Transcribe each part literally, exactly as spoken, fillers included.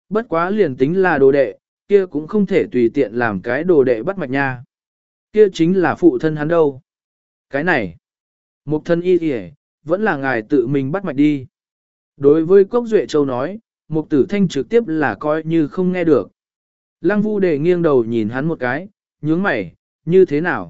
Bất quá liền tính là đồ đệ, kia cũng không thể tùy tiện làm cái đồ đệ bắt mạch nha. Kia chính là phụ thân hắn đâu. Cái này, Mục thân y kìa, vẫn là ngài tự mình bắt mạch đi. Đối với Cốc Duệ Châu nói, Mục Tử Thanh trực tiếp là coi như không nghe được. Lăng Vu Đề nghiêng đầu nhìn hắn một cái, nhướng mày, như thế nào?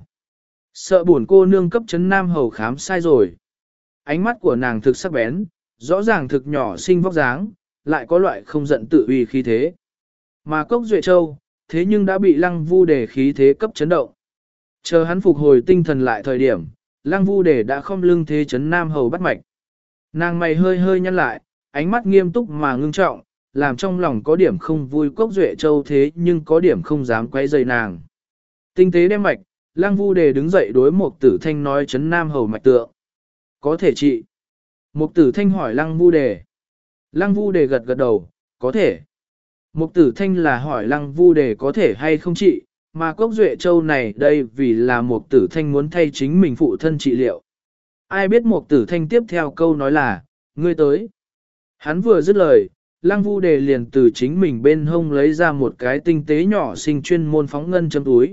Sợ buồn cô nương cấp chấn Nam Hầu khám sai rồi. Ánh mắt của nàng thực sắc bén, rõ ràng thực nhỏ xinh vóc dáng, lại có loại không giận tự uy khí thế. Mà Cốc Duệ Châu, thế nhưng đã bị Lăng Vu Đề khí thế cấp chấn động. Chờ hắn phục hồi tinh thần lại thời điểm, Lăng Vu Đề đã không lưng thế chấn Nam Hầu bắt mạch. Nàng mày hơi hơi nhăn lại, ánh mắt nghiêm túc mà ngưng trọng, làm trong lòng có điểm không vui. Cốc Duệ Châu thế nhưng có điểm không dám quấy rầy nàng. Tinh tế đem mạch, Lăng Vu Đề đứng dậy đối Mục Tử Thanh nói chấn Nam Hầu mạch tượng. Có thể trị. Mục Tử Thanh hỏi Lăng Vu Đề. Lăng Vu Đề gật gật đầu, có thể. Mục Tử Thanh là hỏi Lăng Vu Đề có thể hay không trị, mà Cốc Duệ Châu này đây vì là Mục Tử Thanh muốn thay chính mình phụ thân trị liệu. Ai biết Mục Tử Thanh tiếp theo câu nói là, ngươi tới. Hắn vừa dứt lời, Lăng Vu Đề liền từ chính mình bên hông lấy ra một cái tinh tế nhỏ xinh chuyên môn phóng ngân châm túi.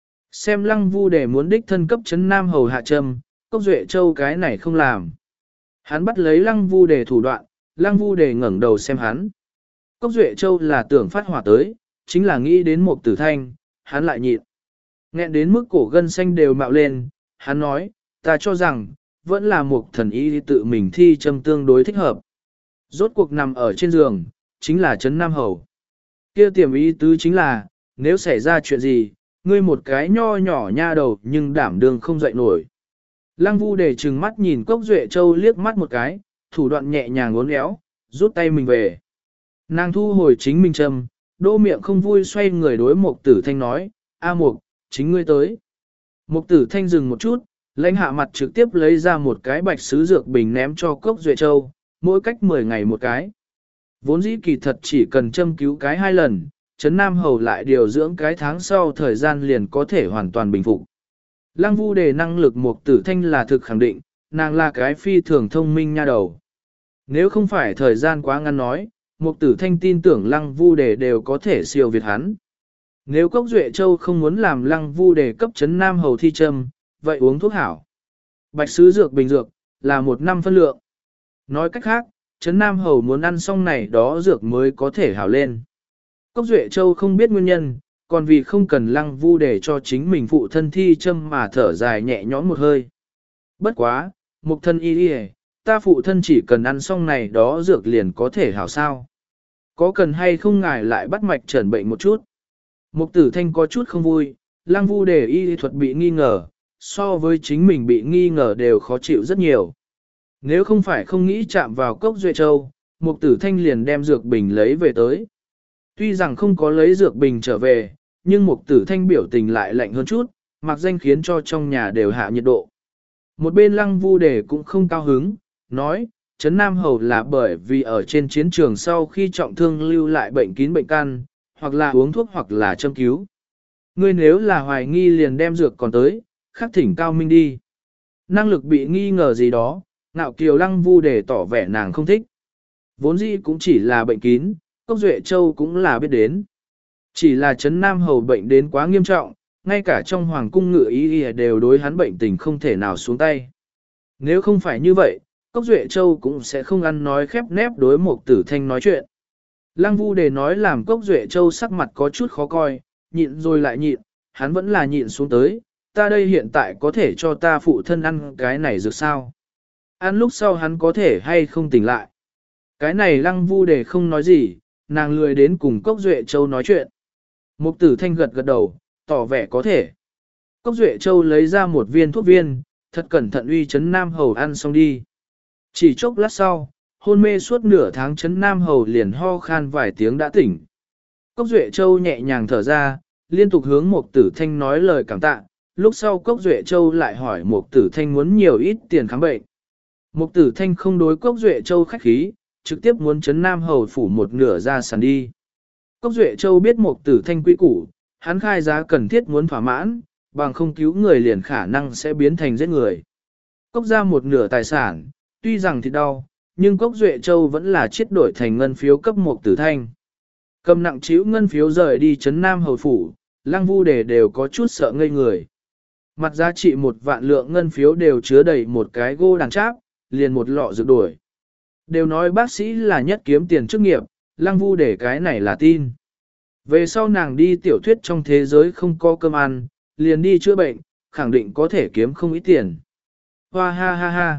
Xem Lăng Vu Đề muốn đích thân cấp chấn Nam Hầu hạ châm, Cốc Duệ Châu cái này không làm. Hắn bắt lấy Lăng Vu Đề thủ đoạn, Lăng Vu Đề ngẩng đầu xem hắn. Cốc Duệ Châu là tưởng phát hỏa tới, chính là nghĩ đến Mục Tử Thanh, hắn lại nhịn. Nghẹn đến mức cổ gân xanh đều mạo lên, hắn nói, ta cho rằng, vẫn là Mục thần y tự mình thi châm tương đối thích hợp. Rốt cuộc nằm ở trên giường, chính là chấn Nam Hầu. Kia tiềm ý tứ chính là, nếu xảy ra chuyện gì, ngươi một cái nho nhỏ nha đầu nhưng đảm đương không dậy nổi. Lăng Vu Đề trừng mắt nhìn Cốc Duệ Châu liếc mắt một cái, thủ đoạn nhẹ nhàng uốn éo, rút tay mình về. Nàng thu hồi chính mình châm, đô miệng không vui xoay người đối Mục Tử Thanh nói, A Mục, chính ngươi tới. Mục Tử Thanh dừng một chút, lãnh hạ mặt trực tiếp lấy ra một cái bạch sứ dược bình ném cho Cốc Duệ Châu, mỗi cách mười ngày một cái. Vốn dĩ kỳ thật chỉ cần châm cứu cái hai lần, chấn Nam Hầu lại điều dưỡng cái tháng sau thời gian liền có thể hoàn toàn bình phục. Lăng Vu Đề năng lực Mục Tử Thanh là thực khẳng định, nàng là cái phi thường thông minh nha đầu. Nếu không phải thời gian quá ngắn nói, Mục Tử Thanh tin tưởng Lăng Vu Đề đều có thể siêu việt hắn. Nếu Cốc Duệ Châu không muốn làm Lăng Vu Đề cấp chấn Nam Hầu thi châm, vậy uống thuốc hảo. Bạch sứ dược bình dược, là một năm phân lượng. Nói cách khác, chấn Nam Hầu muốn ăn xong này đó dược mới có thể hảo lên. Cốc Duệ Châu không biết nguyên nhân, còn vì không cần Lăng Vu Đề cho chính mình phụ thân thi châm mà thở dài nhẹ nhõm một hơi. Bất quá, Mục thân y đi, ta phụ thân chỉ cần ăn xong này đó dược liền có thể hảo sao. Có cần hay không ngài lại bắt mạch chẩn bệnh một chút. Mục Tử Thanh có chút không vui, Lăng Vu Đề y thuật bị nghi ngờ, so với chính mình bị nghi ngờ đều khó chịu rất nhiều. Nếu không phải không nghĩ chạm vào Cốc Duệ Châu, Mục Tử Thanh liền đem dược bình lấy về tới. Tuy rằng không có lấy dược bình trở về, nhưng Mục Tử Thanh biểu tình lại lạnh hơn chút, mặc danh khiến cho trong nhà đều hạ nhiệt độ. Một bên Lăng Vu Đề cũng không cao hứng, nói, chấn Nam Hầu là bởi vì ở trên chiến trường sau khi trọng thương lưu lại bệnh kín bệnh căn, hoặc là uống thuốc hoặc là châm cứu. Ngươi nếu là hoài nghi liền đem dược còn tới, khắc thỉnh cao minh đi. Năng lực bị nghi ngờ gì đó, ngạo kiều Lăng Vu Đề tỏ vẻ nàng không thích. Vốn dĩ cũng chỉ là bệnh kín, Cốc Duệ Châu cũng là biết đến. Chỉ là chấn Nam Hầu bệnh đến quá nghiêm trọng, ngay cả trong hoàng cung ngự ý đều đối hắn bệnh tình không thể nào xuống tay. Nếu không phải như vậy, Cốc Duệ Châu cũng sẽ không ăn nói khép nép đối Mục Tử Thanh nói chuyện. Lăng Vu Đề nói làm Cốc Duệ Châu sắc mặt có chút khó coi, nhịn rồi lại nhịn, hắn vẫn là nhịn xuống tới, ta đây hiện tại có thể cho ta phụ thân ăn cái này dược sao? Ăn lúc sau hắn có thể hay không tỉnh lại? Cái này Lăng Vu Đề không nói gì, nàng lười đến cùng Cốc Duệ Châu nói chuyện. Mục Tử Thanh gật gật đầu, tỏ vẻ có thể. Cốc Duệ Châu lấy ra một viên thuốc viên, thật cẩn thận uy chấn Nam Hầu ăn xong đi. Chỉ chốc lát sau, hôn mê suốt nửa tháng chấn Nam Hầu liền ho khan vài tiếng đã tỉnh. Cốc Duệ Châu nhẹ nhàng thở ra, liên tục hướng Mục Tử Thanh nói lời cảm tạ, lúc sau Cốc Duệ Châu lại hỏi Mục Tử Thanh muốn nhiều ít tiền khám bệnh. Mục Tử Thanh không đối Cốc Duệ Châu khách khí, trực tiếp muốn chấn Nam Hầu phủ một nửa ra sàn đi. Cốc Duệ Châu biết Mục Tử Thanh quý củ, hắn khai giá cần thiết muốn thỏa mãn, bằng không cứu người liền khả năng sẽ biến thành giết người. Cốc ra một nửa tài sản, tuy rằng thì đau, nhưng Cốc Duệ Châu vẫn là chiết đổi thành ngân phiếu cấp Mục Tử Thanh. Cầm nặng chịu ngân phiếu rời đi trấn Nam Hầu Phủ, Lăng Vu Đề đều có chút sợ ngây người. Mặt giá trị một vạn lượng ngân phiếu đều chứa đầy một cái gô đàn cháp, liền một lọ dược đuổi. Đều nói bác sĩ là nhất kiếm tiền chức nghiệp, Lăng Vu Đề cái này là tin. Về sau nàng đi tiểu thuyết trong thế giới không có cơm ăn, liền đi chữa bệnh, khẳng định có thể kiếm không ít tiền. Hoa ha ha ha.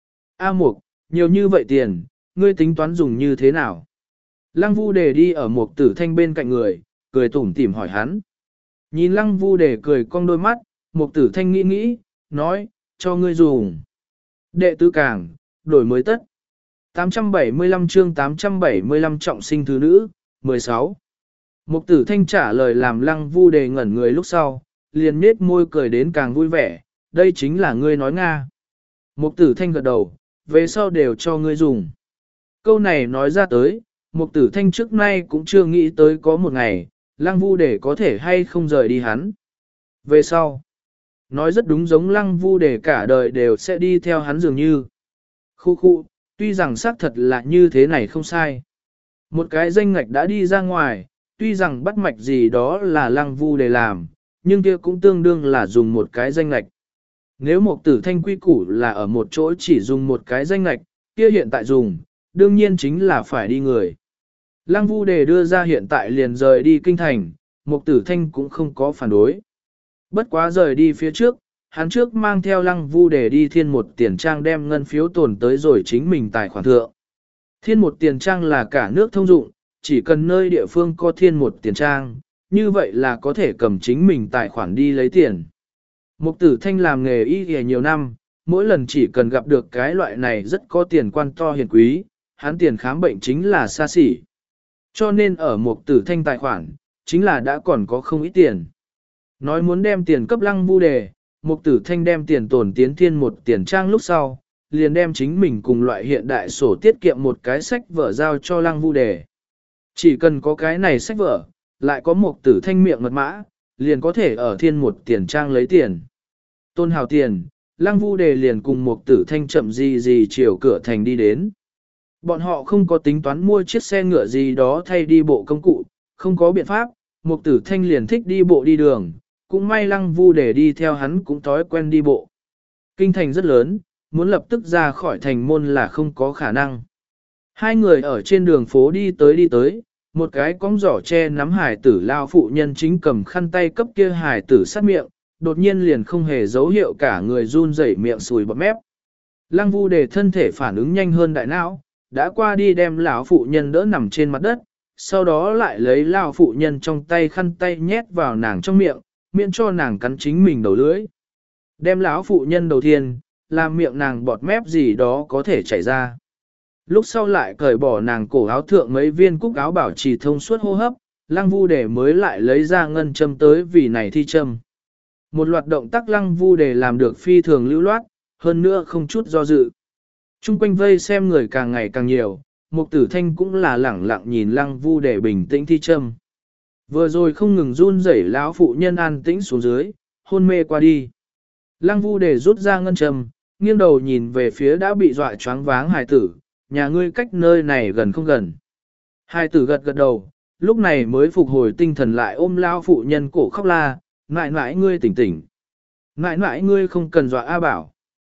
A Mục, nhiều như vậy tiền, ngươi tính toán dùng như thế nào? Lăng Vu Đề đi ở Mục Tử Thanh bên cạnh người, cười tủm tỉm hỏi hắn. Nhìn Lăng Vu Đề cười cong đôi mắt, Mục Tử Thanh nghĩ nghĩ, nói, cho ngươi dùng. Đệ tứ càng, đổi mới tất. tám trăm bảy mươi lăm chương tám trăm bảy mươi lăm trọng sinh thứ nữ, mười sáu. Mục Tử Thanh trả lời làm Lăng Vu Đề ngẩn người lúc sau, liền nết môi cười đến càng vui vẻ, đây chính là ngươi nói Nga. Mục Tử Thanh gật đầu, về sau đều cho ngươi dùng. Câu này nói ra tới, Mục Tử Thanh trước nay cũng chưa nghĩ tới có một ngày, Lăng Vu Đề có thể hay không rời đi hắn. Về sau, nói rất đúng giống Lăng Vu Đề cả đời đều sẽ đi theo hắn dường như. Khu khu, tuy rằng xác thật là như thế này không sai. Một cái danh ngạch đã đi ra ngoài, tuy rằng bắt mạch gì đó là Lăng Vu Đề làm, nhưng kia cũng tương đương là dùng một cái danh ngạch. Nếu Mục Tử Thanh quy củ là ở một chỗ chỉ dùng một cái danh ngạch, kia hiện tại dùng, đương nhiên chính là phải đi người. Lăng Vu Đề đưa ra hiện tại liền rời đi kinh thành, Mục Tử Thanh cũng không có phản đối. Bất quá rời đi phía trước, hắn trước mang theo Lăng Vu Đề đi thiên một tiền trang đem ngân phiếu tồn tới rồi chính mình tài khoản thượng. Thiên một tiền trang là cả nước thông dụng, chỉ cần nơi địa phương có thiên một tiền trang, như vậy là có thể cầm chính mình tài khoản đi lấy tiền. Mục Tử Thanh làm nghề y y nhiều năm, mỗi lần chỉ cần gặp được cái loại này rất có tiền quan to hiền quý, hắn tiền khám bệnh chính là xa xỉ. Cho nên ở Mục Tử Thanh tài khoản, chính là đã còn có không ít tiền. Nói muốn đem tiền cấp Lăng Vu Đề, Mục Tử Thanh đem tiền tồn tiến thiên một tiền trang lúc sau, liền đem chính mình cùng loại hiện đại sổ tiết kiệm một cái sách vở giao cho Lăng Vu Đề. Chỉ cần có cái này sách vở, lại có Mục Tử Thanh miệng mật mã, liền có thể ở thiên một tiền trang lấy tiền. Tôn hào tiền, Lăng Vu Đề liền cùng Mục Tử Thanh chậm gì gì chiều cửa thành đi đến. Bọn họ không có tính toán mua chiếc xe ngựa gì đó thay đi bộ công cụ, không có biện pháp, Mục Tử Thanh liền thích đi bộ đi đường, cũng may Lăng Vu Đề đi theo hắn cũng thói quen đi bộ. Kinh thành rất lớn, muốn lập tức ra khỏi thành môn là không có khả năng. Hai người ở trên đường phố đi tới đi tới, một cái cong giỏ che nắm hải tử lao phụ nhân chính cầm khăn tay cấp kia hải tử sát miệng, đột nhiên liền không hề dấu hiệu cả người run rẩy miệng sùi bọt mép. Lăng Vu Đề thân thể phản ứng nhanh hơn đại não, đã qua đi đem lão phụ nhân đỡ nằm trên mặt đất, sau đó lại lấy lão phụ nhân trong tay khăn tay nhét vào nàng trong miệng, miễn cho nàng cắn chính mình đầu lưỡi. Đem lão phụ nhân đầu tiên, làm miệng nàng bọt mép gì đó có thể chảy ra. Lúc sau lại cởi bỏ nàng cổ áo thượng mấy viên cúc áo bảo trì thông suốt hô hấp, Lăng Vu Đề mới lại lấy ra ngân châm tới vì này thi châm. Một loạt động tác Lăng Vu Đề làm được phi thường lưu loát, hơn nữa không chút do dự. Trung quanh vây xem người càng ngày càng nhiều, Mục Tử Thanh cũng là lẳng lặng nhìn Lăng Vu Đề bình tĩnh thi châm. Vừa rồi không ngừng run rẩy lão phụ nhân an tĩnh xuống dưới, hôn mê qua đi. Lăng Vu Đề rút ra ngân châm, nghiêng đầu nhìn về phía đã bị dọa choáng váng hài tử, nhà ngươi cách nơi này gần không gần. Hài tử gật gật đầu, lúc này mới phục hồi tinh thần lại ôm lão phụ nhân cổ khóc la, mãi mãi ngươi tỉnh tỉnh. Mãi mãi ngươi không cần dọa A Bảo.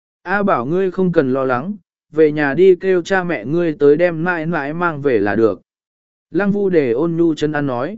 A Bảo ngươi không cần lo lắng, về nhà đi kêu cha mẹ ngươi tới đem mãi mãi mang về là được. Lăng Vu Đề ôn nhu chân ăn nói.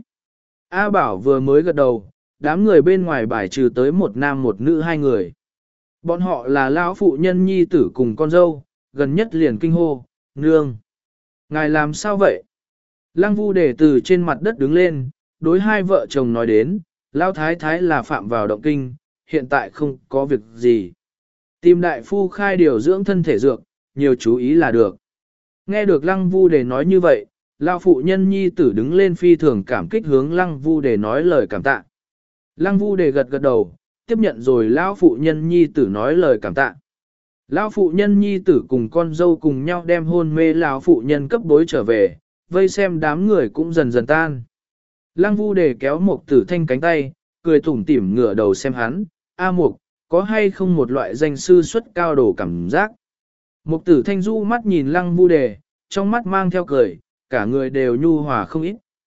A Bảo vừa mới gật đầu, đám người bên ngoài bài trừ tới một nam một nữ hai người. Bọn họ là lão phụ nhân nhi tử cùng con dâu, gần nhất liền kinh hô, nương. Ngài làm sao vậy? Lăng Vu Đề từ trên mặt đất đứng lên, đối hai vợ chồng nói đến, lão thái thái là phạm vào động kinh, hiện tại không có việc gì. Tìm đại phu khai điều dưỡng thân thể dược, nhiều chú ý là được. Nghe được Lăng Vu Đề nói như vậy, lão phụ nhân nhi tử đứng lên phi thường cảm kích hướng Lăng Vu Đề nói lời cảm tạ. Lăng Vu Đề gật gật đầu, tiếp nhận rồi lão phụ nhân nhi tử nói lời cảm tạ. Lão phụ nhân nhi tử cùng con dâu cùng nhau đem hôn mê lão phụ nhân cấp bối trở về, vây xem đám người cũng dần dần tan. Lăng Vu Đề kéo Mục Tử Thanh cánh tay, cười tủm tỉm ngửa đầu xem hắn, A Mục, có hay không một loại danh sư xuất cao đồ cảm giác. Mục Tử Thanh du mắt nhìn Lăng Vu Đề, trong mắt mang theo cười, cả người đều nhu hòa không ít,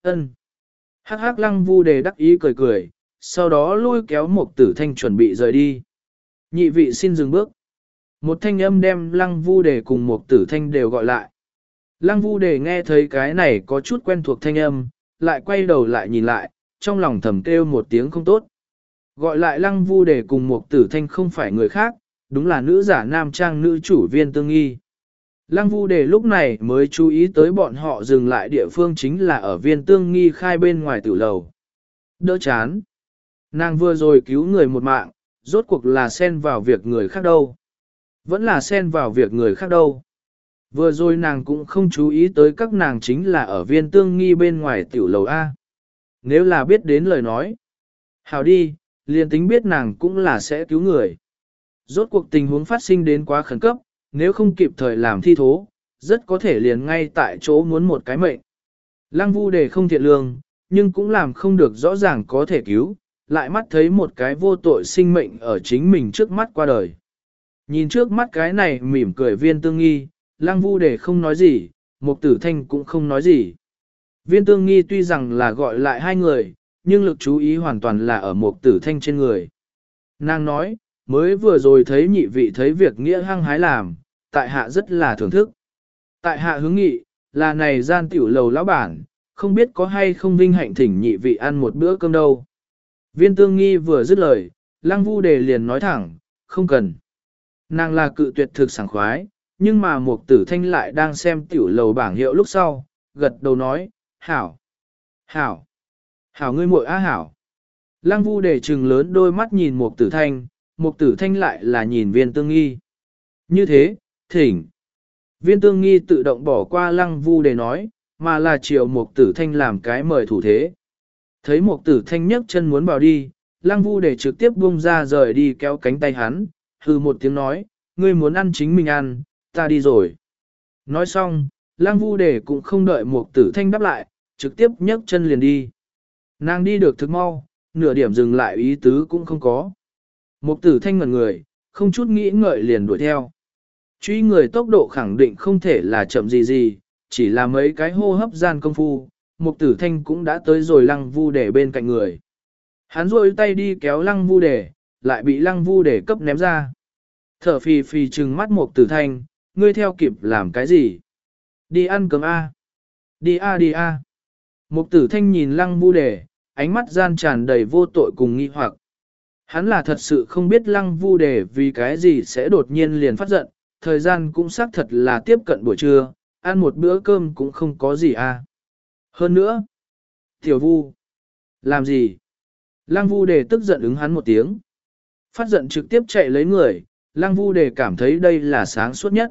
Ân. Hắc hắc lăng vu đề đắc ý cười cười, sau đó lôi kéo một tử thanh chuẩn bị rời đi. Nhị vị xin dừng bước. Một thanh âm đem lăng vu đề cùng một tử thanh đều gọi lại. Lăng vu đề nghe thấy cái này có chút quen thuộc thanh âm, lại quay đầu lại nhìn lại, trong lòng thầm kêu một tiếng không tốt. Gọi lại lăng vu đề cùng một tử thanh không phải người khác, đúng là nữ giả nam trang nữ chủ Viên Tương Nghi. Lăng vu đề lúc này mới chú ý tới bọn họ dừng lại địa phương chính là ở Viên Tương Nghi khai bên ngoài tử lầu. Đỡ chán. Nàng vừa rồi cứu người một mạng, rốt cuộc là xen vào việc người khác đâu. Vẫn là xen vào việc người khác đâu. Vừa rồi nàng cũng không chú ý tới các nàng chính là ở Viên Tương Nghi bên ngoài tiểu lầu A. Nếu là biết đến lời nói. Hảo đi, liền tính biết nàng cũng là sẽ cứu người. Rốt cuộc tình huống phát sinh đến quá khẩn cấp, nếu không kịp thời làm thi thố, rất có thể liền ngay tại chỗ muốn một cái mệnh. Lăng vu đề không thiện lương, nhưng cũng làm không được rõ ràng có thể cứu, lại mắt thấy một cái vô tội sinh mệnh ở chính mình trước mắt qua đời. Nhìn trước mắt cái này mỉm cười Viên Tương Nghi, Lăng vu đề không nói gì, Mục Tử Thanh cũng không nói gì. Viên Tương Nghi tuy rằng là gọi lại hai người, nhưng lực chú ý hoàn toàn là ở Mục Tử Thanh trên người. Nàng nói, mới vừa rồi thấy nhị vị thấy việc nghĩa hăng hái làm, tại hạ rất là thưởng thức. Tại hạ hướng nghị, là này gian tiểu lầu lão bản, không biết có hay không vinh hạnh thỉnh nhị vị ăn một bữa cơm đâu. Viên Tương Nghi vừa dứt lời, Lăng vu đề liền nói thẳng, không cần. Nàng là cự tuyệt thực sảng khoái, nhưng mà Mục Tử Thanh lại đang xem tiểu lầu bảng hiệu lúc sau, gật đầu nói, hảo, hảo, hảo ngươi muội á hảo. Lăng vu đề trừng lớn đôi mắt nhìn Mục Tử Thanh, Mục Tử Thanh lại là nhìn Viên Tương Nghi. Như thế, thỉnh. Viên Tương Nghi tự động bỏ qua Lăng vu đề nói, mà là chiều Mục Tử Thanh làm cái mời thủ thế. Thấy Mục Tử Thanh nhấc chân muốn vào đi, Lăng vu đề trực tiếp buông ra rời đi kéo cánh tay hắn, hừ một tiếng nói, ngươi muốn ăn chính mình ăn, ta đi rồi. Nói xong, Lăng vu đề cũng không đợi Mục Tử Thanh đáp lại, trực tiếp nhấc chân liền đi. Nàng đi được thực mau, nửa điểm dừng lại ý tứ cũng không có. Mục Tử Thanh ngẩn người, không chút nghĩ ngợi liền đuổi theo. Truy người tốc độ khẳng định không thể là chậm gì gì, chỉ là mấy cái hô hấp gian công phu, Mục Tử Thanh cũng đã tới rồi Lăng vu đề bên cạnh người. Hắn rôi tay đi kéo Lăng vu đề, lại bị Lăng vu đề cấp ném ra. Thở phì phì trừng mắt Mục Tử Thanh, ngươi theo kịp làm cái gì? Đi ăn cơm A. Đi A đi A. Mục Tử Thanh nhìn Lăng vu đề, ánh mắt gian tràn đầy vô tội cùng nghi hoặc. Hắn là thật sự không biết Lăng vu đề vì cái gì sẽ đột nhiên liền phát giận, thời gian cũng xác thật là tiếp cận buổi trưa, ăn một bữa cơm cũng không có gì à. Hơn nữa, Tiểu Vu, làm gì? Lăng vu đề tức giận ứng hắn một tiếng. Phát giận trực tiếp chạy lấy người, Lăng vu đề cảm thấy đây là sáng suốt nhất.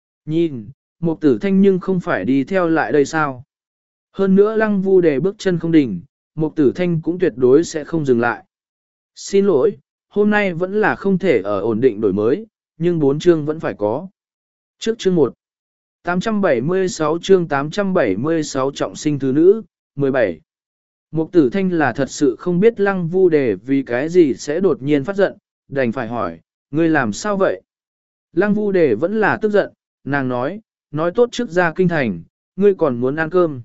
Nhìn, Mục Tử Thanh nhưng không phải đi theo lại đây sao? Hơn nữa Lăng vu đề bước chân không đỉnh, Mục Tử Thanh cũng tuyệt đối sẽ không dừng lại. Xin lỗi, hôm nay vẫn là không thể ở ổn định đổi mới, nhưng bốn chương vẫn phải có. Trước chương một, tám trăm bảy mươi sáu chương tám trăm bảy mươi sáu trọng sinh thứ nữ, mười bảy. Mục Tử Thanh là thật sự không biết Lăng vu đề vì cái gì sẽ đột nhiên phát giận, đành phải hỏi, ngươi làm sao vậy? Lăng vu đề vẫn là tức giận, nàng nói, nói tốt trước ra kinh thành, ngươi còn muốn ăn cơm.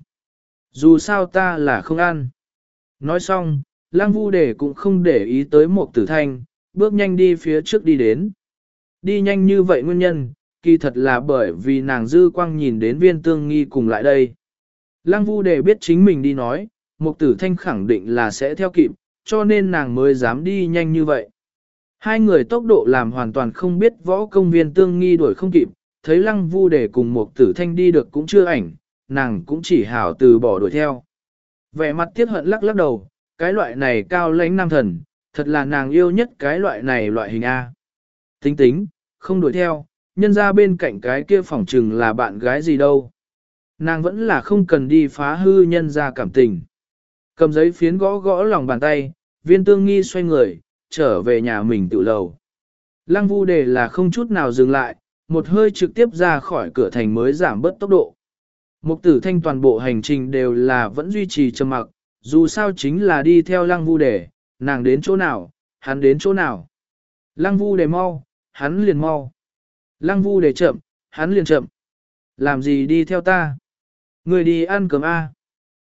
Dù sao ta là không ăn. Nói xong, Lăng vu đề cũng không để ý tới Mục Tử Thanh, bước nhanh đi phía trước đi đến. Đi nhanh như vậy nguyên nhân, kỳ thật là bởi vì nàng dư quang nhìn đến Viên Tương Nghi cùng lại đây. Lăng vu đề biết chính mình đi nói, Mục Tử Thanh khẳng định là sẽ theo kịp, cho nên nàng mới dám đi nhanh như vậy. Hai người tốc độ làm hoàn toàn không biết võ công Viên Tương Nghi đuổi không kịp, thấy Lăng vu đề cùng Mục Tử Thanh đi được cũng chưa ảnh, nàng cũng chỉ hảo từ bỏ đuổi theo. Vẻ mặt tiếc hận lắc lắc đầu, cái loại này cao lãnh nam thần, thật là nàng yêu nhất cái loại này loại hình A. Tính tính, không đuổi theo, nhân ra bên cạnh cái kia phỏng trừng là bạn gái gì đâu. Nàng vẫn là không cần đi phá hư nhân ra cảm tình. Cầm giấy phiến gõ gõ lòng bàn tay, Viên Tương Nghi xoay người, trở về nhà mình tự lầu. Lăng vu đề là không chút nào dừng lại, một hơi trực tiếp ra khỏi cửa thành mới giảm bớt tốc độ. Mục Tử Thanh toàn bộ hành trình đều là vẫn duy trì trầm mặc, dù sao chính là đi theo Lăng vu đề, nàng đến chỗ nào, hắn đến chỗ nào. Lăng vu đề mau, hắn liền mau. Lăng vu đề chậm, hắn liền chậm. Làm gì đi theo ta? Người đi ăn cơm A.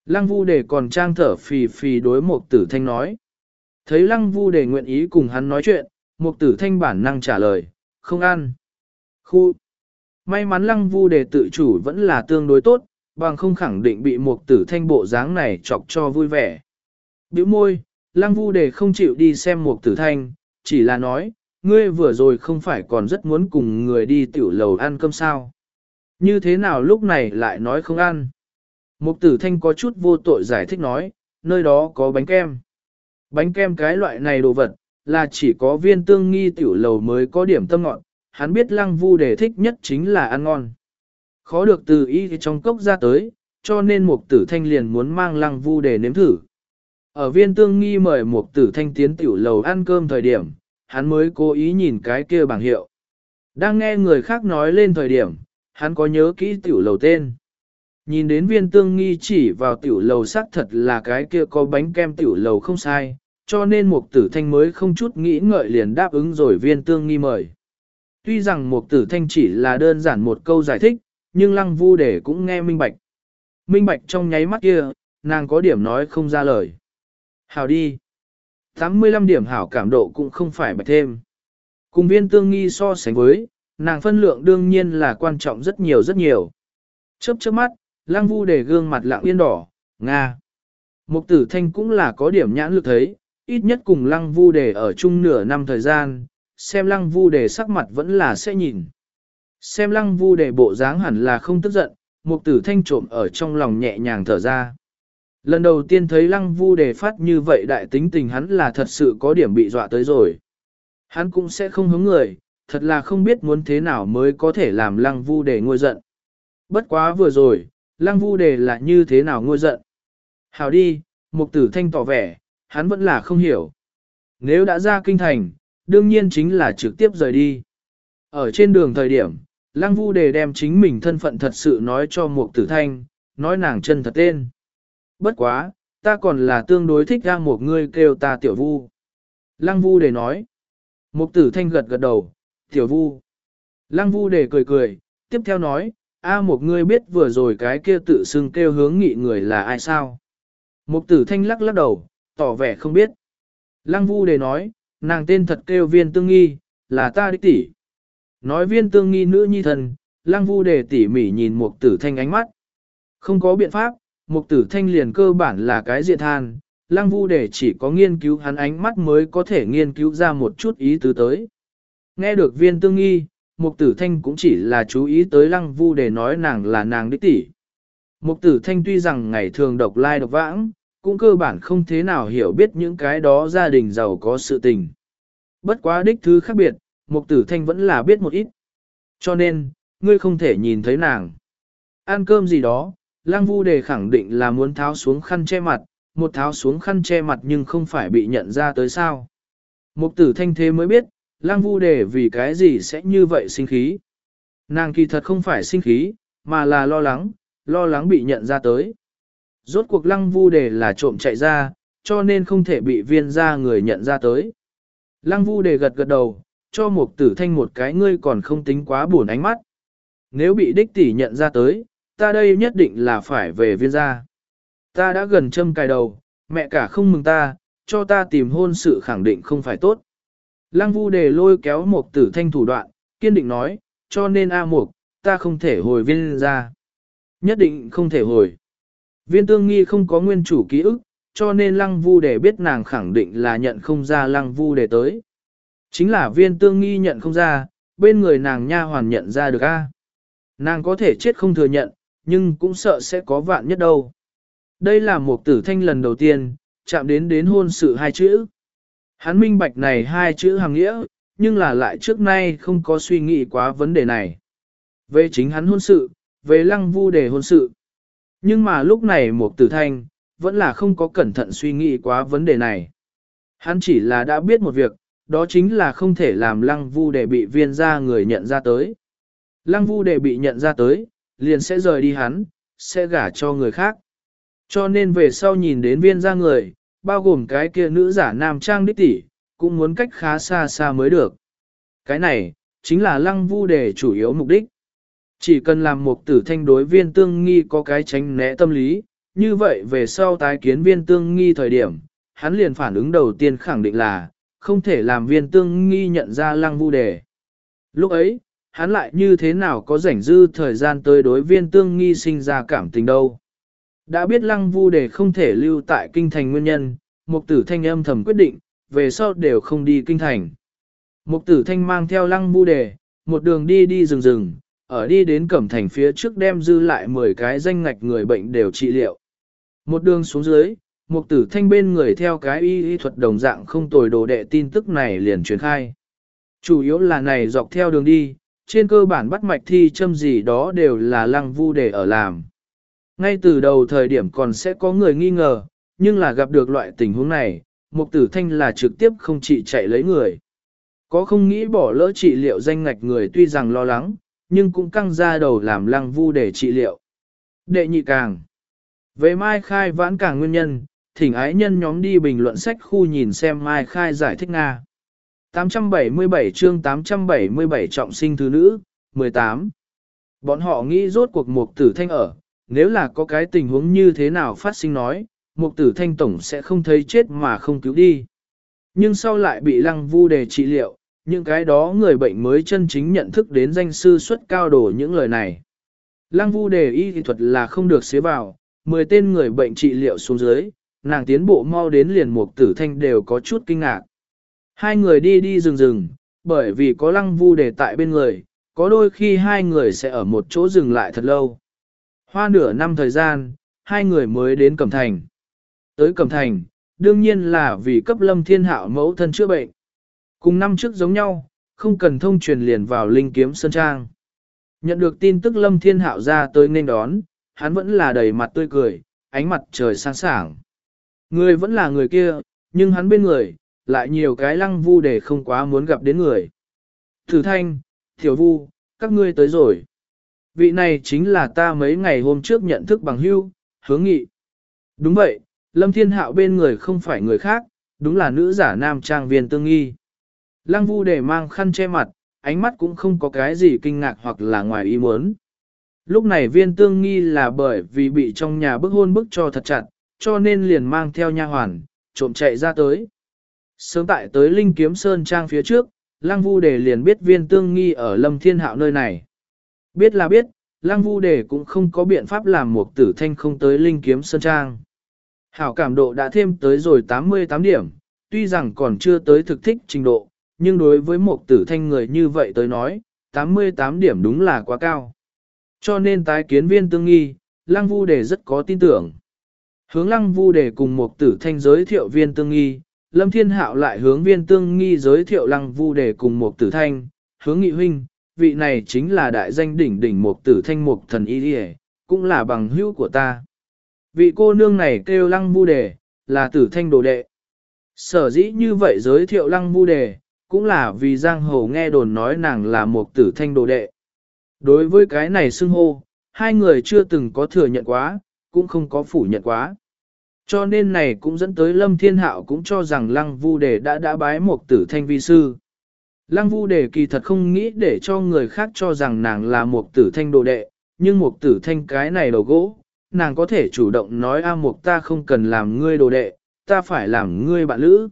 Lăng Vu Đề còn trang thở phì phì đối Mục Tử Thanh nói. Thấy Lăng Vu Đề nguyện ý cùng hắn nói chuyện, Mục Tử Thanh bản năng trả lời, không ăn. Khu. May mắn Lăng Vu Đề tự chủ vẫn là tương đối tốt, bằng không khẳng định bị Mục Tử Thanh bộ dáng này chọc cho vui vẻ. Bĩu môi, Lăng Vu Đề không chịu đi xem Mục Tử Thanh, chỉ là nói, ngươi vừa rồi không phải còn rất muốn cùng người đi tiểu lầu ăn cơm sao. Như thế nào lúc này lại nói không ăn. Mục Tử Thanh có chút vô tội giải thích nói, nơi đó có bánh kem. Bánh kem cái loại này đồ vật, là chỉ có Viên Tương Nghi tiểu lầu mới có điểm tâm ngọt, hắn biết Lăng Vu Đề thích nhất chính là ăn ngon. Khó được từ ý trong cốc ra tới, cho nên Mục Tử Thanh liền muốn mang Lăng Vu Đề nếm thử. Ở Viên Tương Nghi mời Mục Tử Thanh tiến tiểu lầu ăn cơm thời điểm, hắn mới cố ý nhìn cái kia bảng hiệu. Đang nghe người khác nói lên thời điểm, hắn có nhớ kỹ tiểu lầu tên. Nhìn đến Viên Tương Nghi chỉ vào tiểu lầu xác thật là cái kia có bánh kem tiểu lầu không sai, cho nên Mục Tử Thanh mới không chút nghĩ ngợi liền đáp ứng rồi Viên Tương Nghi mời. Tuy rằng Mục Tử Thanh chỉ là đơn giản một câu giải thích, nhưng Lăng Vu Đề cũng nghe minh bạch. Minh bạch trong nháy mắt kia, nàng có điểm nói không ra lời. Hảo đi. tám mươi lăm điểm hảo cảm độ cũng không phải bạch thêm. Cùng Viên Tương Nghi so sánh với, nàng phân lượng đương nhiên là quan trọng rất nhiều rất nhiều. Chớp chớp mắt, Lăng Vu Đề gương mặt lặng yên đỏ, Nga. Mục Tử Thanh cũng là có điểm nhãn lực thấy, ít nhất cùng Lăng Vu Đề ở chung nửa năm thời gian, xem Lăng Vu Đề sắc mặt vẫn là sẽ nhìn. Xem Lăng Vu Đề bộ dáng hẳn là không tức giận, Mục Tử Thanh trộm ở trong lòng nhẹ nhàng thở ra. Lần đầu tiên thấy Lăng Vu Đề phát như vậy đại tính tình hắn là thật sự có điểm bị dọa tới rồi. Hắn cũng sẽ không hướng người, thật là không biết muốn thế nào mới có thể làm Lăng Vu Đề ngôi giận. Bất quá vừa rồi, Lăng Vu Đề là như thế nào ngôi giận. Hảo đi, Mục Tử Thanh tỏ vẻ, hắn vẫn là không hiểu. Nếu đã ra kinh thành, đương nhiên chính là trực tiếp rời đi. Ở trên đường thời điểm, Lăng Vu Đề đem chính mình thân phận thật sự nói cho Mục Tử Thanh, nói nàng chân thật tên. Bất quá, ta còn là tương đối thích ra một người kêu ta Tiểu Vu. Lăng Vu Đề nói. Mục Tử Thanh gật gật đầu, Tiểu Vu. Lăng Vu Đề cười cười, tiếp theo nói, a một người biết vừa rồi cái kia tự xưng kêu hướng nghị người là ai sao? Mục Tử Thanh lắc lắc đầu, tỏ vẻ không biết. Lăng Vu Đề nói, nàng tên thật kêu Viên Tương Nghi, là ta đích tỷ. Nói Viên Tương Nghi nữ nhi thần, Lăng Vu Đề tỉ mỉ nhìn Mục Tử Thanh ánh mắt. Không có biện pháp, Mục Tử Thanh liền cơ bản là cái diện than, Lăng Vu Đề chỉ có nghiên cứu hắn ánh mắt mới có thể nghiên cứu ra một chút ý tứ tới. Nghe được Viên Tương Nghi, Mục Tử Thanh cũng chỉ là chú ý tới Lăng Vu Đề nói nàng là nàng đích tỷ. Mục Tử Thanh tuy rằng ngày thường độc lai độc vãng, cũng cơ bản không thế nào hiểu biết những cái đó gia đình giàu có sự tình. Bất quá đích thứ khác biệt, Mục Tử Thanh vẫn là biết một ít. Cho nên, ngươi không thể nhìn thấy nàng. Ăn cơm gì đó, Lăng Vu Đề khẳng định là muốn tháo xuống khăn che mặt, một tháo xuống khăn che mặt nhưng không phải bị nhận ra tới sao. Mục Tử Thanh thế mới biết, Lăng Vu Đề vì cái gì sẽ như vậy sinh khí. Nàng kỳ thật không phải sinh khí, mà là lo lắng, lo lắng bị nhận ra tới. Rốt cuộc Lăng Vu Đề là trộm chạy ra, cho nên không thể bị Viên gia người nhận ra tới. Lăng Vu Đề gật gật đầu, cho Mục Tử Thanh một cái ngươi còn không tính quá buồn ánh mắt. Nếu bị đích tỷ nhận ra tới, ta đây nhất định là phải về Viên gia. Ta đã gần châm cài đầu, mẹ cả không mừng ta, cho ta tìm hôn sự khẳng định không phải tốt. Lăng Vu Đề lôi kéo Mục Tử Thanh thủ đoạn, kiên định nói, cho nên A Mục, ta không thể hồi Viên gia. Nhất định không thể hồi. Viên Tương Nghi không có nguyên chủ ký ức, cho nên Lăng Vu Đề biết nàng khẳng định là nhận không ra Lăng Vu Đề tới. Chính là Viên Tương Nghi nhận không ra, bên người nàng nha hoàn nhận ra được a. Nàng có thể chết không thừa nhận, nhưng cũng sợ sẽ có vạn nhất đâu. Đây là Mục Tử Thanh lần đầu tiên, chạm đến đến hôn sự hai chữ. Hắn minh bạch này hai chữ hàng nghĩa, nhưng là lại trước nay không có suy nghĩ quá vấn đề này. Về chính hắn hôn sự, về Lăng Vu Đề hôn sự. Nhưng mà lúc này Mục Tử Thanh, vẫn là không có cẩn thận suy nghĩ quá vấn đề này. Hắn chỉ là đã biết một việc, đó chính là không thể làm Lăng Vu Đề bị Viên gia người nhận ra tới. Lăng Vu Đề bị nhận ra tới, liền sẽ rời đi hắn, sẽ gả cho người khác. Cho nên về sau nhìn đến Viên gia người, bao gồm cái kia nữ giả nam trang đích tỷ, cũng muốn cách khá xa xa mới được. Cái này, chính là Lăng Vu Đề chủ yếu mục đích. Chỉ cần làm Mục Tử Thanh đối Viên Tương Nghi có cái tránh né tâm lý, như vậy về sau tái kiến viên tương nghi thời điểm, hắn liền phản ứng đầu tiên khẳng định là, không thể làm viên tương nghi nhận ra lăng vu đề. Lúc ấy, hắn lại như thế nào có rảnh dư thời gian tới đối viên tương nghi sinh ra cảm tình đâu. Đã biết lăng vu đề không thể lưu tại kinh thành nguyên nhân, mục tử thanh âm thầm quyết định, về sau đều không đi kinh thành. Mục tử thanh mang theo lăng vu đề, một đường đi đi rừng rừng, ở đi đến cẩm thành phía trước đem dư lại mười cái danh ngạch người bệnh đều trị liệu. Một đường xuống dưới, mục tử thanh bên người theo cái y y thuật đồng dạng không tồi đồ đệ tin tức này liền truyền khai. Chủ yếu là này dọc theo đường đi, trên cơ bản bắt mạch thi châm gì đó đều là lăng vu đề ở làm. Ngay từ đầu thời điểm còn sẽ có người nghi ngờ, nhưng là gặp được loại tình huống này, mục tử thanh là trực tiếp không trị chạy lấy người. Có không nghĩ bỏ lỡ trị liệu danh ngạch người tuy rằng lo lắng, nhưng cũng căng ra đầu làm lăng vu để trị liệu. Đệ nhị càng. Về Mai Khai vãn càng nguyên nhân, thỉnh ái nhân nhóm đi bình luận sách khu nhìn xem Mai Khai giải thích Nga. tám trăm bảy mươi bảy chương tám trăm bảy mươi bảy trọng sinh thứ nữ, mười tám. Bọn họ nghĩ rốt cuộc mục tử thanh ở, nếu là có cái tình huống như thế nào phát sinh nói, mục tử thanh tổng sẽ không thấy chết mà không cứu đi. Nhưng sau lại bị lăng vu đề trị liệu, những cái đó người bệnh mới chân chính nhận thức đến danh sư xuất cao đổ những lời này. Lăng vu đề y thuật là không được xế vào, mười tên người bệnh trị liệu xuống dưới, nàng tiến bộ mau đến liền mục tử thanh đều có chút kinh ngạc. Hai người đi đi rừng rừng, bởi vì có lăng vu đề tại bên người, có đôi khi hai người sẽ ở một chỗ dừng lại thật lâu. Hoa nửa năm thời gian, hai người mới đến Cẩm Thành. Tới Cẩm Thành, đương nhiên là vì cấp Lâm Thiên Hạo mẫu thân chữa bệnh. Cùng năm trước giống nhau, không cần thông truyền liền vào Linh Kiếm Sơn Trang. Nhận được tin tức Lâm Thiên Hạo ra tới nên đón, hắn vẫn là đầy mặt tươi cười, ánh mặt trời sáng sảng. Người vẫn là người kia, nhưng hắn bên người, lại nhiều cái lăng vu để không quá muốn gặp đến người. Thử Thanh, Tiểu Vu, các ngươi tới rồi. Vị này chính là ta mấy ngày hôm trước nhận thức bằng hữu, Hướng Nghị. Đúng vậy, Lâm Thiên Hạo bên người không phải người khác, đúng là nữ giả nam trang viên tương nghi. Lăng vu để mang khăn che mặt, ánh mắt cũng không có cái gì kinh ngạc hoặc là ngoài ý muốn. Lúc này viên tương nghi là bởi vì bị trong nhà bức hôn bức cho thật chặt, cho nên liền mang theo nha hoàn, trộm chạy ra tới. Sớm tại tới Linh Kiếm Sơn Trang phía trước, Lăng vu để liền biết viên tương nghi ở Lâm Thiên Hạo nơi này. Biết là biết, Lăng vu để cũng không có biện pháp làm một tử thanh không tới Linh Kiếm Sơn Trang. Hảo cảm độ đã thêm tới rồi tám mươi tám điểm, tuy rằng còn chưa tới thực thích trình độ, nhưng đối với một tử thanh người như vậy tới nói, tám mươi tám điểm đúng là quá cao. Cho nên tái kiến viên tương nghi, Lăng vu đề rất có tin tưởng. Hướng Lăng vu đề cùng một tử thanh giới thiệu viên tương nghi, Lâm Thiên Hạo lại hướng viên tương nghi giới thiệu Lăng vu đề cùng một tử thanh, Hướng Nghị huynh, vị này chính là đại danh đỉnh đỉnh một tử thanh một thần y đi, cũng là bằng hữu của ta. Vị cô nương này kêu Lăng vu đề, là tử thanh đồ đệ. Sở dĩ như vậy giới thiệu Lăng vu đề, cũng là vì giang hồ nghe đồn nói nàng là một tử thanh đồ đệ. Đối với cái này xưng hô, hai người chưa từng có thừa nhận quá, cũng không có phủ nhận quá. Cho nên này cũng dẫn tới Lâm Thiên Hạo cũng cho rằng Lăng vu đề đã đã bái một tử thanh vi sư. Lăng vu đề kỳ thật không nghĩ để cho người khác cho rằng nàng là một tử thanh đồ đệ, nhưng một tử thanh cái này đầu gỗ, nàng có thể chủ động nói a mục ta không cần làm ngươi đồ đệ, ta phải làm ngươi bạn lữ.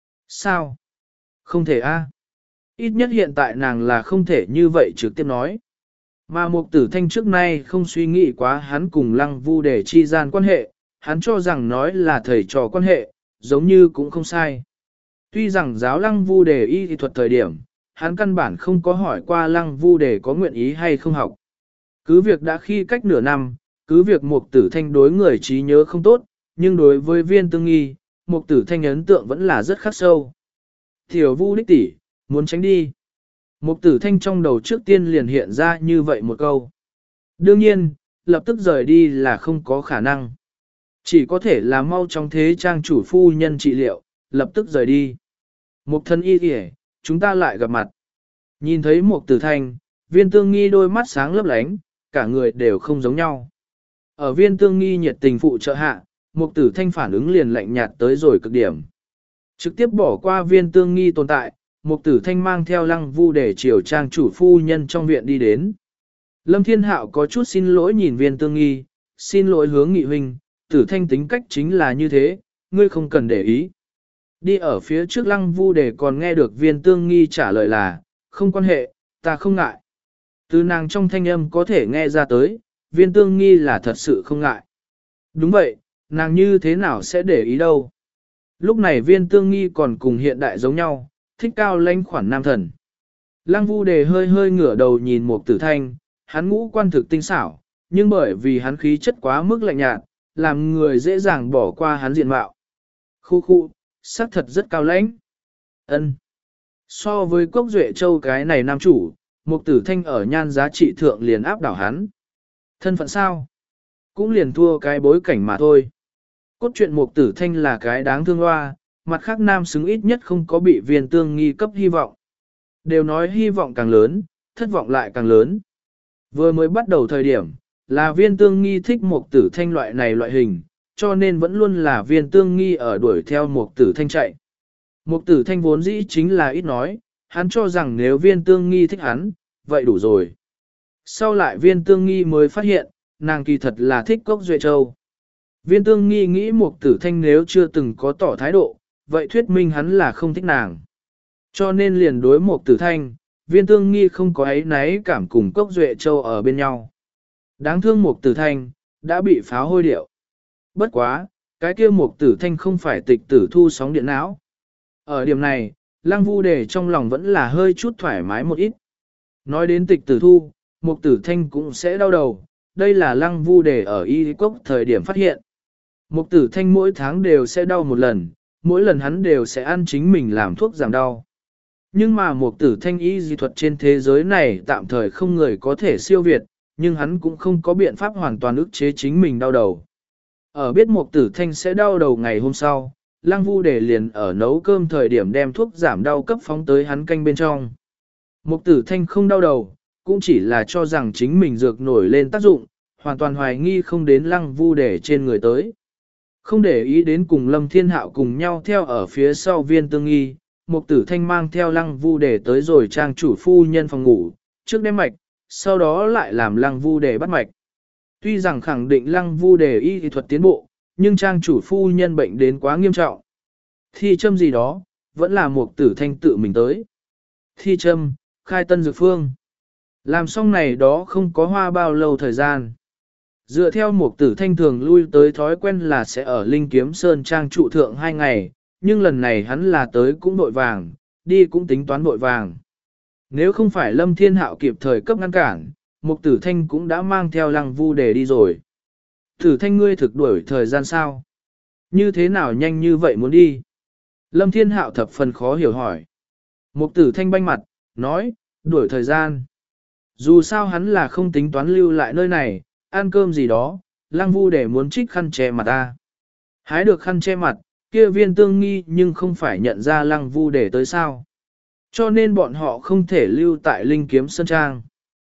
Sao? Không thể a. Ít nhất hiện tại nàng là không thể như vậy trực tiếp nói. Mà mục tử thanh trước nay không suy nghĩ quá hắn cùng lăng vu để chi gian quan hệ, hắn cho rằng nói là thầy trò quan hệ, giống như cũng không sai. Tuy rằng giáo lăng vu đề y thuật thời điểm, hắn căn bản không có hỏi qua lăng vu đề có nguyện ý hay không học. Cứ việc đã khi cách nửa năm, cứ việc mục tử thanh đối người trí nhớ không tốt, nhưng đối với viên tương nghi, mục tử thanh ấn tượng vẫn là rất khắc sâu. Tiểu vu đích tỷ, muốn tránh đi. Mục tử thanh trong đầu trước tiên liền hiện ra như vậy một câu. Đương nhiên, lập tức rời đi là không có khả năng. Chỉ có thể là mau trong thế trang chủ phu nhân trị liệu, lập tức rời đi. Mục thân y kìa, chúng ta lại gặp mặt. Nhìn thấy mục tử thanh, viên tương nghi đôi mắt sáng lấp lánh, cả người đều không giống nhau. Ở viên tương nghi nhiệt tình phụ trợ hạ, mục tử thanh phản ứng liền lạnh nhạt tới rồi cực điểm. Trực tiếp bỏ qua viên tương nghi tồn tại, mục tử thanh mang theo lăng vu để chiều trang chủ phu nhân trong viện đi đến. Lâm Thiên Hạo có chút xin lỗi nhìn viên tương nghi, xin lỗi Hướng Nghị huynh, Tử Thanh tính cách chính là như thế, ngươi không cần để ý. Đi ở phía trước Lăng Vu Đề còn nghe được Viên Tương Nghi trả lời là, không quan hệ, ta không ngại. Từ nàng trong thanh âm có thể nghe ra tới, Viên Tương Nghi là thật sự không ngại. Đúng vậy, nàng như thế nào sẽ để ý đâu. Lúc này Viên Tương Nghi còn cùng hiện đại giống nhau, thích cao lãnh khoản nam thần. Lăng Vu Đề hơi hơi ngửa đầu nhìn Mục Tử Thanh, hắn ngũ quan thực tinh xảo, nhưng bởi vì hắn khí chất quá mức lạnh nhạt, làm người dễ dàng bỏ qua hắn diện mạo. Khu khu, sắc thật rất cao lãnh. Ân. So với Cốc Duệ Châu cái này nam chủ, Mục Tử Thanh ở nhan giá trị thượng liền áp đảo hắn. Thân phận sao? Cũng liền thua cái bối cảnh mà thôi. Cốt truyện Mục Tử Thanh là cái đáng thương hoa, mặt khác nam xứng ít nhất không có bị Viên Tương Nghi cấp hy vọng. Đều nói hy vọng càng lớn, thất vọng lại càng lớn. Vừa mới bắt đầu thời điểm, là Viên Tương Nghi thích Mục Tử Thanh loại này loại hình, cho nên vẫn luôn là Viên Tương Nghi ở đuổi theo Mục Tử Thanh chạy. Mục Tử Thanh vốn dĩ chính là ít nói, hắn cho rằng nếu Viên Tương Nghi thích hắn, vậy đủ rồi. Sau lại Viên Tương Nghi mới phát hiện, nàng kỳ thật là thích Cốc Duệ Châu. Viên Tương Nghi nghĩ Mục Tử Thanh nếu chưa từng có tỏ thái độ, vậy thuyết minh hắn là không thích nàng. Cho nên liền đối Mục Tử Thanh, Viên Tương Nghi không có ấy náy cảm cùng Cốc Duệ Châu ở bên nhau. Đáng thương Mục Tử Thanh, đã bị pháo hôi điệu. Bất quá, cái kia Mục Tử Thanh không phải tịch tử thu sóng điện não. Ở điểm này, Lăng Vu Đề trong lòng vẫn là hơi chút thoải mái một ít. Nói đến tịch tử thu, Mục Tử Thanh cũng sẽ đau đầu, đây là Lăng Vu Đề ở y cốc thời điểm phát hiện. Mục Tử Thanh mỗi tháng đều sẽ đau một lần, mỗi lần hắn đều sẽ ăn chính mình làm thuốc giảm đau. Nhưng mà Mục Tử Thanh y dị thuật trên thế giới này tạm thời không người có thể siêu việt, nhưng hắn cũng không có biện pháp hoàn toàn ức chế chính mình đau đầu. Ở biết Mục Tử Thanh sẽ đau đầu ngày hôm sau, Lăng Vu Đề liền ở nấu cơm thời điểm đem thuốc giảm đau cấp phóng tới hắn canh bên trong. Mục Tử Thanh không đau đầu, cũng chỉ là cho rằng chính mình dược nổi lên tác dụng, hoàn toàn hoài nghi không đến Lăng Vu Đề trên người tới. Không để ý đến cùng Lâm Thiên Hạo cùng nhau theo ở phía sau Viên Tương Nghi, Mục Tử Thanh mang theo Lăng Vu Đề tới rồi trang chủ phu nhân phòng ngủ, trước đem mạch, sau đó lại làm Lăng Vu Đề bắt mạch. Tuy rằng khẳng định Lăng Vu Đề y thuật tiến bộ, nhưng trang chủ phu nhân bệnh đến quá nghiêm trọng. Thi châm gì đó, vẫn là Mục Tử Thanh tự mình tới. Thi châm, khai tân dược phương. Làm xong này đó không có hoa bao lâu thời gian. Dựa theo Mục Tử Thanh thường lui tới thói quen là sẽ ở Linh Kiếm Sơn trang trụ thượng hai ngày, nhưng lần này hắn là tới cũng vội vàng, đi cũng tính toán vội vàng. Nếu không phải Lâm Thiên Hạo kịp thời cấp ngăn cản, Mục Tử Thanh cũng đã mang theo Lăng Vu Đề đi rồi. Tử Thanh ngươi thực đuổi thời gian sao? Như thế nào nhanh như vậy muốn đi? Lâm Thiên Hạo thập phần khó hiểu hỏi. Mục Tử Thanh banh mặt, nói, đuổi thời gian. Dù sao hắn là không tính toán lưu lại nơi này, ăn cơm gì đó, Lăng Vu Đề muốn trích khăn che mặt ta. Hái được khăn che mặt, kia Viên Tương Nghi nhưng không phải nhận ra Lăng Vu Đề tới sao. Cho nên bọn họ không thể lưu tại Linh Kiếm Sơn Trang.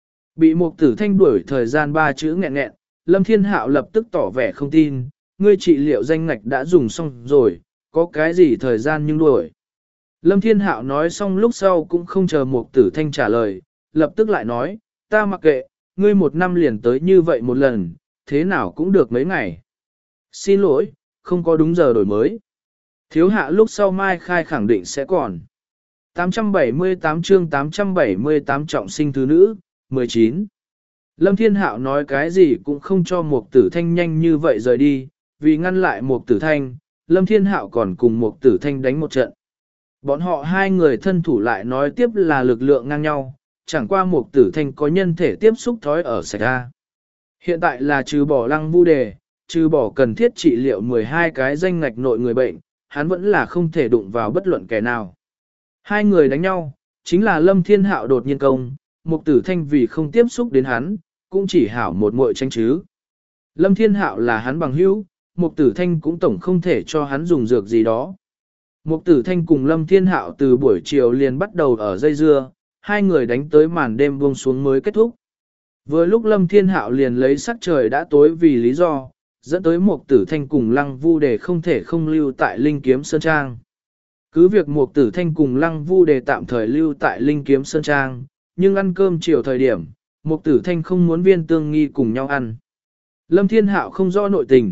Bị Mục Tử Thanh đuổi thời gian ba chữ nghẹn nghẹn, Lâm Thiên Hạo lập tức tỏ vẻ không tin, ngươi trị liệu danh ngạch đã dùng xong rồi, có cái gì thời gian nhưng đuổi. Lâm Thiên Hạo nói xong lúc sau cũng không chờ Mục Tử Thanh trả lời, lập tức lại nói, ta mặc kệ, ngươi một năm liền tới như vậy một lần, thế nào cũng được mấy ngày. Xin lỗi, không có đúng giờ đổi mới. Thiếu hạ lúc sau mai khai khẳng định sẽ còn. tám trăm bảy mươi tám chương tám trăm bảy mươi tám trọng sinh thứ nữ, mười chín. Lâm Thiên Hạo nói cái gì cũng không cho Mục Tử Thanh nhanh như vậy rời đi, vì ngăn lại Mục Tử Thanh, Lâm Thiên Hạo còn cùng Mục Tử Thanh đánh một trận. Bọn họ hai người thân thủ lại nói tiếp là lực lượng ngang nhau, chẳng qua Mục Tử Thanh có nhân thể tiếp xúc thói ở sạch ra. Hiện tại là trừ bỏ Lăng Vu Đề, trừ bỏ cần thiết trị liệu mười hai cái danh ngạch nội người bệnh, hắn vẫn là không thể đụng vào bất luận kẻ nào. Hai người đánh nhau, chính là Lâm Thiên Hạo đột nhiên công, Mục Tử Thanh vì không tiếp xúc đến hắn, cũng chỉ hảo một muội tranh chứ. Lâm Thiên Hạo là hắn bằng hữu, Mục Tử Thanh cũng tổng không thể cho hắn dùng dược gì đó. Mục Tử Thanh cùng Lâm Thiên Hạo từ buổi chiều liền bắt đầu ở dây dưa, hai người đánh tới màn đêm buông xuống mới kết thúc. Vừa lúc Lâm Thiên Hạo liền lấy sắc trời đã tối vì lý do, dẫn tới Mục Tử Thanh cùng Lăng Vu Đề không thể không lưu tại Linh Kiếm Sơn Trang. Cứ việc Mục Tử Thanh cùng Lăng Vu Đề tạm thời lưu tại Linh Kiếm Sơn Trang, nhưng ăn cơm chiều thời điểm, Mục Tử Thanh không muốn Viên Tương Nghi cùng nhau ăn. Lâm Thiên Hạo không rõ nội tình,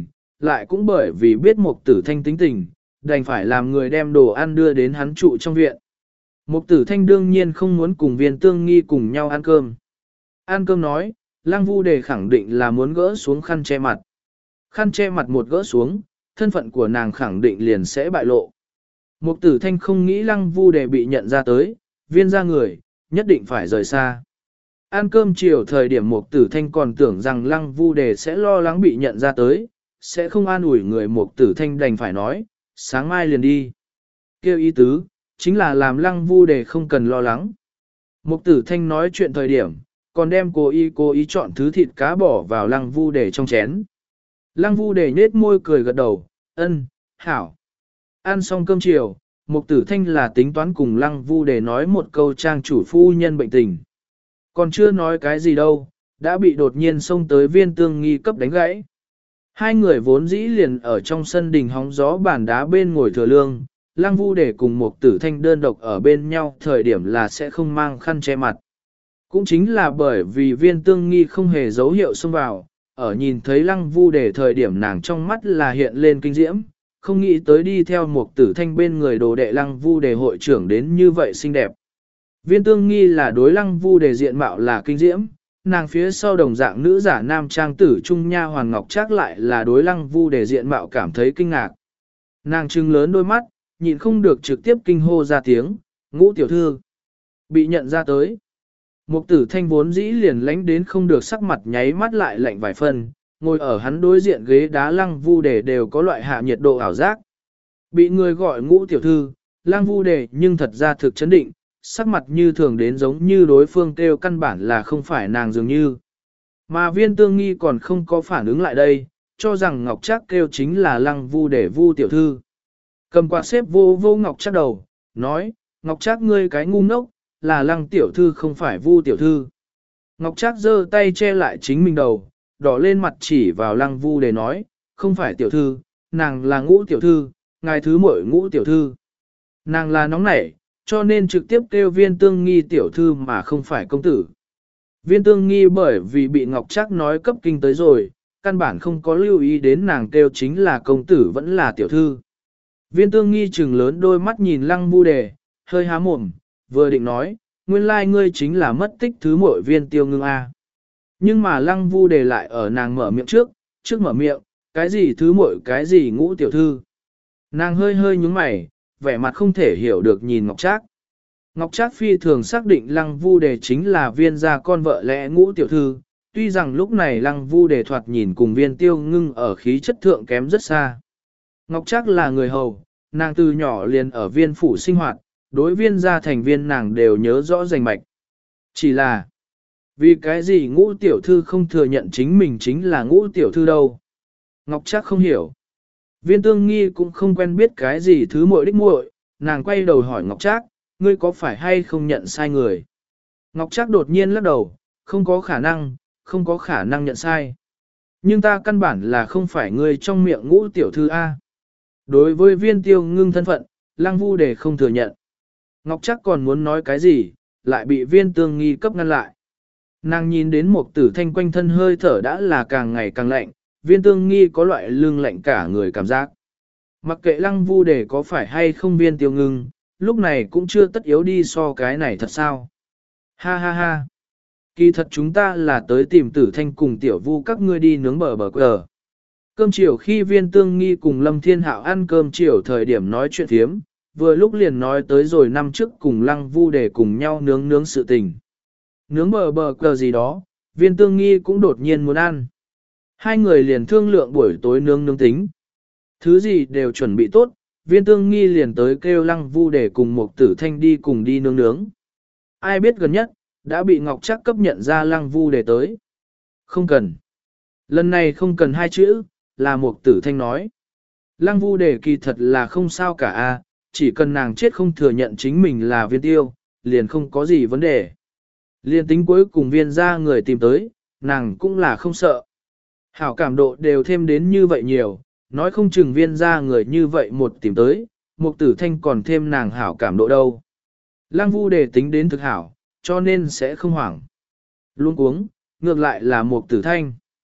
lại cũng bởi vì biết Mục Tử Thanh tính tình, đành phải làm người đem đồ ăn đưa đến hắn trụ trong viện. Mục Tử Thanh đương nhiên không muốn cùng Viên Tương Nghi cùng nhau ăn cơm. Ăn cơm nói, Lăng Vu Đề khẳng định là muốn gỡ xuống khăn che mặt. Khăn che mặt một gỡ xuống, thân phận của nàng khẳng định liền sẽ bại lộ. Mục Tử Thanh không nghĩ Lăng Vu Đề bị nhận ra tới, Viên gia người, nhất định phải rời xa. Ăn cơm chiều thời điểm Mục Tử Thanh còn tưởng rằng Lăng Vu Đề sẽ lo lắng bị nhận ra tới, sẽ không an ủi người. Mục Tử Thanh đành phải nói, sáng mai liền đi. Kêu ý tứ, chính là làm Lăng Vu Đề không cần lo lắng. Mục Tử Thanh nói chuyện thời điểm, còn đem cố ý cố ý chọn thứ thịt cá bỏ vào Lăng Vu Đề trong chén. Lăng Vu Đề nhếch môi cười gật đầu, ân, hảo. Ăn xong cơm chiều, Mục Tử Thanh là tính toán cùng Lăng Vu Đề nói một câu trang chủ phu nhân bệnh tình. Còn chưa nói cái gì đâu, đã bị đột nhiên xông tới Viên Tương Nghi cấp đánh gãy. Hai người vốn dĩ liền ở trong sân đình hóng gió bàn đá bên ngồi thừa lương, Lăng Vu Đề cùng Mục Tử Thanh đơn độc ở bên nhau thời điểm là sẽ không mang khăn che mặt. Cũng chính là bởi vì Viên Tương Nghi không hề dấu hiệu xông vào, ở nhìn thấy Lăng Vu Đề thời điểm nàng trong mắt là hiện lên kinh diễm, không nghĩ tới đi theo Mục Tử Thanh bên người đồ đệ Lăng Vu Đề hội trưởng đến như vậy xinh đẹp. Viên Tương Nghi là đối Lăng Vu Đề diện mạo là kinh diễm, nàng phía sau đồng dạng nữ giả nam trang tử trung nha Hoàn Ngọc Trác lại là đối Lăng Vu Đề diện mạo cảm thấy kinh ngạc. Nàng trừng lớn đôi mắt, nhịn không được trực tiếp kinh hô ra tiếng, Ngũ tiểu thư bị nhận ra tới. Mục Tử Thanh vốn dĩ liền lánh đến không được sắc mặt nháy mắt lại lạnh vài phần, ngồi ở hắn đối diện ghế đá Lăng Vu Đề đều có loại hạ nhiệt độ ảo giác. Bị người gọi Ngũ tiểu thư, Lăng Vu Đề nhưng thật ra thực chấn định, sắc mặt như thường đến giống như đối phương kêu căn bản là không phải nàng dường như. Mà Viên Tương Nghi còn không có phản ứng lại đây, cho rằng Ngọc Trác kêu chính là Lăng Vu Đề Vu tiểu thư. Cầm quạt xếp vô vô Ngọc Trác đầu, nói, Ngọc Trác ngươi cái ngu ngốc, là Lăng tiểu thư không phải Vu tiểu thư. Ngọc Trác giơ tay che lại chính mình đầu, đỏ lên mặt chỉ vào Lăng Vu Đề nói, không phải tiểu thư, nàng là Ngũ tiểu thư, ngài thứ muội Ngũ tiểu thư. Nàng là nóng nảy, cho nên trực tiếp kêu Viên Tương Nghi tiểu thư mà không phải công tử. Viên Tương Nghi bởi vì bị Ngọc Trác nói cấp kinh tới rồi, căn bản không có lưu ý đến nàng kêu chính là công tử vẫn là tiểu thư. Viên Tương Nghi trừng lớn đôi mắt nhìn Lăng Vu Đề, hơi há mồm, vừa định nói, nguyên lai ngươi chính là mất tích thứ muội Viên Tiêu Ngưng A. Nhưng mà Lăng Vu Đề lại ở nàng mở miệng trước, trước mở miệng, cái gì thứ muội cái gì Ngũ tiểu thư. Nàng hơi hơi nhúng mày, vẻ mặt không thể hiểu được nhìn Ngọc Trác. Ngọc Trác phi thường xác định Lăng Vu Đề chính là Viên gia con vợ lẽ Ngũ tiểu thư, tuy rằng lúc này Lăng Vu Đề thoạt nhìn cùng Viên Tiêu Ngưng ở khí chất thượng kém rất xa. Ngọc Trác là người hầu, nàng từ nhỏ liền ở Viên phủ sinh hoạt, đối Viên gia thành viên nàng đều nhớ rõ rành mạch. Chỉ là, vì cái gì Ngũ tiểu thư không thừa nhận chính mình chính là Ngũ tiểu thư đâu? Ngọc Trác không hiểu. Viên Tương Nghi cũng không quen biết cái gì thứ muội đích muội, nàng quay đầu hỏi Ngọc Trác, ngươi có phải hay không nhận sai người? Ngọc Trác đột nhiên lắc đầu, không có khả năng, không có khả năng nhận sai. Nhưng ta căn bản là không phải ngươi trong miệng Ngũ tiểu thư A. Đối với Viên Tiêu Ngưng thân phận, Lăng Vu Đề không thừa nhận. Ngọc Trác còn muốn nói cái gì, lại bị Viên Tương Nghi cấp ngăn lại. Nàng nhìn đến Mục Tử Thanh quanh thân hơi thở đã là càng ngày càng lạnh, Viên Tương Nghi có loại lưng lạnh cả người cảm giác. Mặc kệ Lăng Vu Đề có phải hay không Viên Tiêu Ngưng, lúc này cũng chưa tất yếu đi so cái này thật sao. Ha ha ha. Kỳ thật chúng ta là tới tìm Tử Thanh cùng Tiểu Vu các ngươi đi nướng bờ bờ cờ. Cơm chiều khi Viên Tương Nghi cùng Lâm Thiên Hạo ăn cơm chiều thời điểm nói chuyện thiếm, vừa lúc liền nói tới rồi năm trước cùng Lăng Vu Đề cùng nhau nướng nướng sự tình. Nướng bờ bờ cờ gì đó, Viên Tương Nghi cũng đột nhiên muốn ăn. Hai người liền thương lượng buổi tối nướng nướng tính. Thứ gì đều chuẩn bị tốt, Viên Tương Nghi liền tới kêu Lăng Vu Đề cùng Mục Tử Thanh đi cùng đi nướng nướng. Ai biết gần nhất, đã bị Ngọc Trác cấp nhận ra Lăng Vu Đề tới. Không cần. Lần này không cần hai chữ, là Mục Tử Thanh nói. Lăng Vu Đề kỳ thật là không sao cả a, chỉ cần nàng chết không thừa nhận chính mình là Viên Tiêu, liền không có gì vấn đề. Liên tính cuối cùng Viên gia người tìm tới, nàng cũng là không sợ. Hảo cảm độ đều thêm đến như vậy nhiều, nói không chừng Viên gia người như vậy một tìm tới, Mục Tử Thanh còn thêm nàng hảo cảm độ đâu. Lăng Vu Đề tính đến thực hảo, cho nên sẽ không hoảng. Luôn uống, ngược lại là Mục Tử Thanh.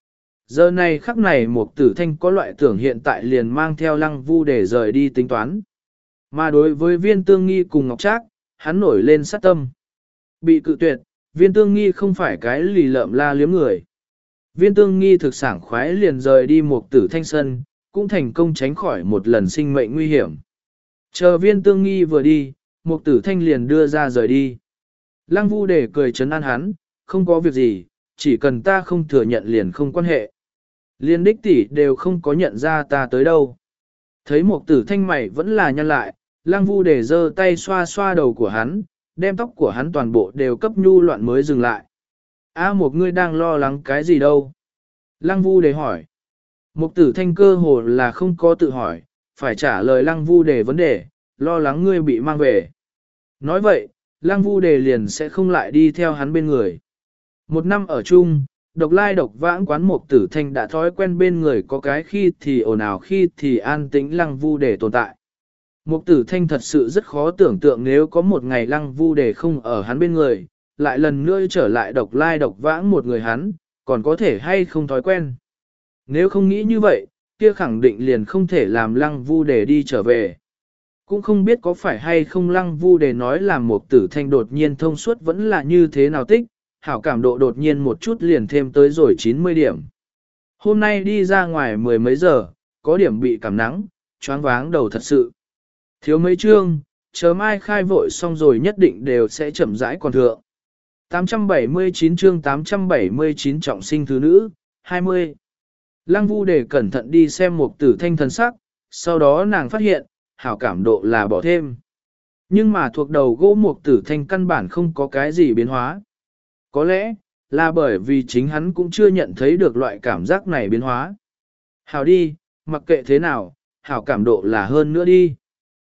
Giờ này khắc này Mục Tử Thanh có loại tưởng hiện tại liền mang theo Lăng Vu để rời đi tính toán. Mà đối với Viên Tương Nghi cùng Ngọc Trác, hắn nổi lên sát tâm. Bị cự tuyệt, Viên Tương Nghi không phải cái lì lợm la liếm người. Viên Tương Nghi thực sảng khoái liền rời đi Mục Tử Thanh sân, cũng thành công tránh khỏi một lần sinh mệnh nguy hiểm. Chờ Viên Tương Nghi vừa đi, Mục Tử Thanh liền đưa ra rời đi. Lăng Vu để cười trấn an hắn, không có việc gì, chỉ cần ta không thừa nhận liền không quan hệ. Liên đích tỷ đều không có nhận ra ta tới đâu. Thấy Mục Tử Thanh mày vẫn là nhăn lại, Lăng Vu để giơ tay xoa xoa đầu của hắn, đem tóc của hắn toàn bộ đều cấp nhu loạn mới dừng lại. A Mục ngươi đang lo lắng cái gì đâu? Lăng Vu để hỏi. Mục Tử Thanh cơ hồ là không có tự hỏi, phải trả lời Lăng Vu để vấn đề, lo lắng ngươi bị mang về. Nói vậy, Lăng Vu đề liền sẽ không lại đi theo hắn bên người. Một năm ở chung, độc lai độc vãng quán Mục Tử Thanh đã thói quen bên người có cái khi thì ồn ào khi thì an tĩnh Lăng Vu đề tồn tại. Mục Tử Thanh thật sự rất khó tưởng tượng nếu có một ngày Lăng Vu đề không ở hắn bên người, lại lần nữa trở lại độc lai độc vãng một người hắn, còn có thể hay không thói quen. Nếu không nghĩ như vậy, kia khẳng định liền không thể làm Lăng Vu đề đi trở về. Cũng không biết có phải hay không Lăng Vu đề nói làm Mục Tử Thanh đột nhiên thông suốt vẫn là như thế nào tích, hảo cảm độ đột nhiên một chút liền thêm tới rồi chín mươi điểm. Hôm nay đi ra ngoài mười mấy giờ, có điểm bị cảm nắng, choáng váng đầu thật sự. Thiếu mấy chương, chờ mai khai vội xong rồi nhất định đều sẽ chậm rãi còn thượng. tám trăm bảy mươi chín chương tám trăm bảy mươi chín trọng sinh thứ nữ, hai mươi. Lăng Vu đề cẩn thận đi xem Mục Tử Thanh thần sắc, sau đó nàng phát hiện, hảo cảm độ là bỏ thêm. Nhưng mà thuộc đầu gỗ Mục Tử Thanh căn bản không có cái gì biến hóa. Có lẽ, là bởi vì chính hắn cũng chưa nhận thấy được loại cảm giác này biến hóa. Hảo đi, mặc kệ thế nào, hảo cảm độ là hơn nữa đi.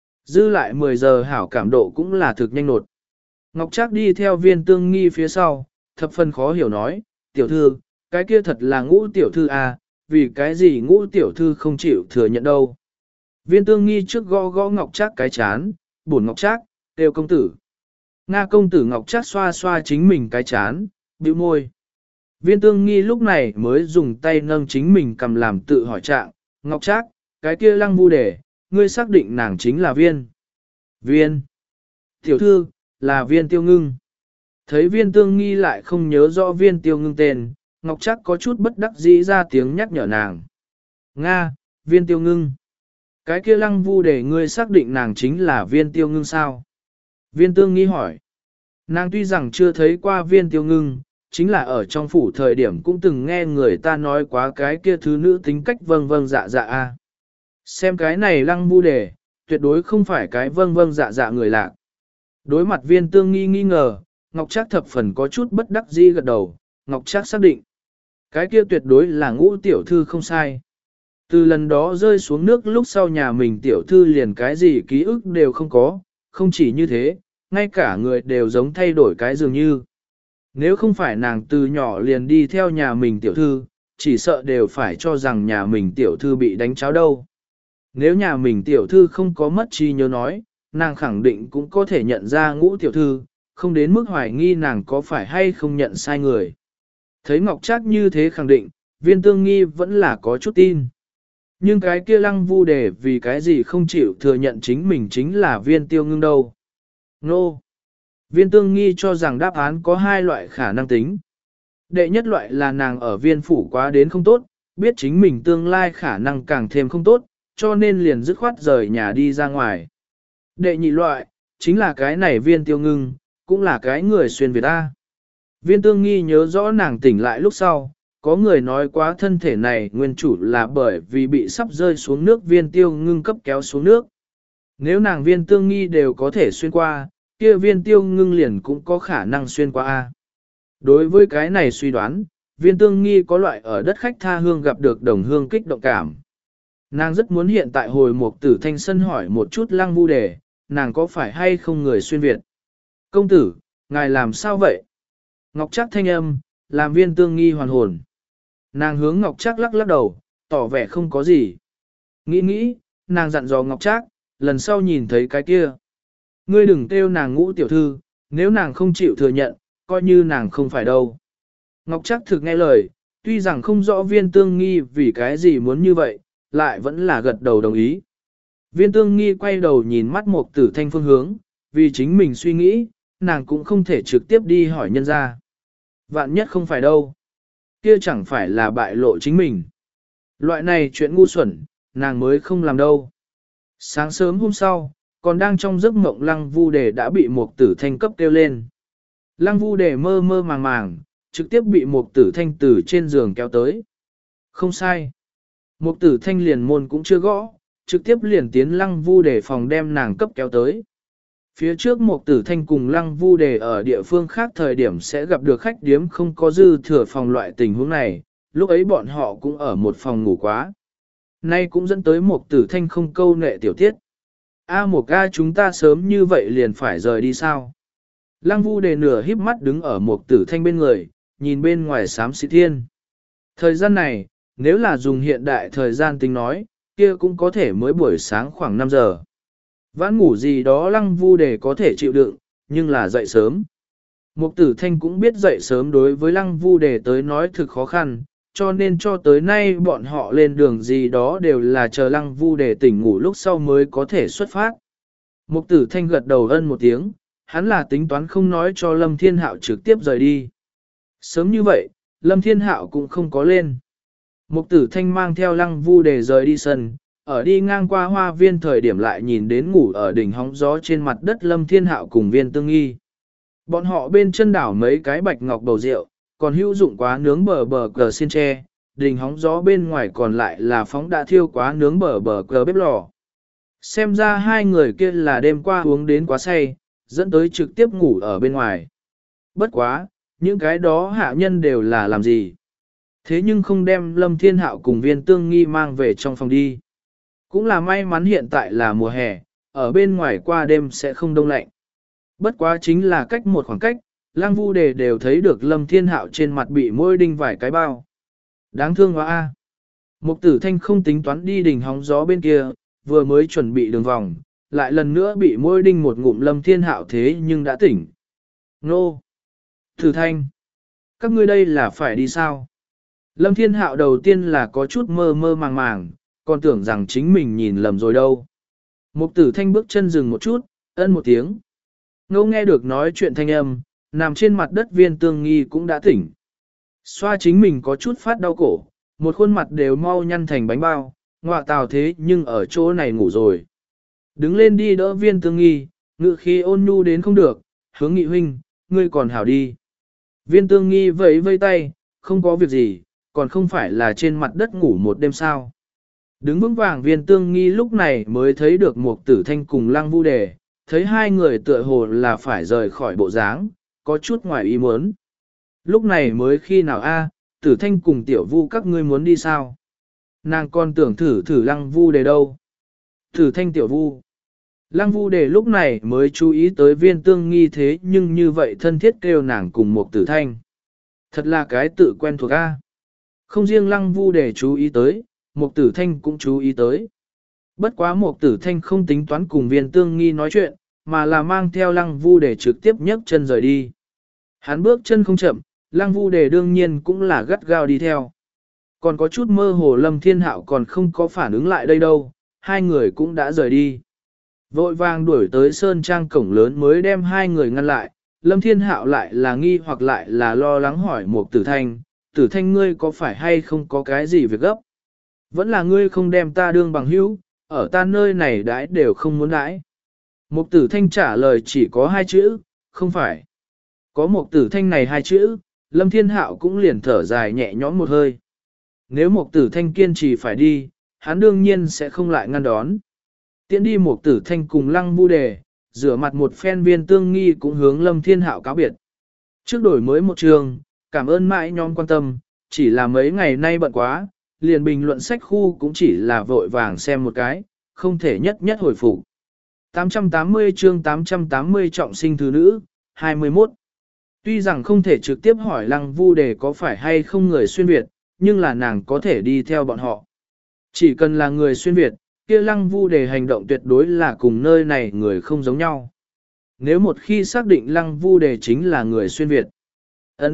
Dư lại mười giờ hảo cảm độ cũng là thực nhanh nột. Ngọc Trác đi theo Viên Tương Nghi phía sau, thập phần khó hiểu nói, tiểu thư, cái kia thật là Ngũ tiểu thư à, vì cái gì Ngũ tiểu thư không chịu thừa nhận đâu. Viên Tương Nghi trước gõ gõ Ngọc Trác cái chán, buồn Ngọc Trác, kêu công tử. Nga công tử Ngọc Trác xoa xoa chính mình cái chán, bĩu môi. Viên Tương Nghi lúc này mới dùng tay nâng chính mình cầm làm tự hỏi trạng, Ngọc Trác, cái kia Lăng Vu đề, ngươi xác định nàng chính là Viên. Viên. Tiểu thư, là Viên Tiêu Ngưng. Thấy Viên Tương Nghi lại không nhớ rõ Viên Tiêu Ngưng tên, Ngọc Trác có chút bất đắc dĩ ra tiếng nhắc nhở nàng. Nga, Viên Tiêu Ngưng. Cái kia Lăng Vu để ngươi xác định nàng chính là Viên Tiêu Ngưng sao? Viên Tương Nghi hỏi. Nàng tuy rằng chưa thấy qua Viên Tiêu Ngưng, chính là ở trong phủ thời điểm cũng từng nghe người ta nói quá cái kia thứ nữ tính cách vâng vâng dạ dạ a. Xem cái này Lăng Vu đề, tuyệt đối không phải cái vâng vâng dạ dạ người lạ. Đối mặt Viên Tương Nghi nghi ngờ, Ngọc Trác thập phần có chút bất đắc dĩ gật đầu, Ngọc Trác xác định. Cái kia tuyệt đối là Ngũ tiểu thư không sai. Từ lần đó rơi xuống nước lúc sau nhà mình tiểu thư liền cái gì ký ức đều không có, không chỉ như thế, ngay cả người đều giống thay đổi cái dường như. Nếu không phải nàng từ nhỏ liền đi theo nhà mình tiểu thư, chỉ sợ đều phải cho rằng nhà mình tiểu thư bị đánh cháo đâu. Nếu nhà mình tiểu thư không có mất trí nhớ nói, nàng khẳng định cũng có thể nhận ra Ngũ tiểu thư, không đến mức hoài nghi nàng có phải hay không nhận sai người. Thấy Ngọc Trác như thế khẳng định, Viên Tương Nghi vẫn là có chút tin. Nhưng cái kia Lăng Vu đề vì cái gì không chịu thừa nhận chính mình chính là Viên Tiêu Ngưng đâu. Nô! No. Viên Tương Nghi cho rằng đáp án có hai loại khả năng tính. Đệ nhất loại là nàng ở viên phủ quá đến không tốt, biết chính mình tương lai khả năng càng thêm không tốt, cho nên liền dứt khoát rời nhà đi ra ngoài. Đệ nhị loại, chính là cái này Viên Tiêu Ngưng, cũng là cái người xuyên Việt A. Viên Tương Nghi nhớ rõ nàng tỉnh lại lúc sau, có người nói quá thân thể này nguyên chủ là bởi vì bị sắp rơi xuống nước Viên Tiêu Ngưng cấp kéo xuống nước. Nếu nàng Viên Tương Nghi đều có thể xuyên qua, kia Viên Tiêu Ngưng liền cũng có khả năng xuyên qua A. Đối với cái này suy đoán, Viên Tương Nghi có loại ở đất khách tha hương gặp được đồng hương kích động cảm. Nàng rất muốn hiện tại hồi Mục Tử Thanh sân hỏi một chút Lăng Vu đề, nàng có phải hay không người xuyên Việt. Công tử, ngài làm sao vậy? Ngọc Trác thanh âm, làm Viên Tương Nghi hoàn hồn. Nàng hướng Ngọc Trác lắc lắc đầu, tỏ vẻ không có gì. Nghĩ nghĩ, nàng dặn dò Ngọc Trác, lần sau nhìn thấy cái kia. Ngươi đừng kêu nàng Ngũ tiểu thư, nếu nàng không chịu thừa nhận, coi như nàng không phải đâu. Ngọc Trác thực nghe lời, Tuy rằng không rõ viên tương nghi vì cái gì muốn như vậy, lại vẫn là gật đầu đồng ý. Viên tương nghi quay đầu nhìn mắt Mục Tử Thanh phương hướng, vì chính mình suy nghĩ, nàng cũng không thể trực tiếp đi hỏi nhân ra. Vạn nhất không phải đâu. Kia chẳng phải là bại lộ chính mình. Loại này chuyện ngu xuẩn, nàng mới không làm đâu. Sáng sớm hôm sau, còn đang trong giấc mộng Lăng Vu Đề đã bị Mục Tử Thanh cấp kêu lên. Lăng Vu Đề mơ mơ màng màng, trực tiếp bị Mục Tử Thanh từ trên giường kéo tới. Không sai. Mục Tử Thanh liền môn cũng chưa gõ, trực tiếp liền tiến Lăng Vu Đề phòng đem nàng cấp kéo tới. Phía trước Mục Tử Thanh cùng Lăng Vu Đề ở địa phương khác thời điểm sẽ gặp được khách điếm không có dư thừa phòng loại tình huống này, lúc ấy bọn họ cũng ở một phòng ngủ quá. Nay cũng dẫn tới Mục Tử Thanh không câu nệ tiểu tiết. A Mục A chúng ta sớm như vậy liền phải rời đi sao? Lăng Vu Đề nửa híp mắt đứng ở Mục Tử Thanh bên người, nhìn bên ngoài xám xịt thiên. Thời gian này, nếu là dùng hiện đại thời gian tính nói, kia cũng có thể mới buổi sáng khoảng năm giờ. Vãn ngủ gì đó Lăng Vu Đề có thể chịu đựng, nhưng là dậy sớm. Mục Tử Thanh cũng biết dậy sớm đối với Lăng Vu Đề tới nói thực khó khăn, cho nên cho tới nay bọn họ lên đường gì đó đều là chờ Lăng Vu Đề tỉnh ngủ lúc sau mới có thể xuất phát. Mục Tử Thanh gật đầu ân một tiếng, hắn là tính toán không nói cho Lâm Thiên Hạo trực tiếp rời đi. Sớm như vậy, Lâm Thiên Hạo cũng không có lên. Mục Tử Thanh mang theo Lăng Vu Đề rời đi sân, ở đi ngang qua hoa viên thời điểm lại nhìn đến ngủ ở đỉnh hóng gió trên mặt đất Lâm Thiên Hạo cùng Viên Tương Nghi. Bọn họ bên chân đảo mấy cái bạch ngọc bầu rượu, còn hữu dụng quá nướng bờ bờ cờ xiên tre, đỉnh hóng gió bên ngoài còn lại là phóng đã thiêu quá nướng bờ bờ cờ bếp lò. Xem ra hai người kia là đêm qua uống đến quá say, dẫn tới trực tiếp ngủ ở bên ngoài. Bất quá, những cái đó hạ nhân đều là làm gì? Thế nhưng không đem Lâm Thiên Hạo cùng Viên Tương Nghi mang về trong phòng đi. Cũng là may mắn hiện tại là mùa hè, ở bên ngoài qua đêm sẽ không đông lạnh. Bất quá chính là cách một khoảng cách, Lăng Vu Đề đều thấy được Lâm Thiên Hạo trên mặt bị môi đinh vài cái bao. Đáng thương quá a. Mục Tử Thanh không tính toán đi đỉnh hóng gió bên kia, vừa mới chuẩn bị đường vòng, lại lần nữa bị môi đinh một ngụm Lâm Thiên Hạo thế nhưng đã tỉnh. Nô! Tử Thanh! Các ngươi đây là phải đi sao? Lâm Thiên Hạo đầu tiên là có chút mơ mơ màng màng, còn tưởng rằng chính mình nhìn lầm rồi đâu. Mục Tử Thanh bước chân dừng một chút, ân một tiếng. Ngô nghe được nói chuyện thanh âm, nằm trên mặt đất Viên Tương Nghi cũng đã tỉnh. Xoa chính mình có chút phát đau cổ, một khuôn mặt đều mau nhăn thành bánh bao, ngọa tào thế nhưng ở chỗ này ngủ rồi. Đứng lên đi đỡ Viên Tương Nghi, ngự khí ôn nhu đến không được, hướng Nghị huynh, ngươi còn hảo đi. Viên Tương Nghi vẫy vây tay, không có việc gì, còn không phải là trên mặt đất ngủ một đêm sao. Đứng vững vàng Viên Tương Nghi lúc này mới thấy được Mục Tử Thanh cùng Lăng Vu Đề, thấy hai người tựa hồ là phải rời khỏi bộ dáng, có chút ngoài ý muốn. Lúc này mới khi nào a, Tử Thanh cùng Tiểu Vu các ngươi muốn đi sao? Nàng còn tưởng thử thử Lăng Vu Đề đâu. Tử Thanh Tiểu Vu. Lăng Vu Đề lúc này mới chú ý tới Viên Tương Nghi thế nhưng như vậy thân thiết kêu nàng cùng Mục Tử Thanh. Thật là cái tự quen thuộc a. Không riêng Lăng Vu Đề chú ý tới, Mục Tử Thanh cũng chú ý tới. Bất quá Mục Tử Thanh không tính toán cùng Viên Tương Nghi nói chuyện, mà là mang theo Lăng Vu Đề trực tiếp nhấc chân rời đi. Hắn bước chân không chậm, Lăng Vu Đề đương nhiên cũng là gắt gao đi theo. Còn có chút mơ hồ Lâm Thiên Hạo còn không có phản ứng lại đây đâu, hai người cũng đã rời đi. Vội vàng đuổi tới Sơn Trang cổng lớn mới đem hai người ngăn lại, Lâm Thiên Hạo lại là nghi hoặc lại là lo lắng hỏi Mục Tử Thanh, Tử Thanh ngươi có phải hay không có cái gì việc gấp? Vẫn là ngươi không đem ta đương bằng hữu, ở ta nơi này đãi đều không muốn đãi. Mục Tử Thanh trả lời chỉ có hai chữ, không phải. Có Mục Tử Thanh này hai chữ, Lâm Thiên Hạo cũng liền thở dài nhẹ nhõm một hơi. Nếu Mục Tử Thanh kiên trì phải đi, hắn đương nhiên sẽ không lại ngăn đón. Tiễn đi Mục Tử Thanh cùng Lăng Vu Đề, rửa mặt một phen Viên Tương Nghi cũng hướng Lâm Thiên Hạo cáo biệt. Trước đổi mới một trường, cảm ơn mãi nhóm quan tâm, chỉ là mấy ngày nay bận quá, liền bình luận sách khu cũng chỉ là vội vàng xem một cái, không thể nhất nhất hồi phục. tám trăm tám mươi chương tám trăm tám mươi trọng sinh thứ nữ, hai mươi mốt. Tuy rằng không thể trực tiếp hỏi Lăng Vu Đề có phải hay không người xuyên Việt, nhưng là nàng có thể đi theo bọn họ. Chỉ cần là người xuyên Việt, kia Lăng Vu Đề hành động tuyệt đối là cùng nơi này người không giống nhau. Nếu một khi xác định Lăng Vu Đề chính là người xuyên Việt, ân,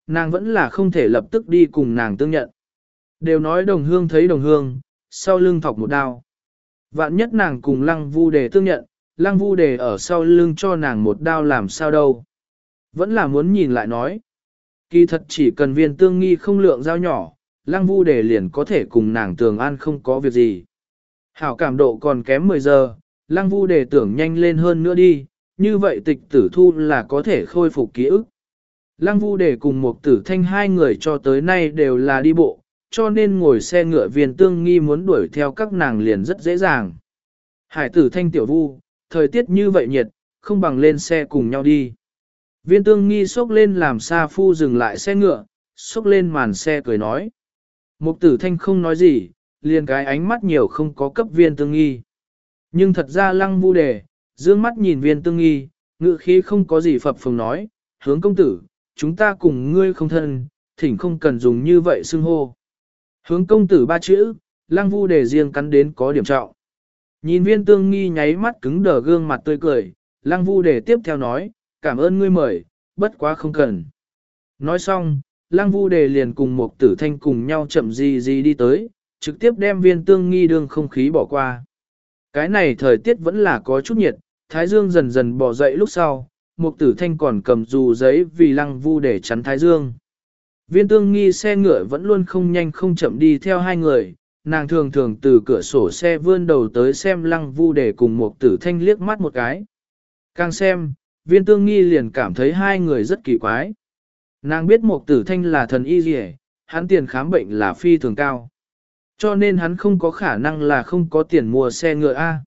nàng vẫn là không thể lập tức đi cùng nàng tương nhận. Đều nói đồng hương thấy đồng hương, sau lưng thọc một đao. Vạn nhất nàng cùng lăng vu đề tương nhận, lăng vu đề ở sau lưng cho nàng một đao làm sao đâu. Vẫn là muốn nhìn lại nói. Kỳ thật chỉ cần viên tương nghi không lượng dao nhỏ, lăng vu đề liền có thể cùng nàng tường an không có việc gì. Hảo cảm độ còn kém mười giờ, lăng vu đề tưởng nhanh lên hơn nữa đi, như vậy tịch tử thu là có thể khôi phục ký ức. Lăng vu đề cùng một tử thanh hai người cho tới nay đều là đi bộ, cho nên ngồi xe ngựa viên tương nghi muốn đuổi theo các nàng liền rất dễ dàng. Hải tử thanh tiểu vu, thời tiết như vậy nhiệt, không bằng lên xe cùng nhau đi. Viên tương nghi xốc lên làm Sa Phu dừng lại xe ngựa, xốc lên màn xe cười nói. Mục tử thanh không nói gì, liền cái ánh mắt nhiều không có cấp viên tương nghi. Nhưng thật ra lăng vu đề, dương mắt nhìn viên tương nghi, ngự khí không có gì phập phồng nói, hướng công tử, chúng ta cùng ngươi không thân, thỉnh không cần dùng như vậy xưng hô. Hướng công tử ba chữ, lăng vu đề riêng cắn đến có điểm trọng. Nhìn viên tương nghi nháy mắt cứng đờ gương mặt tươi cười, lăng vu đề tiếp theo nói, cảm ơn ngươi mời, bất quá không cần. Nói xong, lăng vu đề liền cùng một tử thanh cùng nhau chậm gì gì đi tới, trực tiếp đem viên tương nghi đương không khí bỏ qua. Cái này thời tiết vẫn là có chút nhiệt, thái dương dần dần bỏ dậy lúc sau, một tử thanh còn cầm dù giấy vì lăng vu để chắn thái dương. Viên tương nghi xe ngựa vẫn luôn không nhanh không chậm đi theo hai người, nàng thường thường từ cửa sổ xe vươn đầu tới xem lăng vu để cùng một tử thanh liếc mắt một cái. Càng xem, viên tương nghi liền cảm thấy hai người rất kỳ quái. Nàng biết một tử thanh là thần y gì, hắn tiền khám bệnh là phi thường cao. Cho nên hắn không có khả năng là không có tiền mua xe ngựa A.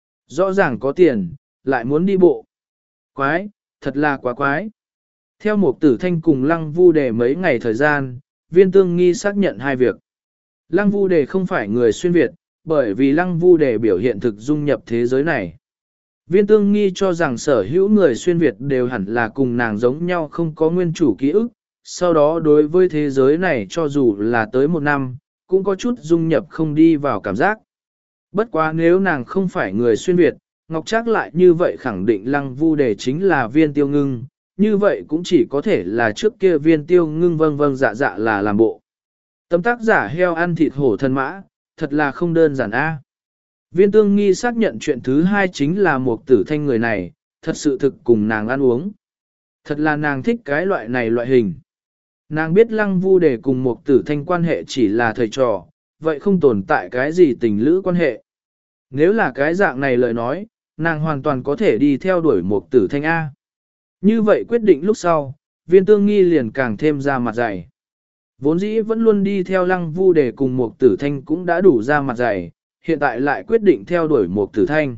Rõ ràng có tiền, lại muốn đi bộ. Quái, thật là quá quái. Theo một tử thanh cùng lăng vu đề mấy ngày thời gian, viên tương nghi xác nhận hai việc. Lăng vu đề không phải người xuyên Việt, bởi vì lăng vu đề biểu hiện thực dung nhập thế giới này. Viên tương nghi cho rằng sở hữu người xuyên Việt đều hẳn là cùng nàng giống nhau không có nguyên chủ ký ức, sau đó đối với thế giới này cho dù là tới một năm, cũng có chút dung nhập không đi vào cảm giác. Bất quá nếu nàng không phải người xuyên Việt, Ngọc Trác lại như vậy khẳng định lăng vu đề chính là viên tiêu ngưng, như vậy cũng chỉ có thể là trước kia viên tiêu ngưng vâng vâng dạ dạ là làm bộ. Tấm tác giả heo ăn thịt hổ thân mã, thật là không đơn giản a. Viên tương nghi xác nhận chuyện thứ hai chính là một tử thanh người này, thật sự thực cùng nàng ăn uống. Thật là nàng thích cái loại này loại hình. Nàng biết lăng vu đề cùng một tử thanh quan hệ chỉ là thầy trò, vậy không tồn tại cái gì tình lữ quan hệ. Nếu là cái dạng này lời nói, nàng hoàn toàn có thể đi theo đuổi một tử thanh A. Như vậy quyết định lúc sau, viên tương nghi liền càng thêm ra mặt dày. Vốn dĩ vẫn luôn đi theo lăng vu đề cùng một tử thanh cũng đã đủ ra mặt dày, hiện tại lại quyết định theo đuổi một tử thanh.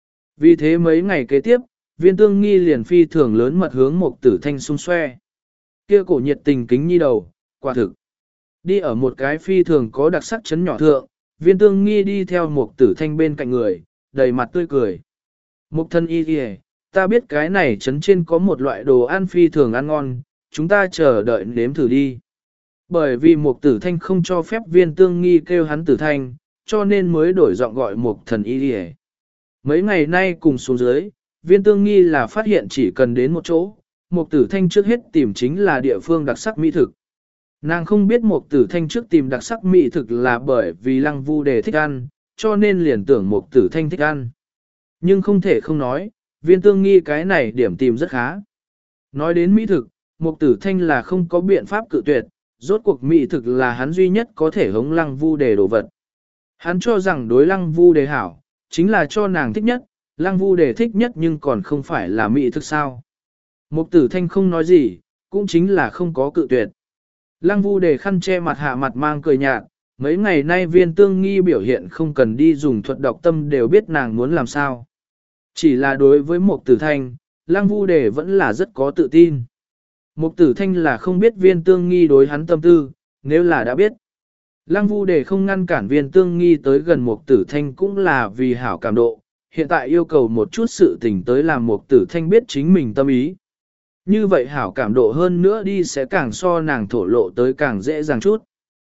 Vì thế mấy ngày kế tiếp, viên tương nghi liền phi thường lớn mật hướng một tử thanh xung xoe. Kia cổ nhiệt tình kính nhi đầu, quả thực. Đi ở một cái phi thường có đặc sắc chấn nhỏ thượng, viên tương nghi đi theo một tử thanh bên cạnh người, đầy mặt tươi cười. Mục thân y kìa, ta biết cái này chấn trên có một loại đồ ăn phi thường ăn ngon, chúng ta chờ đợi nếm thử đi. Bởi vì mục tử thanh không cho phép viên tương nghi kêu hắn tử thanh, cho nên mới đổi giọng gọi mục thần y kìa. Mấy ngày nay cùng xuống dưới, viên tương nghi là phát hiện chỉ cần đến một chỗ, mục tử thanh trước hết tìm chính là địa phương đặc sắc mỹ thực. Nàng không biết mục tử thanh trước tìm đặc sắc mỹ thực là bởi vì lăng vu đề thích ăn, cho nên liền tưởng mục tử thanh thích ăn. Nhưng không thể không nói, viên tương nghi cái này điểm tìm rất khá. Nói đến mỹ thực, mục tử thanh là không có biện pháp cự tuyệt, rốt cuộc mỹ thực là hắn duy nhất có thể hống lăng vu đề đồ vật. Hắn cho rằng đối lăng vu đề hảo, chính là cho nàng thích nhất, lăng vu đề thích nhất nhưng còn không phải là mỹ thực sao. Mục tử thanh không nói gì, cũng chính là không có cự tuyệt. Lăng vu đề khăn che mặt hạ mặt mang cười nhạt, mấy ngày nay viên tương nghi biểu hiện không cần đi dùng thuật đọc tâm đều biết nàng muốn làm sao. Chỉ là đối với mục tử thanh, lăng vu đề vẫn là rất có tự tin. Mục tử thanh là không biết viên tương nghi đối hắn tâm tư, nếu là đã biết. Lăng vu đề không ngăn cản viên tương nghi tới gần mục tử thanh cũng là vì hảo cảm độ, hiện tại yêu cầu một chút sự tình tới làm mục tử thanh biết chính mình tâm ý. Như vậy hảo cảm độ hơn nữa đi sẽ càng so nàng thổ lộ tới càng dễ dàng chút.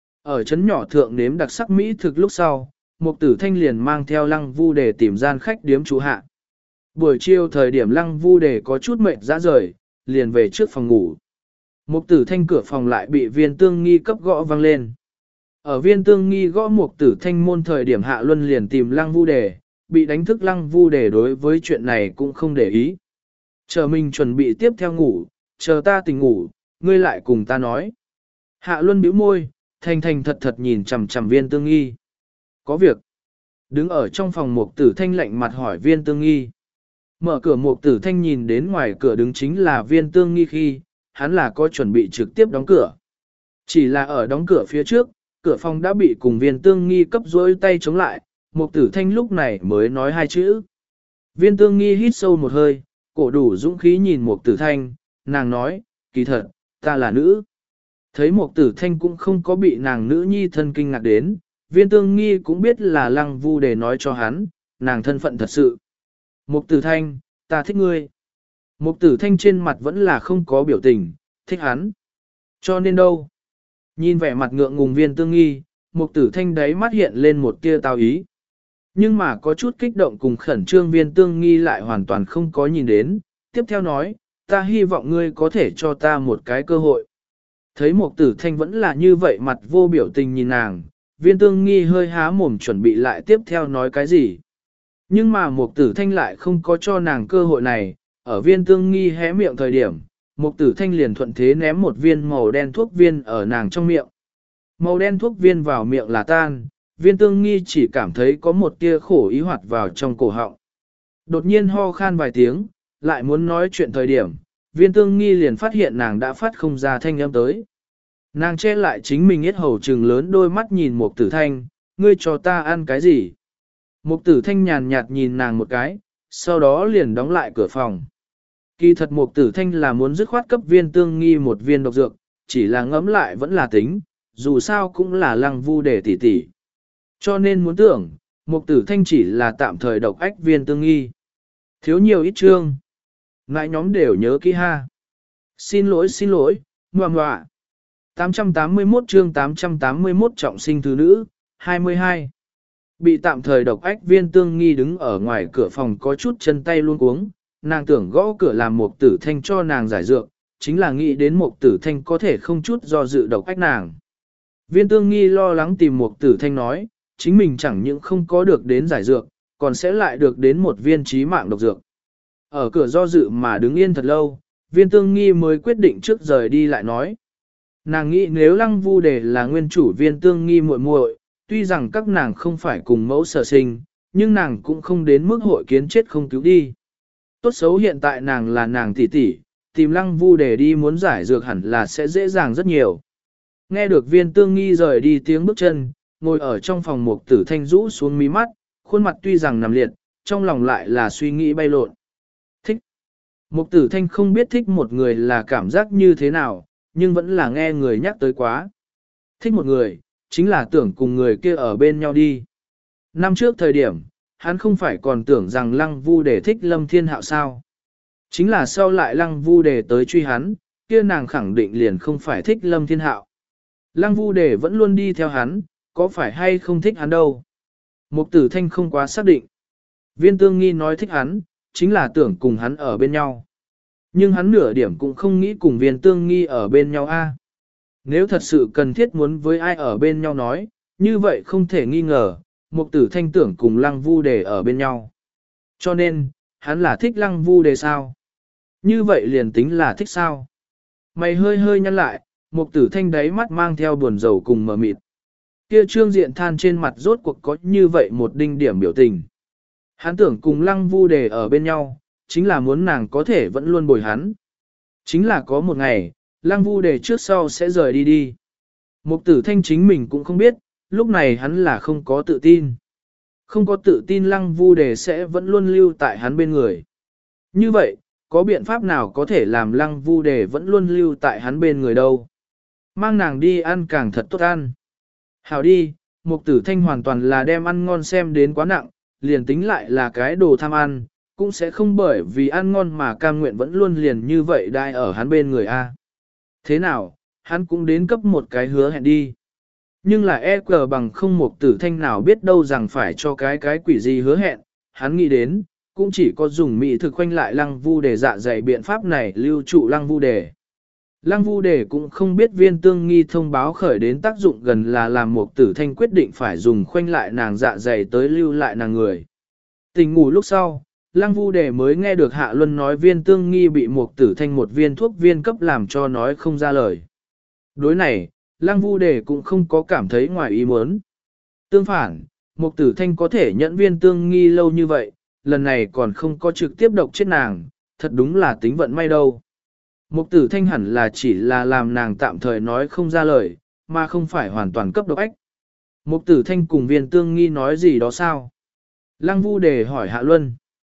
Ở chấn nhỏ thượng nếm đặc sắc mỹ thực lúc sau, mục tử thanh liền mang theo lăng vu đề tìm gian khách điếm trú hạ. Buổi chiều thời điểm lăng vu đề có chút mệt ra rời, liền về trước phòng ngủ. Mục tử thanh cửa phòng lại bị viên tương nghi cấp gõ vang lên. Ở viên tương nghi gõ mục tử thanh môn thời điểm Hạ Luân liền tìm Lăng Vu Đề, bị đánh thức Lăng Vu Đề đối với chuyện này cũng không để ý. Chờ mình chuẩn bị tiếp theo ngủ, chờ ta tỉnh ngủ, ngươi lại cùng ta nói. Hạ Luân bĩu môi, thành thành thật thật nhìn chằm chằm viên tương nghi. Có việc. Đứng ở trong phòng mục tử thanh lạnh mặt hỏi viên tương nghi. Mở cửa mục tử thanh nhìn đến ngoài cửa đứng chính là viên tương nghi khi, hắn là có chuẩn bị trực tiếp đóng cửa. Chỉ là ở đóng cửa phía trước, cửa phòng đã bị cùng viên tương nghi cấp dối tay chống lại, mục tử thanh lúc này mới nói hai chữ. Viên tương nghi hít sâu một hơi, cổ đủ dũng khí nhìn mục tử thanh, nàng nói, kỳ thật, ta là nữ. Thấy mục tử thanh cũng không có bị nàng nữ nhi thân kinh ngạc đến, viên tương nghi cũng biết là Lăng Vu Đề nói cho hắn, nàng thân phận thật sự. Mục tử thanh, ta thích ngươi. Mục tử thanh trên mặt vẫn là không có biểu tình, thích hắn. Cho nên đâu? Nhìn vẻ mặt ngượng ngùng viên tương nghi, mục tử thanh đáy mắt hiện lên một tia tao ý. Nhưng mà có chút kích động cùng khẩn trương viên tương nghi lại hoàn toàn không có nhìn đến. Tiếp theo nói, ta hy vọng ngươi có thể cho ta một cái cơ hội. Thấy mục tử thanh vẫn là như vậy mặt vô biểu tình nhìn nàng, viên tương nghi hơi há mồm chuẩn bị lại tiếp theo nói cái gì. Nhưng mà mục tử thanh lại không có cho nàng cơ hội này, ở viên tương nghi hé miệng thời điểm, mục tử thanh liền thuận thế ném một viên màu đen thuốc viên ở nàng trong miệng. Màu đen thuốc viên vào miệng là tan, viên tương nghi chỉ cảm thấy có một tia khổ ý hoạt vào trong cổ họng. Đột nhiên ho khan vài tiếng, lại muốn nói chuyện thời điểm, viên tương nghi liền phát hiện nàng đã phát không ra thanh âm tới. Nàng che lại chính mình yết hầu trừng lớn đôi mắt nhìn mục tử thanh, ngươi cho ta ăn cái gì? Mục tử thanh nhàn nhạt nhìn nàng một cái, sau đó liền đóng lại cửa phòng. Kỳ thật mục tử thanh là muốn dứt khoát cấp viên tương nghi một viên độc dược, chỉ là ngẫm lại vẫn là tính, dù sao cũng là Lăng Vu Đề tỷ tỷ. Cho nên muốn tưởng, mục tử thanh chỉ là tạm thời độc ách viên tương nghi. Thiếu nhiều ít chương. Ngại nhóm đều nhớ kỹ ha. Xin lỗi xin lỗi, ngoà ngoạ. tám trăm tám mươi mốt chương tám trăm tám mươi mốt trọng sinh thứ nữ, hai mươi hai. Bị tạm thời độc ách viên tương nghi đứng ở ngoài cửa phòng có chút chân tay luôn cuống, nàng tưởng gõ cửa làm mục tử thanh cho nàng giải dược, chính là nghĩ đến mục tử thanh có thể không chút do dự độc ách nàng. Viên tương nghi lo lắng tìm mục tử thanh nói, chính mình chẳng những không có được đến giải dược, còn sẽ lại được đến một viên trí mạng độc dược. Ở cửa do dự mà đứng yên thật lâu, viên tương nghi mới quyết định trước rời đi lại nói. Nàng nghĩ nếu Lăng Vu Đề là nguyên chủ viên tương nghi muội muội, tuy rằng các nàng không phải cùng mẫu sở sinh, nhưng nàng cũng không đến mức hội kiến chết không cứu đi. Tốt xấu hiện tại nàng là nàng tỷ tỷ, tìm Lăng Vu Đề đi muốn giải dược hẳn là sẽ dễ dàng rất nhiều. Nghe được viên tương nghi rời đi tiếng bước chân, ngồi ở trong phòng mục tử thanh rũ xuống mí mắt, khuôn mặt tuy rằng nằm liệt, trong lòng lại là suy nghĩ bay lộn. Thích. Mục tử thanh không biết thích một người là cảm giác như thế nào, nhưng vẫn là nghe người nhắc tới quá. Thích một người, chính là tưởng cùng người kia ở bên nhau đi. Năm trước thời điểm, hắn không phải còn tưởng rằng Lăng Vu Đề thích Lâm Thiên Hạo sao. Chính là sau lại Lăng Vu Đề tới truy hắn, kia nàng khẳng định liền không phải thích Lâm Thiên Hạo. Lăng Vu Đề vẫn luôn đi theo hắn, có phải hay không thích hắn đâu. Mục tử thanh không quá xác định. Viên tương nghi nói thích hắn, chính là tưởng cùng hắn ở bên nhau. Nhưng hắn nửa điểm cũng không nghĩ cùng viên tương nghi ở bên nhau a. Nếu thật sự cần thiết muốn với ai ở bên nhau nói, như vậy không thể nghi ngờ, mục tử thanh tưởng cùng Lăng Vu Đề ở bên nhau. Cho nên, hắn là thích Lăng Vu Đề sao? Như vậy liền tính là thích sao? Mày hơi hơi nhăn lại, mục tử thanh đáy mắt mang theo buồn rầu cùng mờ mịt. Kia trương diện than trên mặt rốt cuộc có như vậy một đinh điểm biểu tình. Hắn tưởng cùng Lăng Vu Đề ở bên nhau, chính là muốn nàng có thể vẫn luôn bồi hắn. Chính là có một ngày, Lăng Vu Đề trước sau sẽ rời đi đi. Mục tử thanh chính mình cũng không biết, lúc này hắn là không có tự tin. Không có tự tin Lăng Vu Đề sẽ vẫn luôn lưu tại hắn bên người. Như vậy, có biện pháp nào có thể làm Lăng Vu Đề vẫn luôn lưu tại hắn bên người đâu? Mang nàng đi ăn càng thật tốt ăn. Hảo đi, mục tử thanh hoàn toàn là đem ăn ngon xem đến quá nặng, liền tính lại là cái đồ tham ăn, cũng sẽ không bởi vì ăn ngon mà cam nguyện vẫn luôn liền như vậy đai ở hắn bên người a. Thế nào, hắn cũng đến cấp một cái hứa hẹn đi. Nhưng là e cờ bằng không mục tử thanh nào biết đâu rằng phải cho cái cái quỷ gì hứa hẹn, hắn nghĩ đến, cũng chỉ có dùng mỹ thực khoanh lại Lăng Vu Đề dạ dày biện pháp này lưu trụ Lăng Vu Đề. Lăng Vu Đề cũng không biết viên tương nghi thông báo khởi đến tác dụng gần là làm một tử thanh quyết định phải dùng khoanh lại nàng dạ dày tới lưu lại nàng người. Tỉnh ngủ lúc sau, Lăng Vu Đề mới nghe được Hạ Luân nói viên tương nghi bị một tử thanh một viên thuốc viên cấp làm cho nói không ra lời. Đối này, Lăng Vu Đề cũng không có cảm thấy ngoài ý muốn. Tương phản, một tử thanh có thể nhận viên tương nghi lâu như vậy, lần này còn không có trực tiếp độc chết nàng, thật đúng là tính vận may đâu. Mục tử thanh hẳn là chỉ là làm nàng tạm thời nói không ra lời, mà không phải hoàn toàn cấp độc ách. Mục tử thanh cùng viên tương nghi nói gì đó sao? Lăng Vu Đề hỏi Hạ Luân.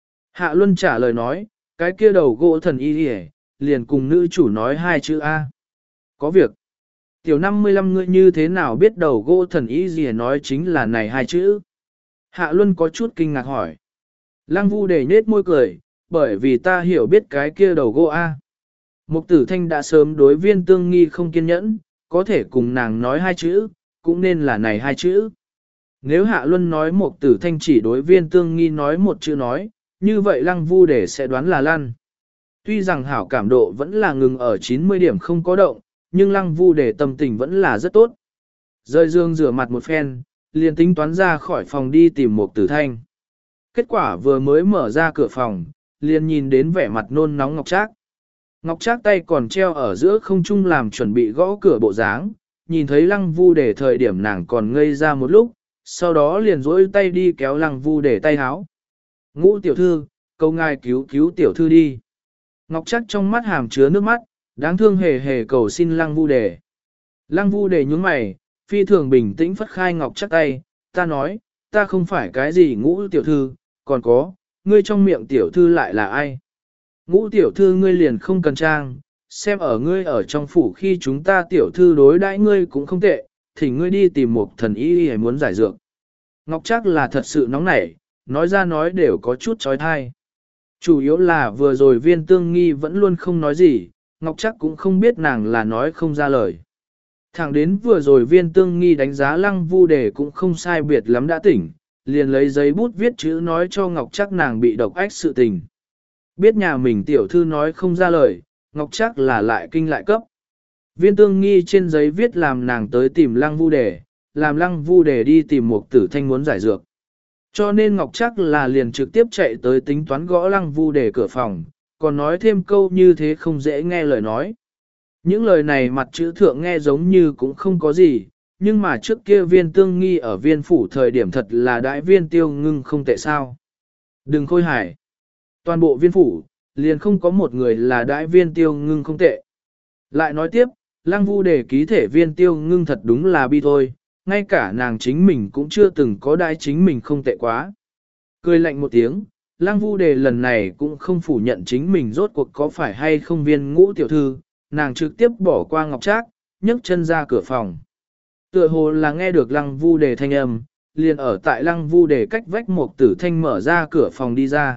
Hạ Luân trả lời nói, cái kia đầu gỗ thần y hề, liền cùng nữ chủ nói hai chữ A. Có việc. Tiểu năm mươi lăm ngươi như thế nào biết đầu gỗ thần y gì nói chính là này hai chữ? Hạ Luân có chút kinh ngạc hỏi. Lăng Vu Đề nhết môi cười, bởi vì ta hiểu biết cái kia đầu gỗ A. Mục tử thanh đã sớm đối viên tương nghi không kiên nhẫn, có thể cùng nàng nói hai chữ, cũng nên là này hai chữ. Nếu Hạ Luân nói mục tử thanh chỉ đối viên tương nghi nói một chữ nói, như vậy Lăng Vu Đề sẽ đoán là lăn. Tuy rằng hảo cảm độ vẫn là ngừng ở chín mươi điểm không có động, nhưng Lăng Vu Đề tâm tình vẫn là rất tốt. Rơi dương rửa mặt một phen, liền tính toán ra khỏi phòng đi tìm mục tử thanh. Kết quả vừa mới mở ra cửa phòng, liền nhìn đến vẻ mặt nôn nóng Ngọc Trác. Ngọc Trác tay còn treo ở giữa không trung làm chuẩn bị gõ cửa bộ dáng, nhìn thấy Lăng Vu Đề thời điểm nàng còn ngây ra một lúc, sau đó liền rỗi tay đi kéo Lăng Vu Đề tay háo. Ngũ tiểu thư, cầu ngài cứu cứu tiểu thư đi. Ngọc Trác trong mắt hàm chứa nước mắt, đáng thương hề hề cầu xin Lăng Vu Đề. Lăng Vu Đề nhướng mày, phi thường bình tĩnh phất khai Ngọc Trác tay, ta nói, ta không phải cái gì ngũ tiểu thư, còn có, ngươi trong miệng tiểu thư lại là ai? Ngũ tiểu thư ngươi liền không cần trang, xem ở ngươi ở trong phủ khi chúng ta tiểu thư đối đãi ngươi cũng không tệ, thì ngươi đi tìm một thần y hay muốn giải dược. Ngọc Trác là thật sự nóng nảy, nói ra nói đều có chút trói thai. Chủ yếu là vừa rồi viên tương nghi vẫn luôn không nói gì, Ngọc Trác cũng không biết nàng là nói không ra lời. Thẳng đến vừa rồi viên tương nghi đánh giá Lăng Vu Đề cũng không sai biệt lắm đã tỉnh, liền lấy giấy bút viết chữ nói cho Ngọc Trác nàng bị độc ách sự tình. Biết nhà mình tiểu thư nói không ra lời, Ngọc Trác là lại kinh lại cấp. Viên tương nghi trên giấy viết làm nàng tới tìm Lăng Vu Đề, làm Lăng Vu Đề đi tìm một tử thanh muốn giải dược. Cho nên Ngọc Trác là liền trực tiếp chạy tới tính toán gõ Lăng Vu Đề cửa phòng, còn nói thêm câu như thế không dễ nghe lời nói. Những lời này mặt chữ thượng nghe giống như cũng không có gì, nhưng mà trước kia viên tương nghi ở viên phủ thời điểm thật là đại viên tiêu ngưng không tệ sao. Đừng khôi hài. Toàn bộ viên phủ, liền không có một người là đại viên tiêu ngưng không tệ. Lại nói tiếp, Lăng Vu Đề ký thể viên tiêu ngưng thật đúng là bi thôi, ngay cả nàng chính mình cũng chưa từng có đại chính mình không tệ quá. Cười lạnh một tiếng, Lăng Vu Đề lần này cũng không phủ nhận chính mình rốt cuộc có phải hay không viên ngũ tiểu thư, nàng trực tiếp bỏ qua Ngọc Trác, nhấc chân ra cửa phòng. Tựa hồ là nghe được Lăng Vu Đề thanh âm, liền ở tại Lăng Vu Đề cách vách một tử thanh mở ra cửa phòng đi ra.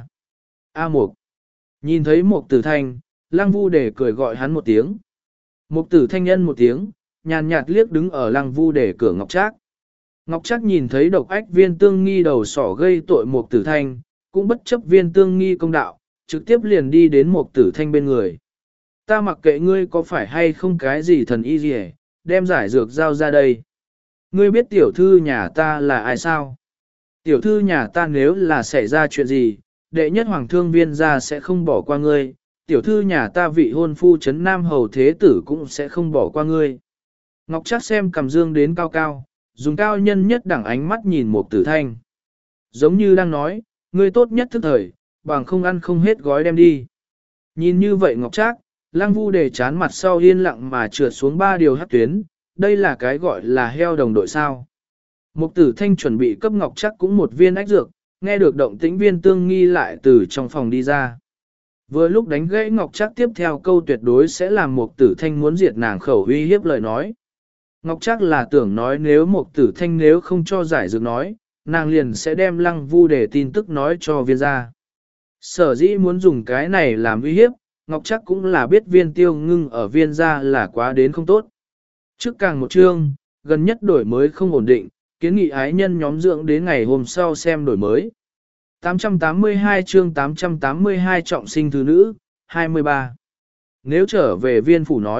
A Mục. Nhìn thấy Mục Tử Thanh, Lăng Vu Đề cười gọi hắn một tiếng. Mục Tử Thanh nhân một tiếng, nhàn nhạt liếc đứng ở Lăng Vu Đề cửa Ngọc Trác. Ngọc Trác nhìn thấy độc ách viên tương nghi đầu sỏ gây tội Mục Tử Thanh, cũng bất chấp viên tương nghi công đạo, trực tiếp liền đi đến Mục Tử Thanh bên người. Ta mặc kệ ngươi có phải hay không cái gì thần y gì hết, đem giải dược giao ra đây. Ngươi biết tiểu thư nhà ta là ai sao? Tiểu thư nhà ta nếu là xảy ra chuyện gì, đệ nhất hoàng thương viên gia sẽ không bỏ qua ngươi, tiểu thư nhà ta vị hôn phu trấn nam hầu thế tử cũng sẽ không bỏ qua ngươi. Ngọc Trác xem cầm dương đến cao cao, dùng cao nhân nhất đẳng ánh mắt nhìn Mục Tử Thanh. Giống như đang nói, ngươi tốt nhất thức thời, bằng không ăn không hết gói đem đi. Nhìn như vậy Ngọc Trác, Lăng Vu Đề chán mặt sau yên lặng mà trượt xuống ba điều hắc tuyến, đây là cái gọi là heo đồng đội sao. Mục Tử Thanh chuẩn bị cấp Ngọc Trác cũng một viên ách dược, nghe được động tĩnh viên tương nghi lại từ trong phòng đi ra. Vừa lúc đánh gãy Ngọc Trác tiếp theo câu tuyệt đối sẽ làm Mục Tử Thanh muốn diệt nàng khẩu uy hiếp lời nói. Ngọc Trác là tưởng nói nếu Mục Tử Thanh nếu không cho giải dược nói, nàng liền sẽ đem Lăng Vu Đề tin tức nói cho viên gia. Sở dĩ muốn dùng cái này làm uy hiếp, Ngọc Trác cũng là biết viên tiêu ngưng ở viên gia là quá đến không tốt. Trước càng một chương, gần nhất đổi mới không ổn định, kiến nghị ái nhân nhóm dưỡng đến ngày hôm sau xem đổi mới. tám trăm tám mươi hai chương tám trăm tám mươi hai trọng sinh thứ nữ, hai mươi ba. Nếu trở về viên phủ nói,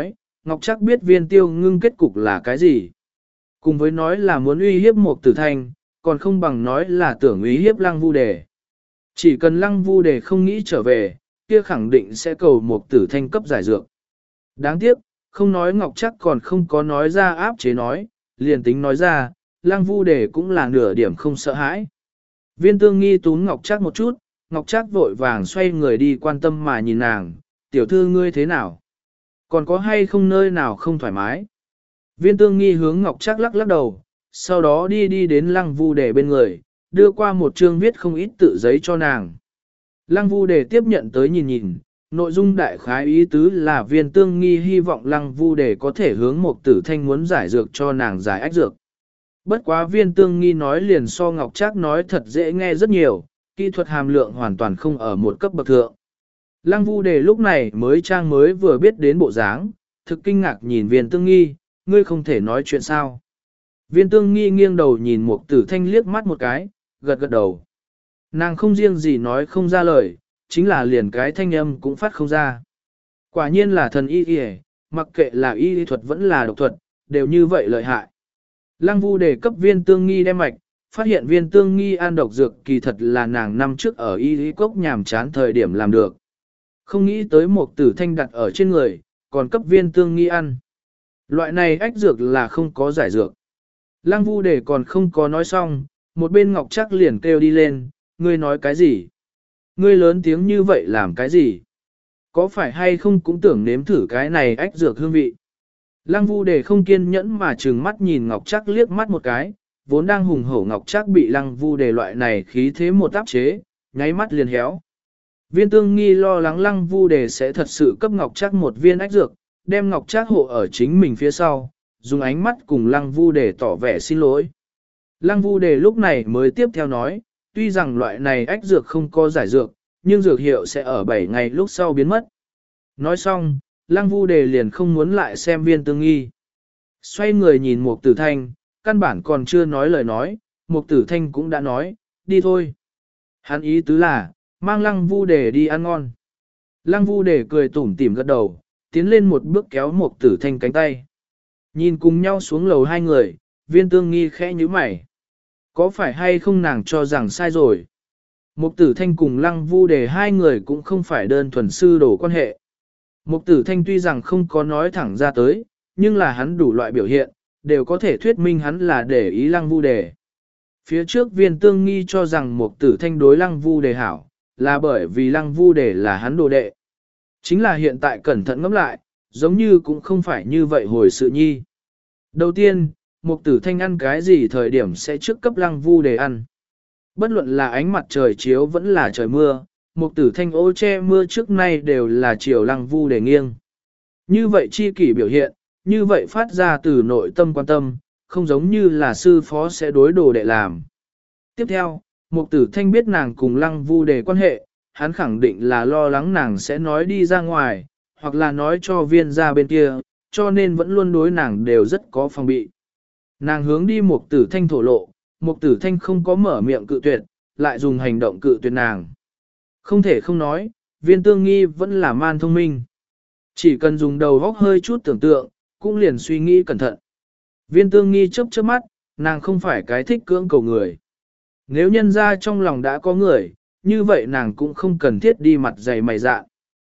Ngọc Trác biết viên tiêu ngưng kết cục là cái gì. Cùng với nói là muốn uy hiếp một tử thanh, còn không bằng nói là tưởng uy hiếp lăng vu đề. Chỉ cần lăng vu đề không nghĩ trở về, kia khẳng định sẽ cầu một tử thanh cấp giải dược. Đáng tiếc, không nói Ngọc Trác còn không có nói ra áp chế nói, liền tính nói ra, lăng vu đề cũng là nửa điểm không sợ hãi. Viên tương nghi túm Ngọc Trác một chút, Ngọc Trác vội vàng xoay người đi quan tâm mà nhìn nàng, tiểu thư ngươi thế nào? Còn có hay không nơi nào không thoải mái? Viên tương nghi hướng Ngọc Trác lắc lắc đầu, sau đó đi đi đến lăng vu đề bên người, đưa qua một chương viết không ít tự giấy cho nàng. Lăng vu đề tiếp nhận tới nhìn nhìn, nội dung đại khái ý tứ là viên tương nghi hy vọng lăng vu đề có thể hướng một tử thanh muốn giải dược cho nàng giải ách dược. Bất quá viên tương nghi nói liền so Ngọc Trác nói thật dễ nghe rất nhiều, kỹ thuật hàm lượng hoàn toàn không ở một cấp bậc thượng. Lăng vu đề lúc này mới trang mới vừa biết đến bộ dáng, thực kinh ngạc nhìn viên tương nghi, ngươi không thể nói chuyện sao. Viên tương nghi nghiêng đầu nhìn một tử thanh liếc mắt một cái, gật gật đầu. Nàng không riêng gì nói không ra lời, chính là liền cái thanh âm cũng phát không ra. Quả nhiên là thần y y, mặc kệ là y lý thuật vẫn là độc thuật, đều như vậy lợi hại. Lăng vu đề cấp viên tương nghi đem mạch, phát hiện viên tương nghi ăn độc dược kỳ thật là nàng năm trước ở y lý cốc nhàm chán thời điểm làm được. Không nghĩ tới một tử thanh đặt ở trên người, còn cấp viên tương nghi ăn. Loại này ách dược là không có giải dược. Lăng vu đề còn không có nói xong, một bên Ngọc Trác liền kêu đi lên, ngươi nói cái gì? Ngươi lớn tiếng như vậy làm cái gì? Có phải hay không cũng tưởng nếm thử cái này ách dược hương vị? Lăng vu đề không kiên nhẫn mà trừng mắt nhìn Ngọc Trác liếc mắt một cái, vốn đang hùng hổ Ngọc Trác bị lăng vu đề loại này khí thế một áp chế, nháy mắt liền héo. Viên tương nghi lo lắng lăng vu đề sẽ thật sự cấp Ngọc Trác một viên ách dược, đem Ngọc Trác hộ ở chính mình phía sau, dùng ánh mắt cùng lăng vu đề tỏ vẻ xin lỗi. Lăng vu đề lúc này mới tiếp theo nói, tuy rằng loại này ách dược không có giải dược, nhưng dược hiệu sẽ ở bảy ngày lúc sau biến mất. Nói xong, lăng vu đề liền không muốn lại xem viên tương nghi. Xoay người nhìn Mục Tử Thanh, căn bản còn chưa nói lời nói, Mục Tử Thanh cũng đã nói, đi thôi. Hắn ý tứ là, mang lăng vu đề đi ăn ngon. Lăng vu đề cười tủm tỉm gật đầu, tiến lên một bước kéo Mục Tử Thanh cánh tay. Nhìn cùng nhau xuống lầu hai người, viên tương nghi khẽ nhíu mày. Có phải hay không nàng cho rằng sai rồi? Mục Tử Thanh cùng lăng vu đề hai người cũng không phải đơn thuần sư đổ quan hệ. Mục Tử Thanh tuy rằng không có nói thẳng ra tới, nhưng là hắn đủ loại biểu hiện, đều có thể thuyết minh hắn là để ý lăng vu đề. Phía trước viên tương nghi cho rằng Mục Tử Thanh đối lăng vu đề hảo, là bởi vì lăng vu đề là hắn đồ đệ. Chính là hiện tại cẩn thận ngẫm lại, giống như cũng không phải như vậy hồi sự nhi. Đầu tiên, Mục Tử Thanh ăn cái gì thời điểm sẽ trước cấp lăng vu đề ăn. Bất luận là ánh mặt trời chiếu vẫn là trời mưa, Mục Tử Thanh ô che mưa trước nay đều là chiều lăng vu đề nghiêng. Như vậy chi kỷ biểu hiện, như vậy phát ra từ nội tâm quan tâm, không giống như là sư phó sẽ đối đồ đệ làm. Tiếp theo, Mục Tử Thanh biết nàng cùng lăng vu đề quan hệ, hắn khẳng định là lo lắng nàng sẽ nói đi ra ngoài, hoặc là nói cho viên gia bên kia, cho nên vẫn luôn đối nàng đều rất có phòng bị. Nàng hướng đi Mục Tử Thanh thổ lộ, Mục Tử Thanh không có mở miệng cự tuyệt, lại dùng hành động cự tuyệt nàng. Không thể không nói, viên tương nghi vẫn là man thông minh. Chỉ cần dùng đầu góc hơi chút tưởng tượng, cũng liền suy nghĩ cẩn thận. Viên tương nghi chớp chớp mắt, nàng không phải cái thích cưỡng cầu người. Nếu nhân ra trong lòng đã có người, như vậy nàng cũng không cần thiết đi mặt dày mày dạ.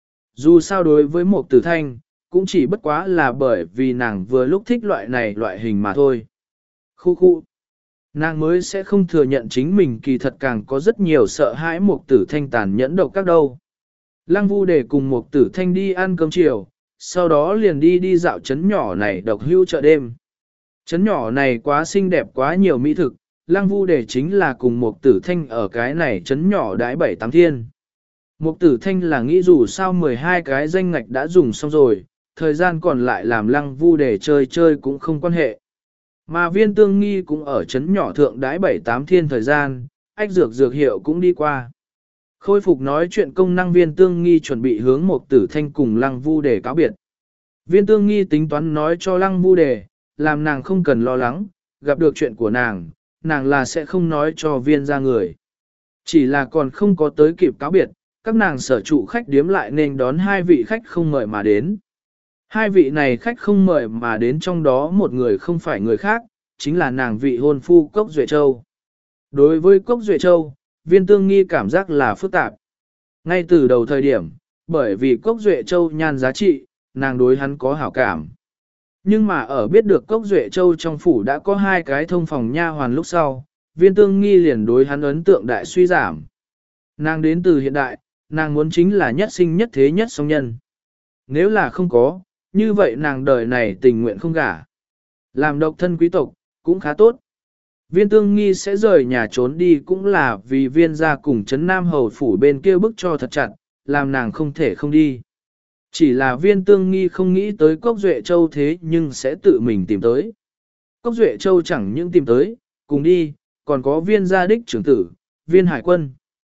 Dù sao đối với Mục Tử Thanh, cũng chỉ bất quá là bởi vì nàng vừa lúc thích loại này loại hình mà thôi. Khu khu. Nàng mới sẽ không thừa nhận chính mình kỳ thật càng có rất nhiều sợ hãi Mục Tử Thanh tàn nhẫn độc các đâu. Lăng vu đề cùng Mục Tử Thanh đi ăn cơm chiều, sau đó liền đi đi dạo trấn nhỏ này độc hưu chợ đêm. Trấn nhỏ này quá xinh đẹp quá nhiều mỹ thực, Lăng vu đề chính là cùng Mục Tử Thanh ở cái này trấn nhỏ đãi bảy tám thiên. Mục Tử Thanh là nghĩ dù sao mười hai cái danh ngạch đã dùng xong rồi, thời gian còn lại làm Lăng vu đề chơi chơi cũng không quan hệ. Mà viên tương nghi cũng ở trấn nhỏ thượng đái bảy tám thiên thời gian, ách dược dược hiệu cũng đi qua. Khôi phục nói chuyện công năng viên tương nghi chuẩn bị hướng Mục Tử Thanh cùng lăng vu đề cáo biệt. Viên tương nghi tính toán nói cho lăng vu đề, làm nàng không cần lo lắng, gặp được chuyện của nàng, nàng là sẽ không nói cho viên ra người. Chỉ là còn không có tới kịp cáo biệt, các nàng sở trụ khách điếm lại nên đón hai vị khách không mời mà đến. Hai vị này khách không mời mà đến trong đó một người không phải người khác, chính là nàng vị hôn phu Cốc Duệ Châu. Đối với Cốc Duệ Châu, Viên Tương Nghi cảm giác là phức tạp. Ngay từ đầu thời điểm, bởi vì Cốc Duệ Châu nhan giá trị, nàng đối hắn có hảo cảm. Nhưng mà ở biết được Cốc Duệ Châu trong phủ đã có hai cái thông phòng nha hoàn lúc sau, Viên Tương Nghi liền đối hắn ấn tượng đại suy giảm. Nàng đến từ hiện đại, nàng muốn chính là nhất sinh nhất thế nhất song nhân. Nếu là không có, như vậy nàng đời này tình nguyện không gả. Làm độc thân quý tộc, cũng khá tốt. Viên Tương Nghi sẽ rời nhà trốn đi cũng là vì viên gia cùng Trấn Nam Hầu phủ bên kia bức cho thật chặt, làm nàng không thể không đi. Chỉ là viên Tương Nghi không nghĩ tới Cốc Duệ Châu thế nhưng sẽ tự mình tìm tới. Cốc Duệ Châu chẳng những tìm tới, cùng đi, còn có viên gia đích trưởng tử, viên hải quân.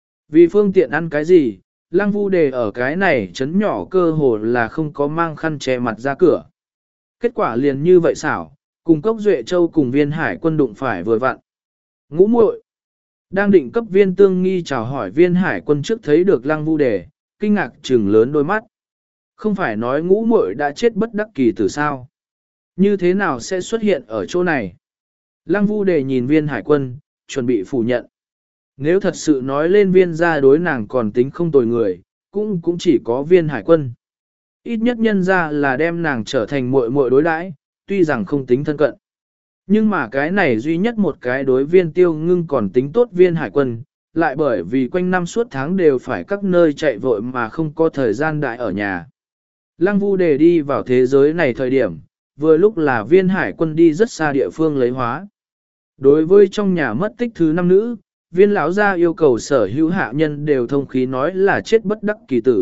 Vì phương tiện ăn cái gì, Lăng Vu Đề ở cái này chấn nhỏ cơ hồ là không có mang khăn che mặt ra cửa. Kết quả liền như vậy xảo, cùng Cốc Duệ Châu cùng viên hải quân đụng phải vừa vặn. Ngũ muội đang định cấp viên Tương Nghi chào hỏi viên hải quân trước thấy được Lăng Vu Đề, kinh ngạc trừng lớn đôi mắt. Không phải nói ngũ muội đã chết bất đắc kỳ tử sao? Như thế nào sẽ xuất hiện ở chỗ này? Lăng Vu Đề nhìn viên hải quân, chuẩn bị phủ nhận. Nếu thật sự nói lên viên gia đối nàng còn tính không tồi người, cũng cũng chỉ có viên hải quân. Ít nhất nhân ra là đem nàng trở thành muội muội đối đãi, tuy rằng không tính thân cận. Nhưng mà cái này duy nhất một cái đối viên tiêu ngưng còn tính tốt viên hải quân, lại bởi vì quanh năm suốt tháng đều phải các nơi chạy vội mà không có thời gian đại ở nhà. Lăng Vu Đề đi vào thế giới này thời điểm, vừa lúc là viên hải quân đi rất xa địa phương lấy hóa. Đối với trong nhà mất tích thứ năm nữ, viên lão gia yêu cầu sở hữu hạ nhân đều thông khí nói là chết bất đắc kỳ tử.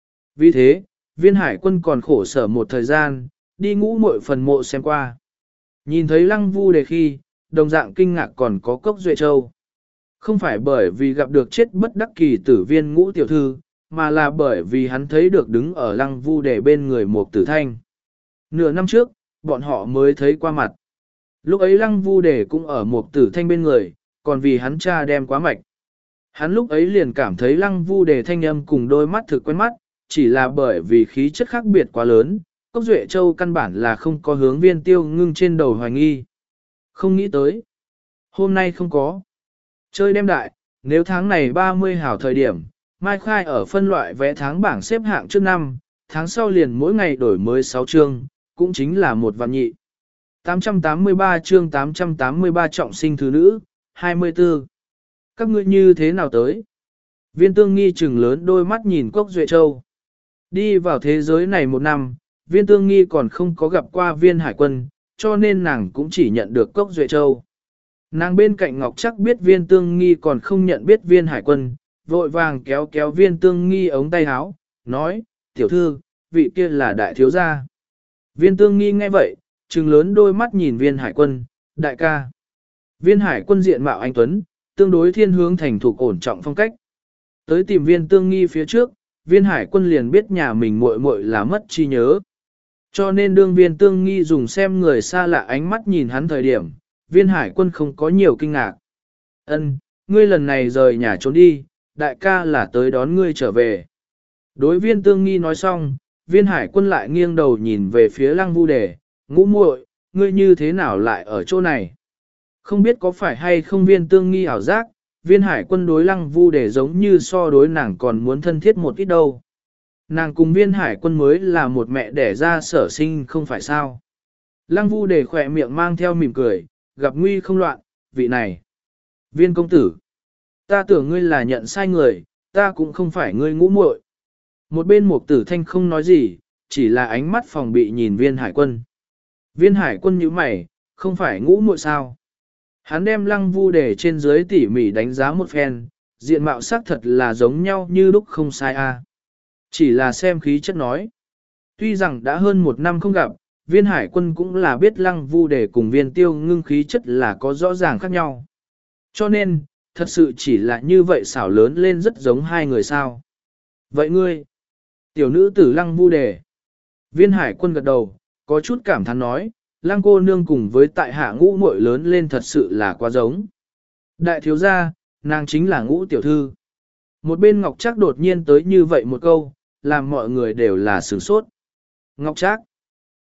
Vì thế, viên hải quân còn khổ sở một thời gian, đi ngũ muội phần mộ xem qua. Nhìn thấy Lăng Vu Đề khi, đồng dạng kinh ngạc còn có Cốc Duệ Châu. Không phải bởi vì gặp được chết bất đắc kỳ tử viên ngũ tiểu thư, mà là bởi vì hắn thấy được đứng ở Lăng Vu Đề bên người một tử thanh. Nửa năm trước, bọn họ mới thấy qua mặt. Lúc ấy Lăng Vu Đề cũng ở một tử thanh bên người, còn vì hắn cha đem quá mạch. Hắn lúc ấy liền cảm thấy Lăng Vu Đề thanh âm cùng đôi mắt thực quen mắt, chỉ là bởi vì khí chất khác biệt quá lớn, Cốc Duệ Châu căn bản là không có hướng viên tiêu ngưng trên đầu hoài nghi. Không nghĩ tới. Hôm nay không có. Chơi đem đại, nếu tháng này ba mươi hảo thời điểm, Mai Khai ở phân loại vẽ tháng bảng xếp hạng trước năm, tháng sau liền mỗi ngày đổi mới sáu chương, cũng chính là một vạn nhị. tám trăm tám mươi ba chương tám trăm tám mươi ba trọng sinh thứ nữ, hai mươi tư. Các ngươi như thế nào tới? Viên Tương Nghi trừng lớn đôi mắt nhìn Cốc Duệ Châu. Đi vào thế giới này một năm, Viên Tương Nghi còn không có gặp qua viên hải quân, cho nên nàng cũng chỉ nhận được Cốc Duệ Châu. Nàng bên cạnh Ngọc chắc biết viên Tương Nghi còn không nhận biết viên hải quân, vội vàng kéo kéo viên Tương Nghi ống tay áo, nói, tiểu thư, vị kia là đại thiếu gia. Viên Tương Nghi nghe vậy, trừng lớn đôi mắt nhìn viên hải quân, đại ca. Viên hải quân diện mạo anh Tuấn, tương đối thiên hướng thành thục ổn trọng phong cách. Tới tìm viên Tương Nghi phía trước, viên hải quân liền biết nhà mình muội muội là mất trí nhớ. Cho nên đương viên Tương Nghi dùng xem người xa lạ ánh mắt nhìn hắn thời điểm, viên hải quân không có nhiều kinh ngạc. Ân, ngươi lần này rời nhà trốn đi, đại ca là tới đón ngươi trở về. Đối viên Tương Nghi nói xong, viên hải quân lại nghiêng đầu nhìn về phía Lăng Vu Đề, ngũ muội, ngươi như thế nào lại ở chỗ này? Không biết có phải hay không viên Tương Nghi ảo giác, viên hải quân đối Lăng Vu Đề giống như so đối nàng còn muốn thân thiết một ít đâu. Nàng cùng viên hải quân mới là một mẹ đẻ ra sở sinh không phải sao. Lăng Vu Đề khỏe miệng mang theo mỉm cười, gặp nguy không loạn, vị này. Viên công tử, ta tưởng ngươi là nhận sai người, ta cũng không phải ngươi ngũ muội. Một bên Mục Tử Thanh không nói gì, chỉ là ánh mắt phòng bị nhìn viên hải quân. Viên hải quân nhíu mày, không phải ngũ muội sao? Hắn đem Lăng Vu Đề trên dưới tỉ mỉ đánh giá một phen, diện mạo sắc thật là giống nhau như đúc không sai a. Chỉ là xem khí chất nói. Tuy rằng đã hơn một năm không gặp, viên hải quân cũng là biết Lăng Vu Đề cùng viên tiêu ngưng khí chất là có rõ ràng khác nhau. Cho nên, thật sự chỉ là như vậy xảo lớn lên rất giống hai người sao. Vậy ngươi, tiểu nữ tử Lăng Vu Đề. Viên hải quân gật đầu, có chút cảm thán nói, Lăng cô nương cùng với tại hạ ngũ muội lớn lên thật sự là quá giống. Đại thiếu gia, nàng chính là ngũ tiểu thư. Một bên Ngọc Trác đột nhiên tới như vậy một câu, làm mọi người đều là sửng sốt. Ngọc Trác,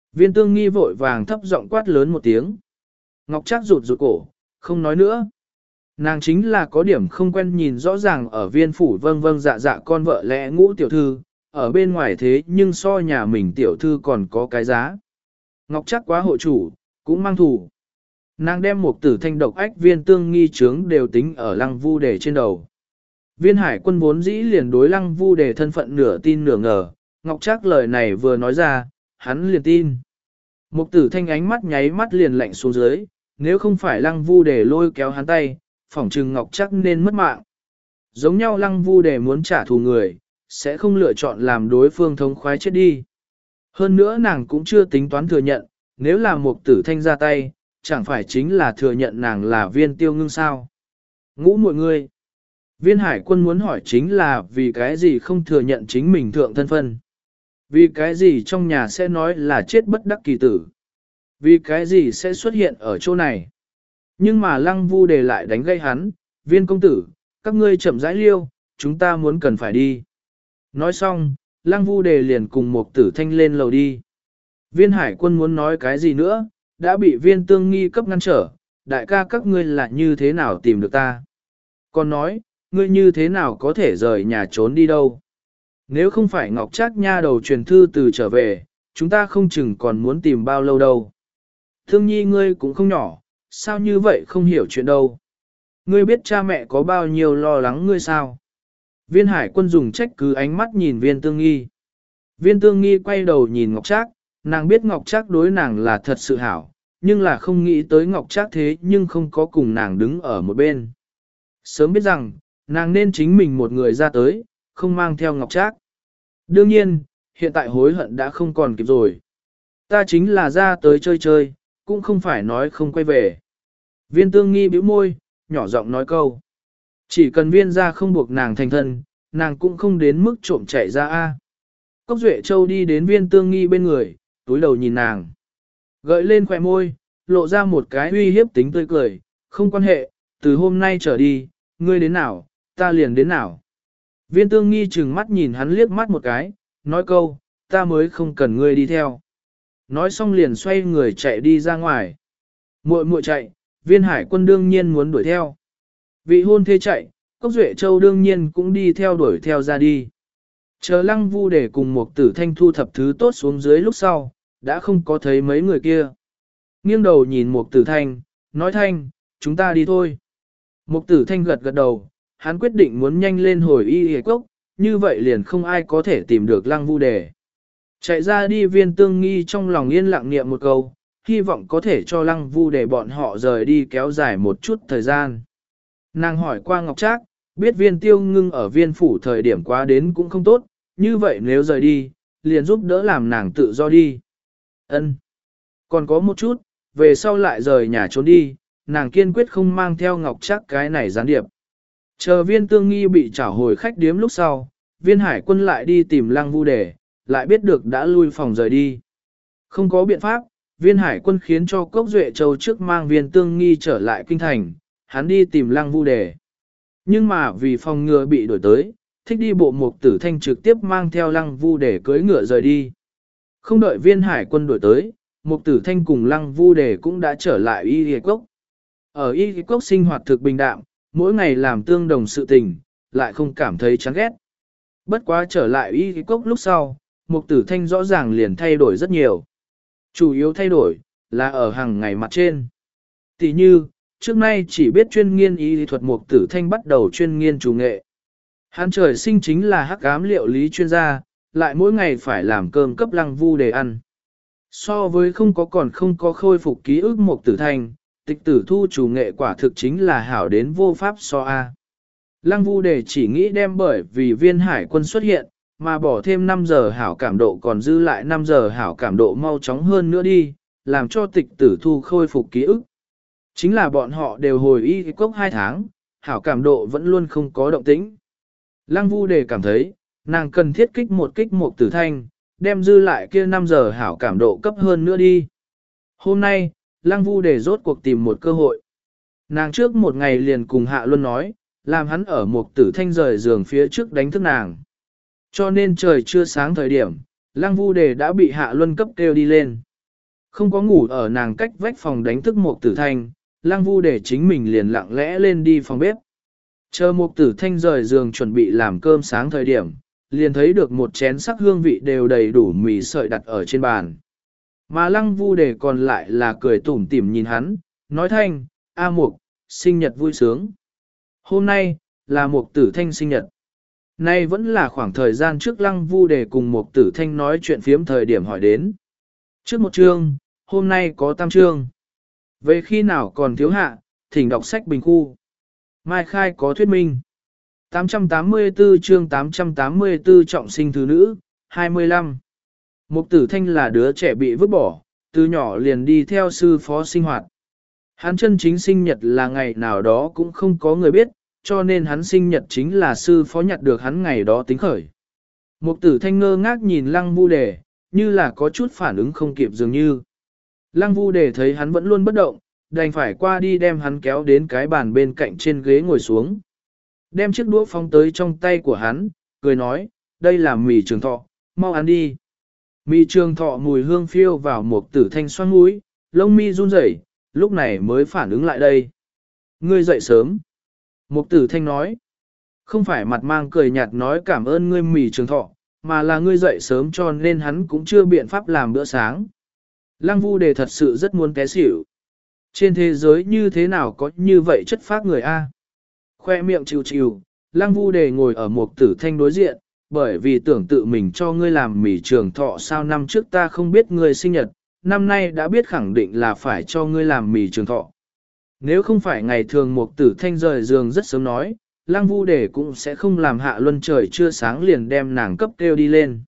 Viên tương nghi vội vàng thấp giọng quát lớn một tiếng. Ngọc Trác rụt rụt cổ, không nói nữa. Nàng chính là có điểm không quen nhìn rõ ràng ở viên phủ vâng vâng dạ dạ con vợ lẽ ngũ tiểu thư, ở bên ngoài thế nhưng so nhà mình tiểu thư còn có cái giá. Ngọc Trác quá hộ chủ, cũng mang thủ. Nàng đem một tử thanh độc ách viên tương nghi trướng đều tính ở lăng vu đề trên đầu. Viên hải quân vốn dĩ liền đối lăng vu đề thân phận nửa tin nửa ngờ, Ngọc Trác lời này vừa nói ra, hắn liền tin. Một tử thanh ánh mắt nháy mắt liền lạnh xuống dưới, nếu không phải lăng vu đề lôi kéo hắn tay, phỏng trừng Ngọc Trác nên mất mạng. Giống nhau lăng vu đề muốn trả thù người, sẽ không lựa chọn làm đối phương thống khoái chết đi. Hơn nữa nàng cũng chưa tính toán thừa nhận, nếu là một tử thanh ra tay, chẳng phải chính là thừa nhận nàng là viên tiêu ngưng sao. Ngũ mọi người. Viên hải quân muốn hỏi chính là vì cái gì không thừa nhận chính mình thượng thân phân. Vì cái gì trong nhà sẽ nói là chết bất đắc kỳ tử. Vì cái gì sẽ xuất hiện ở chỗ này. Nhưng mà lăng vu đề lại đánh gây hắn, viên công tử, các ngươi chậm rãi liêu, chúng ta muốn cần phải đi. Nói xong, lăng vu đề liền cùng một tử thanh lên lầu đi. Viên hải quân muốn nói cái gì nữa, đã bị viên tương nghi cấp ngăn trở, đại ca các ngươi là như thế nào tìm được ta. Còn nói, ngươi như thế nào có thể rời nhà trốn đi đâu. Nếu không phải Ngọc Trác nha đầu truyền thư từ trở về, chúng ta không chừng còn muốn tìm bao lâu đâu. Thương nhi ngươi cũng không nhỏ, sao như vậy không hiểu chuyện đâu. Ngươi biết cha mẹ có bao nhiêu lo lắng ngươi sao. Viên hải quân dùng trách cứ ánh mắt nhìn viên tương nghi. Viên tương nghi quay đầu nhìn Ngọc Trác, nàng biết Ngọc Trác đối nàng là thật sự hảo, nhưng là không nghĩ tới Ngọc Trác thế nhưng không có cùng nàng đứng ở một bên. Sớm biết rằng, nàng nên chính mình một người ra tới, không mang theo Ngọc Trác. Đương nhiên, hiện tại hối hận đã không còn kịp rồi. Ta chính là ra tới chơi chơi, cũng không phải nói không quay về. Viên tương nghi bĩu môi, nhỏ giọng nói câu. Chỉ cần viên ra không buộc nàng thành thân, nàng cũng không đến mức trộm chạy ra A. Cốc Duệ Châu đi đến viên tương nghi bên người, túi đầu nhìn nàng. Gợi lên khỏe môi, lộ ra một cái uy hiếp tính tươi cười, không quan hệ, từ hôm nay trở đi, ngươi đến nào, ta liền đến nào. Viên tương nghi chừng mắt nhìn hắn liếc mắt một cái, nói câu, ta mới không cần ngươi đi theo. Nói xong liền xoay người chạy đi ra ngoài. Muội muội chạy, viên hải quân đương nhiên muốn đuổi theo. Vị hôn thê chạy, Cốc Duệ Châu đương nhiên cũng đi theo đuổi theo ra đi. Chờ lăng vu để cùng một tử thanh thu thập thứ tốt xuống dưới lúc sau, đã không có thấy mấy người kia. Nghiêng đầu nhìn một tử thanh, nói thanh, chúng ta đi thôi. Một tử thanh gật gật đầu, hắn quyết định muốn nhanh lên hồi y y cốc, như vậy liền không ai có thể tìm được lăng vu đề. Chạy ra đi viên tương nghi trong lòng yên lặng niệm một câu, hy vọng có thể cho lăng vu đề bọn họ rời đi kéo dài một chút thời gian. Nàng hỏi qua Ngọc Trác, biết viên tiêu ngưng ở viên phủ thời điểm quá đến cũng không tốt, như vậy nếu rời đi, liền giúp đỡ làm nàng tự do đi. Ân. Còn có một chút, về sau lại rời nhà trốn đi, nàng kiên quyết không mang theo Ngọc Trác cái này gián điệp. Chờ viên tương nghi bị trả hồi khách điếm lúc sau, viên hải quân lại đi tìm lăng vu đề, lại biết được đã lui phòng rời đi. Không có biện pháp, viên hải quân khiến cho Cốc Duệ Châu trước mang viên tương nghi trở lại kinh thành, hắn đi tìm lăng vu đề. Nhưng mà vì phòng ngừa bị đuổi tới, thích đi bộ mục tử thanh trực tiếp mang theo lăng vu đề cưỡi ngựa rời đi. Không đợi viên hải quân đuổi tới, mục tử thanh cùng lăng vu đề cũng đã trở lại y y cốc. Ở y y cốc sinh hoạt thực bình đạm, mỗi ngày làm tương đồng sự tình, lại không cảm thấy chán ghét. Bất quá trở lại y y cốc lúc sau, mục tử thanh rõ ràng liền thay đổi rất nhiều. Chủ yếu thay đổi, là ở hàng ngày mặt trên. Tỷ như, trước nay chỉ biết chuyên nghiên y lý thuật mục tử thanh bắt đầu chuyên nghiên chủ nghệ. Hắn trời sinh chính là hắc ám liệu lý chuyên gia, lại mỗi ngày phải làm cơm cấp lăng vu để ăn. So với không có còn không có khôi phục ký ức mục tử thanh, tịch tử thu chủ nghệ quả thực chính là hảo đến vô pháp so a. Lăng vu để chỉ nghĩ đem bởi vì viên hải quân xuất hiện, mà bỏ thêm năm giờ hảo cảm độ còn dư lại năm giờ hảo cảm độ mau chóng hơn nữa đi, làm cho tịch tử thu khôi phục ký ức. Chính là bọn họ đều hồi y cốc hai tháng, hảo cảm độ vẫn luôn không có động tĩnh. Lăng vu đề cảm thấy, nàng cần thiết kích một kích một tử thanh, đem dư lại kia năm giờ hảo cảm độ cấp hơn nữa đi. Hôm nay, Lăng vu đề rốt cuộc tìm một cơ hội. Nàng trước một ngày liền cùng Hạ Luân nói, làm hắn ở một tử thanh rời giường phía trước đánh thức nàng. Cho nên trời chưa sáng thời điểm, Lăng vu đề đã bị Hạ Luân cấp kêu đi lên. Không có ngủ ở nàng cách vách phòng đánh thức Mục Tử Thanh, Lăng Vu để chính mình liền lặng lẽ lên đi phòng bếp. Chờ Mục Tử Thanh rời giường chuẩn bị làm cơm sáng thời điểm, liền thấy được một chén sắc hương vị đều đầy đủ mì sợi đặt ở trên bàn. Mà Lăng Vu để còn lại là cười tủm tỉm nhìn hắn, nói thanh, A Mục, sinh nhật vui sướng. Hôm nay, là Mục Tử Thanh sinh nhật. Nay vẫn là khoảng thời gian trước Lăng Vu để cùng Mục Tử Thanh nói chuyện phiếm thời điểm hỏi đến. Trước một chương, hôm nay có tam chương. Về khi nào còn thiếu hạ, thỉnh đọc sách bình khu. Mai khai có thuyết minh. tám trăm tám mươi tư chương tám trăm tám mươi tư trọng sinh thứ nữ, hai mươi lăm. Mục Tử Thanh là đứa trẻ bị vứt bỏ, từ nhỏ liền đi theo sư phó sinh hoạt. Hắn chân chính sinh nhật là ngày nào đó cũng không có người biết, cho nên hắn sinh nhật chính là sư phó nhặt được hắn ngày đó tính khởi. Mục Tử Thanh ngơ ngác nhìn Lăng Vu Đề, như là có chút phản ứng không kịp dường như. Lăng Vu Đề thấy hắn vẫn luôn bất động, đành phải qua đi đem hắn kéo đến cái bàn bên cạnh trên ghế ngồi xuống. Đem chiếc đũa phóng tới trong tay của hắn, cười nói, đây là mì trường thọ, mau ăn đi. Mì trường thọ mùi hương phiêu vào Mục Tử Thanh xoăn mũi, lông mi run rẩy, lúc này mới phản ứng lại đây. Ngươi dậy sớm. Mục Tử Thanh nói, không phải mặt mang cười nhạt nói cảm ơn ngươi mì trường thọ, mà là ngươi dậy sớm cho nên hắn cũng chưa biện pháp làm bữa sáng. Lăng Vu Đề thật sự rất muốn té xỉu. Trên thế giới như thế nào có như vậy chất phác người A. Khoe miệng chịu chịu, Lăng Vu Đề ngồi ở Mục Tử Thanh đối diện, bởi vì tưởng tự mình cho ngươi làm mì trường thọ sao năm trước ta không biết ngươi sinh nhật, năm nay đã biết khẳng định là phải cho ngươi làm mì trường thọ. Nếu không phải ngày thường Mục Tử Thanh rời giường rất sớm nói, Lăng Vu Đề cũng sẽ không làm hạ luân trời chưa sáng liền đem nàng cấp kêu đi lên.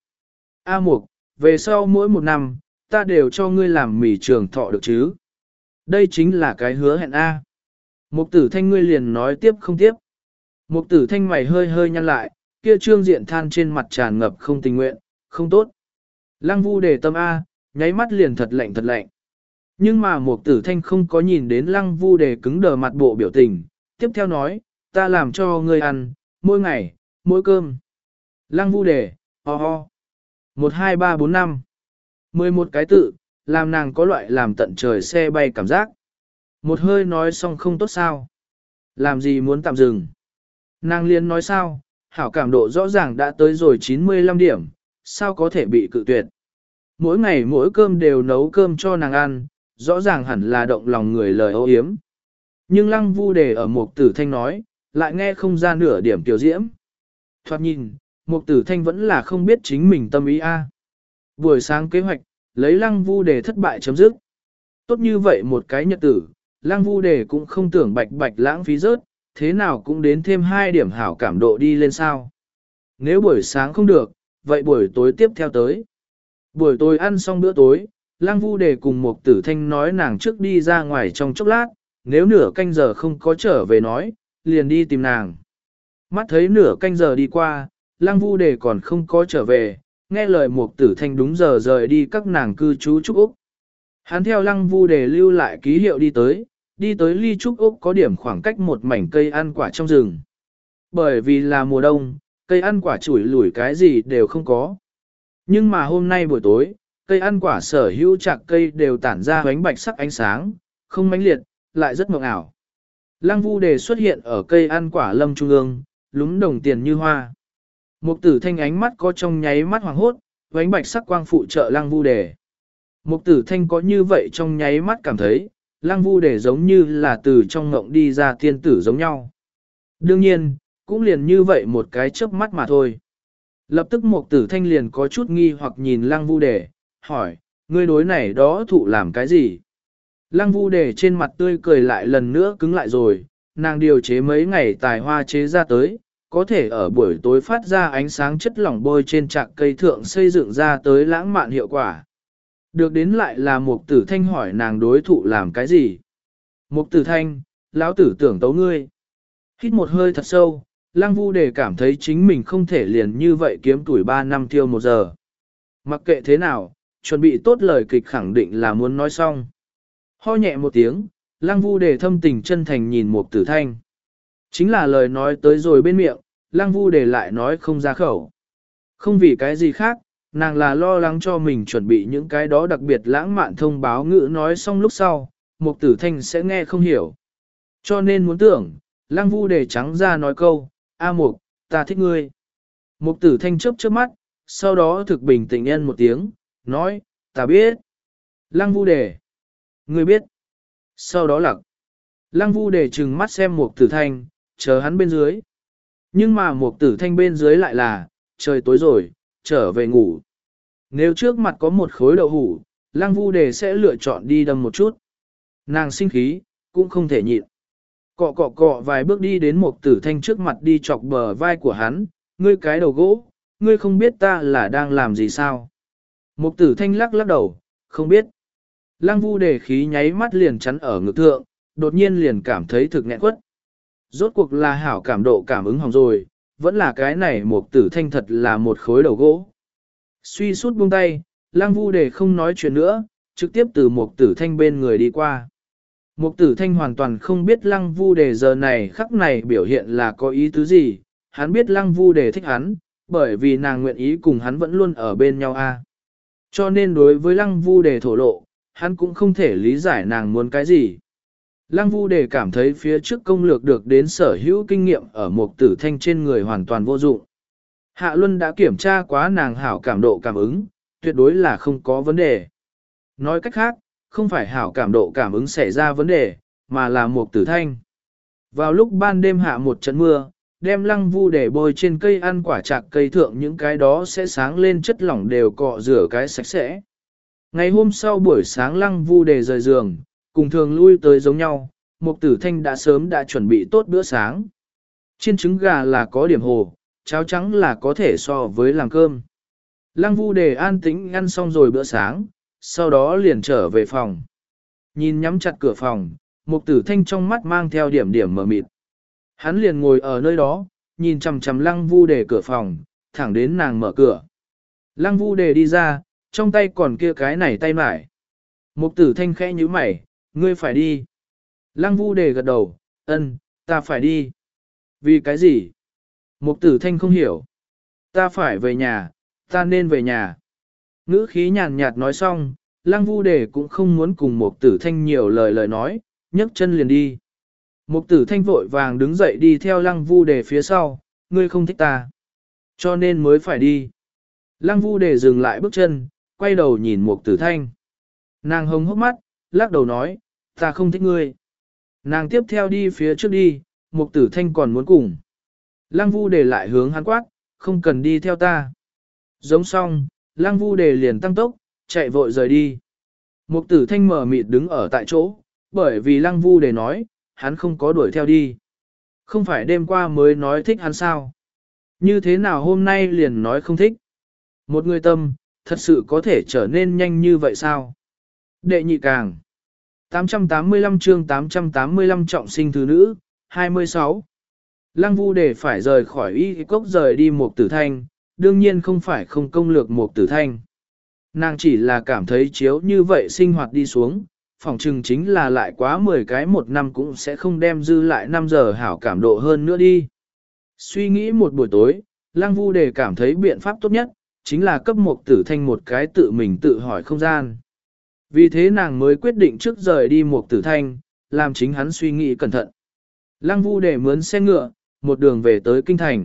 A Mục, về sau mỗi một năm, ta đều cho ngươi làm mì trường thọ được chứ? Đây chính là cái hứa hẹn A. Mục Tử Thanh ngươi liền nói tiếp không tiếp. Mục Tử Thanh mày hơi hơi nhăn lại, kia trương diện than trên mặt tràn ngập không tình nguyện, không tốt. Lăng Vu Đề tâm A, nháy mắt liền thật lạnh thật lạnh. Nhưng mà Mục Tử Thanh không có nhìn đến Lăng Vu Đề cứng đờ mặt bộ biểu tình, tiếp theo nói, ta làm cho ngươi ăn, mỗi ngày, mỗi cơm. Lăng Vu Đề, ho ho. Một hai ba bốn năm. Mười một cái tự, làm nàng có loại làm tận trời xe bay cảm giác. Một hơi nói xong không tốt sao. Làm gì muốn tạm dừng. Nàng liên nói sao, hảo cảm độ rõ ràng đã tới rồi chín mươi lăm điểm, sao có thể bị cự tuyệt. Mỗi ngày mỗi cơm đều nấu cơm cho nàng ăn, rõ ràng hẳn là động lòng người lời âu yếm. Nhưng Lăng Vu Đề ở Mục Tử Thanh nói, lại nghe không ra nửa điểm tiểu diễm. Thoạt nhìn, Mục Tử Thanh vẫn là không biết chính mình tâm ý a. Buổi sáng kế hoạch, lấy Lăng Vu Đề thất bại chấm dứt. Tốt như vậy một cái nhật tử, Lăng Vu Đề cũng không tưởng bạch bạch lãng phí rớt, thế nào cũng đến thêm hai điểm hảo cảm độ đi lên sao. Nếu buổi sáng không được, vậy buổi tối tiếp theo tới. Buổi tối ăn xong bữa tối, Lăng Vu Đề cùng Mục Tử Thanh nói nàng trước đi ra ngoài trong chốc lát, nếu nửa canh giờ không có trở về nói, liền đi tìm nàng. Mắt thấy nửa canh giờ đi qua, Lăng Vu Đề còn không có trở về, nghe lời Mục Tử Thanh đúng giờ rời đi các nàng cư trú Trúc Úc. Hắn theo Lăng Vu Đề lưu lại ký hiệu đi tới, đi tới ly Trúc Úc có điểm khoảng cách một mảnh cây ăn quả trong rừng. Bởi vì là mùa đông, cây ăn quả chủi lủi cái gì đều không có. Nhưng mà hôm nay buổi tối, cây ăn quả sở hữu chạc cây đều tản ra ánh bạch sắc ánh sáng, không mãnh liệt, lại rất mộng ảo. Lăng Vu Đề xuất hiện ở cây ăn quả lâm trung ương, lúm đồng tiền như hoa. Mục Tử Thanh ánh mắt có trong nháy mắt hoàng hốt, ánh bạch sắc quang phụ trợ Lăng Vu Đề. Mục Tử Thanh có như vậy trong nháy mắt cảm thấy, Lăng Vu Đề giống như là từ trong ngộng đi ra tiên tử giống nhau. Đương nhiên, cũng liền như vậy một cái chớp mắt mà thôi. Lập tức Mục Tử Thanh liền có chút nghi hoặc nhìn Lăng Vu Đề, hỏi, ngươi đối này đó thụ làm cái gì? Lăng Vu Đề trên mặt tươi cười lại lần nữa cứng lại rồi, nàng điều chế mấy ngày tài hoa chế ra tới, có thể ở buổi tối phát ra ánh sáng chất lỏng bôi trên trạc cây thượng xây dựng ra tới lãng mạn hiệu quả. Được đến lại là Mục Tử Thanh hỏi nàng đối thụ làm cái gì? Mục Tử Thanh, lão tử tưởng tấu ngươi. Hít một hơi thật sâu, Lăng Vu Đề cảm thấy chính mình không thể liền như vậy kiếm tuổi ba năm tiêu một giờ. Mặc kệ thế nào, chuẩn bị tốt lời kịch khẳng định là muốn nói xong. Ho nhẹ một tiếng, Lăng Vu Đề thâm tình chân thành nhìn Mục Tử Thanh. Chính là lời nói tới rồi bên miệng, Lăng Vu Đề lại nói không ra khẩu. Không vì cái gì khác, Nàng là lo lắng cho mình chuẩn bị những cái đó đặc biệt lãng mạn thông báo ngữ nói xong lúc sau, Mục Tử Thanh sẽ nghe không hiểu. Cho nên muốn tưởng, Lăng Vu Đề trắng ra nói câu, A Mục, ta thích ngươi. Mục Tử Thanh chớp chớp mắt, sau đó thực bình tĩnh nhân một tiếng, nói, ta biết. Lăng Vu Đề, ngươi biết. Sau đó lặng. Lăng Vu Đề trừng mắt xem Mục Tử Thanh, chờ hắn bên dưới. Nhưng mà Mục Tử Thanh bên dưới lại là, trời tối rồi, trở về ngủ. Nếu trước mặt có một khối đậu hủ, Lăng Vu Đề sẽ lựa chọn đi đâm một chút. Nàng sinh khí, cũng không thể nhịn. Cọ cọ cọ vài bước đi đến Mục Tử Thanh trước mặt đi chọc bờ vai của hắn, ngươi cái đầu gỗ, ngươi không biết ta là đang làm gì sao. Mục Tử Thanh lắc lắc đầu, không biết. Lăng Vu Đề khí nháy mắt liền chắn ở ngực thượng, đột nhiên liền cảm thấy thực nghẹn quất. Rốt cuộc là hảo cảm độ cảm ứng hỏng rồi, vẫn là cái này Mục Tử Thanh thật là một khối đầu gỗ. Suy sút buông tay, Lăng Vu Đề không nói chuyện nữa, trực tiếp từ Mục Tử Thanh bên người đi qua. Mục Tử Thanh hoàn toàn không biết Lăng Vu Đề giờ này khắc này biểu hiện là có ý tứ gì, hắn biết Lăng Vu Đề thích hắn, bởi vì nàng nguyện ý cùng hắn vẫn luôn ở bên nhau a. Cho nên đối với Lăng Vu Đề thổ lộ, hắn cũng không thể lý giải nàng muốn cái gì. Lăng Vu Đề cảm thấy phía trước công lược được đến sở hữu kinh nghiệm ở Mục Tử Thanh trên người hoàn toàn vô dụng. Hạ Luân đã kiểm tra quá nàng hảo cảm độ cảm ứng, tuyệt đối là không có vấn đề. Nói cách khác, không phải hảo cảm độ cảm ứng xảy ra vấn đề, mà là Mục Tử Thanh. Vào lúc ban đêm hạ một trận mưa, đem Lăng Vu Đề bôi trên cây ăn quả chạc cây thượng những cái đó sẽ sáng lên chất lỏng đều cọ rửa cái sạch sẽ. Ngày hôm sau buổi sáng Lăng Vu Đề rời giường, cùng thường lui tới giống nhau, Mục Tử Thanh đã sớm đã chuẩn bị tốt bữa sáng. Chiên trứng gà là có điểm hồ, cháo trắng là có thể so với làm cơm. Lăng Vu Đề an tĩnh ăn xong rồi bữa sáng, sau đó liền trở về phòng. Nhìn nhắm chặt cửa phòng, Mục Tử Thanh trong mắt mang theo điểm điểm mờ mịt. Hắn liền ngồi ở nơi đó, nhìn chằm chằm Lăng Vu Đề cửa phòng, thẳng đến nàng mở cửa. Lăng Vu Đề đi ra, trong tay còn kia cái này tay mải. Mục Tử Thanh khẽ nhíu mày, ngươi phải đi. Lăng Vu Đề gật đầu, ân, ta phải đi. Vì cái gì? Mục Tử Thanh không hiểu. Ta phải về nhà, ta nên về nhà. Ngữ khí nhàn nhạt nói xong, Lăng Vu Đề cũng không muốn cùng Mục Tử Thanh nhiều lời lời nói, nhấc chân liền đi. Mục Tử Thanh vội vàng đứng dậy đi theo Lăng Vu Đề phía sau, ngươi không thích ta, cho nên mới phải đi. Lăng Vu Đề dừng lại bước chân, quay đầu nhìn Mục Tử Thanh. Nàng hồng hốc mắt, lắc đầu nói, ta không thích ngươi. Nàng tiếp theo đi phía trước đi, Mục Tử Thanh còn muốn cùng. Lăng Vu Đề lại hướng hắn quát, không cần đi theo ta. Giống xong, Lăng Vu Đề liền tăng tốc, chạy vội rời đi. Mục Tử Thanh mở mịt đứng ở tại chỗ, bởi vì Lăng Vu Đề nói, hắn không có đuổi theo đi. Không phải đêm qua mới nói thích hắn sao? Như thế nào hôm nay liền nói không thích? Một người tâm, thật sự có thể trở nên nhanh như vậy sao? Đệ nhị càng. tám trăm tám mươi lăm chương tám trăm tám mươi lăm trọng sinh thứ nữ, hai mươi sáu. Lăng Vu Đề phải rời khỏi y cốc rời đi Mục Tử Thanh, đương nhiên không phải không công lược Mục Tử Thanh. Nàng chỉ là cảm thấy chiếu như vậy sinh hoạt đi xuống, phỏng chừng chính là lại quá mười cái một năm cũng sẽ không đem dư lại năm giờ hảo cảm độ hơn nữa đi. Suy nghĩ một buổi tối, Lăng Vu Đề cảm thấy biện pháp tốt nhất, chính là cấp Mục Tử Thanh một cái tự mình tự hỏi không gian. Vì thế nàng mới quyết định trước rời đi Mục Tử Thanh, làm chính hắn suy nghĩ cẩn thận. Lăng Vu Đề mướn xe ngựa, một đường về tới Kinh Thành.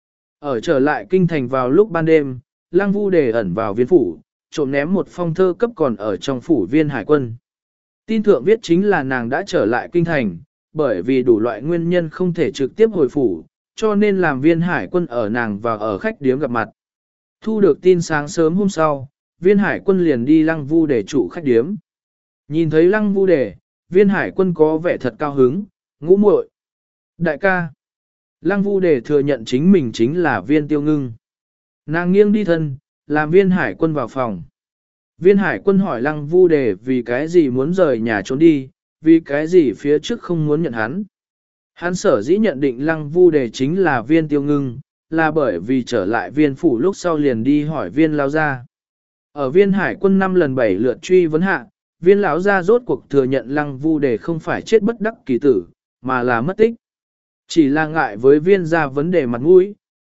Ở trở lại Kinh Thành vào lúc ban đêm, Lăng Vu Đề ẩn vào viên phủ, trộm ném một phong thơ cấp còn ở trong phủ Viên Hải Quân. Tin thượng viết chính là nàng đã trở lại Kinh Thành, bởi vì đủ loại nguyên nhân không thể trực tiếp hồi phủ, cho nên làm Viên Hải Quân ở nàng và ở khách điếm gặp mặt. Thu được tin sáng sớm hôm sau, Viên Hải Quân liền đi Lăng Vu Đề trụ khách điếm. Nhìn thấy Lăng Vu Đề, Viên Hải Quân có vẻ thật cao hứng, ngũ muội. Đại ca. Lăng Vu Đề thừa nhận chính mình chính là Viên Tiêu Ngưng. Nàng nghiêng đi thân, làm Viên Hải Quân vào phòng. Viên Hải Quân hỏi Lăng Vu Đề vì cái gì muốn rời nhà trốn đi, vì cái gì phía trước không muốn nhận hắn. Hắn sở dĩ nhận định Lăng Vu Đề chính là Viên Tiêu Ngưng, là bởi vì trở lại viên phủ lúc sau liền đi hỏi Viên lão gia. Ở Viên Hải Quân năm lần bảy lượt truy vấn hạ, Viên lão gia rốt cuộc thừa nhận Lăng Vu Đề không phải chết bất đắc kỳ tử, mà là mất tích. Chỉ là ngại với Viên gia vấn đề mặt mũi,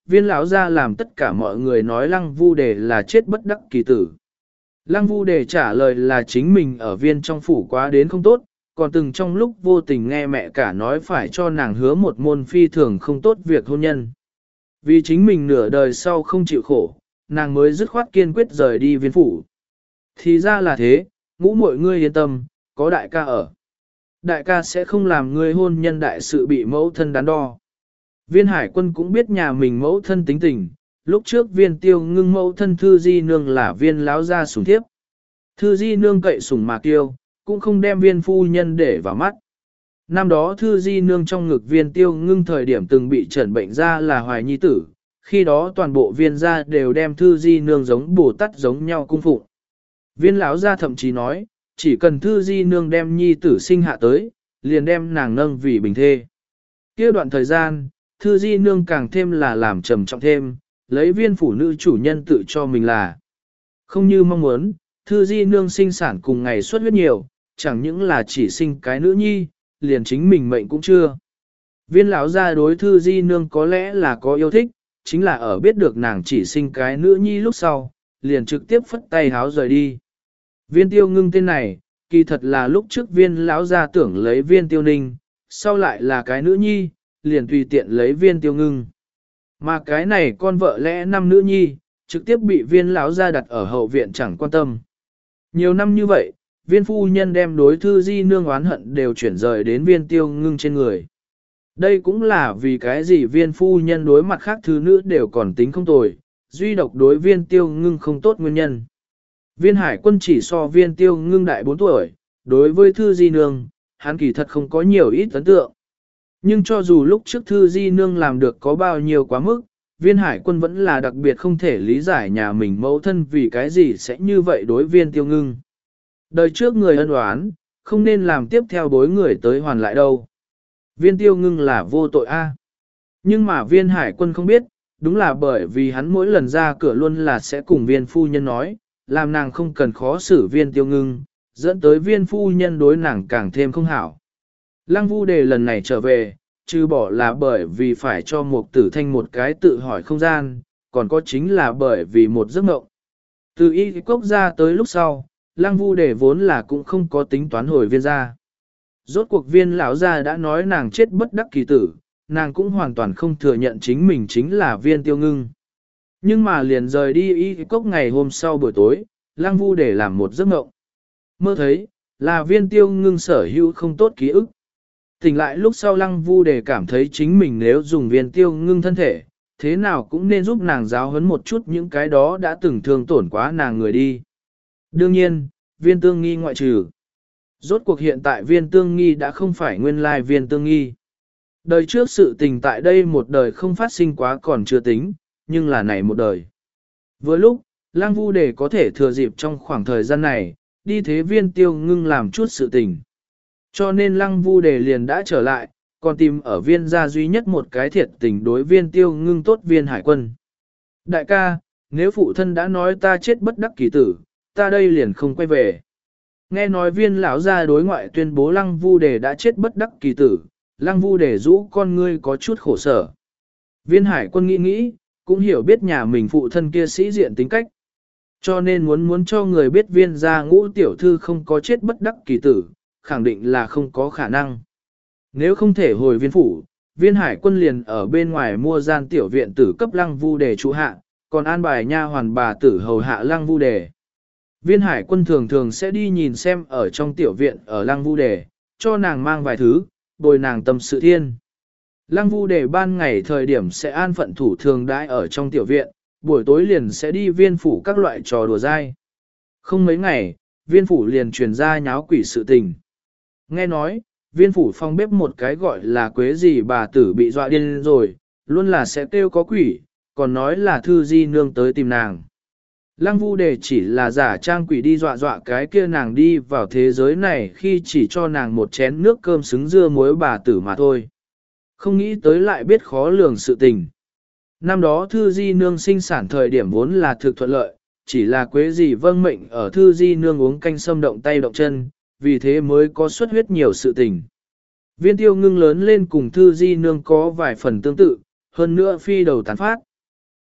viên lão ra làm tất cả mọi người nói lăng vu đề là chết bất đắc kỳ tử. Lăng vu đề trả lời là chính mình ở viên trong phủ quá đến không tốt, còn từng trong lúc vô tình nghe mẹ cả nói phải cho nàng hứa một môn phi thường không tốt việc hôn nhân. Vì chính mình nửa đời sau không chịu khổ, nàng mới dứt khoát kiên quyết rời đi viên phủ. Thì ra là thế, ngũ mọi ngươi yên tâm, có đại ca ở. Đại ca sẽ không làm ngươi hôn nhân đại sự bị mẫu thân đắn đo. Viên hải quân cũng biết nhà mình mẫu thân tính tình, lúc trước viên tiêu ngưng mẫu thân thư di nương là viên láo gia sủng thiếp. Thư di nương cậy sủng mà kiêu, cũng không đem viên phu nhân để vào mắt. Năm đó thư di nương trong ngực viên tiêu ngưng thời điểm từng bị trần bệnh ra là hoài nhi tử, khi đó toàn bộ viên gia đều đem thư di nương giống bồ tát giống nhau cung phụng. Viên lão gia thậm chí nói, chỉ cần thư di nương đem nhi tử sinh hạ tới, liền đem nàng nâng vì bình thê. Kia đoạn thời gian, thư di nương càng thêm là làm trầm trọng thêm, lấy viên phụ nữ chủ nhân tự cho mình là. Không như mong muốn, thư di nương sinh sản cùng ngày xuất huyết nhiều, chẳng những là chỉ sinh cái nữ nhi, liền chính mình mệnh cũng chưa. Viên lão gia đối thư di nương có lẽ là có yêu thích, chính là ở biết được nàng chỉ sinh cái nữ nhi lúc sau, liền trực tiếp phất tay háo rời đi. Viên tiêu ngưng tên này, kỳ thật là lúc trước viên lão gia tưởng lấy viên tiêu ninh, sau lại là cái nữ nhi, liền tùy tiện lấy viên tiêu ngưng. Mà cái này con vợ lẽ năm nữ nhi, trực tiếp bị viên lão gia đặt ở hậu viện chẳng quan tâm. Nhiều năm như vậy, viên phu nhân đem đối thư di nương oán hận đều chuyển rời đến viên tiêu ngưng trên người. Đây cũng là vì cái gì viên phu nhân đối mặt khác thứ nữ đều còn tính không tồi, duy độc đối viên tiêu ngưng không tốt nguyên nhân. Viên hải quân chỉ so viên tiêu ngưng đại bốn tuổi, đối với thư di nương, hắn kỳ thật không có nhiều ít ấn tượng. Nhưng cho dù lúc trước thư di nương làm được có bao nhiêu quá mức, viên hải quân vẫn là đặc biệt không thể lý giải nhà mình mẫu thân vì cái gì sẽ như vậy đối viên tiêu ngưng. Đời trước người ân oán, không nên làm tiếp theo bối người tới hoàn lại đâu. Viên tiêu ngưng là vô tội a. Nhưng mà viên hải quân không biết, đúng là bởi vì hắn mỗi lần ra cửa luôn là sẽ cùng viên phu nhân nói, làm nàng không cần khó xử viên tiêu ngưng, dẫn tới viên phu nhân đối nàng càng thêm không hảo. Lăng Vu Đề lần này trở về, trừ bỏ là bởi vì phải cho một tử thanh một cái tự hỏi không gian, còn có chính là bởi vì một giấc mộng. Từ y cốc ra tới lúc sau, Lăng Vu Đề vốn là cũng không có tính toán hồi viên ra. Rốt cuộc viên lão gia đã nói nàng chết bất đắc kỳ tử, nàng cũng hoàn toàn không thừa nhận chính mình chính là viên tiêu ngưng. Nhưng mà liền rời đi y cốc ngày hôm sau buổi tối, Lăng Vu Đề làm một giấc mộng. Mơ thấy, là viên tiêu ngưng sở hữu không tốt ký ức. Tỉnh lại lúc sau Lăng Vu Đề cảm thấy chính mình nếu dùng viên tiêu ngưng thân thể, thế nào cũng nên giúp nàng giáo huấn một chút những cái đó đã từng thương tổn quá nàng người đi. Đương nhiên, viên tương nghi ngoại trừ. Rốt cuộc hiện tại viên tương nghi đã không phải nguyên lai viên tương nghi. Đời trước sự tình tại đây một đời không phát sinh quá còn chưa tính, nhưng là này một đời. Vừa lúc, Lăng Vu Đề có thể thừa dịp trong khoảng thời gian này, đi thế viên tiêu ngưng làm chút sự tình. Cho nên Lăng Vu Đề liền đã trở lại, còn tìm ở viên gia duy nhất một cái thiệt tình đối viên tiêu ngưng tốt viên hải quân. Đại ca, nếu phụ thân đã nói ta chết bất đắc kỳ tử, ta đây liền không quay về. Nghe nói viên lão gia đối ngoại tuyên bố Lăng Vu Đề đã chết bất đắc kỳ tử, Lăng Vu Đề rũ con ngươi có chút khổ sở. Viên hải quân nghĩ nghĩ, cũng hiểu biết nhà mình phụ thân kia sĩ diện tính cách. Cho nên muốn muốn cho người biết viên gia ngũ tiểu thư không có chết bất đắc kỳ tử, khẳng định là không có khả năng. Nếu không thể hồi viên phủ, viên hải quân liền ở bên ngoài mua gian tiểu viện tử cấp Lăng Vu Đề trụ hạ, còn an bài nha hoàn bà tử hầu hạ Lăng Vu Đề. Viên hải quân thường thường sẽ đi nhìn xem ở trong tiểu viện ở Lăng Vu Đề, cho nàng mang vài thứ, bồi nàng tâm sự thiên. Lăng Vu Đề ban ngày thời điểm sẽ an phận thủ thường đãi ở trong tiểu viện, buổi tối liền sẽ đi viên phủ các loại trò đùa dai. Không mấy ngày, viên phủ liền truyền ra nháo quỷ sự tình. Nghe nói, viên phủ phong bếp một cái gọi là quế gì bà tử bị dọa điên rồi, luôn là sẽ kêu có quỷ, còn nói là thư di nương tới tìm nàng. Lăng Vu Đề chỉ là giả trang quỷ đi dọa dọa cái kia nàng đi vào thế giới này khi chỉ cho nàng một chén nước cơm xứng dưa muối bà tử mà thôi. Không nghĩ tới lại biết khó lường sự tình. Năm đó thư di nương sinh sản thời điểm vốn là thực thuận lợi, chỉ là quế gì vâng mệnh ở thư di nương uống canh sâm động tay động chân, vì thế mới có xuất huyết nhiều sự tình. Viên tiêu ngưng lớn lên cùng thư di nương có vài phần tương tự, hơn nữa phi đầu tán phát,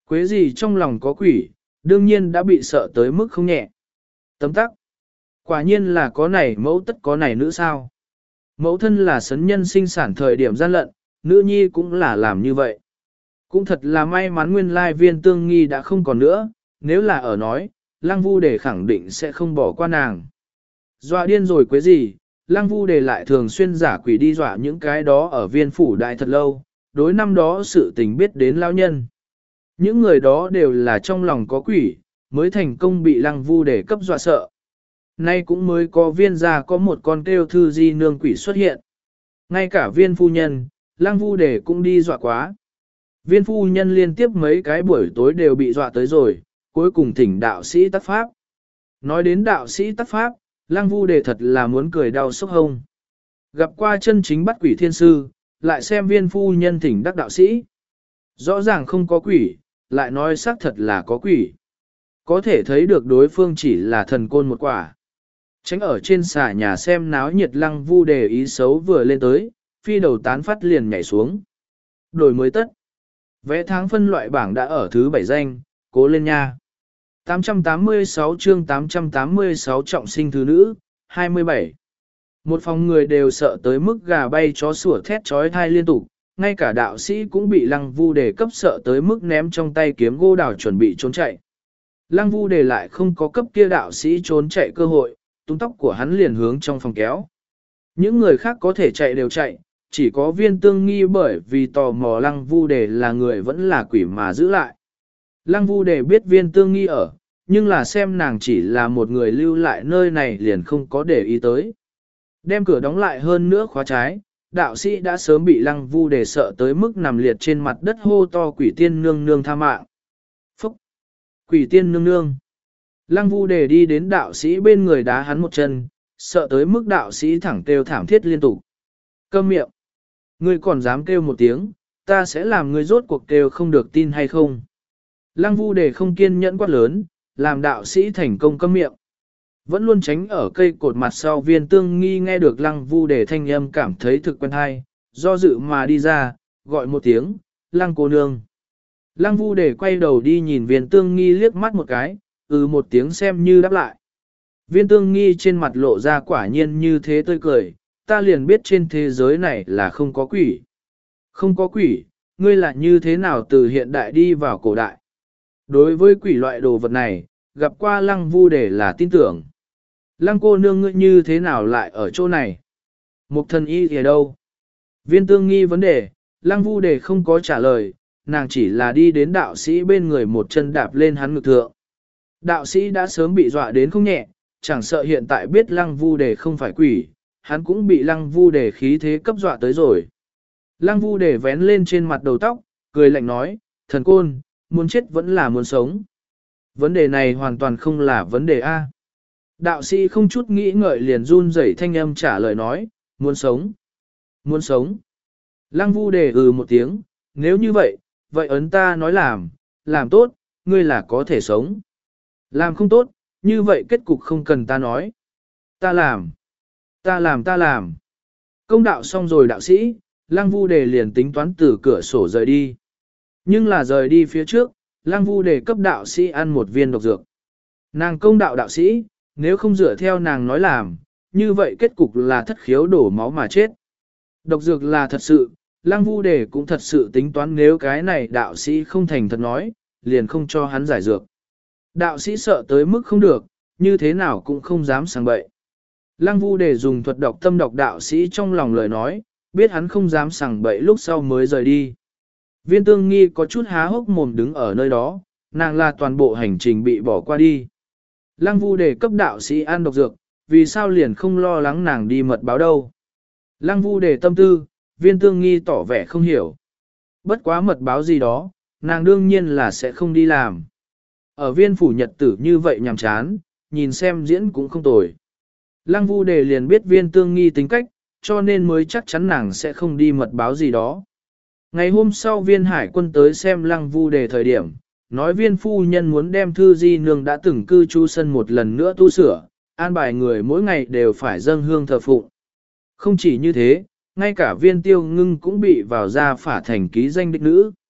Quế gì trong lòng có quỷ, đương nhiên đã bị sợ tới mức không nhẹ. Tấm tắc. Quả nhiên là có này mẫu tất có này nữ sao. Mẫu thân là sấn nhân sinh sản thời điểm gian lận, nữ nhi cũng là làm như vậy. Cũng thật là may mắn nguyên lai viên tương nghi đã không còn nữa, nếu là ở nói, Lăng Vu Đề khẳng định sẽ không bỏ qua nàng. Dọa điên rồi quế gì, Lăng Vu Đề lại thường xuyên giả quỷ đi dọa những cái đó ở viên phủ đại thật lâu, đối năm đó sự tình biết đến lão nhân. Những người đó đều là trong lòng có quỷ, mới thành công bị Lăng Vu Đề cấp dọa sợ. Nay cũng mới có viên gia có một con kêu thư di nương quỷ xuất hiện. Ngay cả viên phu nhân, Lăng Vu Đề cũng đi dọa quá. Viên phu nhân liên tiếp mấy cái buổi tối đều bị dọa tới rồi, cuối cùng thỉnh đạo sĩ tắc pháp. Nói đến đạo sĩ tắc pháp, Lăng Vu Đề thật là muốn cười đau sốc hông. Gặp qua chân chính bắt quỷ thiên sư, lại xem viên phu nhân thỉnh đắc đạo sĩ. Rõ ràng không có quỷ, lại nói xác thật là có quỷ. Có thể thấy được đối phương chỉ là thần côn một quả. Tránh ở trên xà nhà xem náo nhiệt Lăng Vu Đề ý xấu vừa lên tới, phi đầu tán phát liền nhảy xuống. Đổi mới tất. Vẽ tháng phân loại bảng đã ở thứ bảy danh, cố lên nha. tám trăm tám mươi sáu chương tám trăm tám mươi sáu trọng sinh thứ nữ, hai mươi bảy. Một phòng người đều sợ tới mức gà bay chó sủa thét chói thai liên tục, ngay cả đạo sĩ cũng bị Lăng Vu Đề cấp sợ tới mức ném trong tay kiếm gỗ đào chuẩn bị trốn chạy. Lăng Vu Đề lại không có cấp kia đạo sĩ trốn chạy cơ hội, tung tóc của hắn liền hướng trong phòng kéo. Những người khác có thể chạy đều chạy, chỉ có viên tương nghi bởi vì tò mò Lăng Vu Đề là người vẫn là quỷ mà giữ lại. Lăng Vu Đề biết viên tương nghi ở, nhưng là xem nàng chỉ là một người lưu lại nơi này liền không có để ý tới. Đem cửa đóng lại hơn nữa khóa trái, đạo sĩ đã sớm bị Lăng Vu Đề sợ tới mức nằm liệt trên mặt đất hô to quỷ tiên nương nương tha mạng. Phúc! Quỷ tiên nương nương! Lăng Vu Đề đi đến đạo sĩ bên người đá hắn một chân, sợ tới mức đạo sĩ thẳng kêu thảm thiết liên tục. Câm miệng! Ngươi còn dám kêu một tiếng, ta sẽ làm ngươi rốt cuộc kêu không được tin hay không? Lăng Vu Đề không kiên nhẫn quát lớn, làm đạo sĩ thành công câm miệng. Vẫn luôn tránh ở cây cột mặt sau viên tương nghi nghe được Lăng Vu Đề thanh âm cảm thấy thực quen hay, do dự mà đi ra, gọi một tiếng, Lăng cô nương. Lăng Vu Đề quay đầu đi nhìn viên tương nghi liếc mắt một cái, ừ một tiếng xem như đáp lại. Viên tương nghi trên mặt lộ ra quả nhiên như thế tươi cười, ta liền biết trên thế giới này là không có quỷ. Không có quỷ, ngươi là như thế nào từ hiện đại đi vào cổ đại. Đối với quỷ loại đồ vật này, gặp qua Lăng Vu Đề là tin tưởng. Lăng cô nương ngươi như thế nào lại ở chỗ này? Mục thần y ở đâu? Viên tương nghi vấn đề, Lăng Vu Đề không có trả lời, nàng chỉ là đi đến đạo sĩ bên người một chân đạp lên hắn ngực thượng. Đạo sĩ đã sớm bị dọa đến không nhẹ, chẳng sợ hiện tại biết Lăng Vu Đề không phải quỷ, hắn cũng bị Lăng Vu Đề khí thế cấp dọa tới rồi. Lăng Vu Đề vén lên trên mặt đầu tóc, cười lạnh nói, thần côn, muốn chết vẫn là muốn sống. Vấn đề này hoàn toàn không là vấn đề A. Đạo sĩ không chút nghĩ ngợi liền run rẩy thanh âm trả lời nói, muốn sống. Muốn sống. Lăng Vu Đề ừ một tiếng, nếu như vậy, vậy ấn ta nói làm, làm tốt, ngươi là có thể sống. Làm không tốt, như vậy kết cục không cần ta nói. Ta làm. Ta làm ta làm. Công đạo xong rồi đạo sĩ, Lăng Vu Đề liền tính toán từ cửa sổ rời đi. Nhưng là rời đi phía trước, Lăng Vu Đề cấp đạo sĩ ăn một viên độc dược. Nàng công đạo đạo sĩ, nếu không dựa theo nàng nói làm, như vậy kết cục là thất khiếu đổ máu mà chết. Độc dược là thật sự, Lăng Vu Đề cũng thật sự tính toán nếu cái này đạo sĩ không thành thật nói, liền không cho hắn giải dược. Đạo sĩ sợ tới mức không được, như thế nào cũng không dám sang bậy. Lăng Vu Đề dùng thuật độc tâm độc đạo sĩ trong lòng lời nói, biết hắn không dám sằng bậy lúc sau mới rời đi. Viên tương nghi có chút há hốc mồm đứng ở nơi đó, nàng là toàn bộ hành trình bị bỏ qua đi. Lăng Vu Đề cấp đạo sĩ ăn độc dược, vì sao liền không lo lắng nàng đi mật báo đâu. Lăng Vu Đề tâm tư, viên tương nghi tỏ vẻ không hiểu. Bất quá mật báo gì đó, nàng đương nhiên là sẽ không đi làm. Ở viên phủ nhật tử như vậy nhàm chán, nhìn xem diễn cũng không tồi. Lăng Vu Đề liền biết viên tương nghi tính cách, cho nên mới chắc chắn nàng sẽ không đi mật báo gì đó. Ngày hôm sau viên hải quân tới xem Lăng Vu Đề thời điểm, nói viên phu nhân muốn đem thư di nương đã từng cư trú sân một lần nữa tu sửa, an bài người mỗi ngày đều phải dâng hương thờ phụng. Không chỉ như thế, ngay cả viên tiêu ngưng cũng bị vào ra phả thành ký danh đích nữ.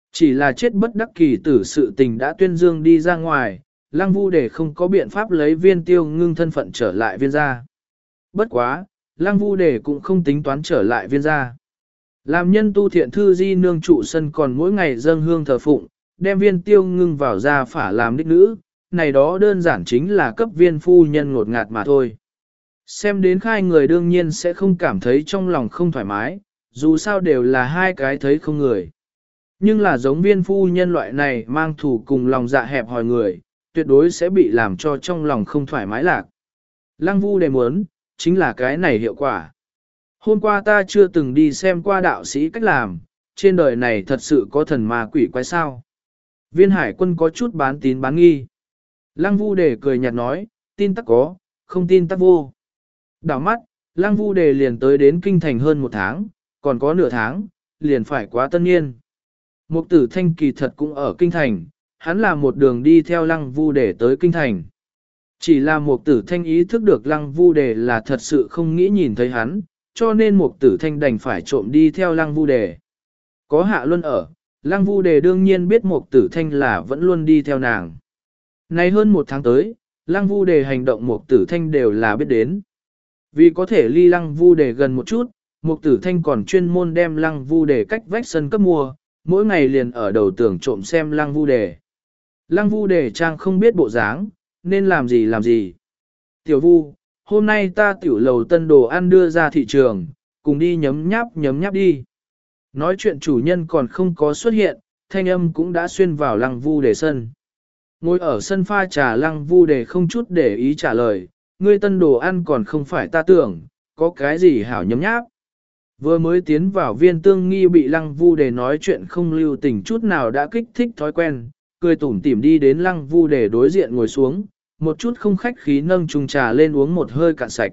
Chỉ là chết bất đắc kỳ tử sự tình đã tuyên dương đi ra ngoài, Lăng Vu Đề không có biện pháp lấy Viên Tiêu Ngưng thân phận trở lại Viên gia. Bất quá, Lăng Vu Đề cũng không tính toán trở lại Viên gia. Làm nhân tu thiện thư di nương trụ sân còn mỗi ngày dâng hương thờ phụng, đem Viên Tiêu Ngưng vào gia phả làm đích nữ, này đó đơn giản chính là cấp viên phu nhân ngột ngạt mà thôi. Xem đến khai người đương nhiên sẽ không cảm thấy trong lòng không thoải mái, dù sao đều là hai cái thấy không người. Nhưng là giống viên phu nhân loại này mang thủ cùng lòng dạ hẹp hòi người, tuyệt đối sẽ bị làm cho trong lòng không thoải mái lạc. Lăng Vu Đề muốn, chính là cái này hiệu quả. Hôm qua ta chưa từng đi xem qua đạo sĩ cách làm, trên đời này thật sự có thần ma quỷ quái sao. Viên hải quân có chút bán tín bán nghi. Lăng Vu Đề cười nhạt nói, tin tắc có, không tin tắc vô. Đảo mắt, Lăng Vu Đề liền tới đến kinh thành hơn một tháng, còn có nửa tháng, liền phải quá tân niên. Mục tử thanh kỳ thật cũng ở kinh thành, hắn là một đường đi theo Lăng Vu Đề tới kinh thành. Chỉ là mục tử thanh ý thức được Lăng Vu Đề là thật sự không nghĩ nhìn thấy hắn, cho nên mục tử thanh đành phải trộm đi theo Lăng Vu Đề. Có Hạ Luân ở, Lăng Vu Đề đương nhiên biết mục tử thanh là vẫn luôn đi theo nàng. Nay hơn một tháng tới, Lăng Vu Đề hành động mục tử thanh đều là biết đến. Vì có thể ly Lăng Vu Đề gần một chút, mục tử thanh còn chuyên môn đem Lăng Vu Đề cách vách sân cấp mua, mỗi ngày liền ở đầu tường trộm xem Lăng Vu Đề. Lăng Vu Đề trang không biết bộ dáng, nên làm gì làm gì. Tiểu Vu, hôm nay ta tiểu lầu tân đồ ăn đưa ra thị trường, cùng đi nhấm nháp nhấm nháp đi. Nói chuyện chủ nhân còn không có xuất hiện, thanh âm cũng đã xuyên vào Lăng Vu Đề sân. Ngồi ở sân pha trà Lăng Vu Đề không chút để ý trả lời, ngươi tân đồ ăn còn không phải ta tưởng, có cái gì hảo nhấm nháp. Vừa mới tiến vào Viên Tương Nghi bị Lăng Vu Đề nói chuyện không lưu tình chút nào đã kích thích thói quen, cười tủm tỉm đi đến Lăng Vu Đề đối diện ngồi xuống, một chút không khách khí nâng chung trà lên uống một hơi cạn sạch.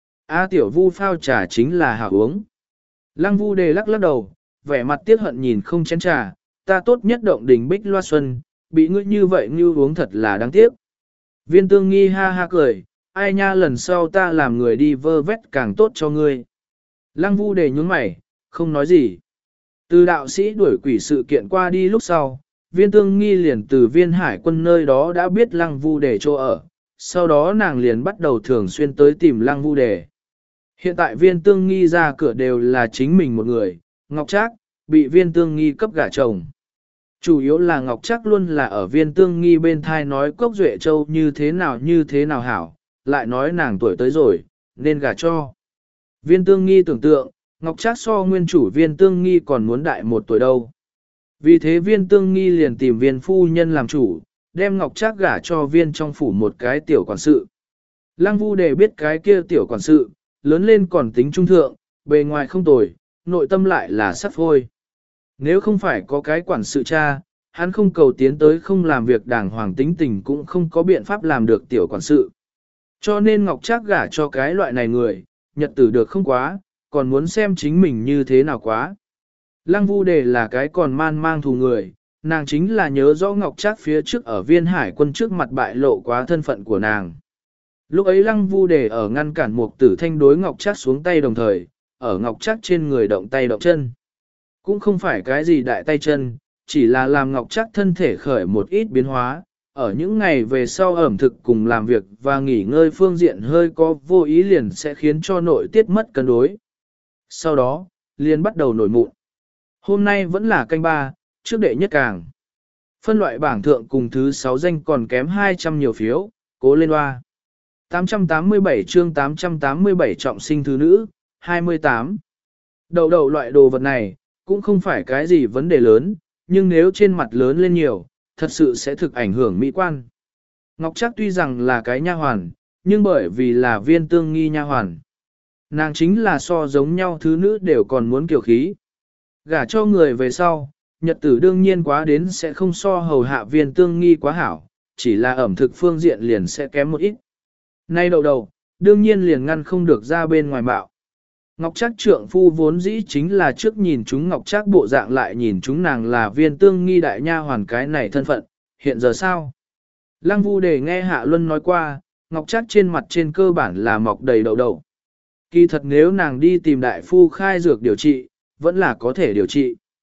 A tiểu Vu phao trà chính là hảo uống. Lăng Vu Đề lắc lắc đầu, vẻ mặt tiếc hận nhìn không chén trà, ta tốt nhất động đỉnh bích loa xuân, bị ngươi như vậy như uống thật là đáng tiếc. Viên Tương Nghi ha ha cười, ai nha lần sau ta làm người đi vơ vét càng tốt cho ngươi. Lăng Vu Đề nhún mày, không nói gì. Từ đạo sĩ đuổi quỷ sự kiện qua đi lúc sau, Viên Tương Nghi liền từ Viên Hải quân nơi đó đã biết Lăng Vu Đề chỗ ở, sau đó nàng liền bắt đầu thường xuyên tới tìm Lăng Vu Đề. Hiện tại Viên Tương Nghi ra cửa đều là chính mình một người, Ngọc Trác, bị Viên Tương Nghi cấp gả chồng. Chủ yếu là Ngọc Trác luôn là ở Viên Tương Nghi bên thai nói Cốc Duệ Châu như thế nào như thế nào hảo, lại nói nàng tuổi tới rồi, nên gả cho. Viên Tương Nghi tưởng tượng, Ngọc Trác so nguyên chủ Viên Tương Nghi còn muốn đại một tuổi đâu. Vì thế Viên Tương Nghi liền tìm Viên phu nhân làm chủ, đem Ngọc Trác gả cho Viên trong phủ một cái tiểu quản sự. Lăng Vu Đề biết cái kia tiểu quản sự, lớn lên còn tính trung thượng, bề ngoài không tồi, nội tâm lại là sắt phôi. Nếu không phải có cái quản sự cha, hắn không cầu tiến tới không làm việc đàng hoàng tính tình cũng không có biện pháp làm được tiểu quản sự. Cho nên Ngọc Trác gả cho cái loại này người, nhật tử được không quá, còn muốn xem chính mình như thế nào quá. Lăng Vu Đề là cái còn man mang thù người, nàng chính là nhớ rõ Ngọc Trác phía trước ở Viên Hải quân trước mặt bại lộ quá thân phận của nàng. Lúc ấy Lăng Vu Đề ở ngăn cản Mục Tử Thanh đối Ngọc Trác xuống tay đồng thời, ở Ngọc Trác trên người động tay động chân. Cũng không phải cái gì đại tay chân, chỉ là làm Ngọc Trác thân thể khởi một ít biến hóa, ở những ngày về sau ẩm thực cùng làm việc và nghỉ ngơi phương diện hơi có vô ý liền sẽ khiến cho nội tiết mất cân đối. Sau đó, liền bắt đầu nổi mụn. Hôm nay vẫn là canh ba, trước đệ nhất càng. Phân loại bảng thượng cùng thứ sáu danh còn kém hai trăm nhiều phiếu, cố lên hoa. tám trăm tám mươi bảy chương tám trăm tám mươi bảy trọng sinh thứ nữ, hai mươi tám. Đậu đậu loại đồ vật này, cũng không phải cái gì vấn đề lớn, nhưng nếu trên mặt lớn lên nhiều, thật sự sẽ thực ảnh hưởng mỹ quan. Ngọc Trác tuy rằng là cái nha hoàn, nhưng bởi vì là Viên Tương Nghi nha hoàn. Nàng chính là so giống nhau thứ nữ đều còn muốn kiều khí. Gả cho người về sau, nhật tử đương nhiên quá đến sẽ không so hầu hạ Viên Tương Nghi quá hảo, chỉ là ẩm thực phương diện liền sẽ kém một ít. Nay đầu đầu, đương nhiên liền ngăn không được ra bên ngoài bạo. Ngọc Trác trượng phu vốn dĩ chính là trước nhìn chúng Ngọc Trác bộ dạng lại nhìn chúng nàng là Viên Tương Nghi đại nha hoàn cái này thân phận, hiện giờ sao? Lăng Vu Đề nghe Hạ Luân nói qua, Ngọc Trác trên mặt trên cơ bản là mọc đầy đậu đậu. Kỳ thật nếu nàng đi tìm đại phu khai dược điều trị, vẫn là có thể điều trị.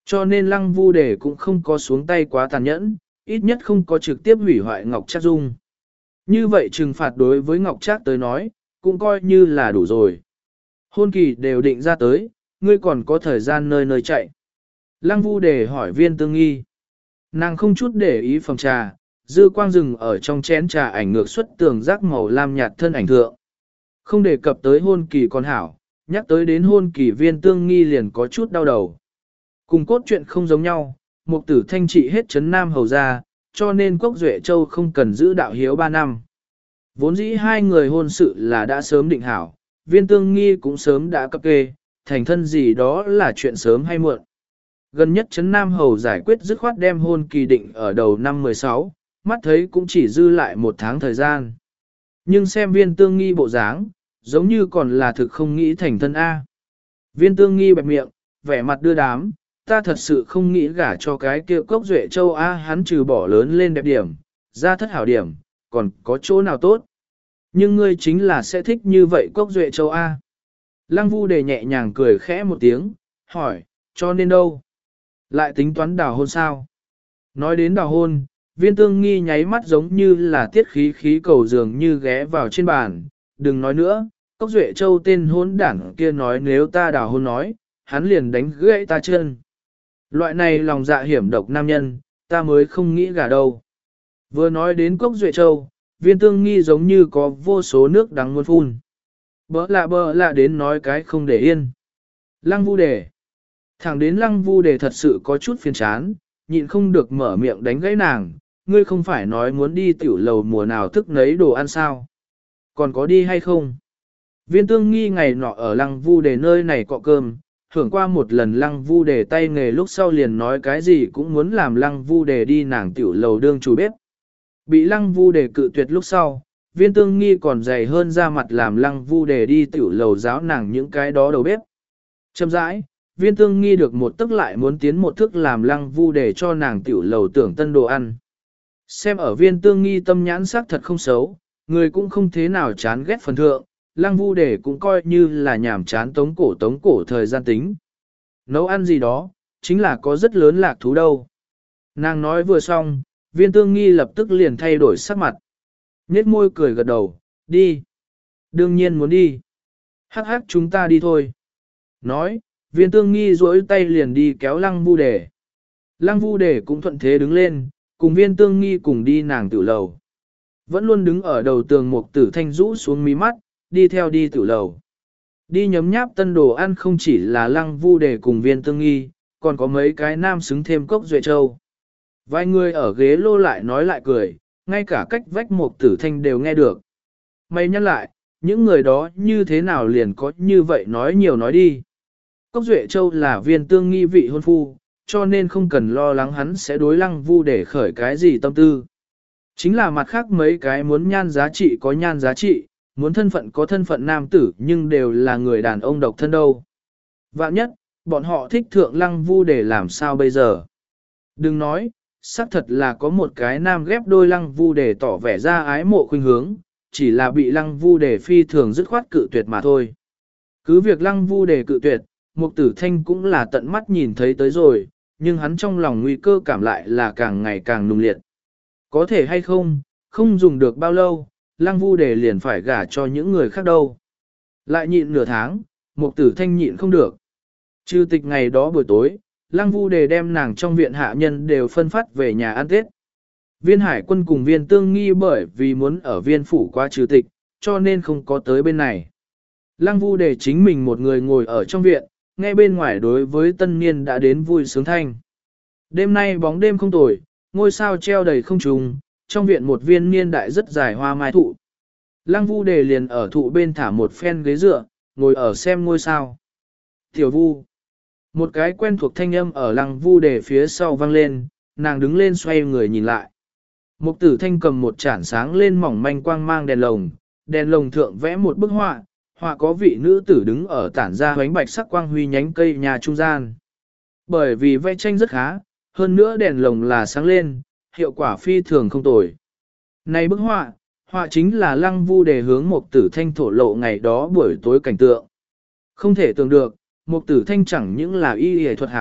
Cho nên lăng vu đề cũng không có xuống tay quá tàn nhẫn, ít nhất không có trực tiếp hủy hoại Ngọc Trác Dung. Như vậy trừng phạt đối với Ngọc Trác tới nói, cũng coi như là đủ rồi. Hôn kỳ đều định ra tới, ngươi còn có thời gian nơi nơi chạy. Lăng vu đề hỏi Viên Tương Nghi. Nàng không chút để ý phòng trà, dư quang rừng ở trong chén trà ảnh ngược xuất tường rác màu lam nhạt thân ảnh thượng. Không đề cập tới hôn kỳ con hảo, nhắc tới đến hôn kỳ Viên Tương Nghi liền có chút đau đầu. Cùng cốt truyện không giống nhau, mục tử thanh trị hết chấn Nam hầu ra, cho nên Cốc Duệ Châu không cần giữ đạo hiếu ba năm. Vốn dĩ hai người hôn sự là đã sớm định hảo, Viên Tương Nghi cũng sớm đã cập kê, thành thân gì đó là chuyện sớm hay muộn. Gần nhất chấn Nam hầu giải quyết dứt khoát đem hôn kỳ định ở đầu năm mười sáu, mắt thấy cũng chỉ dư lại một tháng thời gian. Nhưng xem Viên Tương Nghi bộ dáng, giống như còn là thực không nghĩ thành thân A. Viên Tương Nghi bẹp miệng, vẻ mặt đưa đám, ta thật sự không nghĩ gả cho cái kia Cốc Duệ Châu A, hắn trừ bỏ lớn lên đẹp điểm, ra thất hảo điểm, còn có chỗ nào tốt. Nhưng ngươi chính là sẽ thích như vậy Cốc Duệ Châu A. Lăng Vu Đề nhẹ nhàng cười khẽ một tiếng, hỏi, cho nên đâu? Lại tính toán đào hôn sao? Nói đến đào hôn, Viên Tương Nghi nháy mắt giống như là tiết khí khí cầu dường như ghé vào trên bàn, đừng nói nữa, Cốc Duệ Châu tên hôn đảng kia nói nếu ta đào hôn nói, hắn liền đánh gãy ta chân. Loại này lòng dạ hiểm độc nam nhân, ta mới không nghĩ gả đâu. Vừa nói đến Cốc Duệ Châu, Viên Tương Nghi giống như có vô số nước đắng muốn phun. Bỡ lạ bỡ lạ đến nói cái không để yên. Lăng Vu Đề. Thẳng đến Lăng Vu Đề thật sự có chút phiền chán, nhịn không được mở miệng đánh gãy nàng, ngươi không phải nói muốn đi tiểu lầu mùa nào thức nấy đồ ăn sao? Còn có đi hay không? Viên Tương Nghi ngày nọ ở Lăng Vu Đề nơi này cọ cơm, hưởng qua một lần Lăng Vu Đề tay nghề lúc sau liền nói cái gì cũng muốn làm Lăng Vu Đề đi nàng tiểu lầu đương chủ bếp. Bị Lăng Vu Đề cự tuyệt lúc sau, Viên Tương Nghi còn dày hơn ra mặt làm Lăng Vu Đề đi tiểu lầu giáo nàng những cái đó đầu bếp. Chậm rãi, Viên Tương Nghi được một tức lại muốn tiến một thức làm Lăng Vu Đề cho nàng tiểu lầu tưởng tân đồ ăn. Xem ở Viên Tương Nghi tâm nhãn sắc thật không xấu, người cũng không thế nào chán ghét phần thượng, Lăng Vu Đề cũng coi như là nhảm chán tống cổ tống cổ thời gian tính. Nấu ăn gì đó, chính là có rất lớn lạc thú đâu. Nàng nói vừa xong, Viên Tương Nghi lập tức liền thay đổi sắc mặt. Nhết môi cười gật đầu, đi. Đương nhiên muốn đi. Hắc hắc chúng ta đi thôi. Nói, Viên Tương Nghi duỗi tay liền đi kéo Lăng Vu Đề. Lăng Vu Đề cũng thuận thế đứng lên, cùng Viên Tương Nghi cùng đi nàng tiểu lầu. Vẫn luôn đứng ở đầu tường Mục Tử Thanh rũ xuống mí mắt, đi theo đi tiểu lầu. Đi nhấm nháp tân đồ ăn không chỉ là Lăng Vu Đề cùng Viên Tương Nghi, còn có mấy cái nam xứng thêm Cốc Duệ Châu. Vài người ở ghế lô lại nói lại cười, ngay cả cách vách Mục Tử Thanh đều nghe được. Mày nhắc lại, những người đó như thế nào liền có như vậy nói nhiều nói đi. Cốc Duệ Châu là Viên Tương Nghi vị hôn phu, cho nên không cần lo lắng hắn sẽ đối Lăng Vu để khởi cái gì tâm tư. Chính là mặt khác mấy cái muốn nhan giá trị có nhan giá trị, muốn thân phận có thân phận nam tử nhưng đều là người đàn ông độc thân đâu. Vạn nhất, bọn họ thích thượng Lăng Vu để làm sao bây giờ. Đừng nói, xác thật là có một cái nam ghép đôi Lăng Vu để tỏ vẻ ra ái mộ khuynh hướng, chỉ là bị Lăng Vu để phi thường dứt khoát cự tuyệt mà thôi. Cứ việc Lăng Vu để cự tuyệt, Mục Tử Thanh cũng là tận mắt nhìn thấy tới rồi, nhưng hắn trong lòng nguy cơ cảm lại là càng ngày càng nung liệt. Có thể hay không, không dùng được bao lâu, Lăng Vu Đề liền phải gả cho những người khác đâu. Lại nhịn nửa tháng, Mục Tử Thanh nhịn không được. Trừ tịch ngày đó buổi tối, Lăng Vu Đề đem nàng trong viện hạ nhân đều phân phát về nhà ăn Tết. Viên Hải Quân cùng Viên Tương Nghi bởi vì muốn ở viên phủ qua trừ tịch, cho nên không có tới bên này. Lăng Vu Đề chính mình một người ngồi ở trong viện, nghe bên ngoài đối với tân niên đã đến vui sướng thanh. Đêm nay bóng đêm không tồi, ngôi sao treo đầy không trùng, trong viện một viên niên đại rất dài hoa mai thụ. Lăng Vu Đề liền ở thụ bên thả một phen ghế dựa, ngồi ở xem ngôi sao. Tiểu Vu. Một cái quen thuộc thanh âm ở Lăng Vu Đề phía sau vang lên, nàng đứng lên xoay người nhìn lại. Mục Tử Thanh cầm một chản sáng lên mỏng manh quang mang đèn lồng, đèn lồng thượng vẽ một bức họa, họa có vị nữ tử đứng ở tản ra hoánh bạch sắc quang huy nhánh cây nhà trung gian. Bởi vì vẽ tranh rất khá, hơn nữa đèn lồng là sáng lên, hiệu quả phi thường không tồi. Này bức họa, họa chính là Lăng Vu Đề hướng Mục Tử Thanh thổ lộ ngày đó buổi tối cảnh tượng. Không thể tưởng được, Mục Tử Thanh chẳng những là y y thuật hảo,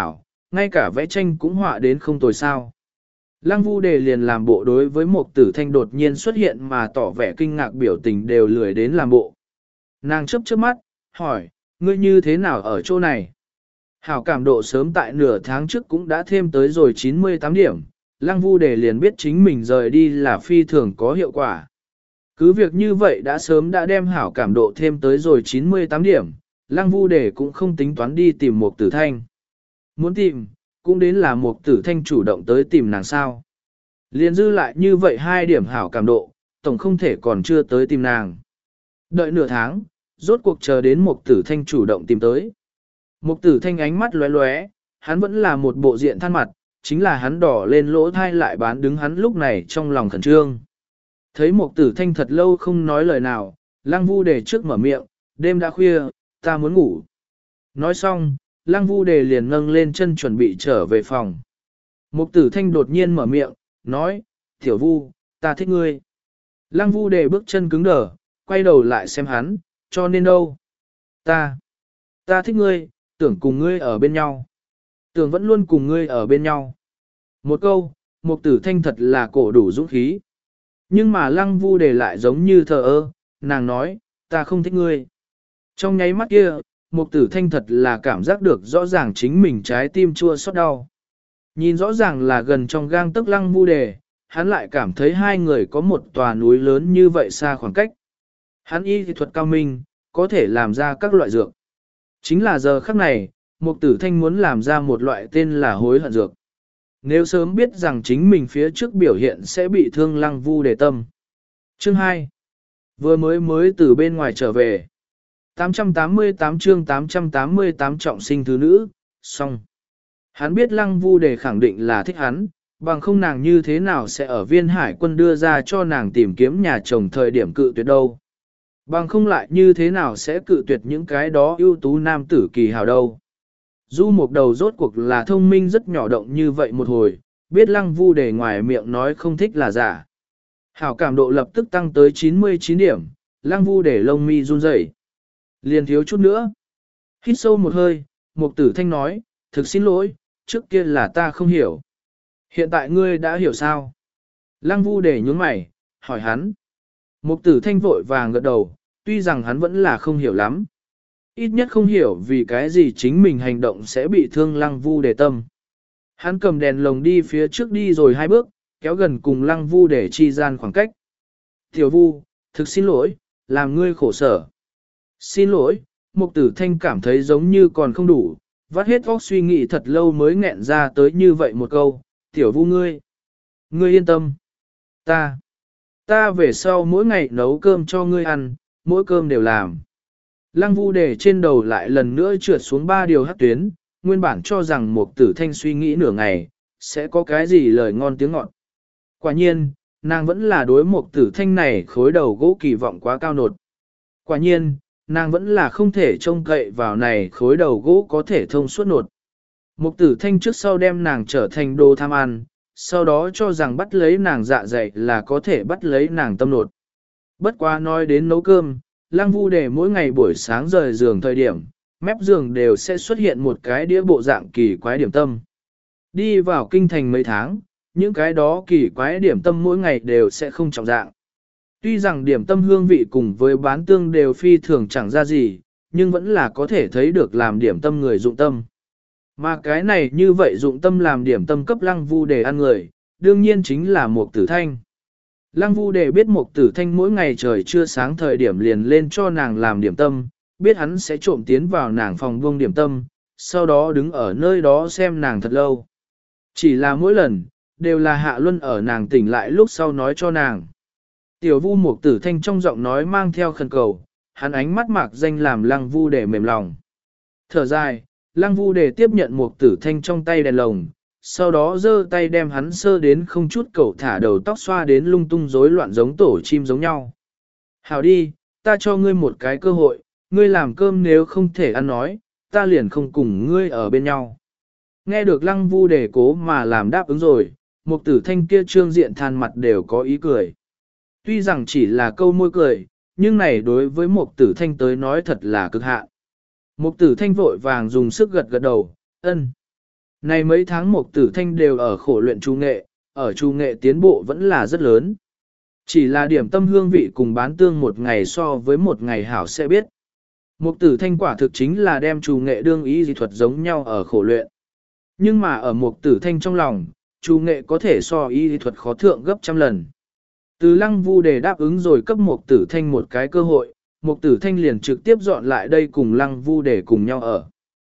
ngay cả vẽ tranh cũng họa đến không tồi sao. Lăng Vu Đề liền làm bộ đối với Mục Tử Thanh đột nhiên xuất hiện mà tỏ vẻ kinh ngạc biểu tình đều lười đến làm bộ. Nàng chớp chớp mắt, hỏi, ngươi như thế nào ở chỗ này? Hảo cảm độ sớm tại nửa tháng trước cũng đã thêm tới rồi chín mươi tám điểm, Lăng Vu Đề liền biết chính mình rời đi là phi thường có hiệu quả. Cứ việc như vậy đã sớm đã đem hảo cảm độ thêm tới rồi chín mươi tám điểm, Lăng Vu Đề cũng không tính toán đi tìm Mục Tử Thanh. Muốn tìm, cũng đến là Mục Tử Thanh chủ động tới tìm nàng sao. Liền dư lại như vậy hai điểm hảo cảm độ, tổng không thể còn chưa tới tìm nàng. Đợi nửa tháng, rốt cuộc chờ đến Mục Tử Thanh chủ động tìm tới. Mục Tử Thanh ánh mắt lóe lóe, hắn vẫn là một bộ diện than mặt, chính là hắn đỏ lên lỗ thai lại bán đứng hắn lúc này trong lòng khẩn trương. Thấy Mục Tử Thanh thật lâu không nói lời nào, Lăng Vu Đề trước mở miệng, đêm đã khuya, ta muốn ngủ. Nói xong, Lăng Vu Đề liền nâng lên chân chuẩn bị trở về phòng. Mục Tử Thanh đột nhiên mở miệng, nói, Tiểu Vu, ta thích ngươi. Lăng Vu Đề bước chân cứng đờ, quay đầu lại xem hắn, cho nên đâu? Ta, ta thích ngươi, tưởng cùng ngươi ở bên nhau. Tưởng vẫn luôn cùng ngươi ở bên nhau. Một câu, Mục Tử Thanh thật là cổ đủ dũng khí. Nhưng mà Lăng Vu Đề lại giống như thờ ơ, nàng nói, ta không thích ngươi. Trong nháy mắt kia, Mục Tử Thanh thật là cảm giác được rõ ràng chính mình trái tim chua xót đau. Nhìn rõ ràng là gần trong gang tấc Lăng Vu Đề, hắn lại cảm thấy hai người có một tòa núi lớn như vậy xa khoảng cách. Hắn y thì thuật cao minh, có thể làm ra các loại dược. Chính là giờ khắc này, Mục Tử Thanh muốn làm ra một loại tên là hối hận dược. Nếu sớm biết rằng chính mình phía trước biểu hiện sẽ bị thương Lăng Vu Đề tâm. Chương hai. Vừa mới mới từ bên ngoài trở về. tám trăm tám mươi tám chương tám trăm tám mươi tám trọng sinh thứ nữ, xong. Hắn biết Lăng Vu Đề khẳng định là thích hắn, bằng không nàng như thế nào sẽ ở Viên Hải Quân đưa ra cho nàng tìm kiếm nhà chồng thời điểm cự tuyệt đâu. Bằng không lại như thế nào sẽ cự tuyệt những cái đó ưu tú nam tử kỳ hào đâu. Du Mục Đầu rốt cuộc là thông minh rất nhỏ động như vậy một hồi, biết Lăng Vu Đề ngoài miệng nói không thích là giả. Hảo cảm độ lập tức tăng tới chín mươi chín điểm, Lăng Vu Đề lông mi run rẩy. Liền thiếu chút nữa. Hít sâu một hơi, Mục Tử Thanh nói, thực xin lỗi, trước kia là ta không hiểu. Hiện tại ngươi đã hiểu sao? Lăng Vu Đề nhướng mày, hỏi hắn. Mục Tử Thanh vội vàng gật đầu, tuy rằng hắn vẫn là không hiểu lắm. Ít nhất không hiểu vì cái gì chính mình hành động sẽ bị thương Lăng Vu Đề tâm. Hắn cầm đèn lồng đi phía trước đi rồi hai bước, kéo gần cùng Lăng Vu Đề chi gian khoảng cách. Tiểu Vu, thực xin lỗi, làm ngươi khổ sở. Xin lỗi, Mục Tử Thanh cảm thấy giống như còn không đủ, vắt hết óc suy nghĩ thật lâu mới nghẹn ra tới như vậy một câu, Tiểu Vu ngươi. Ngươi yên tâm. Ta. Ta về sau mỗi ngày nấu cơm cho ngươi ăn, mỗi cơm đều làm. Lăng Vu Đề trên đầu lại lần nữa trượt xuống ba điều hắc tuyến, nguyên bản cho rằng Mục Tử Thanh suy nghĩ nửa ngày, sẽ có cái gì lời ngon tiếng ngọt. Quả nhiên, nàng vẫn là đối Mục Tử Thanh này khối đầu gỗ kỳ vọng quá cao nột. Quả nhiên, nàng vẫn là không thể trông cậy vào này khối đầu gỗ có thể thông suốt nột. Mục Tử Thanh trước sau đem nàng trở thành đồ tham ăn, sau đó cho rằng bắt lấy nàng dạ dày là có thể bắt lấy nàng tâm nột. Bất quá nói đến nấu cơm, Lăng Vu Đề mỗi ngày buổi sáng rời giường thời điểm, mép giường đều sẽ xuất hiện một cái đĩa bộ dạng kỳ quái điểm tâm. Đi vào kinh thành mấy tháng, những cái đó kỳ quái điểm tâm mỗi ngày đều sẽ không trọng dạng. Tuy rằng điểm tâm hương vị cùng với bán tương đều phi thường chẳng ra gì, nhưng vẫn là có thể thấy được làm điểm tâm người dụng tâm. Mà cái này như vậy dụng tâm làm điểm tâm cấp Lăng Vu Đề ăn người, đương nhiên chính là Mục Tử Thanh. Lăng Vu Đề biết Mục Tử Thanh mỗi ngày trời chưa sáng thời điểm liền lên cho nàng làm điểm tâm, biết hắn sẽ trộm tiến vào nàng phòng buông điểm tâm, sau đó đứng ở nơi đó xem nàng thật lâu. Chỉ là mỗi lần, đều là Hạ Luân ở nàng tỉnh lại lúc sau nói cho nàng. Tiểu Vu Mục Tử Thanh trong giọng nói mang theo khẩn cầu, hắn ánh mắt mạc danh làm Lăng Vu Đề mềm lòng. Thở dài, Lăng Vu Đề tiếp nhận Mục Tử Thanh trong tay đèn lồng, sau đó giơ tay đem hắn sơ đến không chút cẩu thả đầu tóc xoa đến lung tung rối loạn giống tổ chim giống nhau. Hảo đi, ta cho ngươi một cái cơ hội, ngươi làm cơm nếu không thể ăn nói, ta liền không cùng ngươi ở bên nhau. Nghe được Lăng Vu Đề cố mà làm đáp ứng rồi, Mục Tử Thanh kia trương diện than mặt đều có ý cười. Tuy rằng chỉ là câu môi cười, nhưng này đối với Mục Tử Thanh tới nói thật là cực hạn. Mục Tử Thanh vội vàng dùng sức gật gật đầu, ân. Này mấy tháng Mục Tử Thanh đều ở khổ luyện chú nghệ, ở chú nghệ tiến bộ vẫn là rất lớn. Chỉ là điểm tâm hương vị cùng bán tương một ngày so với một ngày hảo sẽ biết. Mục Tử Thanh quả thực chính là đem chú nghệ đương ý dị thuật giống nhau ở khổ luyện. Nhưng mà ở Mục Tử Thanh trong lòng, chú nghệ có thể so ý dị thuật khó thượng gấp trăm lần. Từ Lăng Vu Đề đáp ứng rồi cấp Mục Tử Thanh một cái cơ hội, Mục Tử Thanh liền trực tiếp dọn lại đây cùng Lăng Vu Đề cùng nhau ở.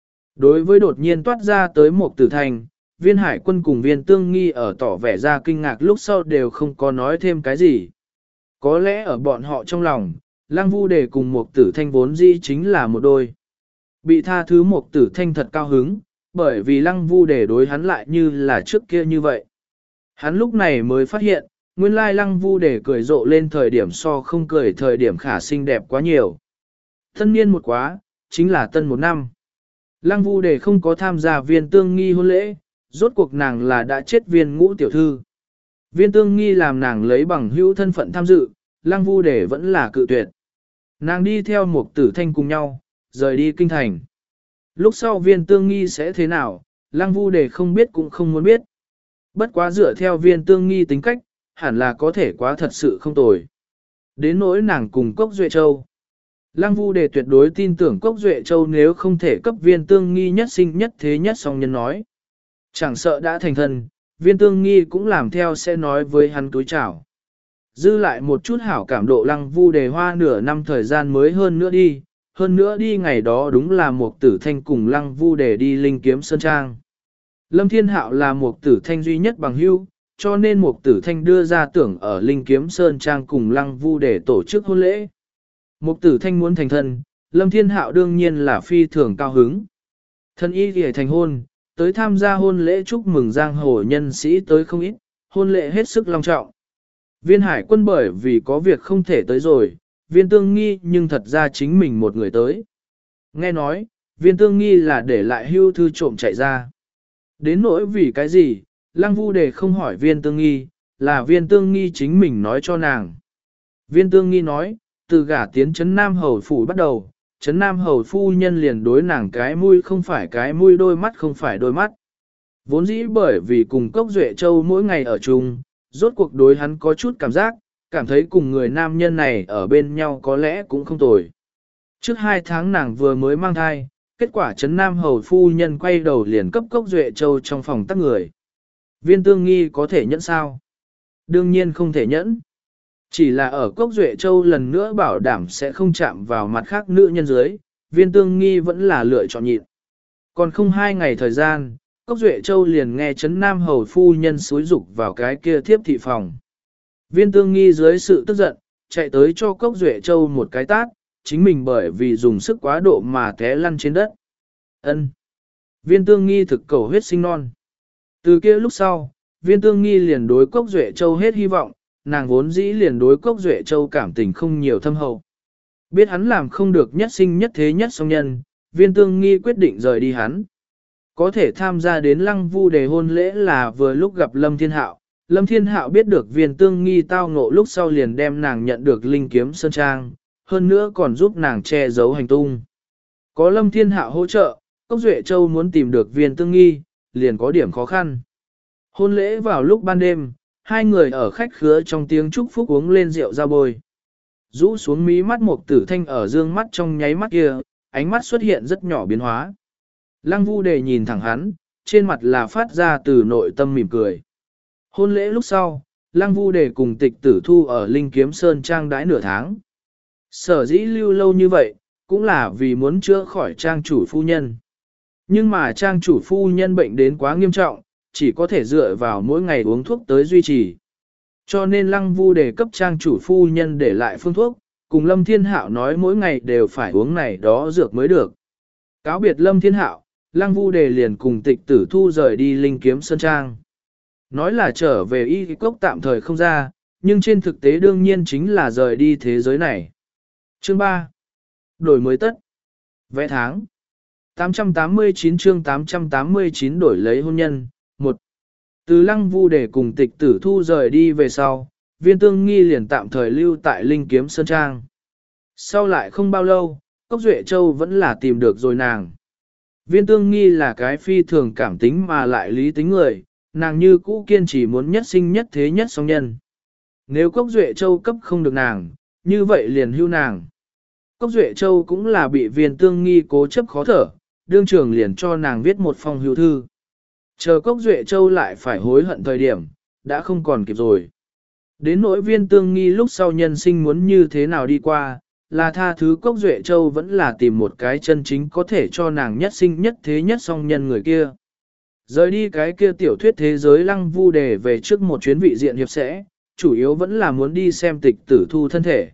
Đối với đột nhiên toát ra tới Mục Tử Thanh, Viên Hải Quân cùng Viên Tương Nghi ở tỏ vẻ ra kinh ngạc lúc sau đều không có nói thêm cái gì. Có lẽ ở bọn họ trong lòng, Lăng Vu Đề cùng Mục Tử Thanh vốn dĩ chính là một đôi. Bị tha thứ Mục Tử Thanh thật cao hứng, bởi vì Lăng Vu Đề đối hắn lại như là trước kia như vậy. Hắn lúc này mới phát hiện, nguyên lai Lăng Vu Đề cười rộ lên thời điểm so không cười thời điểm khả xinh đẹp quá nhiều. Tân niên một quá, chính là tân một năm. Lăng Vu Đề không có tham gia Viên Tương Nghi hôn lễ, rốt cuộc nàng là đã chết Viên Ngũ tiểu thư. Viên Tương Nghi làm nàng lấy bằng hữu thân phận tham dự, Lăng Vu Đề vẫn là cự tuyệt. Nàng đi theo Mục Tử Thanh cùng nhau, rời đi kinh thành. Lúc sau Viên Tương Nghi sẽ thế nào, Lăng Vu Đề không biết cũng không muốn biết. Bất quá dựa theo Viên Tương Nghi tính cách, hẳn là có thể quá thật sự không tồi. Đến nỗi nàng cùng Cốc Duệ Châu. Lăng Vu Đề tuyệt đối tin tưởng Cốc Duệ Châu nếu không thể cấp Viên Tương Nghi nhất sinh nhất thế nhất song nhân nói. Chẳng sợ đã thành thân, Viên Tương Nghi cũng làm theo sẽ nói với hắn túi chào. Dư lại một chút hảo cảm độ Lăng Vu Đề hoa nửa năm thời gian mới hơn nữa đi, hơn nữa đi ngày đó đúng là Mục Tử Thanh cùng Lăng Vu Đề đi Linh Kiếm Sơn Trang. Lâm Thiên Hạo là Mục Tử Thanh duy nhất bằng hữu, cho nên Mục Tử Thanh đưa ra tưởng ở Linh Kiếm Sơn Trang cùng Lăng Vu Đề tổ chức hôn lễ. Mục Tử Thanh muốn thành thân, Lâm Thiên Hạo đương nhiên là phi thường cao hứng. Thân y thì thành hôn, tới tham gia hôn lễ chúc mừng giang hồ nhân sĩ tới không ít, hôn lễ hết sức long trọng. Viên Hải Quân bởi vì có việc không thể tới rồi, Viên Tương Nghi nhưng thật ra chính mình một người tới. Nghe nói, Viên Tương Nghi là để lại hưu thư trộm chạy ra. Đến nỗi vì cái gì, Lăng Vu Đề không hỏi Viên Tương Nghi, là Viên Tương Nghi chính mình nói cho nàng. Viên Tương Nghi nói, từ gả tiến Trấn Nam Hầu Phủ bắt đầu, Trấn Nam Hầu Phu Nhân liền đối nàng cái mũi không phải cái mũi, đôi mắt không phải đôi mắt. Vốn dĩ bởi vì cùng Cốc Duệ Châu mỗi ngày ở chung, rốt cuộc đối hắn có chút cảm giác, cảm thấy cùng người nam nhân này ở bên nhau có lẽ cũng không tồi. Trước hai tháng nàng vừa mới mang thai, kết quả Trấn Nam Hầu Phu Nhân quay đầu liền cấp Cốc Duệ Châu trong phòng tắc người. Viên Tương Nghi có thể nhẫn sao? Đương nhiên không thể nhẫn. Chỉ là ở Cốc Duệ Châu lần nữa bảo đảm sẽ không chạm vào mặt khác nữ nhân dưới, Viên Tương Nghi vẫn là lựa chọn nhịn. Còn không hai ngày thời gian, Cốc Duệ Châu liền nghe Trấn Nam Hầu Phu Nhân xúi dục vào cái kia thiếp thị phòng. Viên Tương Nghi dưới sự tức giận, chạy tới cho Cốc Duệ Châu một cái tát, chính mình bởi vì dùng sức quá độ mà té lăn trên đất. Ân. Viên Tương Nghi thực cầu huyết sinh non. Từ kia lúc sau, Viên Tương Nghi liền đối Cốc Duệ Châu hết hy vọng, nàng vốn dĩ liền đối Cốc Duệ Châu cảm tình không nhiều thâm hậu. Biết hắn làm không được nhất sinh nhất thế nhất song nhân, Viên Tương Nghi quyết định rời đi hắn. Có thể tham gia đến Lăng Vu Đề hôn lễ là vừa lúc gặp Lâm Thiên Hạo. Lâm Thiên Hạo biết được Viên Tương Nghi tao ngộ lúc sau liền đem nàng nhận được Linh Kiếm Sơn Trang, hơn nữa còn giúp nàng che giấu hành tung. Có Lâm Thiên Hạo hỗ trợ, Cốc Duệ Châu muốn tìm được Viên Tương Nghi, liền có điểm khó khăn. Hôn lễ vào lúc ban đêm, hai người ở khách khứa trong tiếng chúc phúc uống lên rượu ra bôi. Rũ xuống mí mắt Mục Tử Thanh ở dương mắt trong nháy mắt kia, ánh mắt xuất hiện rất nhỏ biến hóa. Lăng Vu Đề nhìn thẳng hắn, trên mặt là phát ra từ nội tâm mỉm cười. Hôn lễ lúc sau, Lăng Vu Đề cùng Tịch Tử Thu ở Linh Kiếm Sơn Trang đãi nửa tháng. Sở dĩ lưu lâu như vậy, cũng là vì muốn chữa khỏi trang chủ phu nhân. Nhưng mà trang chủ phu nhân bệnh đến quá nghiêm trọng, chỉ có thể dựa vào mỗi ngày uống thuốc tới duy trì. Cho nên Lăng Vu Đề cấp trang chủ phu nhân để lại phương thuốc, cùng Lâm Thiên Hạo nói mỗi ngày đều phải uống này đó dược mới được. Cáo biệt Lâm Thiên Hạo, Lăng Vu Đề liền cùng Tịch Tử Thu rời đi Linh Kiếm Sơn Trang. Nói là trở về y cốc tạm thời không ra, nhưng trên thực tế đương nhiên chính là rời đi thế giới này. Chương ba. Đổi mới tất. Vẽ tháng. tám trăm tám mươi chín chương tám trăm tám mươi chín đổi lấy hôn nhân. một. Từ Lăng Vu Đề cùng Tịch Tử Thu rời đi về sau, Viên Tương Nghi liền tạm thời lưu tại Linh Kiếm Sơn Trang. Sau lại không bao lâu, Cốc Duệ Châu vẫn là tìm được rồi nàng. Viên tương nghi là cái phi thường cảm tính mà lại lý tính người, nàng như cũ kiên trì muốn nhất sinh nhất thế nhất song nhân. Nếu Cốc Duệ Châu cấp không được nàng, như vậy liền hưu nàng. Cốc Duệ Châu cũng là bị viên tương nghi cố chấp khó thở, đương trường liền cho nàng viết một phong hưu thư. Chờ Cốc Duệ Châu lại phải hối hận thời điểm, đã không còn kịp rồi. Đến nỗi viên tương nghi lúc sau nhân sinh muốn như thế nào đi qua, là tha thứ Cốc Duệ Châu vẫn là tìm một cái chân chính có thể cho nàng nhất sinh nhất thế nhất song nhân người kia. Rời đi cái kia tiểu thuyết thế giới Lăng Vu Đề về trước một chuyến vị diện hiệp sẽ, chủ yếu vẫn là muốn đi xem tịch tử thu thân thể.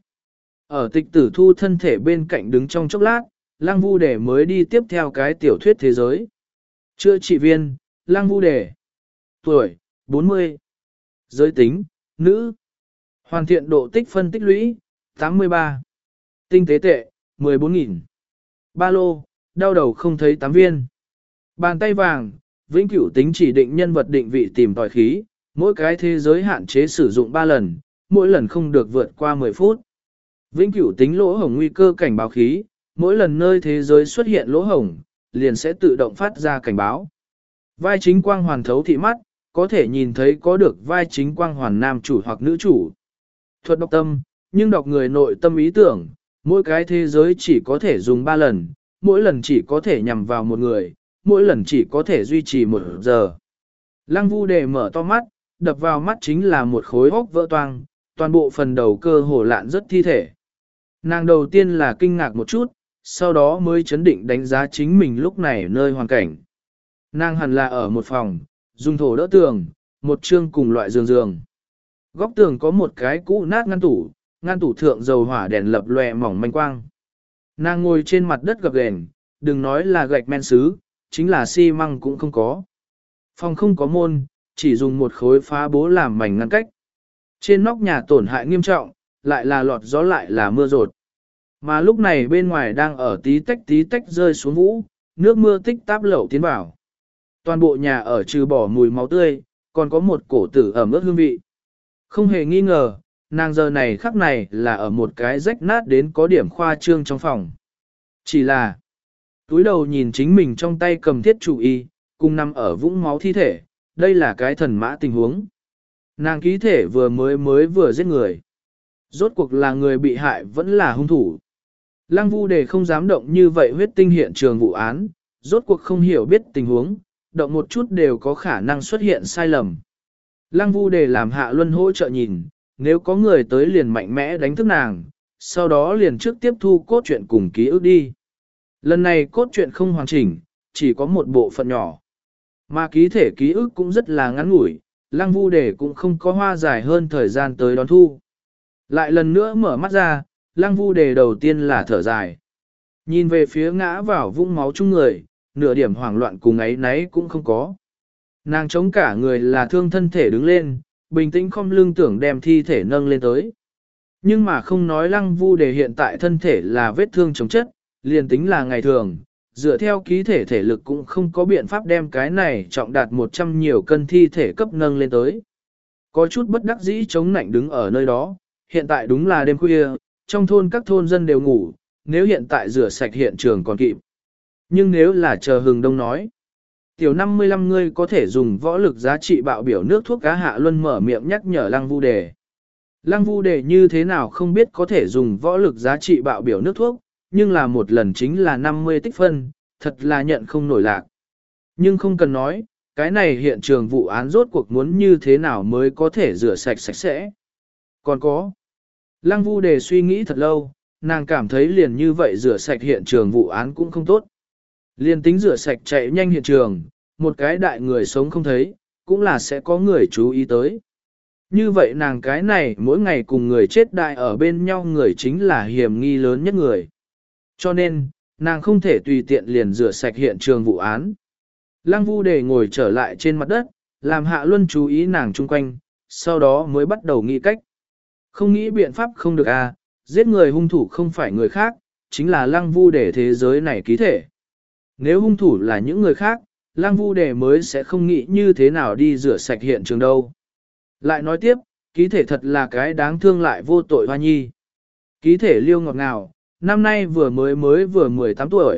Ở tịch tử thu thân thể bên cạnh đứng trong chốc lát, Lăng Vu Đề mới đi tiếp theo cái tiểu thuyết thế giới. Chữa trị viên, Lăng Vu Đề. Tuổi, bốn mươi. Giới tính, nữ. Hoàn thiện độ tích phân tích lũy, tám mươi ba. Tinh tế tệ, mười bốn nghìn. Ba lô, đau đầu không thấy tám viên. Bàn tay vàng, vĩnh cửu tính chỉ định nhân vật định vị tìm tòi khí, mỗi cái thế giới hạn chế sử dụng ba lần, mỗi lần không được vượt qua mười phút. Vĩnh cửu tính lỗ hổng nguy cơ cảnh báo khí, mỗi lần nơi thế giới xuất hiện lỗ hổng, liền sẽ tự động phát ra cảnh báo. Vai chính quang hoàn thấu thị mắt, có thể nhìn thấy có được vai chính quang hoàn nam chủ hoặc nữ chủ. Thuật đọc tâm, nhưng đọc người nội tâm ý tưởng, mỗi cái thế giới chỉ có thể dùng ba lần, mỗi lần chỉ có thể nhằm vào một người, mỗi lần chỉ có thể duy trì một giờ. Lăng Vu Đề mở to mắt, đập vào mắt chính là một khối óc vỡ toang, toàn bộ phần đầu cơ hồ lạn rất thi thể. Nàng đầu tiên là kinh ngạc một chút, sau đó mới chấn định đánh giá chính mình lúc này nơi hoàn cảnh. Nàng hẳn là ở một phòng, dùng thổ đỡ tường, một chương cùng loại giường giường. Góc tường có một cái cũ nát ngăn tủ, ngăn tủ thượng dầu hỏa đèn lập lòe mỏng manh quang. Nàng ngồi trên mặt đất gập ghềnh, đừng nói là gạch men sứ, chính là xi măng cũng không có. Phòng không có môn, chỉ dùng một khối phá bố làm mảnh ngăn cách. Trên nóc nhà tổn hại nghiêm trọng, lại là lọt gió lại là mưa rột. Mà lúc này bên ngoài đang ở tí tách tí tách rơi xuống vũ, nước mưa tích táp lậu tiến vào. Toàn bộ nhà ở trừ bỏ mùi máu tươi, còn có một cổ tử ẩm ướt hương vị. Không hề nghi ngờ, nàng giờ này khắc này là ở một cái rách nát đến có điểm khoa trương trong phòng. Chỉ là, túi đầu nhìn chính mình trong tay cầm thiết chủ y, cùng nằm ở vũng máu thi thể, đây là cái thần mã tình huống. Nàng ký thể vừa mới mới vừa giết người. Rốt cuộc là người bị hại vẫn là hung thủ. Lăng Vu Đề không dám động như vậy huyết tinh hiện trường vụ án, rốt cuộc không hiểu biết tình huống, động một chút đều có khả năng xuất hiện sai lầm. Lăng Vu Đề làm Hạ Luân hỗ trợ nhìn, nếu có người tới liền mạnh mẽ đánh thức nàng, sau đó liền trước tiếp thu cốt truyện cùng ký ức đi. Lần này cốt truyện không hoàn chỉnh, chỉ có một bộ phận nhỏ. Mà ký thể ký ức cũng rất là ngắn ngủi, Lăng Vu Đề cũng không có hoa dài hơn thời gian tới đón thu. Lại lần nữa mở mắt ra, Lăng Vu Đề đầu tiên là thở dài. Nhìn về phía ngã vào vũng máu chung người, nửa điểm hoảng loạn cùng ấy nấy cũng không có. Nàng chống cả người là thương thân thể đứng lên, bình tĩnh không lưng tưởng đem thi thể nâng lên tới. Nhưng mà không nói Lăng Vu Đề hiện tại thân thể là vết thương chống chất, liền tính là ngày thường, dựa theo ký thể thể lực cũng không có biện pháp đem cái này trọng đạt một trăm nhiều cân thi thể cấp nâng lên tới. Có chút bất đắc dĩ chống nạnh đứng ở nơi đó, hiện tại đúng là đêm khuya, trong thôn các thôn dân đều ngủ, nếu hiện tại rửa sạch hiện trường còn kịp. Nhưng nếu là chờ hừng đông nói, tiểu năm mươi lăm ngươi có thể dùng võ lực giá trị bạo biểu nước thuốc cá Hạ Luân mở miệng nhắc nhở Lăng Vu Đề. Lăng Vu Đề như thế nào không biết có thể dùng võ lực giá trị bạo biểu nước thuốc, nhưng là một lần chính là năm mươi tích phân, thật là nhận không nổi lạc. Nhưng không cần nói, cái này hiện trường vụ án rốt cuộc muốn như thế nào mới có thể rửa sạch sạch sẽ. Còn có, Lăng Vu Đề suy nghĩ thật lâu, nàng cảm thấy liền như vậy rửa sạch hiện trường vụ án cũng không tốt. Liền tính rửa sạch chạy nhanh hiện trường, một cái đại người sống không thấy, cũng là sẽ có người chú ý tới. Như vậy nàng cái này mỗi ngày cùng người chết đại ở bên nhau người chính là hiểm nghi lớn nhất người. Cho nên, nàng không thể tùy tiện liền rửa sạch hiện trường vụ án. Lăng Vu Đề ngồi trở lại trên mặt đất, làm Hạ Luân chú ý nàng chung quanh, sau đó mới bắt đầu nghĩ cách. Không nghĩ biện pháp không được à, giết người hung thủ không phải người khác, chính là Lăng Vu Đề thế giới này ký thể. Nếu hung thủ là những người khác, Lăng Vu Đề mới sẽ không nghĩ như thế nào đi rửa sạch hiện trường đâu. Lại nói tiếp, ký thể thật là cái đáng thương lại vô tội hoa nhi. Ký thể liêu ngọt ngào, năm nay vừa mới mới vừa mười tám tuổi,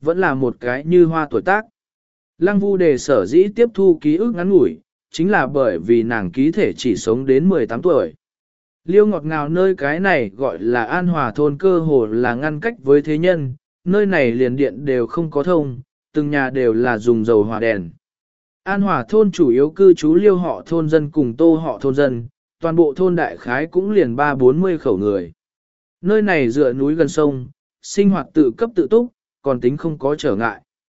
vẫn là một cái như hoa tuổi tác. Lăng Vu Đề sở dĩ tiếp thu ký ức ngắn ngủi, chính là bởi vì nàng ký thể chỉ sống đến mười tám tuổi. Liêu ngọt ngào nơi cái này gọi là An Hòa thôn cơ hồ là ngăn cách với thế nhân, nơi này liền điện đều không có thông, từng nhà đều là dùng dầu hỏa đèn. An Hòa thôn chủ yếu cư trú Liêu họ thôn dân cùng Tô họ thôn dân, toàn bộ thôn đại khái cũng liền ba bốn mươi khẩu người. Nơi này dựa núi gần sông, sinh hoạt tự cấp tự túc, còn tính không có trở ngại.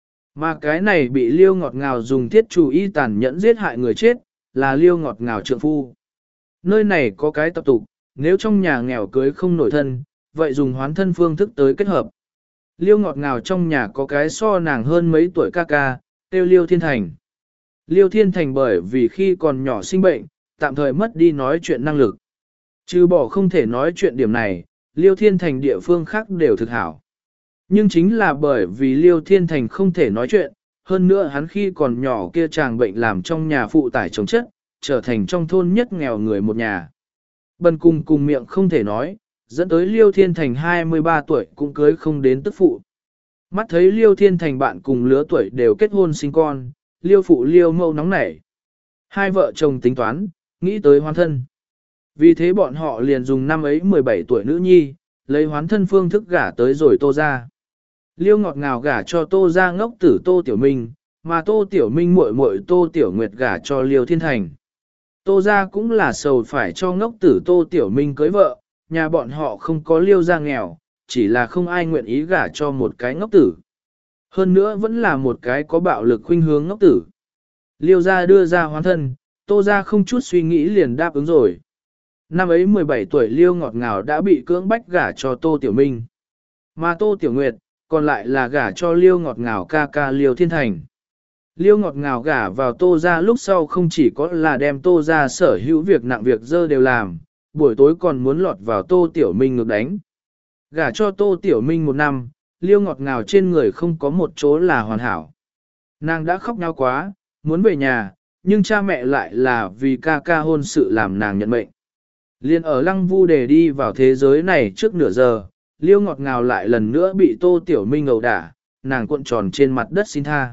Mà cái này bị Liêu ngọt ngào dùng thiết chủ y tàn nhẫn giết hại người chết, là Liêu ngọt ngào trượng phu. Nơi này có cái tập tục, nếu trong nhà nghèo cưới không nổi thân, vậy dùng hoán thân phương thức tới kết hợp. Liêu ngọt ngào trong nhà có cái so nàng hơn mấy tuổi ca ca, tiêu Liêu Thiên Thành. Liêu Thiên Thành bởi vì khi còn nhỏ sinh bệnh, tạm thời mất đi nói chuyện năng lực. Trừ bỏ không thể nói chuyện điểm này, Liêu Thiên Thành địa phương khác đều thực hảo. Nhưng chính là bởi vì Liêu Thiên Thành không thể nói chuyện, hơn nữa hắn khi còn nhỏ kia chàng bệnh làm trong nhà phụ tải chống chất, trở thành trong thôn nhất nghèo người một nhà. Bần cùng cùng miệng không thể nói, dẫn tới Liêu Thiên Thành hai mươi ba tuổi cũng cưới không đến tức phụ. Mắt thấy Liêu Thiên Thành bạn cùng lứa tuổi đều kết hôn sinh con, Liêu phụ Liêu mâu nóng nảy. Hai vợ chồng tính toán, nghĩ tới hoán thân. Vì thế bọn họ liền dùng năm ấy mười bảy tuổi nữ nhi, lấy hoán thân phương thức gả tới rồi Tô ra. Liêu ngọt ngào gả cho Tô ra ngốc tử Tô Tiểu Minh, mà Tô Tiểu Minh muội muội Tô Tiểu Nguyệt gả cho Liêu Thiên Thành. Tô ra cũng là sầu phải cho ngốc tử Tô Tiểu Minh cưới vợ, nhà bọn họ không có Liêu ra nghèo, chỉ là không ai nguyện ý gả cho một cái ngốc tử. Hơn nữa vẫn là một cái có bạo lực khuynh hướng ngốc tử. Liêu ra đưa ra hoán thân, Tô ra không chút suy nghĩ liền đáp ứng rồi. Năm ấy mười bảy tuổi Liêu ngọt ngào đã bị cưỡng bách gả cho Tô Tiểu Minh. Mà Tô Tiểu Nguyệt, còn lại là gả cho Liêu ngọt ngào ca ca Liêu Thiên Thành. Liêu ngọt ngào gả vào Tô ra lúc sau không chỉ có là đem Tô ra sở hữu việc nặng việc dơ đều làm, buổi tối còn muốn lọt vào Tô Tiểu Minh ngược đánh. Gả cho Tô Tiểu Minh một năm, Liêu ngọt ngào trên người không có một chỗ là hoàn hảo. Nàng đã khóc nhau quá, muốn về nhà, nhưng cha mẹ lại là vì ca ca hôn sự làm nàng nhận mệnh. Liên ở Lăng Vu Đề đi vào thế giới này trước nửa giờ, Liêu ngọt ngào lại lần nữa bị Tô Tiểu Minh ẩu đả, nàng cuộn tròn trên mặt đất xin tha.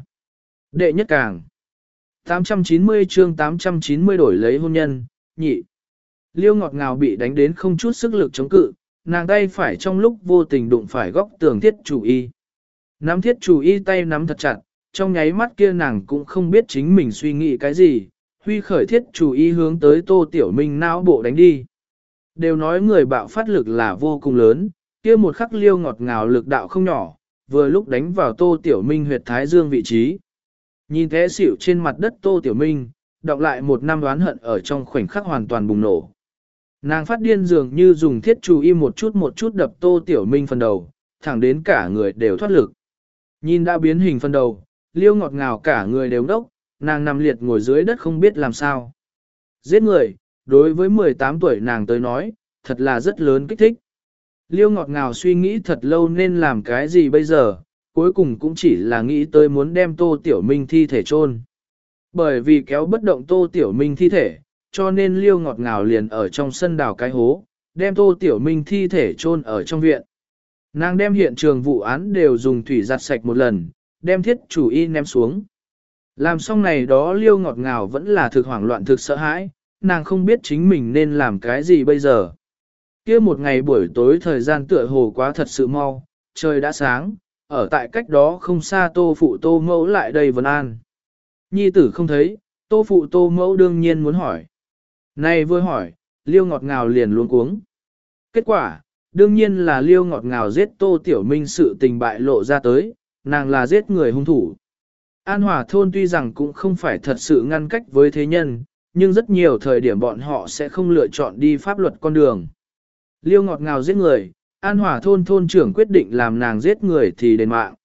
Đệ nhất càng. tám trăm chín mươi chương tám trăm chín mươi đổi lấy hôn nhân, nhị. Liêu ngọt ngào bị đánh đến không chút sức lực chống cự, nàng tay phải trong lúc vô tình đụng phải góc tường thiết chủ y. Nắm thiết chủ y tay nắm thật chặt, trong nháy mắt kia nàng cũng không biết chính mình suy nghĩ cái gì, huy khởi thiết chủ y hướng tới Tô Tiểu Minh não bộ đánh đi. Đều nói người bạo phát lực là vô cùng lớn, kia một khắc Liêu ngọt ngào lực đạo không nhỏ, vừa lúc đánh vào Tô Tiểu Minh huyệt thái dương vị trí. Nhìn thế xỉu trên mặt đất Tô Tiểu Minh, đọc lại một năm đoán hận ở trong khoảnh khắc hoàn toàn bùng nổ. Nàng phát điên dường như dùng thiết chủ y một chút một chút đập Tô Tiểu Minh phần đầu, thẳng đến cả người đều thoát lực. Nhìn đã biến hình phần đầu, Liêu ngọt ngào cả người đều đốc, nàng nằm liệt ngồi dưới đất không biết làm sao. Giết người, đối với mười tám tuổi nàng tới nói, thật là rất lớn kích thích. Liêu ngọt ngào suy nghĩ thật lâu nên làm cái gì bây giờ, cuối cùng cũng chỉ là nghĩ tới muốn đem Tô Tiểu Minh thi thể chôn. Bởi vì kéo bất động Tô Tiểu Minh thi thể, cho nên Liêu ngọt ngào liền ở trong sân đào cái hố, đem Tô Tiểu Minh thi thể chôn ở trong viện. Nàng đem hiện trường vụ án đều dùng thủy giặt sạch một lần, đem thiết chủ y ném xuống. Làm xong này đó Liêu ngọt ngào vẫn là thực hoảng loạn thực sợ hãi, nàng không biết chính mình nên làm cái gì bây giờ. Kia một ngày buổi tối thời gian tựa hồ quá thật sự mau, trời đã sáng, ở tại cách đó không xa Tô phụ Tô mẫu lại đây vấn an. Nhi tử không thấy, Tô phụ Tô mẫu đương nhiên muốn hỏi. Này vừa hỏi, Liêu ngọt ngào liền luống cuống. Kết quả, đương nhiên là Liêu ngọt ngào giết Tô Tiểu Minh sự tình bại lộ ra tới, nàng là giết người hung thủ. An Hòa thôn tuy rằng cũng không phải thật sự ngăn cách với thế nhân, nhưng rất nhiều thời điểm bọn họ sẽ không lựa chọn đi pháp luật con đường. Liêu ngọt ngào giết người, An Hòa thôn thôn trưởng quyết định làm nàng giết người thì đền mạng.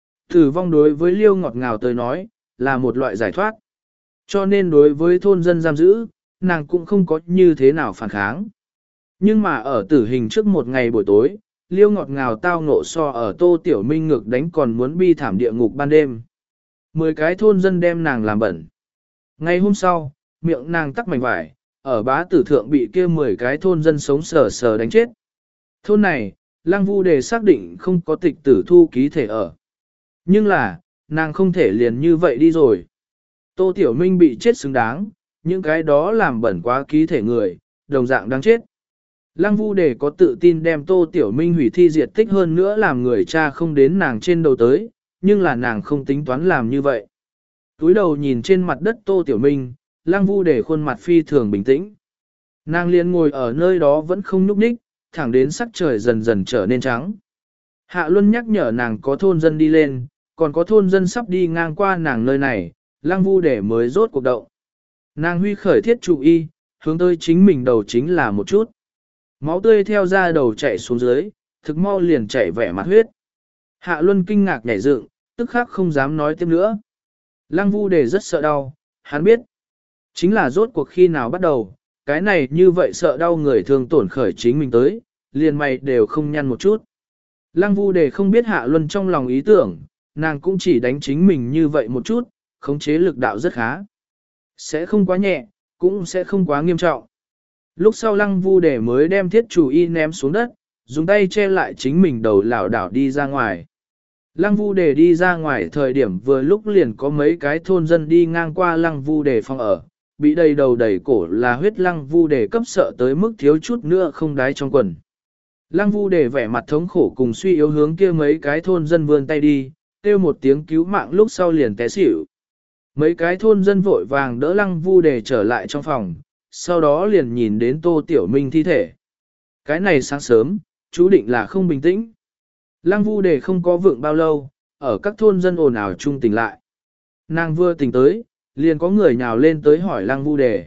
Tử vong đối với Liêu ngọt ngào tới nói, là một loại giải thoát. Cho nên đối với thôn dân giam giữ, nàng cũng không có như thế nào phản kháng. Nhưng mà ở tử hình trước một ngày buổi tối, Liêu ngọt ngào tao ngộ so ở Tô Tiểu Minh ngược đánh còn muốn bi thảm địa ngục ban đêm. Mười cái thôn dân đem nàng làm bẩn. Ngày hôm sau, miệng nàng tắc mảnh vải, ở bá tử thượng bị kia mười cái thôn dân sống sờ sờ đánh chết. Thôn này, Lăng Vu Đề xác định không có tịch tử thu ký thể ở. Nhưng là, nàng không thể liền như vậy đi rồi. Tô Tiểu Minh bị chết xứng đáng, những cái đó làm bẩn quá ký thể người, đồng dạng đáng chết. Lăng Vu Đề có tự tin đem Tô Tiểu Minh hủy thi diệt tích hơn nữa làm người cha không đến nàng trên đầu tới, nhưng là nàng không tính toán làm như vậy. Túi đầu nhìn trên mặt đất Tô Tiểu Minh, Lăng Vu Đề khuôn mặt phi thường bình tĩnh. Nàng liền ngồi ở nơi đó vẫn không nhúc nhích, thẳng đến sắc trời dần dần trở nên trắng. Hạ Luân nhắc nhở nàng có thôn dân đi lên, còn có thôn dân sắp đi ngang qua nàng nơi này, Lăng Vu Đề mới rốt cuộc động. Nàng huy khởi thiết trụ y, hướng tới chính mình đầu chính là một chút. Máu tươi theo da đầu chảy xuống dưới, thực mau liền chảy vẻ mặt huyết. Hạ Luân kinh ngạc nhảy dựng, tức khắc không dám nói tiếp nữa. Lăng Vu Đề rất sợ đau, hắn biết. Chính là rốt cuộc khi nào bắt đầu, cái này như vậy sợ đau người thường tổn khởi chính mình tới, liền mày đều không nhăn một chút. Lăng Vu Đề không biết Hạ Luân trong lòng ý tưởng, nàng cũng chỉ đánh chính mình như vậy một chút, khống chế lực đạo rất khá. Sẽ không quá nhẹ, cũng sẽ không quá nghiêm trọng. Lúc sau Lăng Vu Đề mới đem thiết chủ y ném xuống đất, dùng tay che lại chính mình đầu lảo đảo đi ra ngoài. Lăng Vu Đề đi ra ngoài thời điểm vừa lúc liền có mấy cái thôn dân đi ngang qua Lăng Vu Đề phòng ở, bị đầy đầu đầy cổ là huyết Lăng Vu Đề cấp sợ tới mức thiếu chút nữa không đái trong quần. Lăng Vu Đề vẻ mặt thống khổ cùng suy yếu hướng kia mấy cái thôn dân vươn tay đi, kêu một tiếng cứu mạng lúc sau liền té xỉu. Mấy cái thôn dân vội vàng đỡ Lăng Vu Đề trở lại trong phòng, sau đó liền nhìn đến Tô Tiểu Minh thi thể. Cái này sáng sớm, chú định là không bình tĩnh. Lăng Vu Đề không có vượng bao lâu, ở các thôn dân ồn ào chung tỉnh lại. Nàng vừa tỉnh tới, liền có người nhào lên tới hỏi Lăng Vu Đề.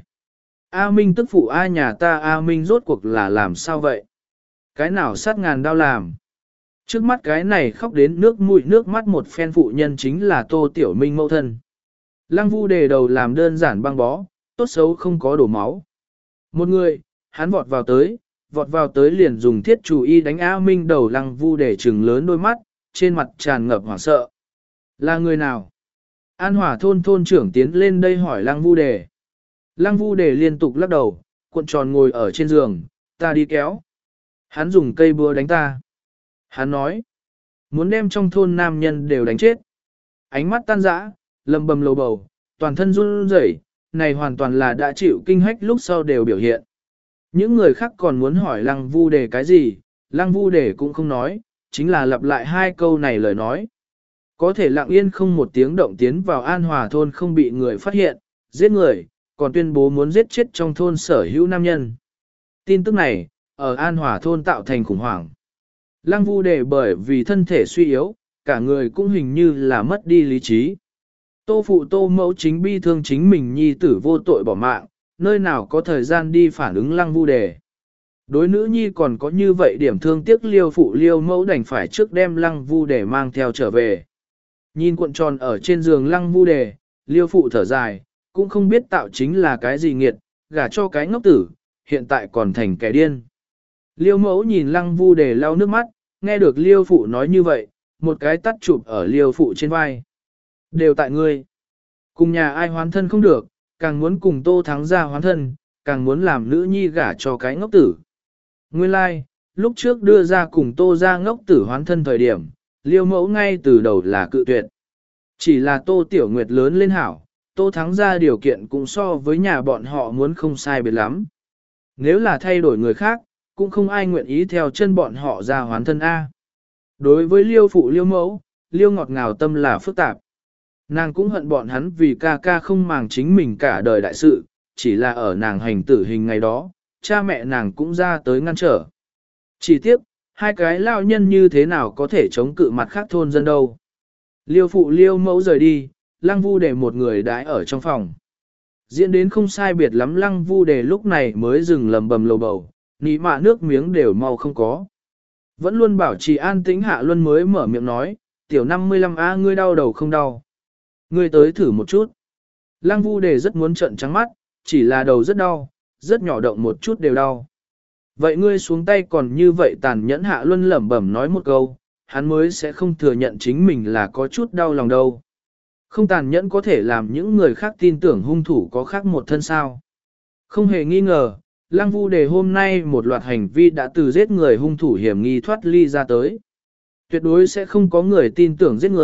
A Minh tức phụ A nhà ta A Minh rốt cuộc là làm sao vậy? Cái nào sát ngàn đao làm? Trước mắt cái này khóc đến nước mũi nước mắt một phen phụ nhân chính là Tô Tiểu Minh mẫu thân. Lăng Vu Đề đầu làm đơn giản băng bó, tốt xấu không có đổ máu. Một người, hắn vọt vào tới, vọt vào tới liền dùng thiết chủ y đánh A Minh đầu Lăng Vu Đề trừng lớn đôi mắt, trên mặt tràn ngập hoảng sợ. Là người nào? An Hòa thôn thôn trưởng tiến lên đây hỏi Lăng Vu Đề. Lăng Vu Đề liên tục lắc đầu, cuộn tròn ngồi ở trên giường, ta đi kéo. Hắn dùng cây búa đánh ta. Hắn nói, muốn đem trong thôn nam nhân đều đánh chết. Ánh mắt tan rã, lầm bầm lầu bầu, toàn thân run rẩy, này hoàn toàn là đã chịu kinh hách lúc sau đều biểu hiện. Những người khác còn muốn hỏi Lăng Vu Đề cái gì, Lăng Vu Đề cũng không nói, chính là lặp lại hai câu này lời nói. Có thể lặng yên không một tiếng động tiến vào An Hòa thôn không bị người phát hiện, giết người, còn tuyên bố muốn giết chết trong thôn sở hữu nam nhân. Tin tức này, ở An Hòa thôn tạo thành khủng hoảng. Lăng Vu Đề bởi vì thân thể suy yếu, cả người cũng hình như là mất đi lý trí. Tô phụ tô mẫu chính bi thương chính mình nhi tử vô tội bỏ mạng, nơi nào có thời gian đi phản ứng Lăng Vu Đề. Đối nữ nhi còn có như vậy điểm thương tiếc liêu phụ liêu mẫu đành phải trước đem Lăng Vu Đề mang theo trở về. Nhìn cuộn tròn ở trên giường Lăng Vu Đề, liêu phụ thở dài, cũng không biết tạo chính là cái gì nghiệt, gả cho cái ngốc tử, hiện tại còn thành kẻ điên. Liêu mẫu nhìn Lăng Vu Đề lau nước mắt, nghe được liêu phụ nói như vậy, một cái tắt chụp ở liêu phụ trên vai. Đều tại ngươi. Cùng nhà ai hoán thân không được, càng muốn cùng Tô Thắng gia hoán thân, càng muốn làm nữ nhi gả cho cái ngốc tử. Nguyên lai, like, lúc trước đưa ra cùng Tô gia ngốc tử hoán thân thời điểm, liêu mẫu ngay từ đầu là cự tuyệt. Chỉ là Tô Tiểu Nguyệt lớn lên hảo, Tô Thắng gia điều kiện cũng so với nhà bọn họ muốn không sai biệt lắm. Nếu là thay đổi người khác, cũng không ai nguyện ý theo chân bọn họ ra hoán thân A. Đối với liêu phụ liêu mẫu, liêu ngọt ngào tâm là phức tạp. Nàng cũng hận bọn hắn vì ca ca không màng chính mình cả đời đại sự, chỉ là ở nàng hành tử hình ngày đó, cha mẹ nàng cũng ra tới ngăn trở. Chỉ tiếc, hai cái lao nhân như thế nào có thể chống cự mặt khác thôn dân đâu. Liêu phụ liêu mẫu rời đi, Lăng Vu Đề một người đãi ở trong phòng. Diễn đến không sai biệt lắm Lăng Vu Đề lúc này mới dừng lầm bầm lầu bầu, nị mạ nước miếng đều mau không có. Vẫn luôn bảo trì an tĩnh Hạ Luân mới mở miệng nói, tiểu năm mươi lăm A ngươi đau đầu không đau. Ngươi tới thử một chút. Lăng Vu Đề rất muốn trợn trắng mắt, chỉ là đầu rất đau, rất nhỏ động một chút đều đau. Vậy ngươi xuống tay còn như vậy tàn nhẫn Hạ Luân lẩm bẩm nói một câu, hắn mới sẽ không thừa nhận chính mình là có chút đau lòng đâu. Không tàn nhẫn có thể làm những người khác tin tưởng hung thủ có khác một thân sao. Không hề nghi ngờ, Lăng Vu Đề hôm nay một loạt hành vi đã từ giết người hung thủ hiểm nghi thoát ly ra tới. Tuyệt đối sẽ không có người tin tưởng giết người,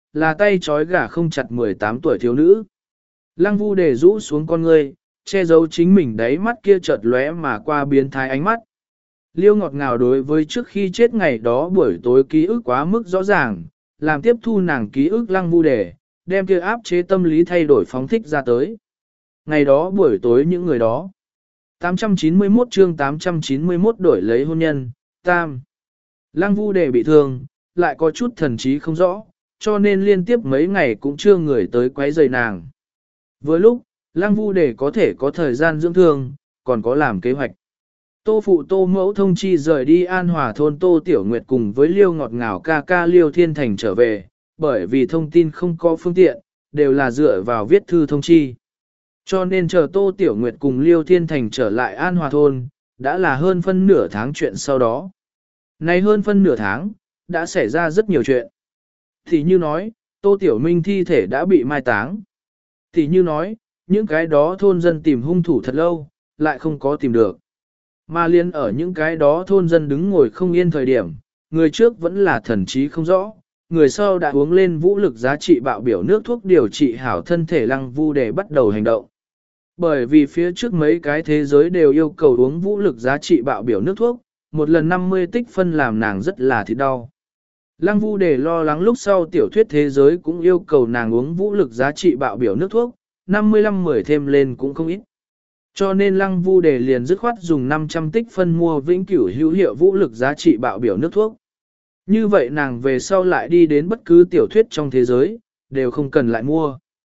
là tay trói gà không chặt mười tám tuổi thiếu nữ. Lăng Vu Đề rũ xuống con ngươi, che giấu chính mình đáy mắt kia chợt lóe mà qua biến thái ánh mắt. Liêu ngọt ngào đối với trước khi chết ngày đó buổi tối ký ức quá mức rõ ràng, làm tiếp thu nàng ký ức Lăng Vu Đề, đem kia áp chế tâm lý thay đổi phóng thích ra tới. Ngày đó buổi tối những người đó. tám trăm chín mươi mốt chương tám trăm chín mươi mốt đổi lấy hôn nhân, tam. Lăng Vu Đề bị thương, lại có chút thần trí không rõ, cho nên liên tiếp mấy ngày cũng chưa người tới quấy rầy nàng. Vừa lúc, Lăng Vu Đề có thể có thời gian dưỡng thương, còn có làm kế hoạch. Tô phụ Tô mẫu thông chi rời đi An Hòa thôn Tô Tiểu Nguyệt cùng với Liêu ngọt ngào ca ca Liêu Thiên Thành trở về, bởi vì thông tin không có phương tiện, đều là dựa vào viết thư thông chi. Cho nên chờ Tô Tiểu Nguyệt cùng Liêu Thiên Thành trở lại An Hòa thôn, đã là hơn phân nửa tháng chuyện sau đó. Nay hơn phân nửa tháng, đã xảy ra rất nhiều chuyện. Thì như nói, Tô Tiểu Minh thi thể đã bị mai táng. Thì như nói, những cái đó thôn dân tìm hung thủ thật lâu, lại không có tìm được. Mà liên ở những cái đó thôn dân đứng ngồi không yên thời điểm, người trước vẫn là thần trí không rõ, người sau đã uống lên vũ lực giá trị bạo biểu nước thuốc điều trị hảo thân thể Lăng Vu để bắt đầu hành động. Bởi vì phía trước mấy cái thế giới đều yêu cầu uống vũ lực giá trị bạo biểu nước thuốc, một lần năm mươi tích phân làm nàng rất là thịt đau. Lăng Vu để lo lắng lúc sau tiểu thuyết thế giới cũng yêu cầu nàng uống vũ lực giá trị bạo biểu nước thuốc, năm mươi lăm mười thêm lên cũng không ít. Cho nên Lăng Vu để liền dứt khoát dùng năm trăm tích phân mua vĩnh cửu hữu hiệu vũ lực giá trị bạo biểu nước thuốc. Như vậy nàng về sau lại đi đến bất cứ tiểu thuyết trong thế giới, đều không cần lại mua.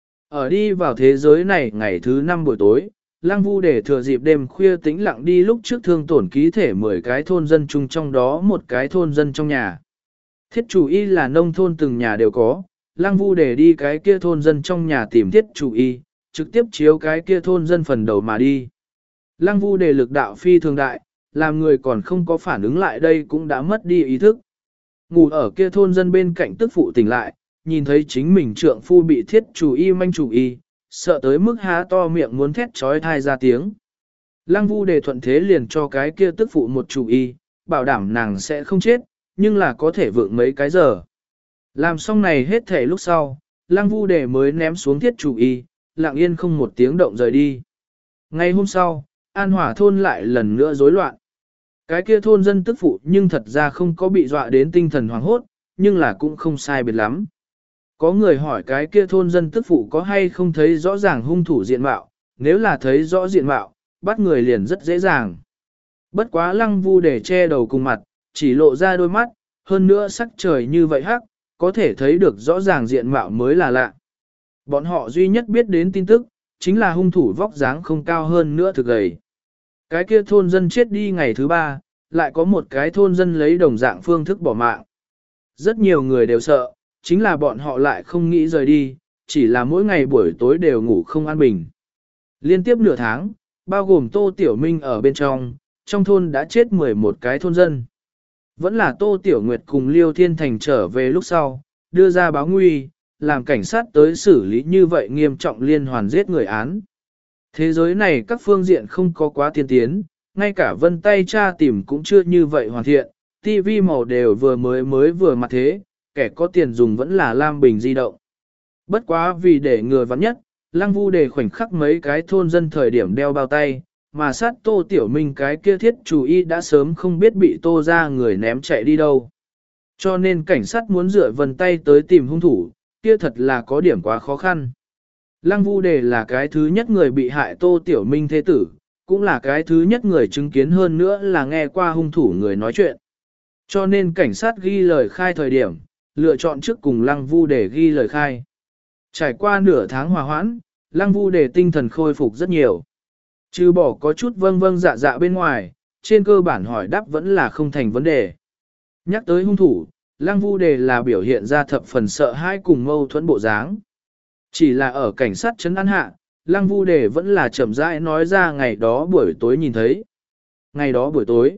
Ở đi vào thế giới này ngày thứ năm buổi tối, Lăng Vu để thừa dịp đêm khuya tĩnh lặng đi lúc trước thương tổn ký thể mười cái thôn dân chung trong đó một cái thôn dân trong nhà. Thiết chủ y là nông thôn từng nhà đều có, Lăng Vu để đi cái kia thôn dân trong nhà tìm thiết chủ y, trực tiếp chiếu cái kia thôn dân phần đầu mà đi. Lăng Vu để lực đạo phi thường đại, làm người còn không có phản ứng lại đây cũng đã mất đi ý thức. Ngủ ở kia thôn dân bên cạnh tức phụ tỉnh lại, nhìn thấy chính mình trượng phu bị thiết chủ y manh chủ y, sợ tới mức há to miệng muốn thét trói thai ra tiếng. Lăng Vu đề thuận thế liền cho cái kia tức phụ một chủ y, bảo đảm nàng sẽ không chết, nhưng là có thể vượng mấy cái giờ. Làm xong này hết thể lúc sau, Lăng Vu đề mới ném xuống thiết chủ y, lặng yên không một tiếng động rời đi. Ngay hôm sau, An Hòa thôn lại lần nữa rối loạn. Cái kia thôn dân tức phụ nhưng thật ra không có bị dọa đến tinh thần hoảng hốt, nhưng là cũng không sai biệt lắm. Có người hỏi cái kia thôn dân tức phụ có hay không thấy rõ ràng hung thủ diện mạo, nếu là thấy rõ diện mạo, bắt người liền rất dễ dàng. Bất quá Lăng Vu để che đầu cùng mặt, chỉ lộ ra đôi mắt, hơn nữa sắc trời như vậy hắc, có thể thấy được rõ ràng diện mạo mới là lạ. Bọn họ duy nhất biết đến tin tức, chính là hung thủ vóc dáng không cao hơn nữa thực gầy. Cái kia thôn dân chết đi ngày thứ ba, lại có một cái thôn dân lấy đồng dạng phương thức bỏ mạng. Rất nhiều người đều sợ, chính là bọn họ lại không nghĩ rời đi, chỉ là mỗi ngày buổi tối đều ngủ không an bình. Liên tiếp nửa tháng, bao gồm Tô Tiểu Minh ở bên trong, trong thôn đã chết mười một cái thôn dân. Vẫn là Tô Tiểu Nguyệt cùng Liêu Thiên Thành trở về lúc sau, đưa ra báo nguy, làm cảnh sát tới xử lý như vậy nghiêm trọng liên hoàn giết người án. Thế giới này các phương diện không có quá tiên tiến, ngay cả vân tay tra tìm cũng chưa như vậy hoàn thiện, tivi màu đều vừa mới mới vừa mặt thế, kẻ có tiền dùng vẫn là lam bình di động. Bất quá vì để người vắng nhất, Lăng Vu để khoảnh khắc mấy cái thôn dân thời điểm đeo bao tay, mà sát Tô Tiểu Minh cái kia thiết chủ y đã sớm không biết bị Tô ra người ném chạy đi đâu. Cho nên cảnh sát muốn dựa vân tay tới tìm hung thủ, kia thật là có điểm quá khó khăn. Lăng Vu Đề là cái thứ nhất người bị hại Tô Tiểu Minh thế tử, cũng là cái thứ nhất người chứng kiến hơn nữa là nghe qua hung thủ người nói chuyện. Cho nên cảnh sát ghi lời khai thời điểm, lựa chọn trước cùng Lăng Vu Đề ghi lời khai. Trải qua nửa tháng hòa hoãn, Lăng Vu Đề tinh thần khôi phục rất nhiều. Trừ bỏ có chút vâng vâng dạ dạ bên ngoài, trên cơ bản hỏi đáp vẫn là không thành vấn đề. Nhắc tới hung thủ, Lăng Vu Đề là biểu hiện ra thập phần sợ hãi cùng mâu thuẫn bộ dáng. Chỉ là ở cảnh sát trấn an hạ, Lăng Vu Đề vẫn là chậm rãi nói ra ngày đó buổi tối nhìn thấy. Ngày đó buổi tối,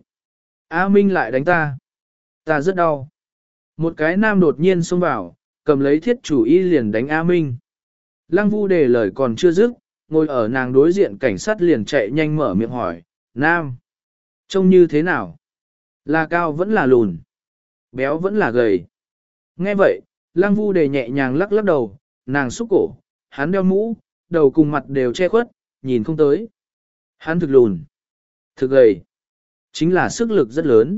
A Minh lại đánh ta. Ta rất đau. Một cái nam đột nhiên xông vào, cầm lấy thiết chủ y liền đánh A Minh. Lăng Vu Đề lời còn chưa dứt, ngồi ở nàng đối diện cảnh sát liền chạy nhanh mở miệng hỏi, nam, trông như thế nào? Là cao vẫn là lùn, béo vẫn là gầy. Nghe vậy, Lăng Vu Đề nhẹ nhàng lắc lắc đầu, nàng xúc cổ, hắn đeo mũ, đầu cùng mặt đều che khuất, nhìn không tới. Hắn thực lùn, thực gầy, chính là sức lực rất lớn.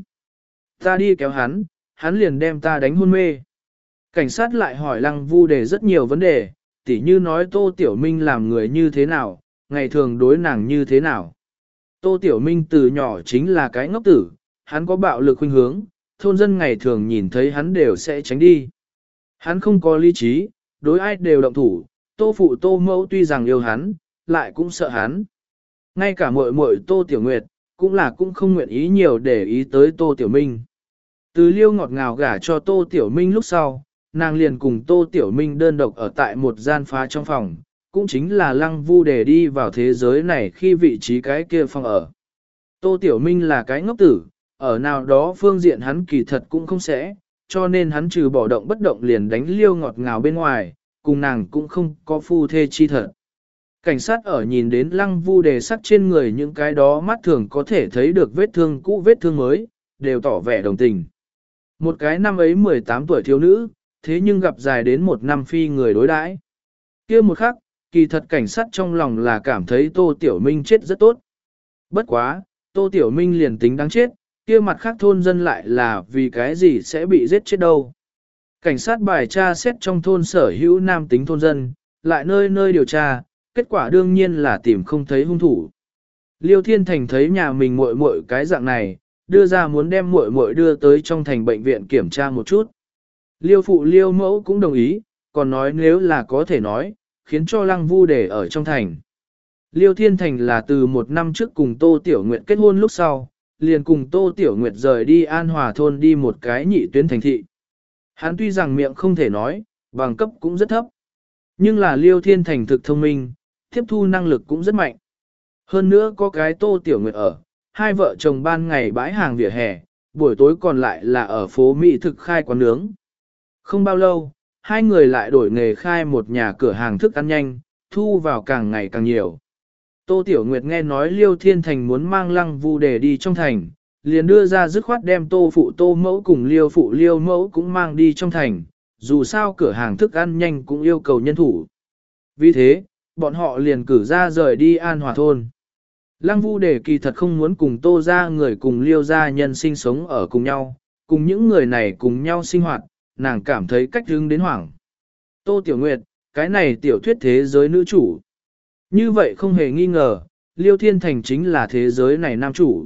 Ta đi kéo hắn, hắn liền đem ta đánh hôn mê. Cảnh sát lại hỏi Lăng Vu Đề rất nhiều vấn đề, tỉ như nói Tô Tiểu Minh làm người như thế nào, ngày thường đối nàng như thế nào. Tô Tiểu Minh từ nhỏ chính là cái ngốc tử, hắn có bạo lực khuynh hướng, thôn dân ngày thường nhìn thấy hắn đều sẽ tránh đi. Hắn không có lý trí, đối ai đều động thủ, Tô phụ Tô mẫu tuy rằng yêu hắn, lại cũng sợ hắn. Ngay cả muội muội Tô Tiểu Nguyệt, cũng là cũng không nguyện ý nhiều để ý tới Tô Tiểu Minh. Từ Liêu ngọt ngào gả cho Tô Tiểu Minh lúc sau, nàng liền cùng Tô Tiểu Minh đơn độc ở tại một gian phá trong phòng, cũng chính là Lăng Vu Đề đi vào thế giới này khi vị trí cái kia phòng ở. Tô Tiểu Minh là cái ngốc tử, ở nào đó phương diện hắn kỳ thật cũng không sẽ, cho nên hắn trừ bỏ động bất động liền đánh Liêu ngọt ngào bên ngoài, cùng nàng cũng không có phu thê chi thật. Cảnh sát ở nhìn đến Lăng Vu Đề sắc trên người những cái đó mắt thường có thể thấy được vết thương cũ vết thương mới, đều tỏ vẻ đồng tình. Một cái năm ấy mười tám tuổi thiếu nữ, thế nhưng gặp dài đến một năm phi người đối đãi. Kia một khắc, kỳ thật cảnh sát trong lòng là cảm thấy Tô Tiểu Minh chết rất tốt. Bất quá, Tô Tiểu Minh liền tính đáng chết, kia mặt khác thôn dân lại là vì cái gì sẽ bị giết chết đâu. Cảnh sát bài tra xét trong thôn sở hữu nam tính thôn dân, lại nơi nơi điều tra, kết quả đương nhiên là tìm không thấy hung thủ. Liêu Thiên Thành thấy nhà mình muội muội cái dạng này, đưa ra muốn đem muội muội đưa tới trong thành bệnh viện kiểm tra một chút. Liêu phụ Liêu mẫu cũng đồng ý, còn nói nếu là có thể nói, khiến cho Lăng Vu Đề ở trong thành. Liêu Thiên Thành là từ một năm trước cùng Tô Tiểu Nguyệt kết hôn lúc sau, liền cùng Tô Tiểu Nguyệt rời đi An Hòa thôn đi một cái nhị tuyến thành thị. Hắn tuy rằng miệng không thể nói, bằng cấp cũng rất thấp. Nhưng là Liêu Thiên Thành thực thông minh, tiếp thu năng lực cũng rất mạnh. Hơn nữa có cái Tô Tiểu Nguyệt ở, hai vợ chồng ban ngày bãi hàng vỉa hè, buổi tối còn lại là ở phố Mỹ thực khai quán nướng. Không bao lâu, hai người lại đổi nghề khai một nhà cửa hàng thức ăn nhanh, thu vào càng ngày càng nhiều. Tô Tiểu Nguyệt nghe nói Liêu Thiên Thành muốn mang Lăng Vu Đề đi trong thành, liền đưa ra dứt khoát đem Tô phụ Tô mẫu cùng Liêu phụ Liêu mẫu cũng mang đi trong thành, dù sao cửa hàng thức ăn nhanh cũng yêu cầu nhân thủ. Vì thế, bọn họ liền cử ra rời đi An Hòa thôn. Lăng Vu Đề kỳ thật không muốn cùng Tô gia người cùng Liêu gia nhân sinh sống ở cùng nhau, cùng những người này cùng nhau sinh hoạt, nàng cảm thấy cách hứng đến hoảng. Tô Tiểu Nguyệt, cái này tiểu thuyết thế giới nữ chủ. Như vậy không hề nghi ngờ, Liêu Thiên Thành chính là thế giới này nam chủ.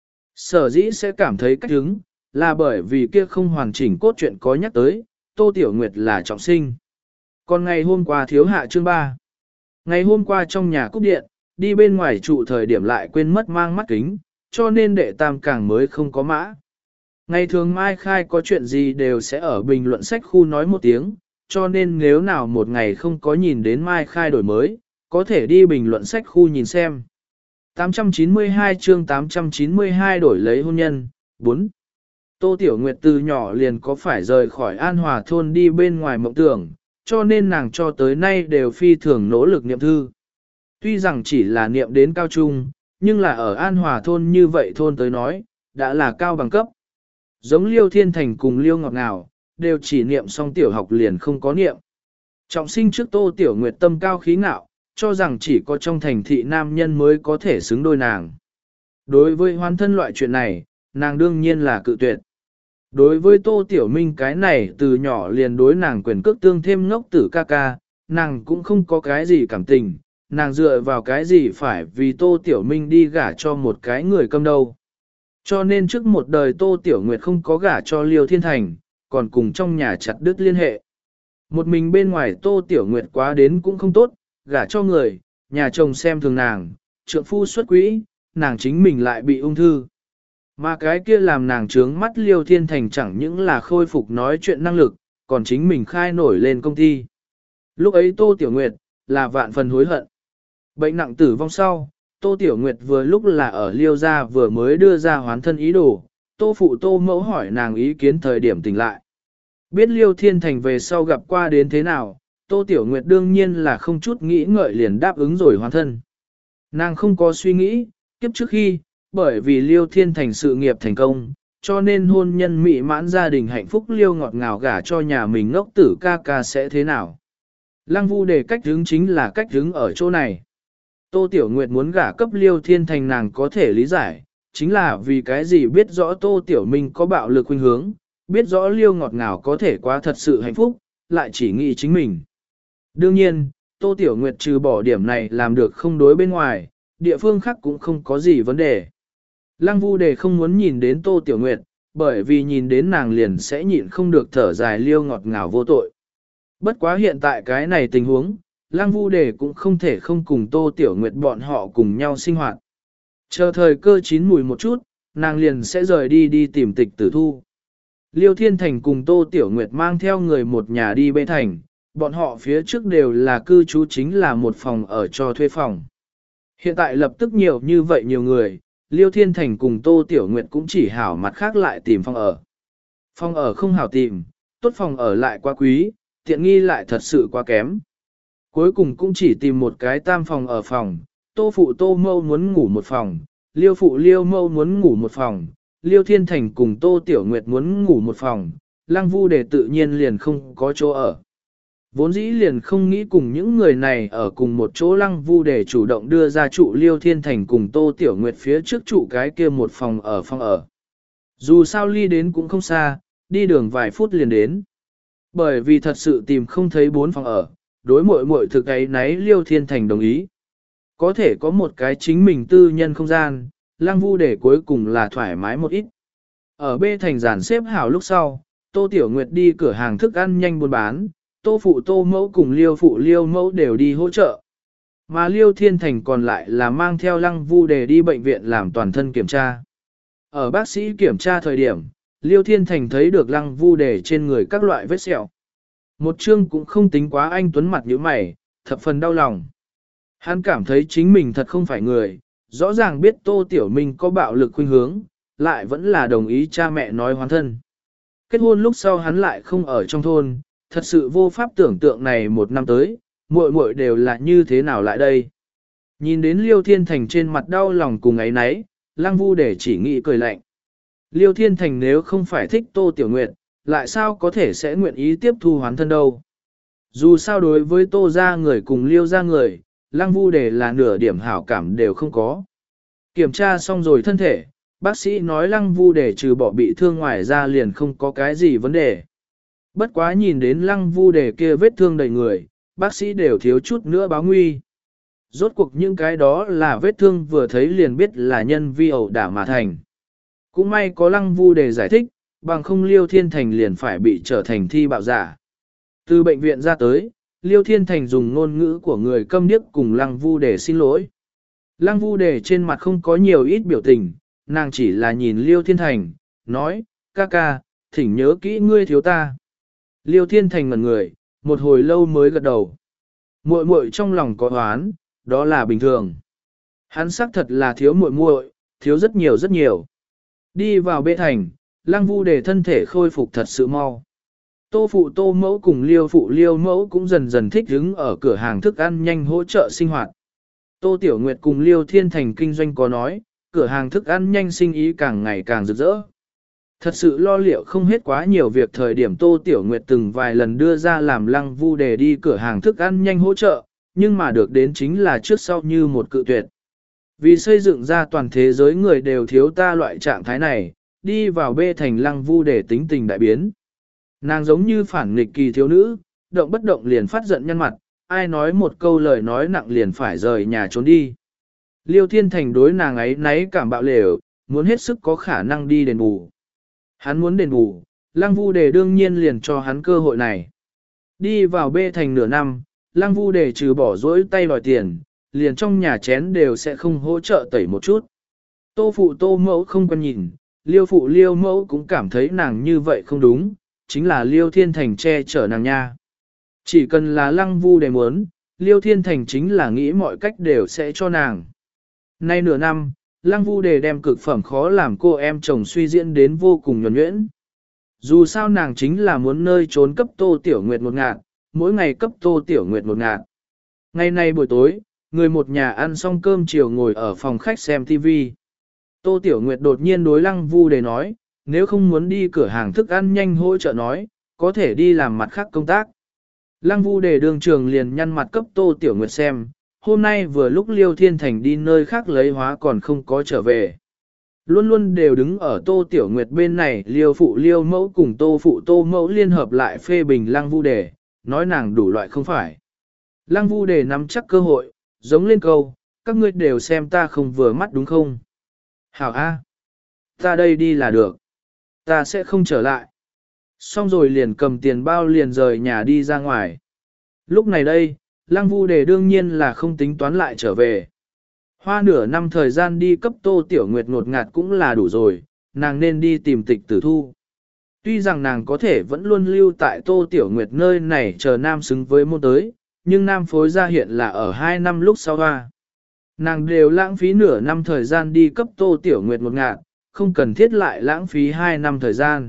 Sở dĩ sẽ cảm thấy cách hứng, là bởi vì kia không hoàn chỉnh cốt truyện có nhắc tới, Tô Tiểu Nguyệt là trọng sinh. Còn ngày hôm qua thiếu hạ chương ba. Ngày hôm qua trong nhà cúp điện, đi bên ngoài trụ thời điểm lại quên mất mang mắt kính, cho nên đệ tam càng mới không có mã. Ngày thường Mai Khai có chuyện gì đều sẽ ở bình luận sách khu nói một tiếng, cho nên nếu nào một ngày không có nhìn đến Mai Khai đổi mới, có thể đi bình luận sách khu nhìn xem. tám trăm chín mươi hai chương tám trăm chín mươi hai đổi lấy hôn nhân, bốn. Tô Tiểu Nguyệt từ nhỏ liền có phải rời khỏi An Hòa thôn đi bên ngoài mộng tưởng, cho nên nàng cho tới nay đều phi thường nỗ lực niệm thư. Tuy rằng chỉ là niệm đến cao trung, nhưng là ở An Hòa thôn như vậy thôn tới nói, đã là cao bằng cấp. Giống Liêu Thiên Thành cùng Liêu Ngọt Ngào, đều chỉ niệm xong tiểu học liền không có niệm. Trọng sinh trước Tô Tiểu Nguyệt tâm cao khí ngạo, cho rằng chỉ có trong thành thị nam nhân mới có thể xứng đôi nàng. Đối với hoan thân loại chuyện này, nàng đương nhiên là cự tuyệt. Đối với Tô Tiểu Minh cái này từ nhỏ liền đối nàng quyền cước tương thêm ngốc tử ca ca, nàng cũng không có cái gì cảm tình, nàng dựa vào cái gì phải vì Tô Tiểu Minh đi gả cho một cái người câm đâu. Cho nên trước một đời Tô Tiểu Nguyệt không có gả cho Liêu Thiên Thành, còn cùng trong nhà chặt đứt liên hệ. Một mình bên ngoài Tô Tiểu Nguyệt quá đến cũng không tốt, gả cho người, nhà chồng xem thường nàng, trượng phu xuất quỹ, nàng chính mình lại bị ung thư. Mà cái kia làm nàng trướng mắt Liêu Thiên Thành chẳng những là khôi phục nói chuyện năng lực, còn chính mình khai nổi lên công ty. Lúc ấy Tô Tiểu Nguyệt, là vạn phần hối hận. Bệnh nặng tử vong sau, Tô Tiểu Nguyệt vừa lúc là ở Liêu gia vừa mới đưa ra hoán thân ý đồ, Tô phụ Tô mẫu hỏi nàng ý kiến thời điểm tỉnh lại. Biết Liêu Thiên Thành về sau gặp qua đến thế nào, Tô Tiểu Nguyệt đương nhiên là không chút nghĩ ngợi liền đáp ứng rồi hoán thân. Nàng không có suy nghĩ, kiếp trước khi, bởi vì Liêu Thiên Thành sự nghiệp thành công, cho nên hôn nhân mỹ mãn gia đình hạnh phúc liêu ngọt ngào gả cho nhà mình ngốc tử ca ca sẽ thế nào. Lăng Vu Đề cách hướng chính là cách hướng ở chỗ này. Tô Tiểu Nguyệt muốn gả cấp Liêu Thiên Thành nàng có thể lý giải, chính là vì cái gì biết rõ Tô Tiểu Minh có bạo lực khuynh hướng, biết rõ Liêu ngọt ngào có thể quá thật sự hạnh phúc, lại chỉ nghĩ chính mình. Đương nhiên, Tô Tiểu Nguyệt trừ bỏ điểm này làm được không đối bên ngoài, địa phương khác cũng không có gì vấn đề. Lăng Vu Đề không muốn nhìn đến Tô Tiểu Nguyệt, bởi vì nhìn đến nàng liền sẽ nhịn không được thở dài liêu ngọt ngào vô tội. Bất quá hiện tại cái này tình huống, Lăng Vu Đề cũng không thể không cùng Tô Tiểu Nguyệt bọn họ cùng nhau sinh hoạt. Chờ thời cơ chín mùi một chút, nàng liền sẽ rời đi đi tìm tịch tử thu. Liêu Thiên Thành cùng Tô Tiểu Nguyệt mang theo người một nhà đi bê thành, bọn họ phía trước đều là cư trú chính là một phòng ở cho thuê phòng. Hiện tại lập tức nhiều như vậy nhiều người, Liêu Thiên Thành cùng Tô Tiểu Nguyệt cũng chỉ hảo mặt khác lại tìm phòng ở. Phòng ở không hảo tìm, tốt phòng ở lại quá quý, tiện nghi lại thật sự quá kém. Cuối cùng cũng chỉ tìm một cái tam phòng ở phòng, Tô Phụ Tô Mâu muốn ngủ một phòng, Liêu Phụ Liêu Mâu muốn ngủ một phòng, Liêu Thiên Thành cùng Tô Tiểu Nguyệt muốn ngủ một phòng, Lăng Vu Đề tự nhiên liền không có chỗ ở. Vốn dĩ liền không nghĩ cùng những người này ở cùng một chỗ. Lăng Vu Đề chủ động đưa ra trụ Liêu Thiên Thành cùng Tô Tiểu Nguyệt phía trước trụ cái kia một phòng ở phòng ở. Dù sao ly đến cũng không xa, đi đường vài phút liền đến. Bởi vì thật sự tìm không thấy bốn phòng ở, đối muội muội thực ấy nấy Liêu Thiên Thành đồng ý. Có thể có một cái chính mình tư nhân không gian, Lăng Vu Đề cuối cùng là thoải mái một ít. Ở bê thành giản xếp hảo lúc sau, Tô Tiểu Nguyệt đi cửa hàng thức ăn nhanh buôn bán, Tô Phụ Tô Mẫu cùng Liêu Phụ Liêu Mẫu đều đi hỗ trợ. Mà Liêu Thiên Thành còn lại là mang theo Lăng Vu Đề đi bệnh viện làm toàn thân kiểm tra. Ở bác sĩ kiểm tra thời điểm, Liêu Thiên Thành thấy được Lăng Vu Đề trên người các loại vết sẹo. Một chương cũng không tính quá anh tuấn mặt như mày, thập phần đau lòng. Hắn cảm thấy chính mình thật không phải người, rõ ràng biết Tô Tiểu Minh có bạo lực khuynh hướng, lại vẫn là đồng ý cha mẹ nói hoán thân. Kết hôn lúc sau hắn lại không ở trong thôn, thật sự vô pháp tưởng tượng này một năm tới, muội muội đều là như thế nào lại đây. Nhìn đến Liêu Thiên Thành trên mặt đau lòng cùng ấy nấy, Lăng Vu Đề chỉ nghĩ cười lạnh. Liêu Thiên Thành nếu không phải thích Tô Tiểu Nguyệt, lại sao có thể sẽ nguyện ý tiếp thu hoán thân đâu. Dù sao đối với Tô gia người cùng Liêu gia người, Lăng Vu Đề là nửa điểm hảo cảm đều không có. Kiểm tra xong rồi thân thể, bác sĩ nói Lăng Vu Đề trừ bỏ bị thương ngoài ra liền không có cái gì vấn đề. Bất quá nhìn đến Lăng Vu Đề kia vết thương đầy người, bác sĩ đều thiếu chút nữa báo nguy. Rốt cuộc những cái đó là vết thương vừa thấy liền biết là nhân vi ẩu đả mà thành. Cũng may có Lăng Vu Đề giải thích, bằng không Liêu Thiên Thành liền phải bị trở thành thi bạo giả. Từ bệnh viện ra tới, Liêu Thiên Thành dùng ngôn ngữ của người câm điếc cùng Lăng Vu Đề xin lỗi. Lăng Vu Đề trên mặt không có nhiều ít biểu tình, nàng chỉ là nhìn Liêu Thiên Thành, nói, ca ca, thỉnh nhớ kỹ ngươi thiếu ta. Liêu Thiên Thành ngẩn người, một hồi lâu mới gật đầu. Muội muội trong lòng có oán, đó là bình thường. Hắn xác thật là thiếu muội muội, thiếu rất nhiều rất nhiều. Đi vào bê thành, Lăng Vu Đề thân thể khôi phục thật sự mau. Tô Phụ Tô Mẫu cùng Liêu Phụ Liêu Mẫu cũng dần dần thích ứng ở cửa hàng thức ăn nhanh hỗ trợ sinh hoạt. Tô Tiểu Nguyệt cùng Liêu Thiên Thành kinh doanh có nói, cửa hàng thức ăn nhanh sinh ý càng ngày càng rực rỡ. Thật sự lo liệu không hết quá nhiều việc. Thời điểm Tô Tiểu Nguyệt từng vài lần đưa ra làm Lăng Vu Đề đi cửa hàng thức ăn nhanh hỗ trợ, nhưng mà được đến chính là trước sau như một cự tuyệt. Vì xây dựng ra toàn thế giới người đều thiếu ta loại trạng thái này, đi vào bê thành Lăng Vu Đề tính tình đại biến. Nàng giống như phản nghịch kỳ thiếu nữ, động bất động liền phát giận nhăn mặt, ai nói một câu lời nói nặng liền phải rời nhà trốn đi. Liêu Thiên Thành đối nàng ấy náy cảm bạo lều, muốn hết sức có khả năng đi đền bù. Hắn muốn đền bù, Lăng Vu Đề đương nhiên liền cho hắn cơ hội này. Đi vào bê thành nửa năm, Lăng Vu Đề trừ bỏ dỗi tay đòi tiền, liền trong nhà chén đều sẽ không hỗ trợ tẩy một chút. Tô Phụ Tô Mẫu không cần nhìn, Liêu Phụ Liêu Mẫu cũng cảm thấy nàng như vậy không đúng, chính là Liêu Thiên Thành che chở nàng nha. Chỉ cần là Lăng Vu Đề muốn, Liêu Thiên Thành chính là nghĩ mọi cách đều sẽ cho nàng. Nay nửa năm, Lăng Vu Đề đem cực phẩm khó làm cô em chồng suy diễn đến vô cùng nhuần nhuyễn. Dù sao nàng chính là muốn nơi trốn cấp Tô Tiểu Nguyệt một ngạt, mỗi ngày cấp Tô Tiểu Nguyệt một ngạt. Ngày nay buổi tối, người một nhà ăn xong cơm chiều ngồi ở phòng khách xem ti vi. Tô Tiểu Nguyệt đột nhiên đối Lăng Vu Đề nói, nếu không muốn đi cửa hàng thức ăn nhanh hỗ trợ nói, có thể đi làm mặt khác công tác. Lăng Vu Đề đường trường liền nhăn mặt cấp Tô Tiểu Nguyệt xem, hôm nay vừa lúc Liêu Thiên Thành đi nơi khác lấy hóa còn không có trở về. Luôn luôn đều đứng ở Tô Tiểu Nguyệt bên này, Liêu phụ Liêu mẫu cùng Tô phụ Tô mẫu liên hợp lại phê bình Lăng Vu Đề, nói nàng đủ loại không phải. Lăng Vu Đề nắm chắc cơ hội, giống lên câu, các ngươi đều xem ta không vừa mắt đúng không? Hảo A. Ta đây đi là được. Ta sẽ không trở lại. Xong rồi liền cầm tiền bao liền rời nhà đi ra ngoài. Lúc này đây, Lăng Vu Đề đương nhiên là không tính toán lại trở về. Hoa nửa năm thời gian đi cấp Tô Tiểu Nguyệt ngột ngạt cũng là đủ rồi, nàng nên đi tìm Tịch Tử Thu. Tuy rằng nàng có thể vẫn luôn lưu tại Tô Tiểu Nguyệt nơi này chờ nam xứng với môn tới, nhưng nam phối ra hiện là ở hai năm lúc sau hoa. Nàng đều lãng phí nửa năm thời gian đi cấp Tô Tiểu Nguyệt ngột ngạt, không cần thiết lại lãng phí hai năm thời gian.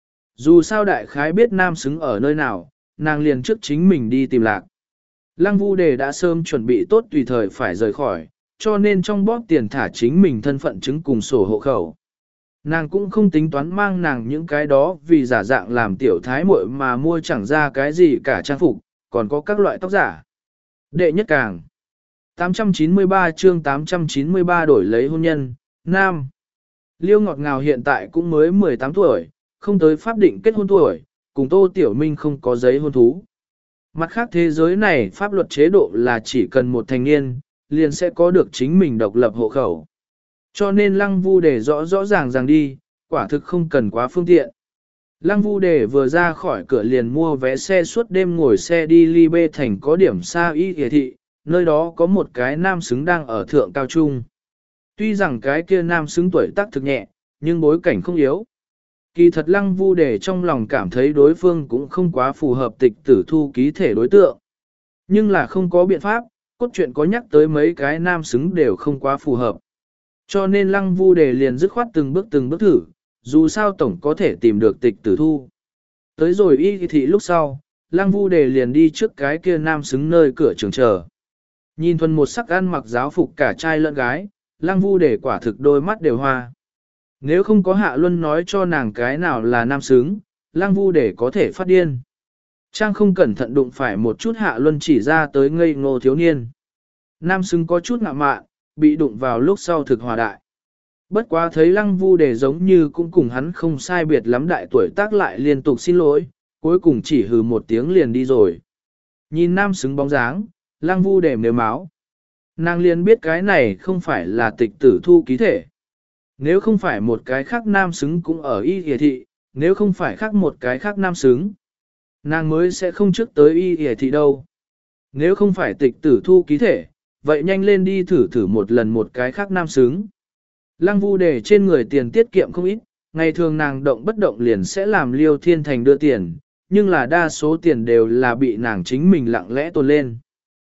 Dù sao đại khái biết nam xứng ở nơi nào, nàng liền trước chính mình đi tìm lạc. Lăng Vu Đề đã sớm chuẩn bị tốt tùy thời phải rời khỏi, cho nên trong bóp tiền thả chính mình thân phận chứng cùng sổ hộ khẩu. Nàng cũng không tính toán mang nàng những cái đó vì giả dạng làm tiểu thái muội mà mua chẳng ra cái gì cả trang phục, còn có các loại tóc giả. Đệ nhất càng. tám trăm chín mươi ba chương tám trăm chín mươi ba đổi lấy hôn nhân, Nam. Liêu Ngọt Ngào hiện tại cũng mới mười tám tuổi, không tới pháp định kết hôn tuổi, cùng Tô Tiểu Minh không có giấy hôn thú. Mặt khác thế giới này pháp luật chế độ là chỉ cần một thành niên, liền sẽ có được chính mình độc lập hộ khẩu. Cho nên Lăng Vu Đề rõ rõ ràng ràng đi, quả thực không cần quá phương tiện. Lăng Vu Đề vừa ra khỏi cửa liền mua vé xe suốt đêm ngồi xe đi Ly Bê thành có điểm xa y địa thị, nơi đó có một cái nam xứng đang ở thượng cao trung. Tuy rằng cái kia nam xứng tuổi tác thực nhẹ, nhưng bối cảnh không yếu. Kỳ thật Lăng Vu Đề trong lòng cảm thấy đối phương cũng không quá phù hợp Tịch Tử Thu ký thể đối tượng. Nhưng là không có biện pháp, cốt truyện có nhắc tới mấy cái nam xứng đều không quá phù hợp. Cho nên Lăng Vu Đề liền dứt khoát từng bước từng bước thử, dù sao tổng có thể tìm được Tịch Tử Thu. Tới rồi y thị lúc sau, Lăng Vu Đề liền đi trước cái kia nam xứng nơi cửa trường chờ. Nhìn thuần một sắc ăn mặc giáo phục cả trai lẫn gái, Lăng Vu Đề quả thực đôi mắt đều hoa. Nếu không có Hạ Luân nói cho nàng cái nào là nam xứng, Lăng Vu Đề có thể phát điên. Trang không cẩn thận đụng phải một chút Hạ Luân chỉ ra tới ngây ngô thiếu niên. Nam xứng có chút ngạ mạn, bị đụng vào lúc sau thực hòa đại. Bất quá thấy Lăng Vu Đề giống như cũng cùng hắn không sai biệt lắm đại tuổi tác lại liên tục xin lỗi, cuối cùng chỉ hừ một tiếng liền đi rồi. Nhìn nam xứng bóng dáng, Lăng Vu Đề mếu máu. Nàng liền biết cái này không phải là Tịch Tử Thu ký thể. Nếu không phải một cái khác nam xứng cũng ở y hề thị, nếu không phải khác một cái khác nam xứng, nàng mới sẽ không trước tới y hề thị đâu. Nếu không phải Tịch Tử Thu ký thể, vậy nhanh lên đi thử thử một lần một cái khác nam xứng. Lăng Vu Đề trên người tiền tiết kiệm không ít, ngày thường nàng động bất động liền sẽ làm Liêu Thiên Thành đưa tiền, nhưng là đa số tiền đều là bị nàng chính mình lặng lẽ tồn lên.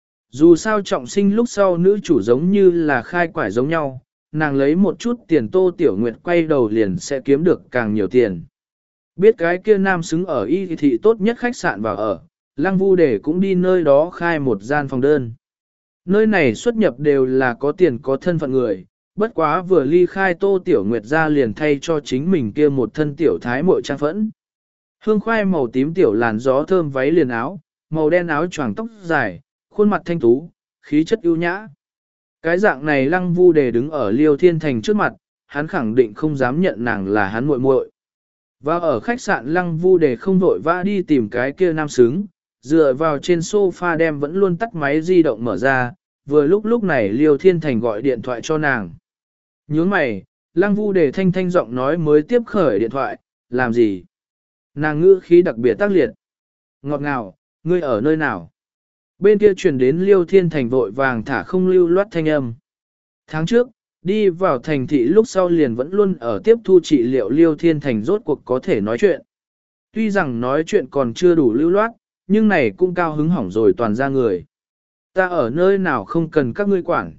Dù sao trọng sinh lúc sau nữ chủ giống như là khai quải giống nhau, nàng lấy một chút tiền Tô Tiểu Nguyệt quay đầu liền sẽ kiếm được càng nhiều tiền. Biết cái kia nam xứng ở y thị tốt nhất khách sạn vào ở, Lăng Vu Đề cũng đi nơi đó khai một gian phòng đơn. Nơi này xuất nhập đều là có tiền có thân phận người, bất quá vừa ly khai Tô Tiểu Nguyệt ra liền thay cho chính mình kia một thân tiểu thái muội trang phẫn. Hương khoai màu tím tiểu làn gió thơm váy liền áo, màu đen áo choàng tóc dài, khuôn mặt thanh tú, khí chất ưu nhã. Cái dạng này Lăng Vu Đề đứng ở Liêu Thiên Thành trước mặt, hắn khẳng định không dám nhận nàng là hắn muội muội. Và ở khách sạn Lăng Vu Đề không vội vã đi tìm cái kia nam xứng, dựa vào trên sofa đem vẫn luôn tắt máy di động mở ra, vừa lúc lúc này Liêu Thiên Thành gọi điện thoại cho nàng. Nhướng mày, Lăng Vu Đề thanh thanh giọng nói mới tiếp khởi điện thoại, làm gì? Nàng ngữ khí đặc biệt tác liệt. Ngọt ngào, ngươi ở nơi nào? Bên kia truyền đến Liêu Thiên Thành vội vàng thả không lưu loát thanh âm. Tháng trước, đi vào thành thị lúc sau liền vẫn luôn ở tiếp thu trị liệu Liêu Thiên Thành rốt cuộc có thể nói chuyện. Tuy rằng nói chuyện còn chưa đủ lưu loát, nhưng này cũng cao hứng hỏng rồi toàn ra người. Ta ở nơi nào không cần các ngươi quản.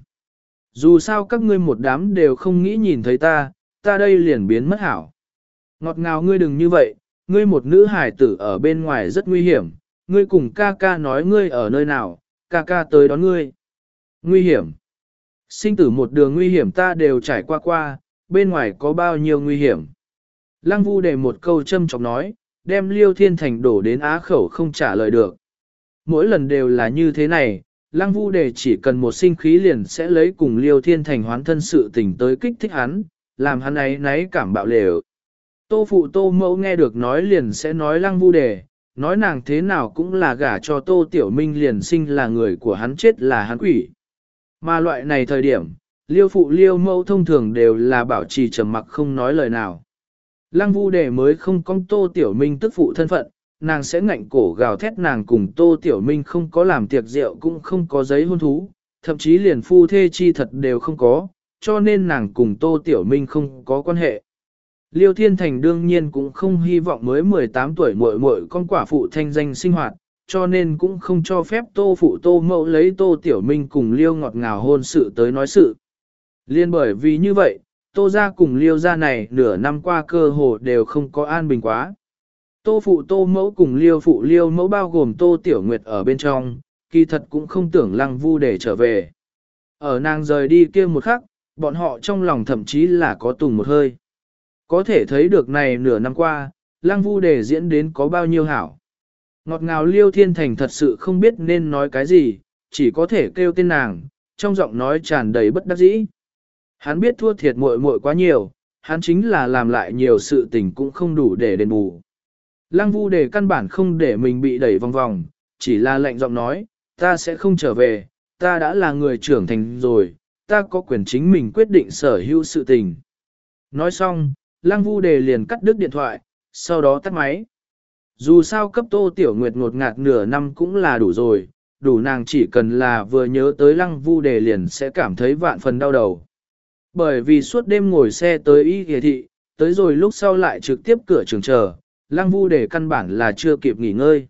Dù sao các ngươi một đám đều không nghĩ nhìn thấy ta, ta đây liền biến mất hảo. Ngọt ngào ngươi đừng như vậy, ngươi một nữ hải tử ở bên ngoài rất nguy hiểm, ngươi cùng ca ca nói ngươi ở nơi nào, ca ca tới đón ngươi. Nguy hiểm. Sinh tử một đường nguy hiểm ta đều trải qua qua, bên ngoài có bao nhiêu nguy hiểm. Lăng Vu Đề một câu châm chọc nói, đem Liêu Thiên Thành đổ đến á khẩu không trả lời được. Mỗi lần đều là như thế này, Lăng Vu Đề chỉ cần một sinh khí liền sẽ lấy cùng Liêu Thiên Thành hoán thân sự tình tới kích thích hắn, làm hắn ấy náy cảm bạo lều. Tô phụ Tô mẫu nghe được nói liền sẽ nói Lăng Vu Đề, nói nàng thế nào cũng là gả cho Tô Tiểu Minh liền sinh là người của hắn chết là hắn quỷ. Mà loại này thời điểm, Liêu phụ Liêu mẫu thông thường đều là bảo trì trầm mặc không nói lời nào. Lăng Vu Đề mới không con Tô Tiểu Minh tức phụ thân phận, nàng sẽ ngạnh cổ gào thét nàng cùng Tô Tiểu Minh không có làm tiệc rượu cũng không có giấy hôn thú, thậm chí liền phu thê chi thật đều không có, cho nên nàng cùng Tô Tiểu Minh không có quan hệ. Liêu Thiên Thành đương nhiên cũng không hy vọng mới mười tám tuổi muội muội con quả phụ thanh danh sinh hoạt, cho nên cũng không cho phép Tô phụ Tô mẫu lấy Tô Tiểu Minh cùng Liêu ngọt ngào hôn sự tới nói sự. Liên bởi vì như vậy, Tô gia cùng Liêu gia này nửa năm qua cơ hồ đều không có an bình quá. Tô phụ Tô mẫu cùng Liêu phụ Liêu mẫu bao gồm Tô Tiểu Nguyệt ở bên trong, kỳ thật cũng không tưởng Lăng Vu Đề trở về. Ở nàng rời đi kia một khắc, bọn họ trong lòng thậm chí là có tùng một hơi. Có thể thấy được này nửa năm qua, Lăng Vu Đề diễn đến có bao nhiêu hảo. Ngọt ngào Liêu Thiên Thành thật sự không biết nên nói cái gì, chỉ có thể kêu tên nàng, trong giọng nói tràn đầy bất đắc dĩ. Hắn biết thua thiệt muội muội quá nhiều, hắn chính là làm lại nhiều sự tình cũng không đủ để đền bù. Lăng Vu Đề căn bản không để mình bị đẩy vòng vòng, chỉ là lạnh giọng nói, ta sẽ không trở về, ta đã là người trưởng thành rồi, ta có quyền chính mình quyết định sở hữu sự tình. Nói xong, Lăng Vu Đề liền cắt đứt điện thoại, sau đó tắt máy. Dù sao cấp Tô Tiểu Nguyệt ngột ngạt nửa năm cũng là đủ rồi, đủ nàng chỉ cần là vừa nhớ tới Lăng Vu Đề liền sẽ cảm thấy vạn phần đau đầu. Bởi vì suốt đêm ngồi xe tới Y Kỳ Thị, tới rồi lúc sau lại trực tiếp cửa trường chờ, Lăng Vu Đề căn bản là chưa kịp nghỉ ngơi.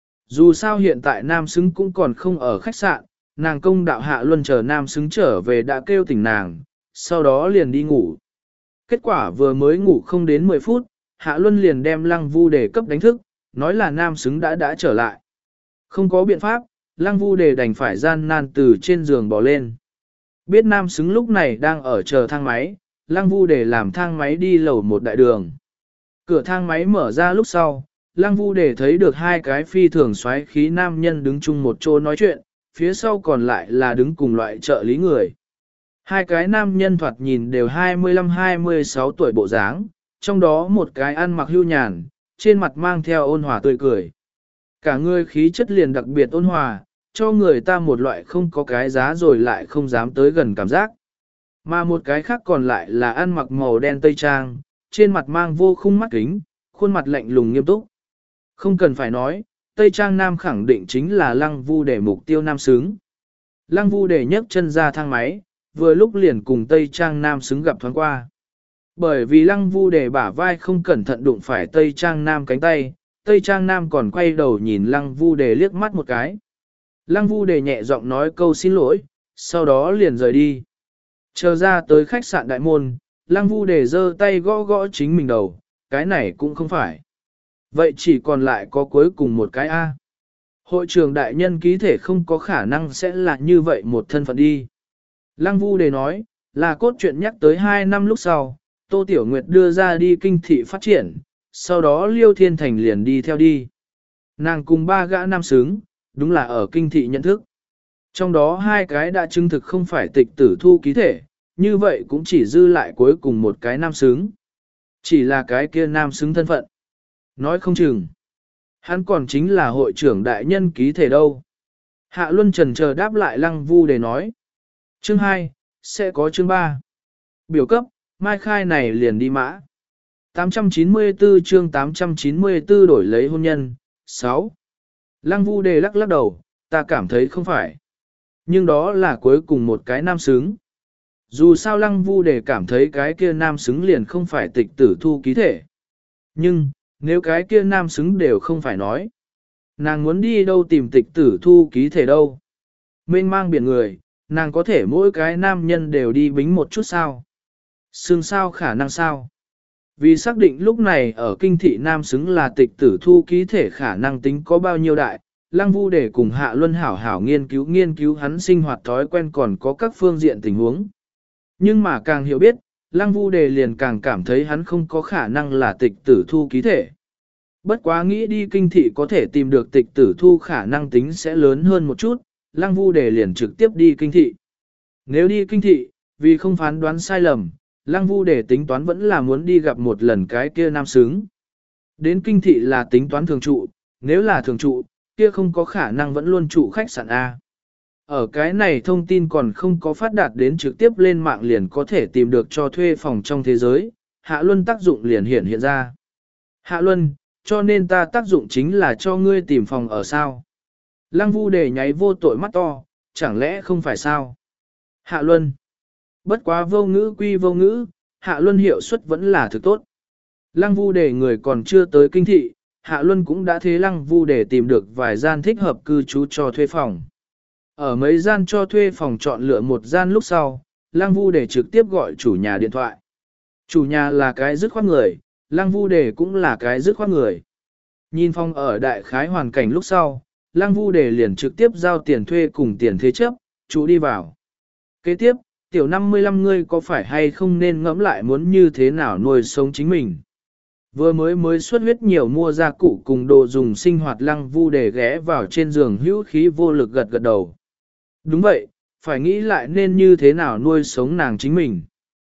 Dù sao hiện tại Nam Xứng cũng còn không ở khách sạn, nàng công đạo Hạ Luân chờ Nam Xứng trở về đã kêu tỉnh nàng, sau đó liền đi ngủ. Kết quả vừa mới ngủ không đến mười phút, Hạ Luân liền đem Lăng Vu Đề cấp đánh thức, nói là Nam Xứng đã đã trở lại. Không có biện pháp, Lăng Vu Đề đành phải gian nan từ trên giường bò lên. Biết Nam Xứng lúc này đang ở chờ thang máy, Lăng Vu Đề làm thang máy đi lầu một đại đường. Cửa thang máy mở ra lúc sau, Lăng Vu Đề thấy được hai cái phi thường xoáy khí nam nhân đứng chung một chỗ nói chuyện, phía sau còn lại là đứng cùng loại trợ lý người. Hai cái nam nhân thoạt nhìn đều hai mươi lăm hai mươi sáu tuổi bộ dáng, trong đó một cái ăn mặc hưu nhàn, trên mặt mang theo ôn hòa tươi cười. Cả người khí chất liền đặc biệt ôn hòa, cho người ta một loại không có cái giá rồi lại không dám tới gần cảm giác. Mà một cái khác còn lại là ăn mặc màu đen tây trang, trên mặt mang vô khung mắt kính, khuôn mặt lạnh lùng nghiêm túc. Không cần phải nói, tây trang nam khẳng định chính là Lăng Vu Đề mục tiêu nam xứng. Lăng Vu Đề nhấc chân ra thang máy, vừa lúc liền cùng tây trang nam xứng gặp thoáng qua. Bởi vì Lăng Vu Đề bả vai không cẩn thận đụng phải tây trang nam cánh tay, tây trang nam còn quay đầu nhìn Lăng Vu Đề liếc mắt một cái. Lăng Vu Đề nhẹ giọng nói câu xin lỗi, sau đó liền rời đi. Chờ ra tới khách sạn đại môn, Lăng Vu Đề giơ tay gõ gõ chính mình đầu, cái này cũng không phải. Vậy chỉ còn lại có cuối cùng một cái A. Hội trưởng đại nhân ký thể không có khả năng sẽ là như vậy một thân phận đi. Lăng Vu Đề nói, là cốt truyện nhắc tới hai năm lúc sau, Tô Tiểu Nguyệt đưa ra đi kinh thị phát triển, sau đó Liêu Thiên Thành liền đi theo đi. Nàng cùng ba gã nam xứng, đúng là ở kinh thị nhận thức. Trong đó hai cái đã chứng thực không phải tịch tử thu ký thể, như vậy cũng chỉ dư lại cuối cùng một cái nam xứng. Chỉ là cái kia nam xứng thân phận. Nói không chừng. Hắn còn chính là hội trưởng đại nhân ký thể đâu. Hạ Luân trần chờ đáp lại Lăng Vu Đề nói. Chương hai, sẽ có chương ba. Biểu cấp, mai khai này liền đi mã. tám trăm chín mươi tư chương tám trăm chín mươi tư đổi lấy hôn nhân. sáu. Lăng Vu Đề lắc lắc đầu, ta cảm thấy không phải. Nhưng đó là cuối cùng một cái nam xứng. Dù sao Lăng Vu Đề cảm thấy cái kia nam xứng liền không phải tịch tử thu ký thể. Nhưng, nếu cái kia nam xứng đều không phải nói. Nàng muốn đi đâu tìm tịch tử thu ký thể đâu. Mênh mang biển người, nàng có thể mỗi cái nam nhân đều đi bính một chút sao. Xương sao khả năng sao. Vì xác định lúc này ở kinh thị nam xứng là tịch tử thu ký thể khả năng tính có bao nhiêu đại, Lăng Vu Đề cùng Hạ Luân hảo hảo nghiên cứu nghiên cứu hắn sinh hoạt thói quen còn có các phương diện tình huống. Nhưng mà càng hiểu biết, Lăng Vu Đề liền càng cảm thấy hắn không có khả năng là tịch tử thu ký thể. Bất quá nghĩ đi kinh thị có thể tìm được tịch tử thu khả năng tính sẽ lớn hơn một chút, Lăng Vu Đề liền trực tiếp đi kinh thị. Nếu đi kinh thị, vì không phán đoán sai lầm, Lăng Vu Đề tính toán vẫn là muốn đi gặp một lần cái kia nam xứng. Đến kinh thị là tính toán thường trụ, nếu là thường trụ, kia không có khả năng vẫn luôn trụ khách sạn A. Ở cái này thông tin còn không có phát đạt đến trực tiếp lên mạng liền có thể tìm được cho thuê phòng trong thế giới, Hạ Luân tác dụng liền hiện hiện ra. Hạ Luân, cho nên ta tác dụng chính là cho ngươi tìm phòng ở sao. Lăng Vu Đề nháy vô tội mắt to, chẳng lẽ không phải sao? Hạ Luân. Bất quá vô ngữ quy vô ngữ, Hạ Luân hiệu suất vẫn là thực tốt. Lăng Vu Đề người còn chưa tới kinh thị, Hạ Luân cũng đã thế Lăng Vu Đề tìm được vài gian thích hợp cư trú cho thuê phòng. Ở mấy gian cho thuê phòng chọn lựa một gian lúc sau, Lăng Vu Đề trực tiếp gọi chủ nhà điện thoại. Chủ nhà là cái dứt khoát người, Lăng Vu Đề cũng là cái dứt khoát người. Nhìn phòng ở đại khái hoàn cảnh lúc sau, Lăng Vu Đề liền trực tiếp giao tiền thuê cùng tiền thế chấp, chủ đi vào. Kế tiếp, tiểu năm mươi lăm ngươi có phải hay không nên ngẫm lại muốn như thế nào nuôi sống chính mình. Vừa mới mới xuất huyết nhiều mua gia cụ cùng đồ dùng sinh hoạt Lăng Vu Đề ghé vào trên giường hữu khí vô lực gật gật đầu. Đúng vậy, phải nghĩ lại nên như thế nào nuôi sống nàng chính mình.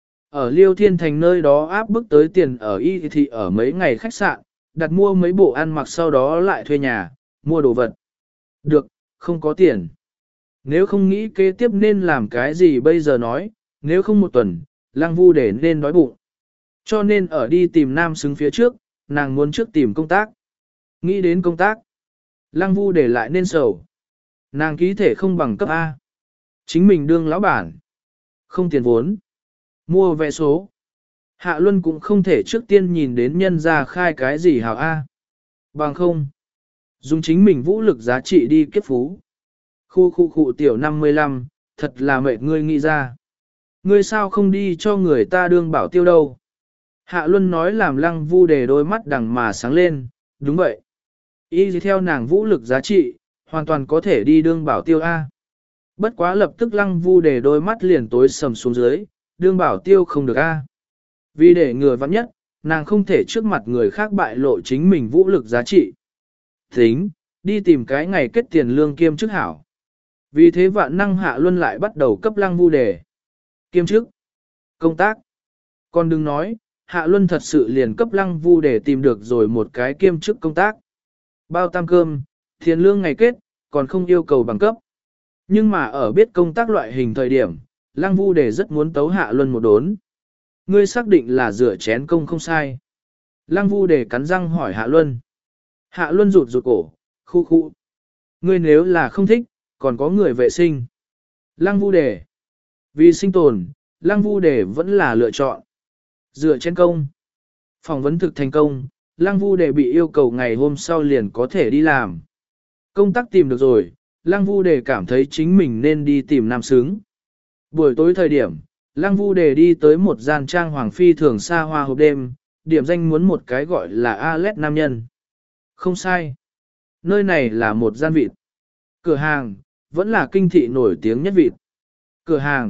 Ở Liêu Thiên Thành nơi đó áp bức tới tiền ở y thị ở mấy ngày khách sạn, đặt mua mấy bộ ăn mặc sau đó lại thuê nhà, mua đồ vật. Được, không có tiền. Nếu không nghĩ kế tiếp nên làm cái gì bây giờ nói, nếu không một tuần, Lăng Vu Đề nên đói bụng. Cho nên ở đi tìm nam xứng phía trước, nàng muốn trước tìm công tác. Nghĩ đến công tác, Lăng Vu Đề lại nên sầu. Nàng ký thể không bằng cấp A. Chính mình đương lão bản. Không tiền vốn. Mua vé số. Hạ Luân cũng không thể trước tiên nhìn đến nhân ra khai cái gì hảo A. Bằng không. Dùng chính mình vũ lực giá trị đi kết phú. Khu khu khu tiểu năm mươi lăm, thật là mệt ngươi nghĩ ra. Ngươi sao không đi cho người ta đương bảo tiêu đâu. Hạ Luân nói làm Lăng Vu Đề đôi mắt đằng mà sáng lên, đúng vậy. Y theo nàng vũ lực giá trị, hoàn toàn có thể đi đương bảo tiêu A. Bất quá lập tức Lăng Vu Đề đôi mắt liền tối sầm xuống dưới, đương bảo tiêu không được A. Vì để ngừa vắng nhất, nàng không thể trước mặt người khác bại lộ chính mình vũ lực giá trị. Tính, đi tìm cái ngày kết tiền lương kiêm chức hảo. Vì thế vạn năng Hạ Luân lại bắt đầu cấp Lăng Vu Đề. Kiêm chức, công tác. Còn đừng nói, Hạ Luân thật sự liền cấp Lăng Vu Đề tìm được rồi một cái kiêm chức công tác. Bao tam cơm, tiền lương ngày kết, còn không yêu cầu bằng cấp. Nhưng mà ở biết công tác loại hình thời điểm, Lăng Vu Đề rất muốn tấu Hạ Luân một đốn. Ngươi xác định là rửa chén công không sai. Lăng Vu Đề cắn răng hỏi Hạ Luân. Hạ Luân rụt rụt cổ, khu khu. Ngươi nếu là không thích, còn có người vệ sinh. Lăng Vu Đề. Vì sinh tồn, Lăng Vu Đề vẫn là lựa chọn. Rửa chén công. Phỏng vấn thực thành công, Lăng Vu Đề bị yêu cầu ngày hôm sau liền có thể đi làm. Công tác tìm được rồi, Lăng Vu Đề cảm thấy chính mình nên đi tìm nam xứng. Buổi tối thời điểm, Lăng Vu Đề đi tới một gian trang hoàng phi thường xa hoa hộp đêm, điểm danh muốn một cái gọi là Alet nam nhân. Không sai. Nơi này là một gian vịt. Cửa hàng, vẫn là kinh thị nổi tiếng nhất vịt. Cửa hàng.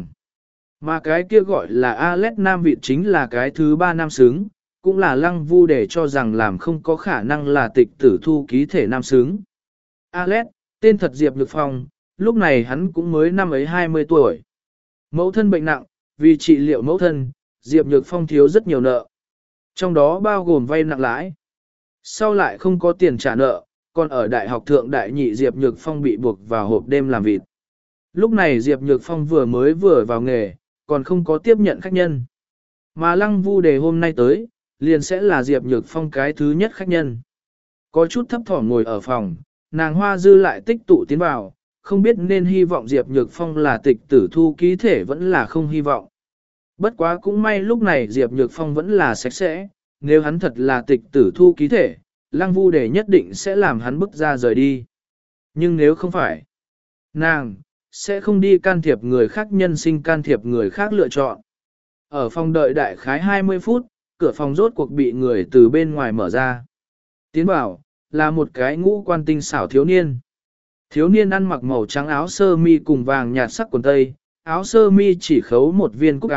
Mà cái kia gọi là Alet nam vịt chính là cái thứ ba nam xứng, cũng là Lăng Vu Đề cho rằng làm không có khả năng là tịch tử thu ký thể nam xứng. Alet, tên thật Diệp Nhược Phong, lúc này hắn cũng mới năm ấy hai mươi tuổi. Mẫu thân bệnh nặng, vì trị liệu mẫu thân, Diệp Nhược Phong thiếu rất nhiều nợ. Trong đó bao gồm vay nặng lãi. Sau lại không có tiền trả nợ, còn ở đại học thượng đại nhị Diệp Nhược Phong bị buộc vào hộp đêm làm vịt. Lúc này Diệp Nhược Phong vừa mới vừa vào nghề, còn không có tiếp nhận khách nhân. Mà Lăng Vu Đề hôm nay tới, liền sẽ là Diệp Nhược Phong cái thứ nhất khách nhân. Có chút thấp thỏm ngồi ở phòng, nàng hoa dư lại tích tụ tiến vào, không biết nên hy vọng Diệp Nhược Phong là tịch tử thu ký thể vẫn là không hy vọng. Bất quá cũng may lúc này Diệp Nhược Phong vẫn là sạch sẽ, nếu hắn thật là tịch tử thu ký thể, Lăng Vu Đề nhất định sẽ làm hắn bước ra rời đi. Nhưng nếu không phải, nàng sẽ không đi can thiệp người khác nhân sinh can thiệp người khác lựa chọn. Ở phòng đợi đại khái hai mươi phút, cửa phòng rốt cuộc bị người từ bên ngoài mở ra. Tiến vào, là một cái ngũ quan tinh xảo thiếu niên. Thiếu niên ăn mặc màu trắng áo sơ mi cùng vàng nhạt sắc quần tây, áo sơ mi chỉ khấu một viên cúc áo,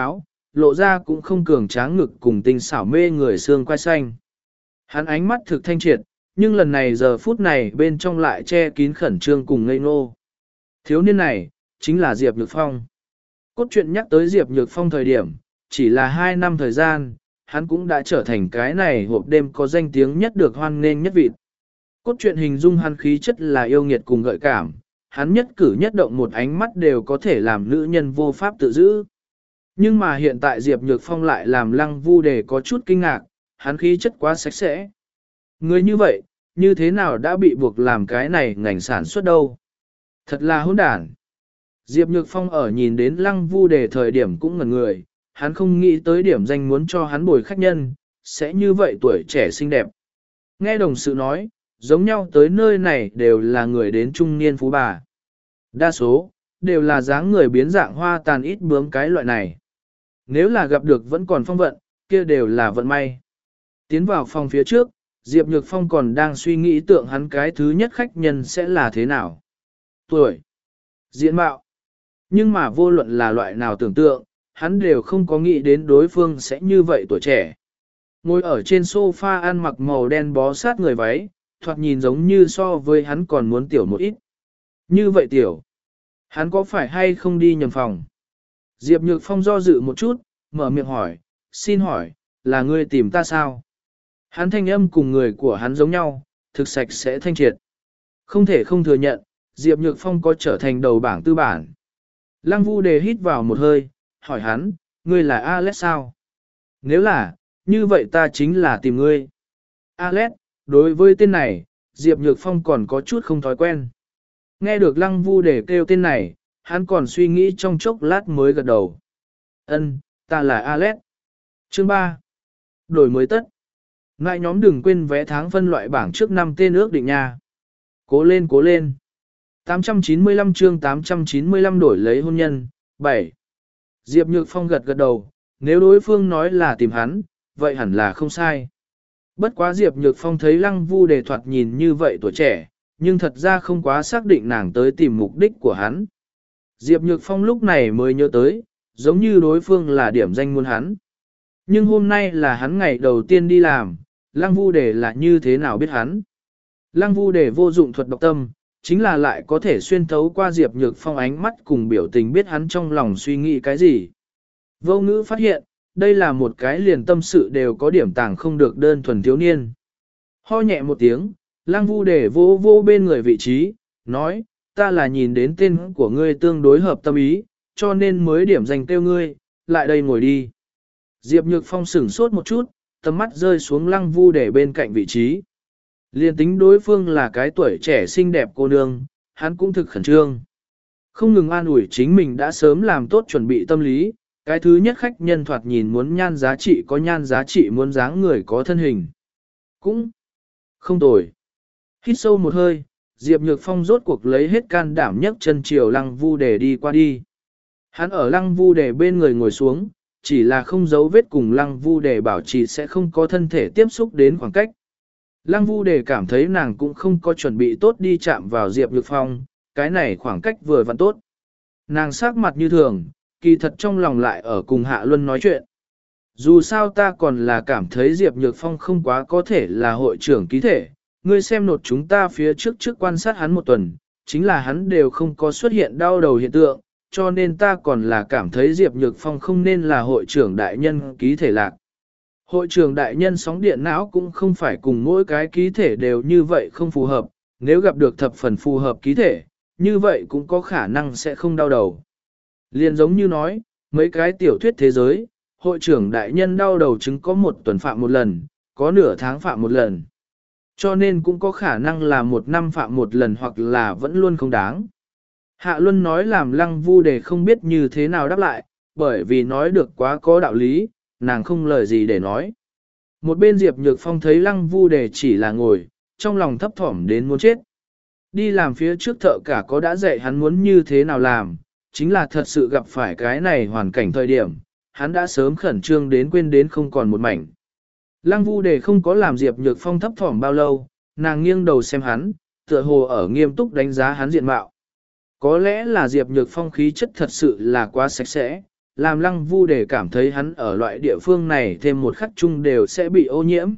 lộ ra cũng không cường tráng ngực cùng tinh xảo mê người xương quai xanh. Hắn ánh mắt thực thanh triệt, nhưng lần này giờ phút này bên trong lại che kín khẩn trương cùng ngây ngô. Thiếu niên này, chính là Diệp Nhược Phong. Cốt truyện nhắc tới Diệp Nhược Phong thời điểm, chỉ là hai năm thời gian, hắn cũng đã trở thành cái này hộp đêm có danh tiếng nhất được hoan nghênh nhất vịt. Cốt truyện hình dung hắn khí chất là yêu nghiệt cùng gợi cảm, hắn nhất cử nhất động một ánh mắt đều có thể làm nữ nhân vô pháp tự giữ. Nhưng mà hiện tại Diệp Nhược Phong lại làm Lăng Vu Đề có chút kinh ngạc, hắn khí chất quá sạch sẽ. Người như vậy, như thế nào đã bị buộc làm cái này ngành sản xuất đâu? Thật là hỗn đản. Diệp Nhược Phong ở nhìn đến Lăng Vu Đề thời điểm cũng ngẩn người, hắn không nghĩ tới điểm danh muốn cho hắn bồi khách nhân, sẽ như vậy tuổi trẻ xinh đẹp. Nghe đồng sự nói, giống nhau tới nơi này đều là người đến trung niên phú bà. Đa số, đều là dáng người biến dạng hoa tàn ít bướm cái loại này. Nếu là gặp được vẫn còn phong vận, kia đều là vận may. Tiến vào phòng phía trước, Diệp Nhược Phong còn đang suy nghĩ tượng hắn cái thứ nhất khách nhân sẽ là thế nào. Tuổi, diện mạo. Nhưng mà vô luận là loại nào tưởng tượng, hắn đều không có nghĩ đến đối phương sẽ như vậy tuổi trẻ. Ngồi ở trên sofa ăn mặc màu đen bó sát người váy, thoạt nhìn giống như so với hắn còn muốn tiểu một ít. Như vậy tiểu, hắn có phải hay không đi nhầm phòng? Diệp Nhược Phong do dự một chút, mở miệng hỏi, xin hỏi, là ngươi tìm ta sao? Hắn thanh âm cùng người của hắn giống nhau, thực sạch sẽ thanh triệt. Không thể không thừa nhận, Diệp Nhược Phong có trở thành đầu bảng tư bản. Lăng Vu Đề hít vào một hơi, hỏi hắn, ngươi là Alex sao? Nếu là, như vậy ta chính là tìm ngươi. Alex, đối với tên này, Diệp Nhược Phong còn có chút không thói quen. Nghe được Lăng Vu Đề kêu tên này, hắn còn suy nghĩ trong chốc lát mới gật đầu. Ân, ta là Alex. Chương ba. Đổi mới tất. Ngại nhóm đừng quên vé tháng phân loại bảng trước năm tên ước định nha. Cố lên cố lên. tám trăm chín mươi lăm chương tám trăm chín mươi lăm đổi lấy hôn nhân. bảy. Diệp Nhược Phong gật gật đầu, nếu đối phương nói là tìm hắn, vậy hẳn là không sai. Bất quá Diệp Nhược Phong thấy Lăng Vu Đề thoạt nhìn như vậy tuổi trẻ, nhưng thật ra không quá xác định nàng tới tìm mục đích của hắn. Diệp Nhược Phong lúc này mới nhớ tới, giống như đối phương là điểm danh muốn hắn. Nhưng hôm nay là hắn ngày đầu tiên đi làm, Lăng Vu Đề là như thế nào biết hắn. Lăng Vu Đề vô dụng thuật độc tâm, chính là lại có thể xuyên thấu qua Diệp Nhược Phong ánh mắt cùng biểu tình biết hắn trong lòng suy nghĩ cái gì. Vô ngữ phát hiện, đây là một cái liền tâm sự đều có điểm tàng không được đơn thuần thiếu niên. Ho nhẹ một tiếng, Lăng Vu Đề vô vô bên người vị trí, nói, ta là nhìn đến tên của ngươi tương đối hợp tâm ý, cho nên mới điểm dành tiêu ngươi, lại đây ngồi đi. Diệp Nhược Phong sửng sốt một chút, tầm mắt rơi xuống Lăng Vu Đề bên cạnh vị trí. Liên tính đối phương là cái tuổi trẻ xinh đẹp cô nương, hắn cũng thực khẩn trương. Không ngừng an ủi chính mình đã sớm làm tốt chuẩn bị tâm lý, cái thứ nhất khách nhân thoạt nhìn muốn nhan giá trị có nhan giá trị muốn dáng người có thân hình. Cũng không tồi. Hít sâu một hơi, Diệp Nhược Phong rốt cuộc lấy hết can đảm nhấc chân chiều Lăng Vu Đề đi qua đi. Hắn ở Lăng Vu Đề bên người ngồi xuống, chỉ là không giấu vết cùng Lăng Vu Đề bảo trì sẽ không có thân thể tiếp xúc đến khoảng cách. Lăng Vu Đề cảm thấy nàng cũng không có chuẩn bị tốt đi chạm vào Diệp Nhược Phong, cái này khoảng cách vừa vặn tốt. Nàng sắc mặt như thường, kỳ thật trong lòng lại ở cùng Hạ Luân nói chuyện. Dù sao ta còn là cảm thấy Diệp Nhược Phong không quá có thể là hội trưởng ký thể, ngươi xem nột chúng ta phía trước trước quan sát hắn một tuần, chính là hắn đều không có xuất hiện đau đầu hiện tượng, cho nên ta còn là cảm thấy Diệp Nhược Phong không nên là hội trưởng đại nhân ký thể lạc. Hội trưởng đại nhân sóng điện não cũng không phải cùng mỗi cái ký thể đều như vậy không phù hợp, nếu gặp được thập phần phù hợp ký thể, như vậy cũng có khả năng sẽ không đau đầu. Liên giống như nói, mấy cái tiểu thuyết thế giới, hội trưởng đại nhân đau đầu chứng có một tuần phạm một lần, có nửa tháng phạm một lần. Cho nên cũng có khả năng là một năm phạm một lần hoặc là vẫn luôn không đáng. Hạ Luân nói làm Lăng Vu Đề không biết như thế nào đáp lại, bởi vì nói được quá có đạo lý, nàng không lời gì để nói. Một bên Diệp Nhược Phong thấy Lăng Vu Đề chỉ là ngồi, trong lòng thấp thỏm đến muốn chết. Đi làm phía trước thợ cả có đã dạy hắn muốn như thế nào làm, chính là thật sự gặp phải cái này hoàn cảnh thời điểm, hắn đã sớm khẩn trương đến quên đến không còn một mảnh. Lăng Vu Đề không có làm Diệp Nhược Phong thấp thỏm bao lâu, nàng nghiêng đầu xem hắn, tựa hồ ở nghiêm túc đánh giá hắn diện mạo. Có lẽ là Diệp Nhược Phong khí chất thật sự là quá sạch sẽ, làm Lăng Vu Đề cảm thấy hắn ở loại địa phương này thêm một khắc chung đều sẽ bị ô nhiễm.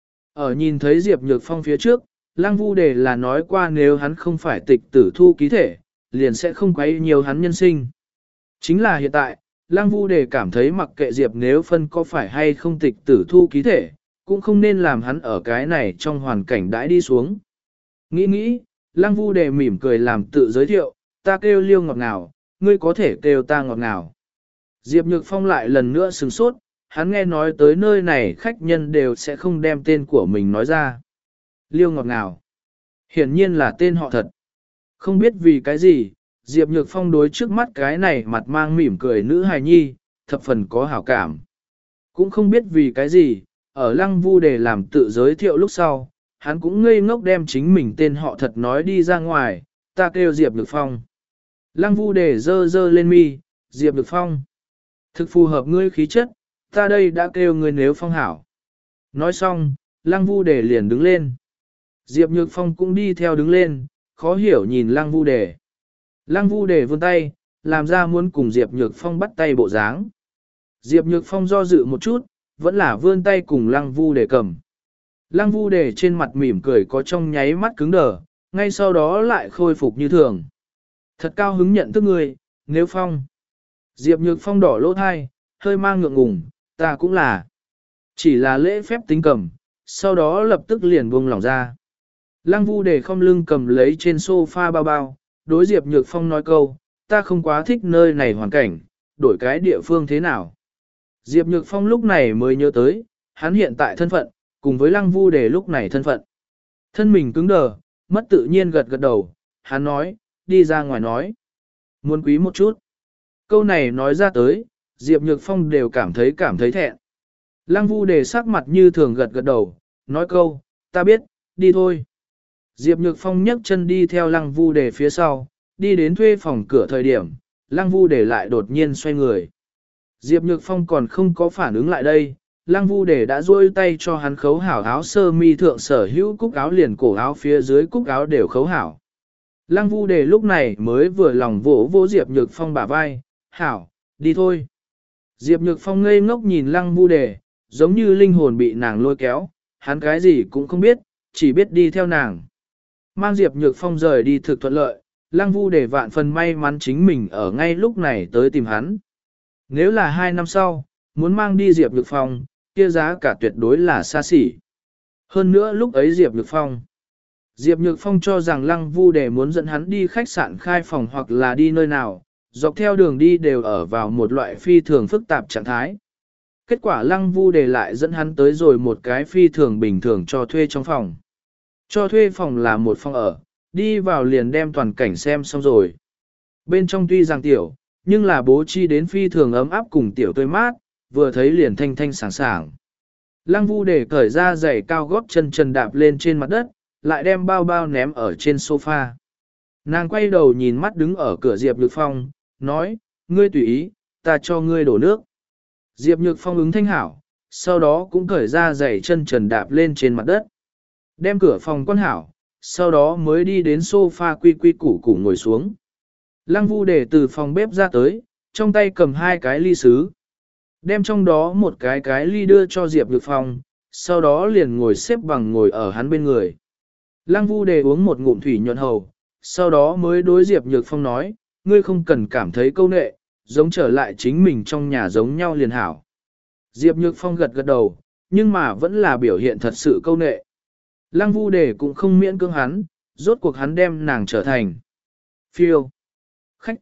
Ở nhìn thấy Diệp Nhược Phong phía trước, Lăng Vu Đề là nói qua nếu hắn không phải tịch tử thu ký thể, liền sẽ không quấy nhiều hắn nhân sinh. Chính là hiện tại, Lăng Vu Đề cảm thấy mặc kệ Diệp nếu phân có phải hay không tịch tử thu ký thể, cũng không nên làm hắn ở cái này trong hoàn cảnh đãi đi xuống. Nghĩ nghĩ, Lăng Vu Đề mỉm cười làm tự giới thiệu, ta kêu Liêu ngọt ngào, ngươi có thể kêu ta ngọt ngào. Diệp Nhược Phong lại lần nữa sửng sốt, hắn nghe nói tới nơi này khách nhân đều sẽ không đem tên của mình nói ra. Liêu ngọt ngào. Hiển nhiên là tên họ thật. Không biết vì cái gì, Diệp Nhược Phong đối trước mắt cái này mặt mang mỉm cười nữ hài nhi, thập phần có hảo cảm. Cũng không biết vì cái gì, ở Lăng Vu Đề làm tự giới thiệu lúc sau, hắn cũng ngây ngốc đem chính mình tên họ thật nói đi ra ngoài, ta kêu Diệp Nhược Phong. Lăng Vu Đề dơ dơ lên mi, Diệp Nhược Phong. Thực phù hợp ngươi khí chất, ta đây đã kêu ngươi nếu phong hảo. Nói xong, Lăng Vu Đề liền đứng lên. Diệp Nhược Phong cũng đi theo đứng lên, khó hiểu nhìn Lăng Vu Đề. Lăng Vu Đề vươn tay, làm ra muốn cùng Diệp Nhược Phong bắt tay bộ dáng. Diệp Nhược Phong do dự một chút, vẫn là vươn tay cùng Lăng Vu Đề cầm. Lăng Vu Đề trên mặt mỉm cười có trong nháy mắt cứng đờ, ngay sau đó lại khôi phục như thường. Thật cao hứng nhận thức người, nếu Phong. Diệp Nhược Phong đỏ lỗ thai, hơi mang ngượng ngùng, ta cũng là. Chỉ là lễ phép tính cầm, sau đó lập tức liền buông lỏng ra. Lăng Vu Đề không lưng cầm lấy trên sofa bao bao, đối Diệp Nhược Phong nói câu, ta không quá thích nơi này hoàn cảnh, đổi cái địa phương thế nào. Diệp Nhược Phong lúc này mới nhớ tới, hắn hiện tại thân phận, cùng với Lăng Vu Đề lúc này thân phận. Thân mình cứng đờ, mất tự nhiên gật gật đầu, hắn nói, đi ra ngoài nói. Muốn quý một chút. Câu này nói ra tới, Diệp Nhược Phong đều cảm thấy cảm thấy thẹn. Lăng Vu Đề sắc mặt như thường gật gật đầu, nói câu, ta biết, đi thôi. Diệp Nhược Phong nhấc chân đi theo Lăng Vu Đề phía sau, đi đến thuê phòng cửa thời điểm, Lăng Vu Đề lại đột nhiên xoay người. Diệp Nhược Phong còn không có phản ứng lại đây, Lăng Vu Đề đã duỗi tay cho hắn khấu hảo áo sơ mi thượng sở hữu cúc áo liền cổ áo phía dưới cúc áo đều khấu hảo. Lăng Vu Đề lúc này mới vừa lòng vỗ vỗ Diệp Nhược Phong bả vai, hảo, đi thôi. Diệp Nhược Phong ngây ngốc nhìn Lăng Vu Đề, giống như linh hồn bị nàng lôi kéo, hắn cái gì cũng không biết, chỉ biết đi theo nàng. Mang Diệp Nhược Phong rời đi thực thuận lợi, Lăng Vu Đề vạn phần may mắn chính mình ở ngay lúc này tới tìm hắn. Nếu là hai năm sau, muốn mang đi Diệp Nhược Phong, kia giá cả tuyệt đối là xa xỉ. Hơn nữa lúc ấy Diệp Nhược Phong. Diệp Nhược Phong cho rằng Lăng Vu Đề muốn dẫn hắn đi khách sạn khai phòng hoặc là đi nơi nào, dọc theo đường đi đều ở vào một loại phi thường phức tạp trạng thái. Kết quả Lăng Vu Đề lại dẫn hắn tới rồi một cái phi thường bình thường cho thuê trong phòng. Cho thuê phòng là một phòng ở, đi vào liền đem toàn cảnh xem xong rồi. Bên trong tuy rằng tiểu, nhưng là bố trí đến phi thường ấm áp cùng tiểu tươi mát, vừa thấy liền thanh thanh sảng sảng. Lăng Vu Đề cởi ra giày cao gót chân trần đạp lên trên mặt đất, lại đem bao bao ném ở trên sofa. Nàng quay đầu nhìn mắt đứng ở cửa Diệp Nhược Phong, nói, ngươi tùy ý, ta cho ngươi đổ nước. Diệp Nhược Phong ứng thanh hảo, sau đó cũng cởi ra giày chân trần đạp lên trên mặt đất. Đem cửa phòng quan hảo, sau đó mới đi đến sofa quy quy củ củ ngồi xuống. Lăng Vu Đề từ phòng bếp ra tới, trong tay cầm hai cái ly sứ. Đem trong đó một cái cái ly đưa cho Diệp Nhược Phong, sau đó liền ngồi xếp bằng ngồi ở hắn bên người. Lăng Vu Đề uống một ngụm thủy nhuận hầu, sau đó mới đối Diệp Nhược Phong nói, ngươi không cần cảm thấy câu nệ, giống trở lại chính mình trong nhà giống nhau liền hảo. Diệp Nhược Phong gật gật đầu, nhưng mà vẫn là biểu hiện thật sự câu nệ. Lăng Vu Đề cũng không miễn cưỡng hắn, rốt cuộc hắn đem nàng trở thành phiêu khách.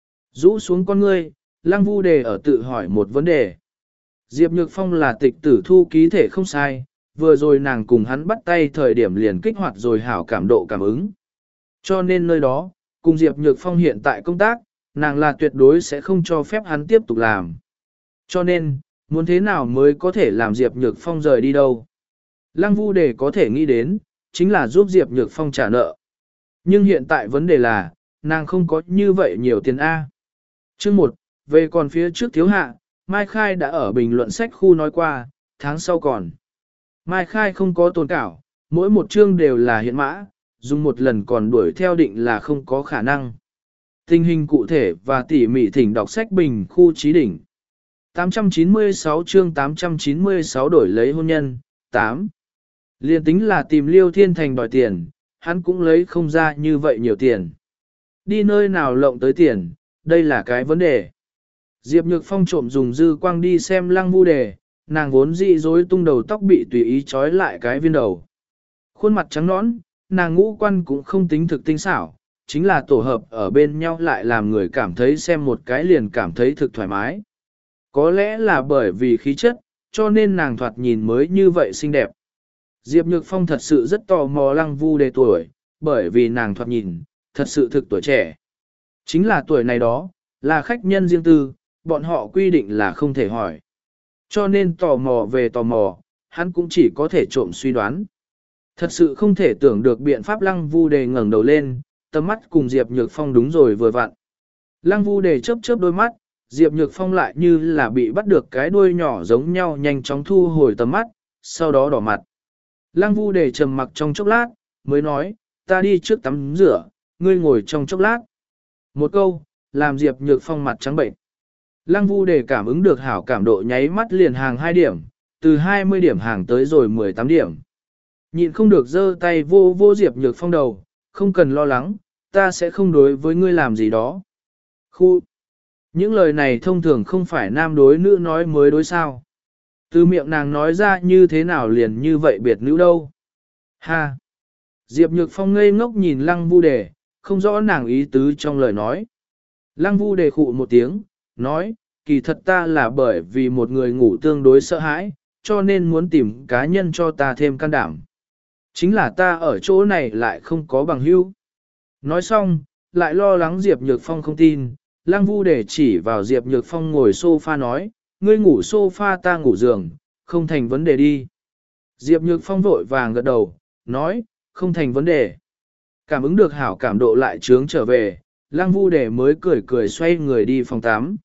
Rũ xuống con ngươi, Lăng Vu Đề ở tự hỏi một vấn đề. Diệp Nhược Phong là tịch tử thu ký thể không sai, vừa rồi nàng cùng hắn bắt tay thời điểm liền kích hoạt rồi hảo cảm độ cảm ứng. Cho nên nơi đó, cùng Diệp Nhược Phong hiện tại công tác, nàng là tuyệt đối sẽ không cho phép hắn tiếp tục làm. Cho nên, muốn thế nào mới có thể làm Diệp Nhược Phong rời đi đâu? Lăng Vu Đề có thể nghĩ đến, chính là giúp Diệp Nhược Phong trả nợ. Nhưng hiện tại vấn đề là, nàng không có như vậy nhiều tiền A. Chương một, về còn phía trước thiếu hạ, Mai Khai đã ở bình luận sách khu nói qua, tháng sau còn. Mai Khai không có tồn cảo, mỗi một chương đều là hiện mã, dùng một lần còn đuổi theo định là không có khả năng. Tình hình cụ thể và tỉ mỉ thỉnh đọc sách bình khu trí đỉnh. tám trăm chín mươi sáu chương tám trăm chín mươi sáu đổi lấy hôn nhân, tám. Liên tính là tìm Liêu Thiên Thành đòi tiền, hắn cũng lấy không ra như vậy nhiều tiền. Đi nơi nào lộng tới tiền, đây là cái vấn đề. Diệp Nhược Phong trộm dùng dư quang đi xem Lăng Vu Đề, nàng vốn dị rối tung đầu tóc bị tùy ý trói lại cái viên đầu. Khuôn mặt trắng nõn, nàng ngũ quan cũng không tính thực tinh xảo, chính là tổ hợp ở bên nhau lại làm người cảm thấy xem một cái liền cảm thấy thực thoải mái. Có lẽ là bởi vì khí chất, cho nên nàng thoạt nhìn mới như vậy xinh đẹp. Diệp Nhược Phong thật sự rất tò mò Lăng Vu Đề tuổi, bởi vì nàng thoạt nhìn, thật sự thực tuổi trẻ. Chính là tuổi này đó, là khách nhân riêng tư, bọn họ quy định là không thể hỏi. Cho nên tò mò về tò mò, hắn cũng chỉ có thể trộm suy đoán. Thật sự không thể tưởng được biện pháp Lăng Vu Đề ngẩng đầu lên, tầm mắt cùng Diệp Nhược Phong đúng rồi vừa vặn. Lăng Vu Đề chớp chớp đôi mắt, Diệp Nhược Phong lại như là bị bắt được cái đuôi nhỏ giống nhau nhanh chóng thu hồi tầm mắt, sau đó đỏ mặt. Lăng Vu Đề trầm mặc trong chốc lát, mới nói, ta đi trước tắm rửa, ngươi ngồi trong chốc lát. Một câu, làm Diệp Nhược Phong mặt trắng bệnh. Lăng Vu Đề cảm ứng được hảo cảm độ nháy mắt liền hàng hai điểm, từ hai mươi điểm hàng tới rồi mười tám điểm. Nhịn không được giơ tay vô vô Diệp Nhược Phong đầu, không cần lo lắng, ta sẽ không đối với ngươi làm gì đó. Khu! Những lời này thông thường không phải nam đối nữ nói mới đối sao. Từ miệng nàng nói ra như thế nào liền như vậy biệt nữ đâu. Ha! Diệp Nhược Phong ngây ngốc nhìn Lăng Vu Đề, không rõ nàng ý tứ trong lời nói. Lăng Vu Đề khụ một tiếng, nói, kỳ thật ta là bởi vì một người ngủ tương đối sợ hãi, cho nên muốn tìm cá nhân cho ta thêm can đảm. Chính là ta ở chỗ này lại không có bằng hữu. Nói xong, lại lo lắng Diệp Nhược Phong không tin, Lăng Vu Đề chỉ vào Diệp Nhược Phong ngồi sofa nói, ngươi ngủ sofa ta ngủ giường, không thành vấn đề đi. Diệp Nhược Phong vội vàng gật đầu, nói, không thành vấn đề. Cảm ứng được hảo cảm độ lại trướng trở về, Lăng Vu Đề mới cười cười xoay người đi phòng tắm.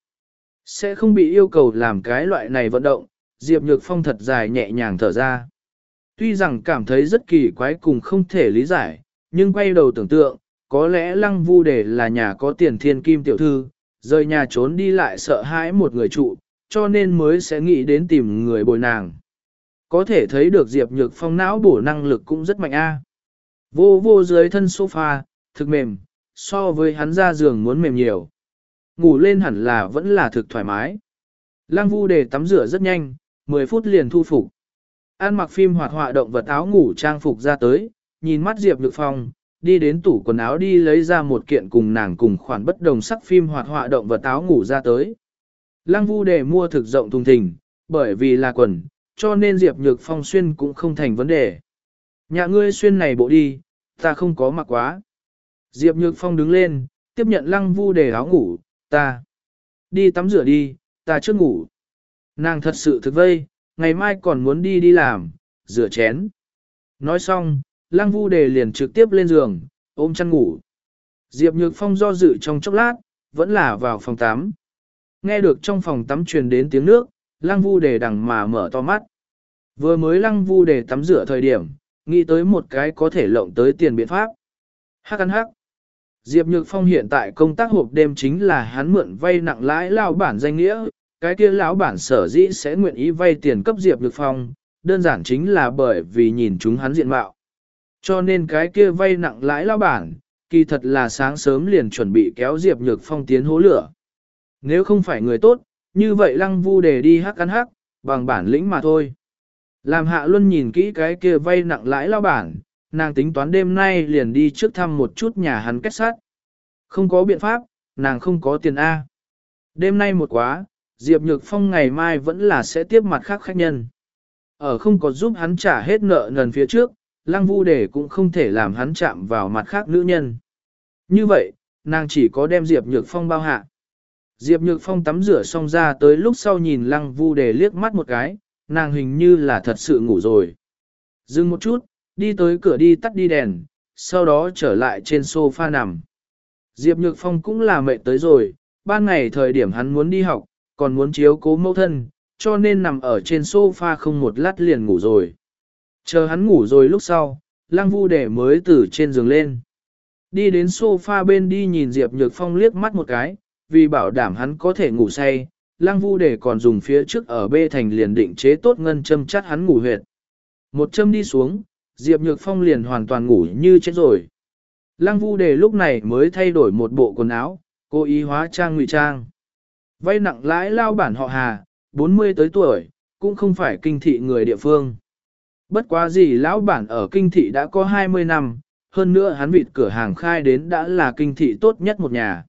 Sẽ không bị yêu cầu làm cái loại này vận động, Diệp Nhược Phong thật dài nhẹ nhàng thở ra. Tuy rằng cảm thấy rất kỳ quái cùng không thể lý giải, nhưng quay đầu tưởng tượng, có lẽ Lăng Vu Đề là nhà có tiền thiên kim tiểu thư, rời nhà trốn đi lại sợ hãi một người trụ, cho nên mới sẽ nghĩ đến tìm người bồi nàng. Có thể thấy được Diệp Nhược Phong não bổ năng lực cũng rất mạnh a. Vô vô dưới thân sofa, thực mềm, so với hắn ra giường muốn mềm nhiều. Ngủ lên hẳn là vẫn là thực thoải mái. Lăng Vu Đề tắm rửa rất nhanh, mười phút liền thu phục. An mặc phim hoạt họa động vật áo ngủ trang phục ra tới, nhìn mắt Diệp Nhược Phong, đi đến tủ quần áo đi lấy ra một kiện cùng nàng cùng khoản bất đồng sắc phim hoạt họa động vật áo ngủ ra tới. Lăng Vu Đề mua thực rộng thùng thình, bởi vì là quần, cho nên Diệp Nhược Phong xuyên cũng không thành vấn đề. Nhà ngươi xuyên này bộ đi, ta không có mặc quá. Diệp Nhược Phong đứng lên, tiếp nhận Lăng Vu Đề áo ngủ, ta đi tắm rửa đi, ta trước ngủ. Nàng thật sự thực vây, ngày mai còn muốn đi đi làm, rửa chén. Nói xong, Lăng Vu Đề liền trực tiếp lên giường, ôm chăn ngủ. Diệp Nhược Phong do dự trong chốc lát, vẫn là vào phòng tắm. Nghe được trong phòng tắm truyền đến tiếng nước, Lăng Vu Đề đằng mà mở to mắt. Vừa mới Lăng Vu Đề tắm rửa thời điểm, nghĩ tới một cái có thể lộng tới tiền biện pháp. Hắc ăn hắc. Diệp Nhược Phong hiện tại công tác hộp đêm chính là hắn mượn vay nặng lãi lão bản danh nghĩa, cái kia lão bản sở dĩ sẽ nguyện ý vay tiền cấp Diệp Nhược Phong, đơn giản chính là bởi vì nhìn chúng hắn diện mạo. Cho nên cái kia vay nặng lãi lão bản, kỳ thật là sáng sớm liền chuẩn bị kéo Diệp Nhược Phong tiến hố lửa. Nếu không phải người tốt, như vậy Lăng Vu Đề đi hắc ăn hắc, bằng bản lĩnh mà thôi. Làm Hạ Luân nhìn kỹ cái kia vay nặng lãi lão bản, nàng tính toán đêm nay liền đi trước thăm một chút nhà hắn kết sát. Không có biện pháp, nàng không có tiền A. Đêm nay một quá, Diệp Nhược Phong ngày mai vẫn là sẽ tiếp mặt khác khách nhân. Ở không có giúp hắn trả hết nợ nần phía trước, Lăng Vu Đề cũng không thể làm hắn chạm vào mặt khác nữ nhân. Như vậy, nàng chỉ có đem Diệp Nhược Phong bao hạ. Diệp Nhược Phong tắm rửa xong ra tới lúc sau nhìn Lăng Vu Đề liếc mắt một cái, nàng hình như là thật sự ngủ rồi. Dừng một chút, đi tới cửa đi tắt đi đèn, sau đó trở lại trên sofa nằm. Diệp Nhược Phong cũng là mệt tới rồi, ban ngày thời điểm hắn muốn đi học, còn muốn chiếu cố mẫu thân, cho nên nằm ở trên sofa không một lát liền ngủ rồi. Chờ hắn ngủ rồi lúc sau, Lăng Vu Đề mới từ trên giường lên. Đi đến sofa bên đi nhìn Diệp Nhược Phong liếc mắt một cái, vì bảo đảm hắn có thể ngủ say, Lăng Vu để còn dùng phía trước ở bê thành liền định chế tốt ngân châm chắt hắn ngủ huyệt. Một châm đi xuống, Diệp Nhược Phong liền hoàn toàn ngủ như chết rồi. Lăng Vu Đề lúc này mới thay đổi một bộ quần áo, cố ý hóa trang ngụy trang. Vay nặng lãi lao bản họ Hà, bốn mươi tới tuổi, cũng không phải kinh thị người địa phương. Bất quá gì lão bản ở kinh thị đã có hai mươi năm, hơn nữa hắn vịt cửa hàng khai đến đã là kinh thị tốt nhất một nhà.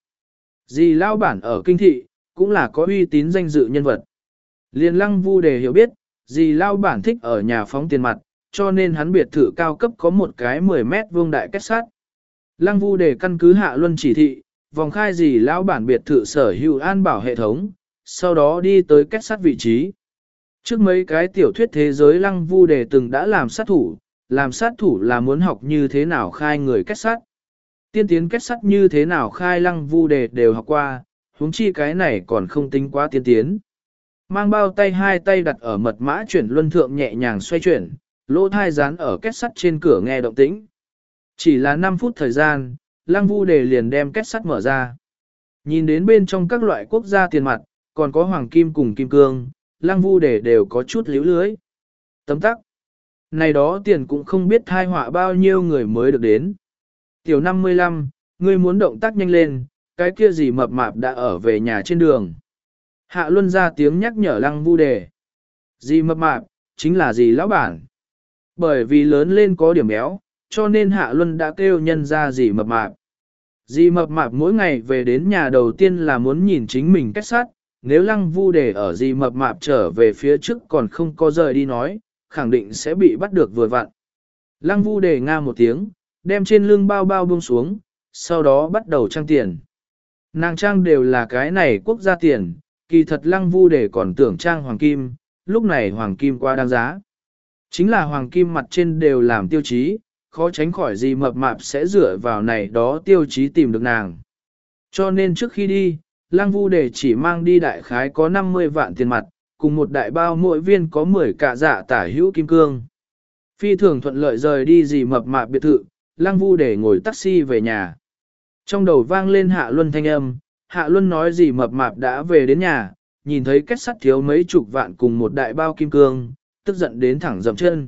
Dì lão bản ở kinh thị, cũng là có uy tín danh dự nhân vật. Liên Lăng Vu Đề hiểu biết, dì lão bản thích ở nhà phóng tiền mặt, cho nên hắn biệt thự cao cấp có một cái mười mét vuông đại kết sắt. Lăng Vu Đề căn cứ Hạ Luân chỉ thị, vòng khai dì lão bản biệt thự sở hữu an bảo hệ thống, sau đó đi tới kết sắt vị trí. Trước mấy cái tiểu thuyết thế giới Lăng Vu Đề từng đã làm sát thủ, làm sát thủ là muốn học như thế nào khai người kết sắt. Tiên tiến kết sắt như thế nào khai Lăng Vu Đề đều học qua, huống chi cái này còn không tính quá tiên tiến. Mang bao tay hai tay đặt ở mật mã chuyển luân thượng nhẹ nhàng xoay chuyển, lỗ thai dán ở kết sắt trên cửa nghe động tĩnh. Chỉ là năm phút thời gian, Lăng Vu Đề liền đem kết sắt mở ra. Nhìn đến bên trong các loại quốc gia tiền mặt, còn có hoàng kim cùng kim cương, Lăng Vu Đề đều có chút líu lưới. Tấm tắc. Này đó tiền cũng không biết thai họa bao nhiêu người mới được đến. Tiểu năm mươi lăm, ngươi muốn động tác nhanh lên, cái kia gì mập mạp đã ở về nhà trên đường. Hạ Luân ra tiếng nhắc nhở Lăng Vu Đề. Gì mập mạp, chính là gì lão bản. Bởi vì lớn lên có điểm béo, cho nên Hạ Luân đã kêu nhân ra gì mập mạp. Dì mập mạp mỗi ngày về đến nhà đầu tiên là muốn nhìn chính mình kết sắt, nếu Lăng Vu Đề ở dì mập mạp trở về phía trước còn không có rời đi nói, khẳng định sẽ bị bắt được vừa vặn. Lăng Vu Đề nga một tiếng, đem trên lưng bao bao buông xuống, sau đó bắt đầu trang tiền. Nàng trang đều là cái này quốc gia tiền, kỳ thật Lăng Vu Đề còn tưởng trang hoàng kim, lúc này hoàng kim quá đáng giá. Chính là hoàng kim mặt trên đều làm tiêu chí, khó tránh khỏi gì mập mạp sẽ dựa vào này đó tiêu chí tìm được nàng. Cho nên trước khi đi, Lăng Vu Đề chỉ mang đi đại khái có năm mươi vạn tiền mặt, cùng một đại bao mỗi viên có mười cả dạ tả hữu kim cương. Phi thường thuận lợi rời đi gì mập mạp biệt thự, Lăng Vu Đề ngồi taxi về nhà. Trong đầu vang lên Hạ Luân thanh âm, Hạ Luân nói gì mập mạp đã về đến nhà, nhìn thấy kết sắt thiếu mấy chục vạn cùng một đại bao kim cương, tức giận đến thẳng dậm chân.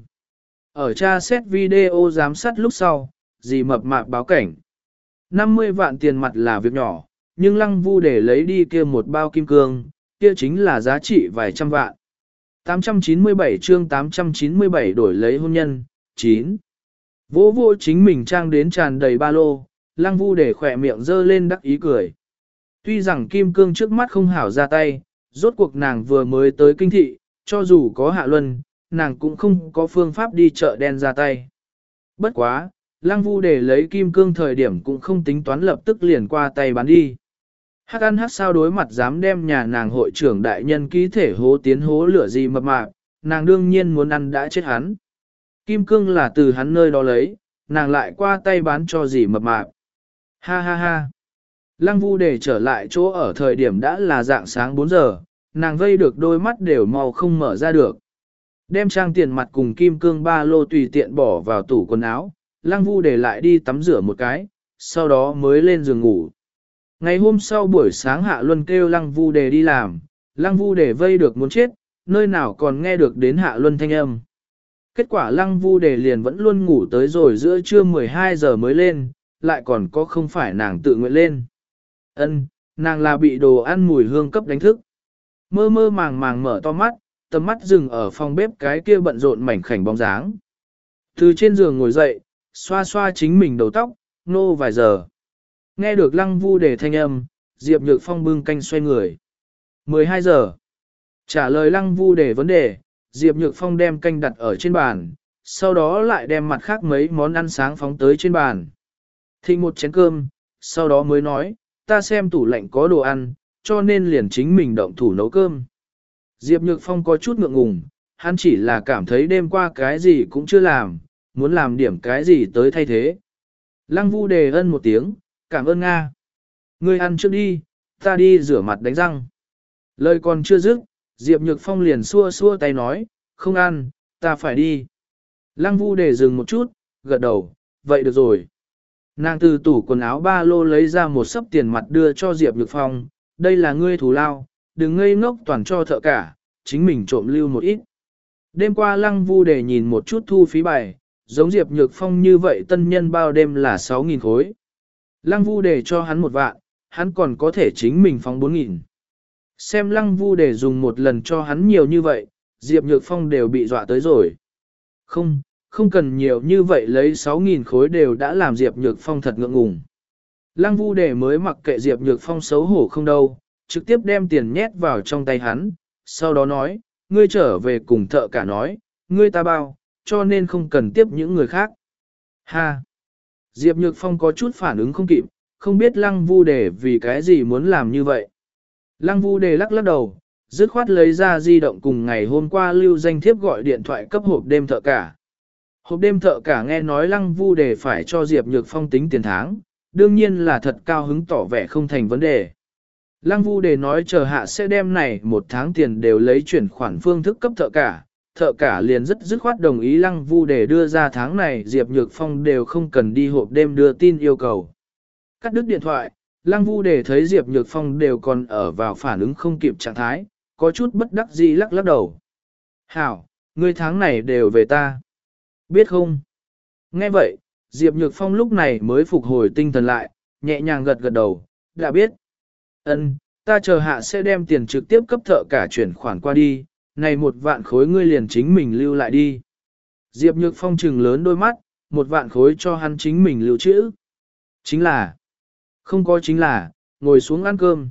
Ở tra xét video giám sát lúc sau, dì mập mạp báo cảnh. năm mươi vạn tiền mặt là việc nhỏ, nhưng Lăng Vu để lấy đi kia một bao kim cương, kia chính là giá trị vài trăm vạn. tám trăm chín mươi bảy chương tám trăm chín mươi bảy đổi lấy hôn nhân, chín. Vô vô chính mình trang đến tràn đầy ba lô, Lăng Vu để khỏe miệng dơ lên đắc ý cười. Tuy rằng kim cương trước mắt không hảo ra tay, rốt cuộc nàng vừa mới tới kinh thị, cho dù có Hạ Luân, nàng cũng không có phương pháp đi chợ đen ra tay. Bất quá, Lăng Vu để lấy kim cương thời điểm cũng không tính toán lập tức liền qua tay bán đi. Hắc ăn hắc sao đối mặt dám đem nhà nàng hội trưởng đại nhân ký thể hố tiến hố lửa gì mập mạp, nàng đương nhiên muốn ăn đã chết hắn. Kim cương là từ hắn nơi đó lấy, nàng lại qua tay bán cho gì mập mạp. Ha ha ha. Lăng Vu để trở lại chỗ ở thời điểm đã là dạng sáng bốn giờ, nàng vây được đôi mắt đều mau không mở ra được. Đem trang tiền mặt cùng kim cương ba lô tùy tiện bỏ vào tủ quần áo, Lăng Vu để lại đi tắm rửa một cái, sau đó mới lên giường ngủ. Ngày hôm sau buổi sáng Hạ Luân kêu Lăng Vu Đề đi làm, Lăng Vu Đề vây được muốn chết, nơi nào còn nghe được đến Hạ Luân thanh âm. Kết quả Lăng Vu Đề liền vẫn luôn ngủ tới rồi giữa trưa mười hai giờ mới lên, lại còn có không phải nàng tự nguyện lên. Ân, nàng là bị đồ ăn mùi hương cấp đánh thức. Mơ mơ màng màng mở to mắt, tầm mắt dừng ở phòng bếp cái kia bận rộn mảnh khảnh bóng dáng. Từ trên giường ngồi dậy, xoa xoa chính mình đầu tóc, nô vài giờ. Nghe được Lăng Vu Đề thanh âm, Diệp Nhược Phong bưng canh xoay người. mười hai giờ. Trả lời Lăng Vu Đề vấn đề, Diệp Nhược Phong đem canh đặt ở trên bàn, sau đó lại đem mặt khác mấy món ăn sáng phóng tới trên bàn. Thịnh một chén cơm, sau đó mới nói, ta xem tủ lạnh có đồ ăn, cho nên liền chính mình động thủ nấu cơm. Diệp Nhược Phong có chút ngượng ngùng, hắn chỉ là cảm thấy đêm qua cái gì cũng chưa làm, muốn làm điểm cái gì tới thay thế. Lăng Vu Đề ân một tiếng, cảm ơn Nga. Ngươi ăn trước đi, ta đi rửa mặt đánh răng. Lời còn chưa dứt, Diệp Nhược Phong liền xua xua tay nói, không ăn, ta phải đi. Lăng Vu Đề dừng một chút, gật đầu, vậy được rồi. Nàng từ tủ quần áo ba lô lấy ra một sấp tiền mặt đưa cho Diệp Nhược Phong, đây là ngươi thù lao, đừng ngây ngốc toàn cho thợ cả, chính mình trộm lưu một ít. Đêm qua Lăng Vu Đề nhìn một chút thu phí bài, giống Diệp Nhược Phong như vậy tân nhân bao đêm là sáu nghìn khối. Lăng Vu Đề cho hắn một vạn, hắn còn có thể chính mình phóng bốn nghìn. Xem Lăng Vu Đề dùng một lần cho hắn nhiều như vậy, Diệp Nhược Phong đều bị dọa tới rồi. Không, không cần nhiều như vậy lấy sáu nghìn khối đều đã làm Diệp Nhược Phong thật ngượng ngùng. Lăng Vu Đề mới mặc kệ Diệp Nhược Phong xấu hổ không đâu, trực tiếp đem tiền nhét vào trong tay hắn, sau đó nói, ngươi trở về cùng thợ cả nói, ngươi ta bao, cho nên không cần tiếp những người khác. Ha! Diệp Nhược Phong có chút phản ứng không kịp, không biết Lăng Vu Đề vì cái gì muốn làm như vậy. Lăng Vu Đề lắc lắc đầu, dứt khoát lấy ra di động cùng ngày hôm qua lưu danh thiếp gọi điện thoại cấp hộp đêm thợ cả. Hộp đêm thợ cả nghe nói Lăng Vu Đề phải cho Diệp Nhược Phong tính tiền tháng, đương nhiên là thật cao hứng tỏ vẻ không thành vấn đề. Lăng Vu Đề nói chờ hạ sẽ đem này một tháng tiền đều lấy chuyển khoản phương thức cấp thợ cả, thợ cả liền rất dứt khoát đồng ý Lăng Vu Đề đưa ra tháng này Diệp Nhược Phong đều không cần đi hộp đêm đưa tin yêu cầu. Cắt đứt điện thoại, Lăng Vu Đề thấy Diệp Nhược Phong đều còn ở vào phản ứng không kịp trạng thái, có chút bất đắc dĩ lắc lắc đầu. Hảo, ngươi tháng này đều về ta. Biết không? Nghe vậy, Diệp Nhược Phong lúc này mới phục hồi tinh thần lại, nhẹ nhàng gật gật đầu, đã biết. Ân, ta chờ hạ sẽ đem tiền trực tiếp cấp thợ cả chuyển khoản qua đi, này một vạn khối ngươi liền chính mình lưu lại đi. Diệp Nhược Phong trừng lớn đôi mắt, một vạn khối cho hắn chính mình lưu trữ. Chính là, không có chính là, ngồi xuống ăn cơm.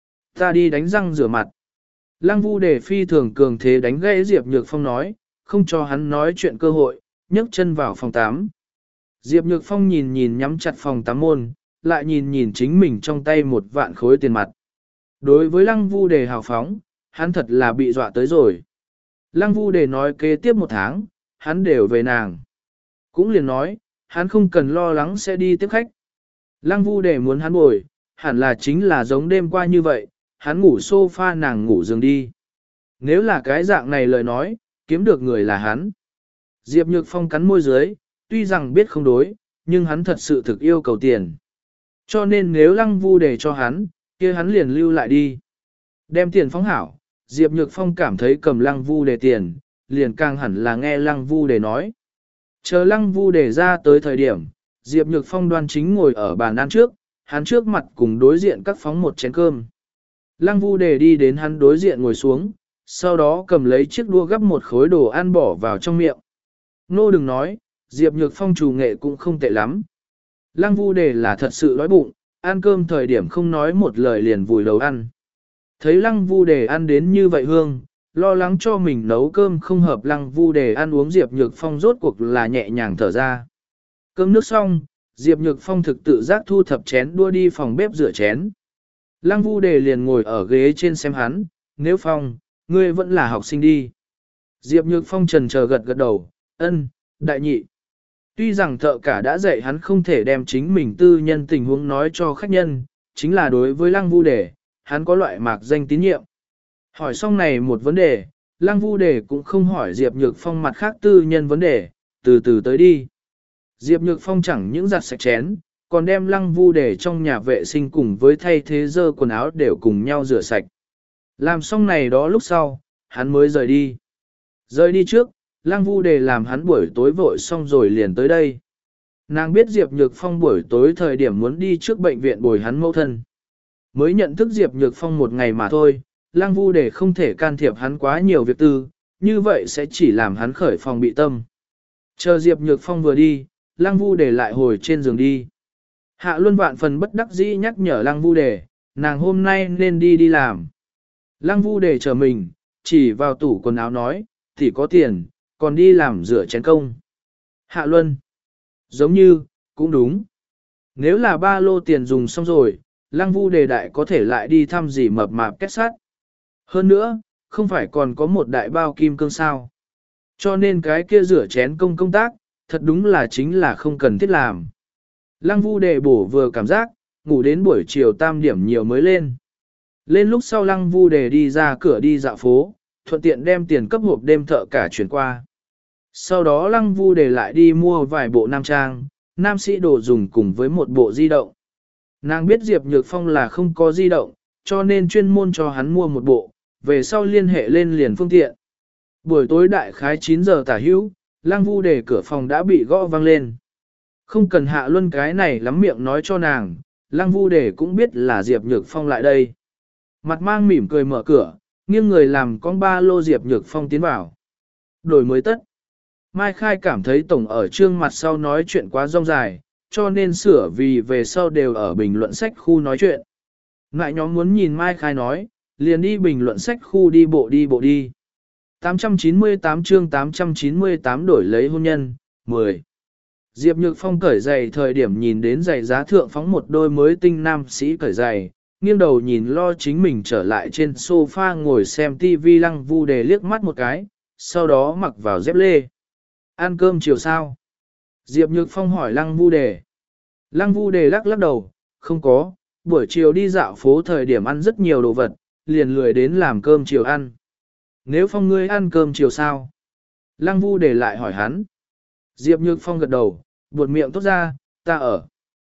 Ta đi đánh răng rửa mặt. Lăng Vu Đề phi thường cường thế đánh gãy Diệp Nhược Phong nói, không cho hắn nói chuyện cơ hội, nhấc chân vào phòng tắm. Diệp Nhược Phong nhìn nhìn nhắm chặt phòng tắm môn, lại nhìn nhìn chính mình trong tay một vạn khối tiền mặt. Đối với Lăng Vu Đề hào phóng, hắn thật là bị dọa tới rồi. Lăng Vu Đề nói kế tiếp một tháng, hắn đều về nàng. Cũng liền nói, hắn không cần lo lắng sẽ đi tiếp khách. Lăng Vu Đề muốn hắn bồi, hẳn là chính là giống đêm qua như vậy, hắn ngủ sofa nàng ngủ giường đi. Nếu là cái dạng này lời nói, kiếm được người là hắn. Diệp Nhược Phong cắn môi dưới, tuy rằng biết không đối, nhưng hắn thật sự thực yêu cầu tiền. Cho nên nếu Lăng Vu Đề cho hắn, kia hắn liền lưu lại đi. Đem tiền phóng hảo, Diệp Nhược Phong cảm thấy cầm Lăng Vu Đề tiền, liền càng hẳn là nghe Lăng Vu Đề nói. Chờ Lăng Vu Đề ra tới thời điểm, Diệp Nhược Phong đoan chính ngồi ở bàn ăn trước, hắn trước mặt cùng đối diện các phóng một chén cơm. Lăng Vu Đề đi đến hắn đối diện ngồi xuống, sau đó cầm lấy chiếc đũa gắp một khối đồ ăn bỏ vào trong miệng. Nô đừng nói, Diệp Nhược Phong chủ nghệ cũng không tệ lắm. Lăng Vu Đề là thật sự đói bụng, ăn cơm thời điểm không nói một lời liền vùi đầu ăn. Thấy Lăng Vu Đề ăn đến như vậy hương, lo lắng cho mình nấu cơm không hợp Lăng Vu Đề ăn uống Diệp Nhược Phong rốt cuộc là nhẹ nhàng thở ra. Cơm nước xong, Diệp Nhược Phong thực tự giác thu thập chén đua đi phòng bếp rửa chén. Lăng Vu Đề liền ngồi ở ghế trên xem hắn, nếu Phong, ngươi vẫn là học sinh đi. Diệp Nhược Phong trần chờ gật gật đầu, ân, đại nhị. Tuy rằng thợ cả đã dạy hắn không thể đem chính mình tư nhân tình huống nói cho khách nhân, chính là đối với Lăng Vu Đề, hắn có loại mạc danh tín nhiệm. Hỏi xong này một vấn đề, Lăng Vu Đề cũng không hỏi Diệp Nhược Phong mặt khác tư nhân vấn đề, từ từ tới đi. Diệp Nhược Phong chẳng những giặt sạch chén, còn đem Lăng Vu Đề trong nhà vệ sinh cùng với thay thế dơ quần áo đều cùng nhau rửa sạch. Làm xong này đó lúc sau, hắn mới rời đi. Rời đi trước, Lăng Vu Đề làm hắn buổi tối vội xong rồi liền tới đây. Nàng biết Diệp Nhược Phong buổi tối thời điểm muốn đi trước bệnh viện bồi hắn mẫu thân. Mới nhận thức Diệp Nhược Phong một ngày mà thôi, Lăng Vu Đề không thể can thiệp hắn quá nhiều việc tư, như vậy sẽ chỉ làm hắn khởi phòng bị tâm. Chờ Diệp Nhược Phong vừa đi, Lăng Vu Đề lại hồi trên giường đi. Hạ Luân vạn phần bất đắc dĩ nhắc nhở Lăng Vu Đề, nàng hôm nay nên đi đi làm. Lăng Vu Đề chờ mình, chỉ vào tủ quần áo nói, thì có tiền, còn đi làm rửa chén công. Hạ Luân, giống như, cũng đúng. Nếu là ba lô tiền dùng xong rồi, Lăng Vu Đề đại có thể lại đi thăm gì mập mạp kết sắt. Hơn nữa, không phải còn có một đại bao kim cương sao. Cho nên cái kia rửa chén công công tác, thật đúng là chính là không cần thiết làm. Lăng Vu Đề bổ vừa cảm giác, ngủ đến buổi chiều tam điểm nhiều mới lên. Lên lúc sau Lăng Vu Đề đi ra cửa đi dạo phố, thuận tiện đem tiền cấp hộp đêm thợ cả chuyển qua. Sau đó Lăng Vu Đề lại đi mua vài bộ nam trang, nam sĩ đồ dùng cùng với một bộ di động. Nàng biết Diệp Nhược Phong là không có di động, cho nên chuyên môn cho hắn mua một bộ, về sau liên hệ lên liền phương tiện. Buổi tối đại khái chín giờ tả hữu, Lăng Vu Đề cửa phòng đã bị gõ vang lên. Không cần Hạ Luân cái này lắm miệng nói cho nàng, Lăng Vu Đề cũng biết là Diệp Nhược Phong lại đây. Mặt mang mỉm cười mở cửa, nghiêng người làm con ba lô Diệp Nhược Phong tiến vào. Đổi mới tất. Mai Khai cảm thấy tổng ở trương mặt sau nói chuyện quá rong dài, cho nên sửa vì về sau đều ở bình luận sách khu nói chuyện. Ngại nhóm muốn nhìn Mai Khai nói, liền đi bình luận sách khu đi bộ đi bộ đi. tám trăm chín mươi tám chương tám trăm chín mươi tám đổi lấy hôn nhân, mười. Diệp Nhược Phong cởi giày thời điểm nhìn đến giày giá thượng phóng một đôi mới tinh nam sĩ cởi giày, nghiêng đầu nhìn lo chính mình trở lại trên sofa ngồi xem tivi Lăng Vu Đề liếc mắt một cái, sau đó mặc vào dép lê. Ăn cơm chiều sao? Diệp Nhược Phong hỏi Lăng Vu Đề. Lăng Vu Đề lắc lắc đầu, không có, buổi chiều đi dạo phố thời điểm ăn rất nhiều đồ vật, liền lười đến làm cơm chiều ăn. Nếu Phong ngươi ăn cơm chiều sao? Lăng Vu Đề lại hỏi hắn. Diệp Nhược Phong gật đầu, buột miệng tốt ra, ta ở.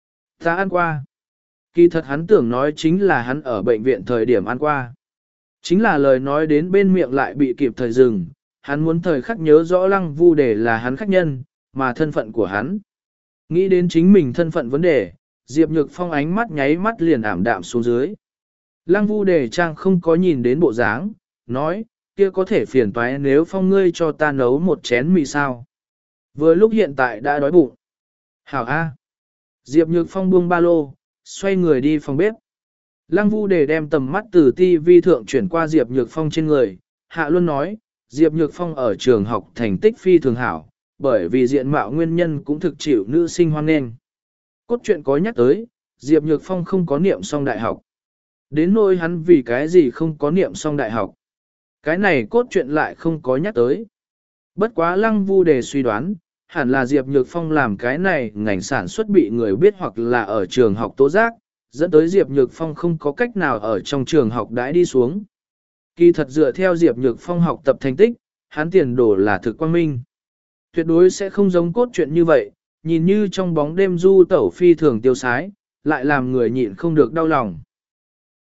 Ta ăn qua. Kỳ thật hắn tưởng nói chính là hắn ở bệnh viện thời điểm ăn qua. Chính là lời nói đến bên miệng lại bị kịp thời dừng, hắn muốn thời khắc nhớ rõ Lăng Vu Đề là hắn khách nhân, mà thân phận của hắn. Nghĩ đến chính mình thân phận vấn đề, Diệp Nhược Phong ánh mắt nháy mắt liền ảm đạm xuống dưới. Lăng Vu Đề trang không có nhìn đến bộ dáng, nói, kia có thể phiền toái nếu Phong ngươi cho ta nấu một chén mì sao. Vừa lúc hiện tại đã đói bụng. Hảo A. Diệp Nhược Phong buông ba lô, xoay người đi phòng bếp. Lăng Vu Đề đem tầm mắt từ ti vi thượng chuyển qua Diệp Nhược Phong trên người. Hạ Luân nói, Diệp Nhược Phong ở trường học thành tích phi thường hảo, bởi vì diện mạo nguyên nhân cũng thực chịu nữ sinh hoan nghênh. Cốt truyện có nhắc tới, Diệp Nhược Phong không có niệm xong đại học. Đến nỗi hắn vì cái gì không có niệm xong đại học. Cái này cốt truyện lại không có nhắc tới. Bất quá Lăng Vu Đề suy đoán, hẳn là Diệp Nhược Phong làm cái này ngành sản xuất bị người biết hoặc là ở trường học tố giác, dẫn tới Diệp Nhược Phong không có cách nào ở trong trường học đãi đi xuống. Kỳ thật dựa theo Diệp Nhược Phong học tập thành tích, hắn tiền đồ là thực quang minh. Tuyệt đối sẽ không giống cốt truyện như vậy, nhìn như trong bóng đêm du tẩu phi thường tiêu sái, lại làm người nhịn không được đau lòng.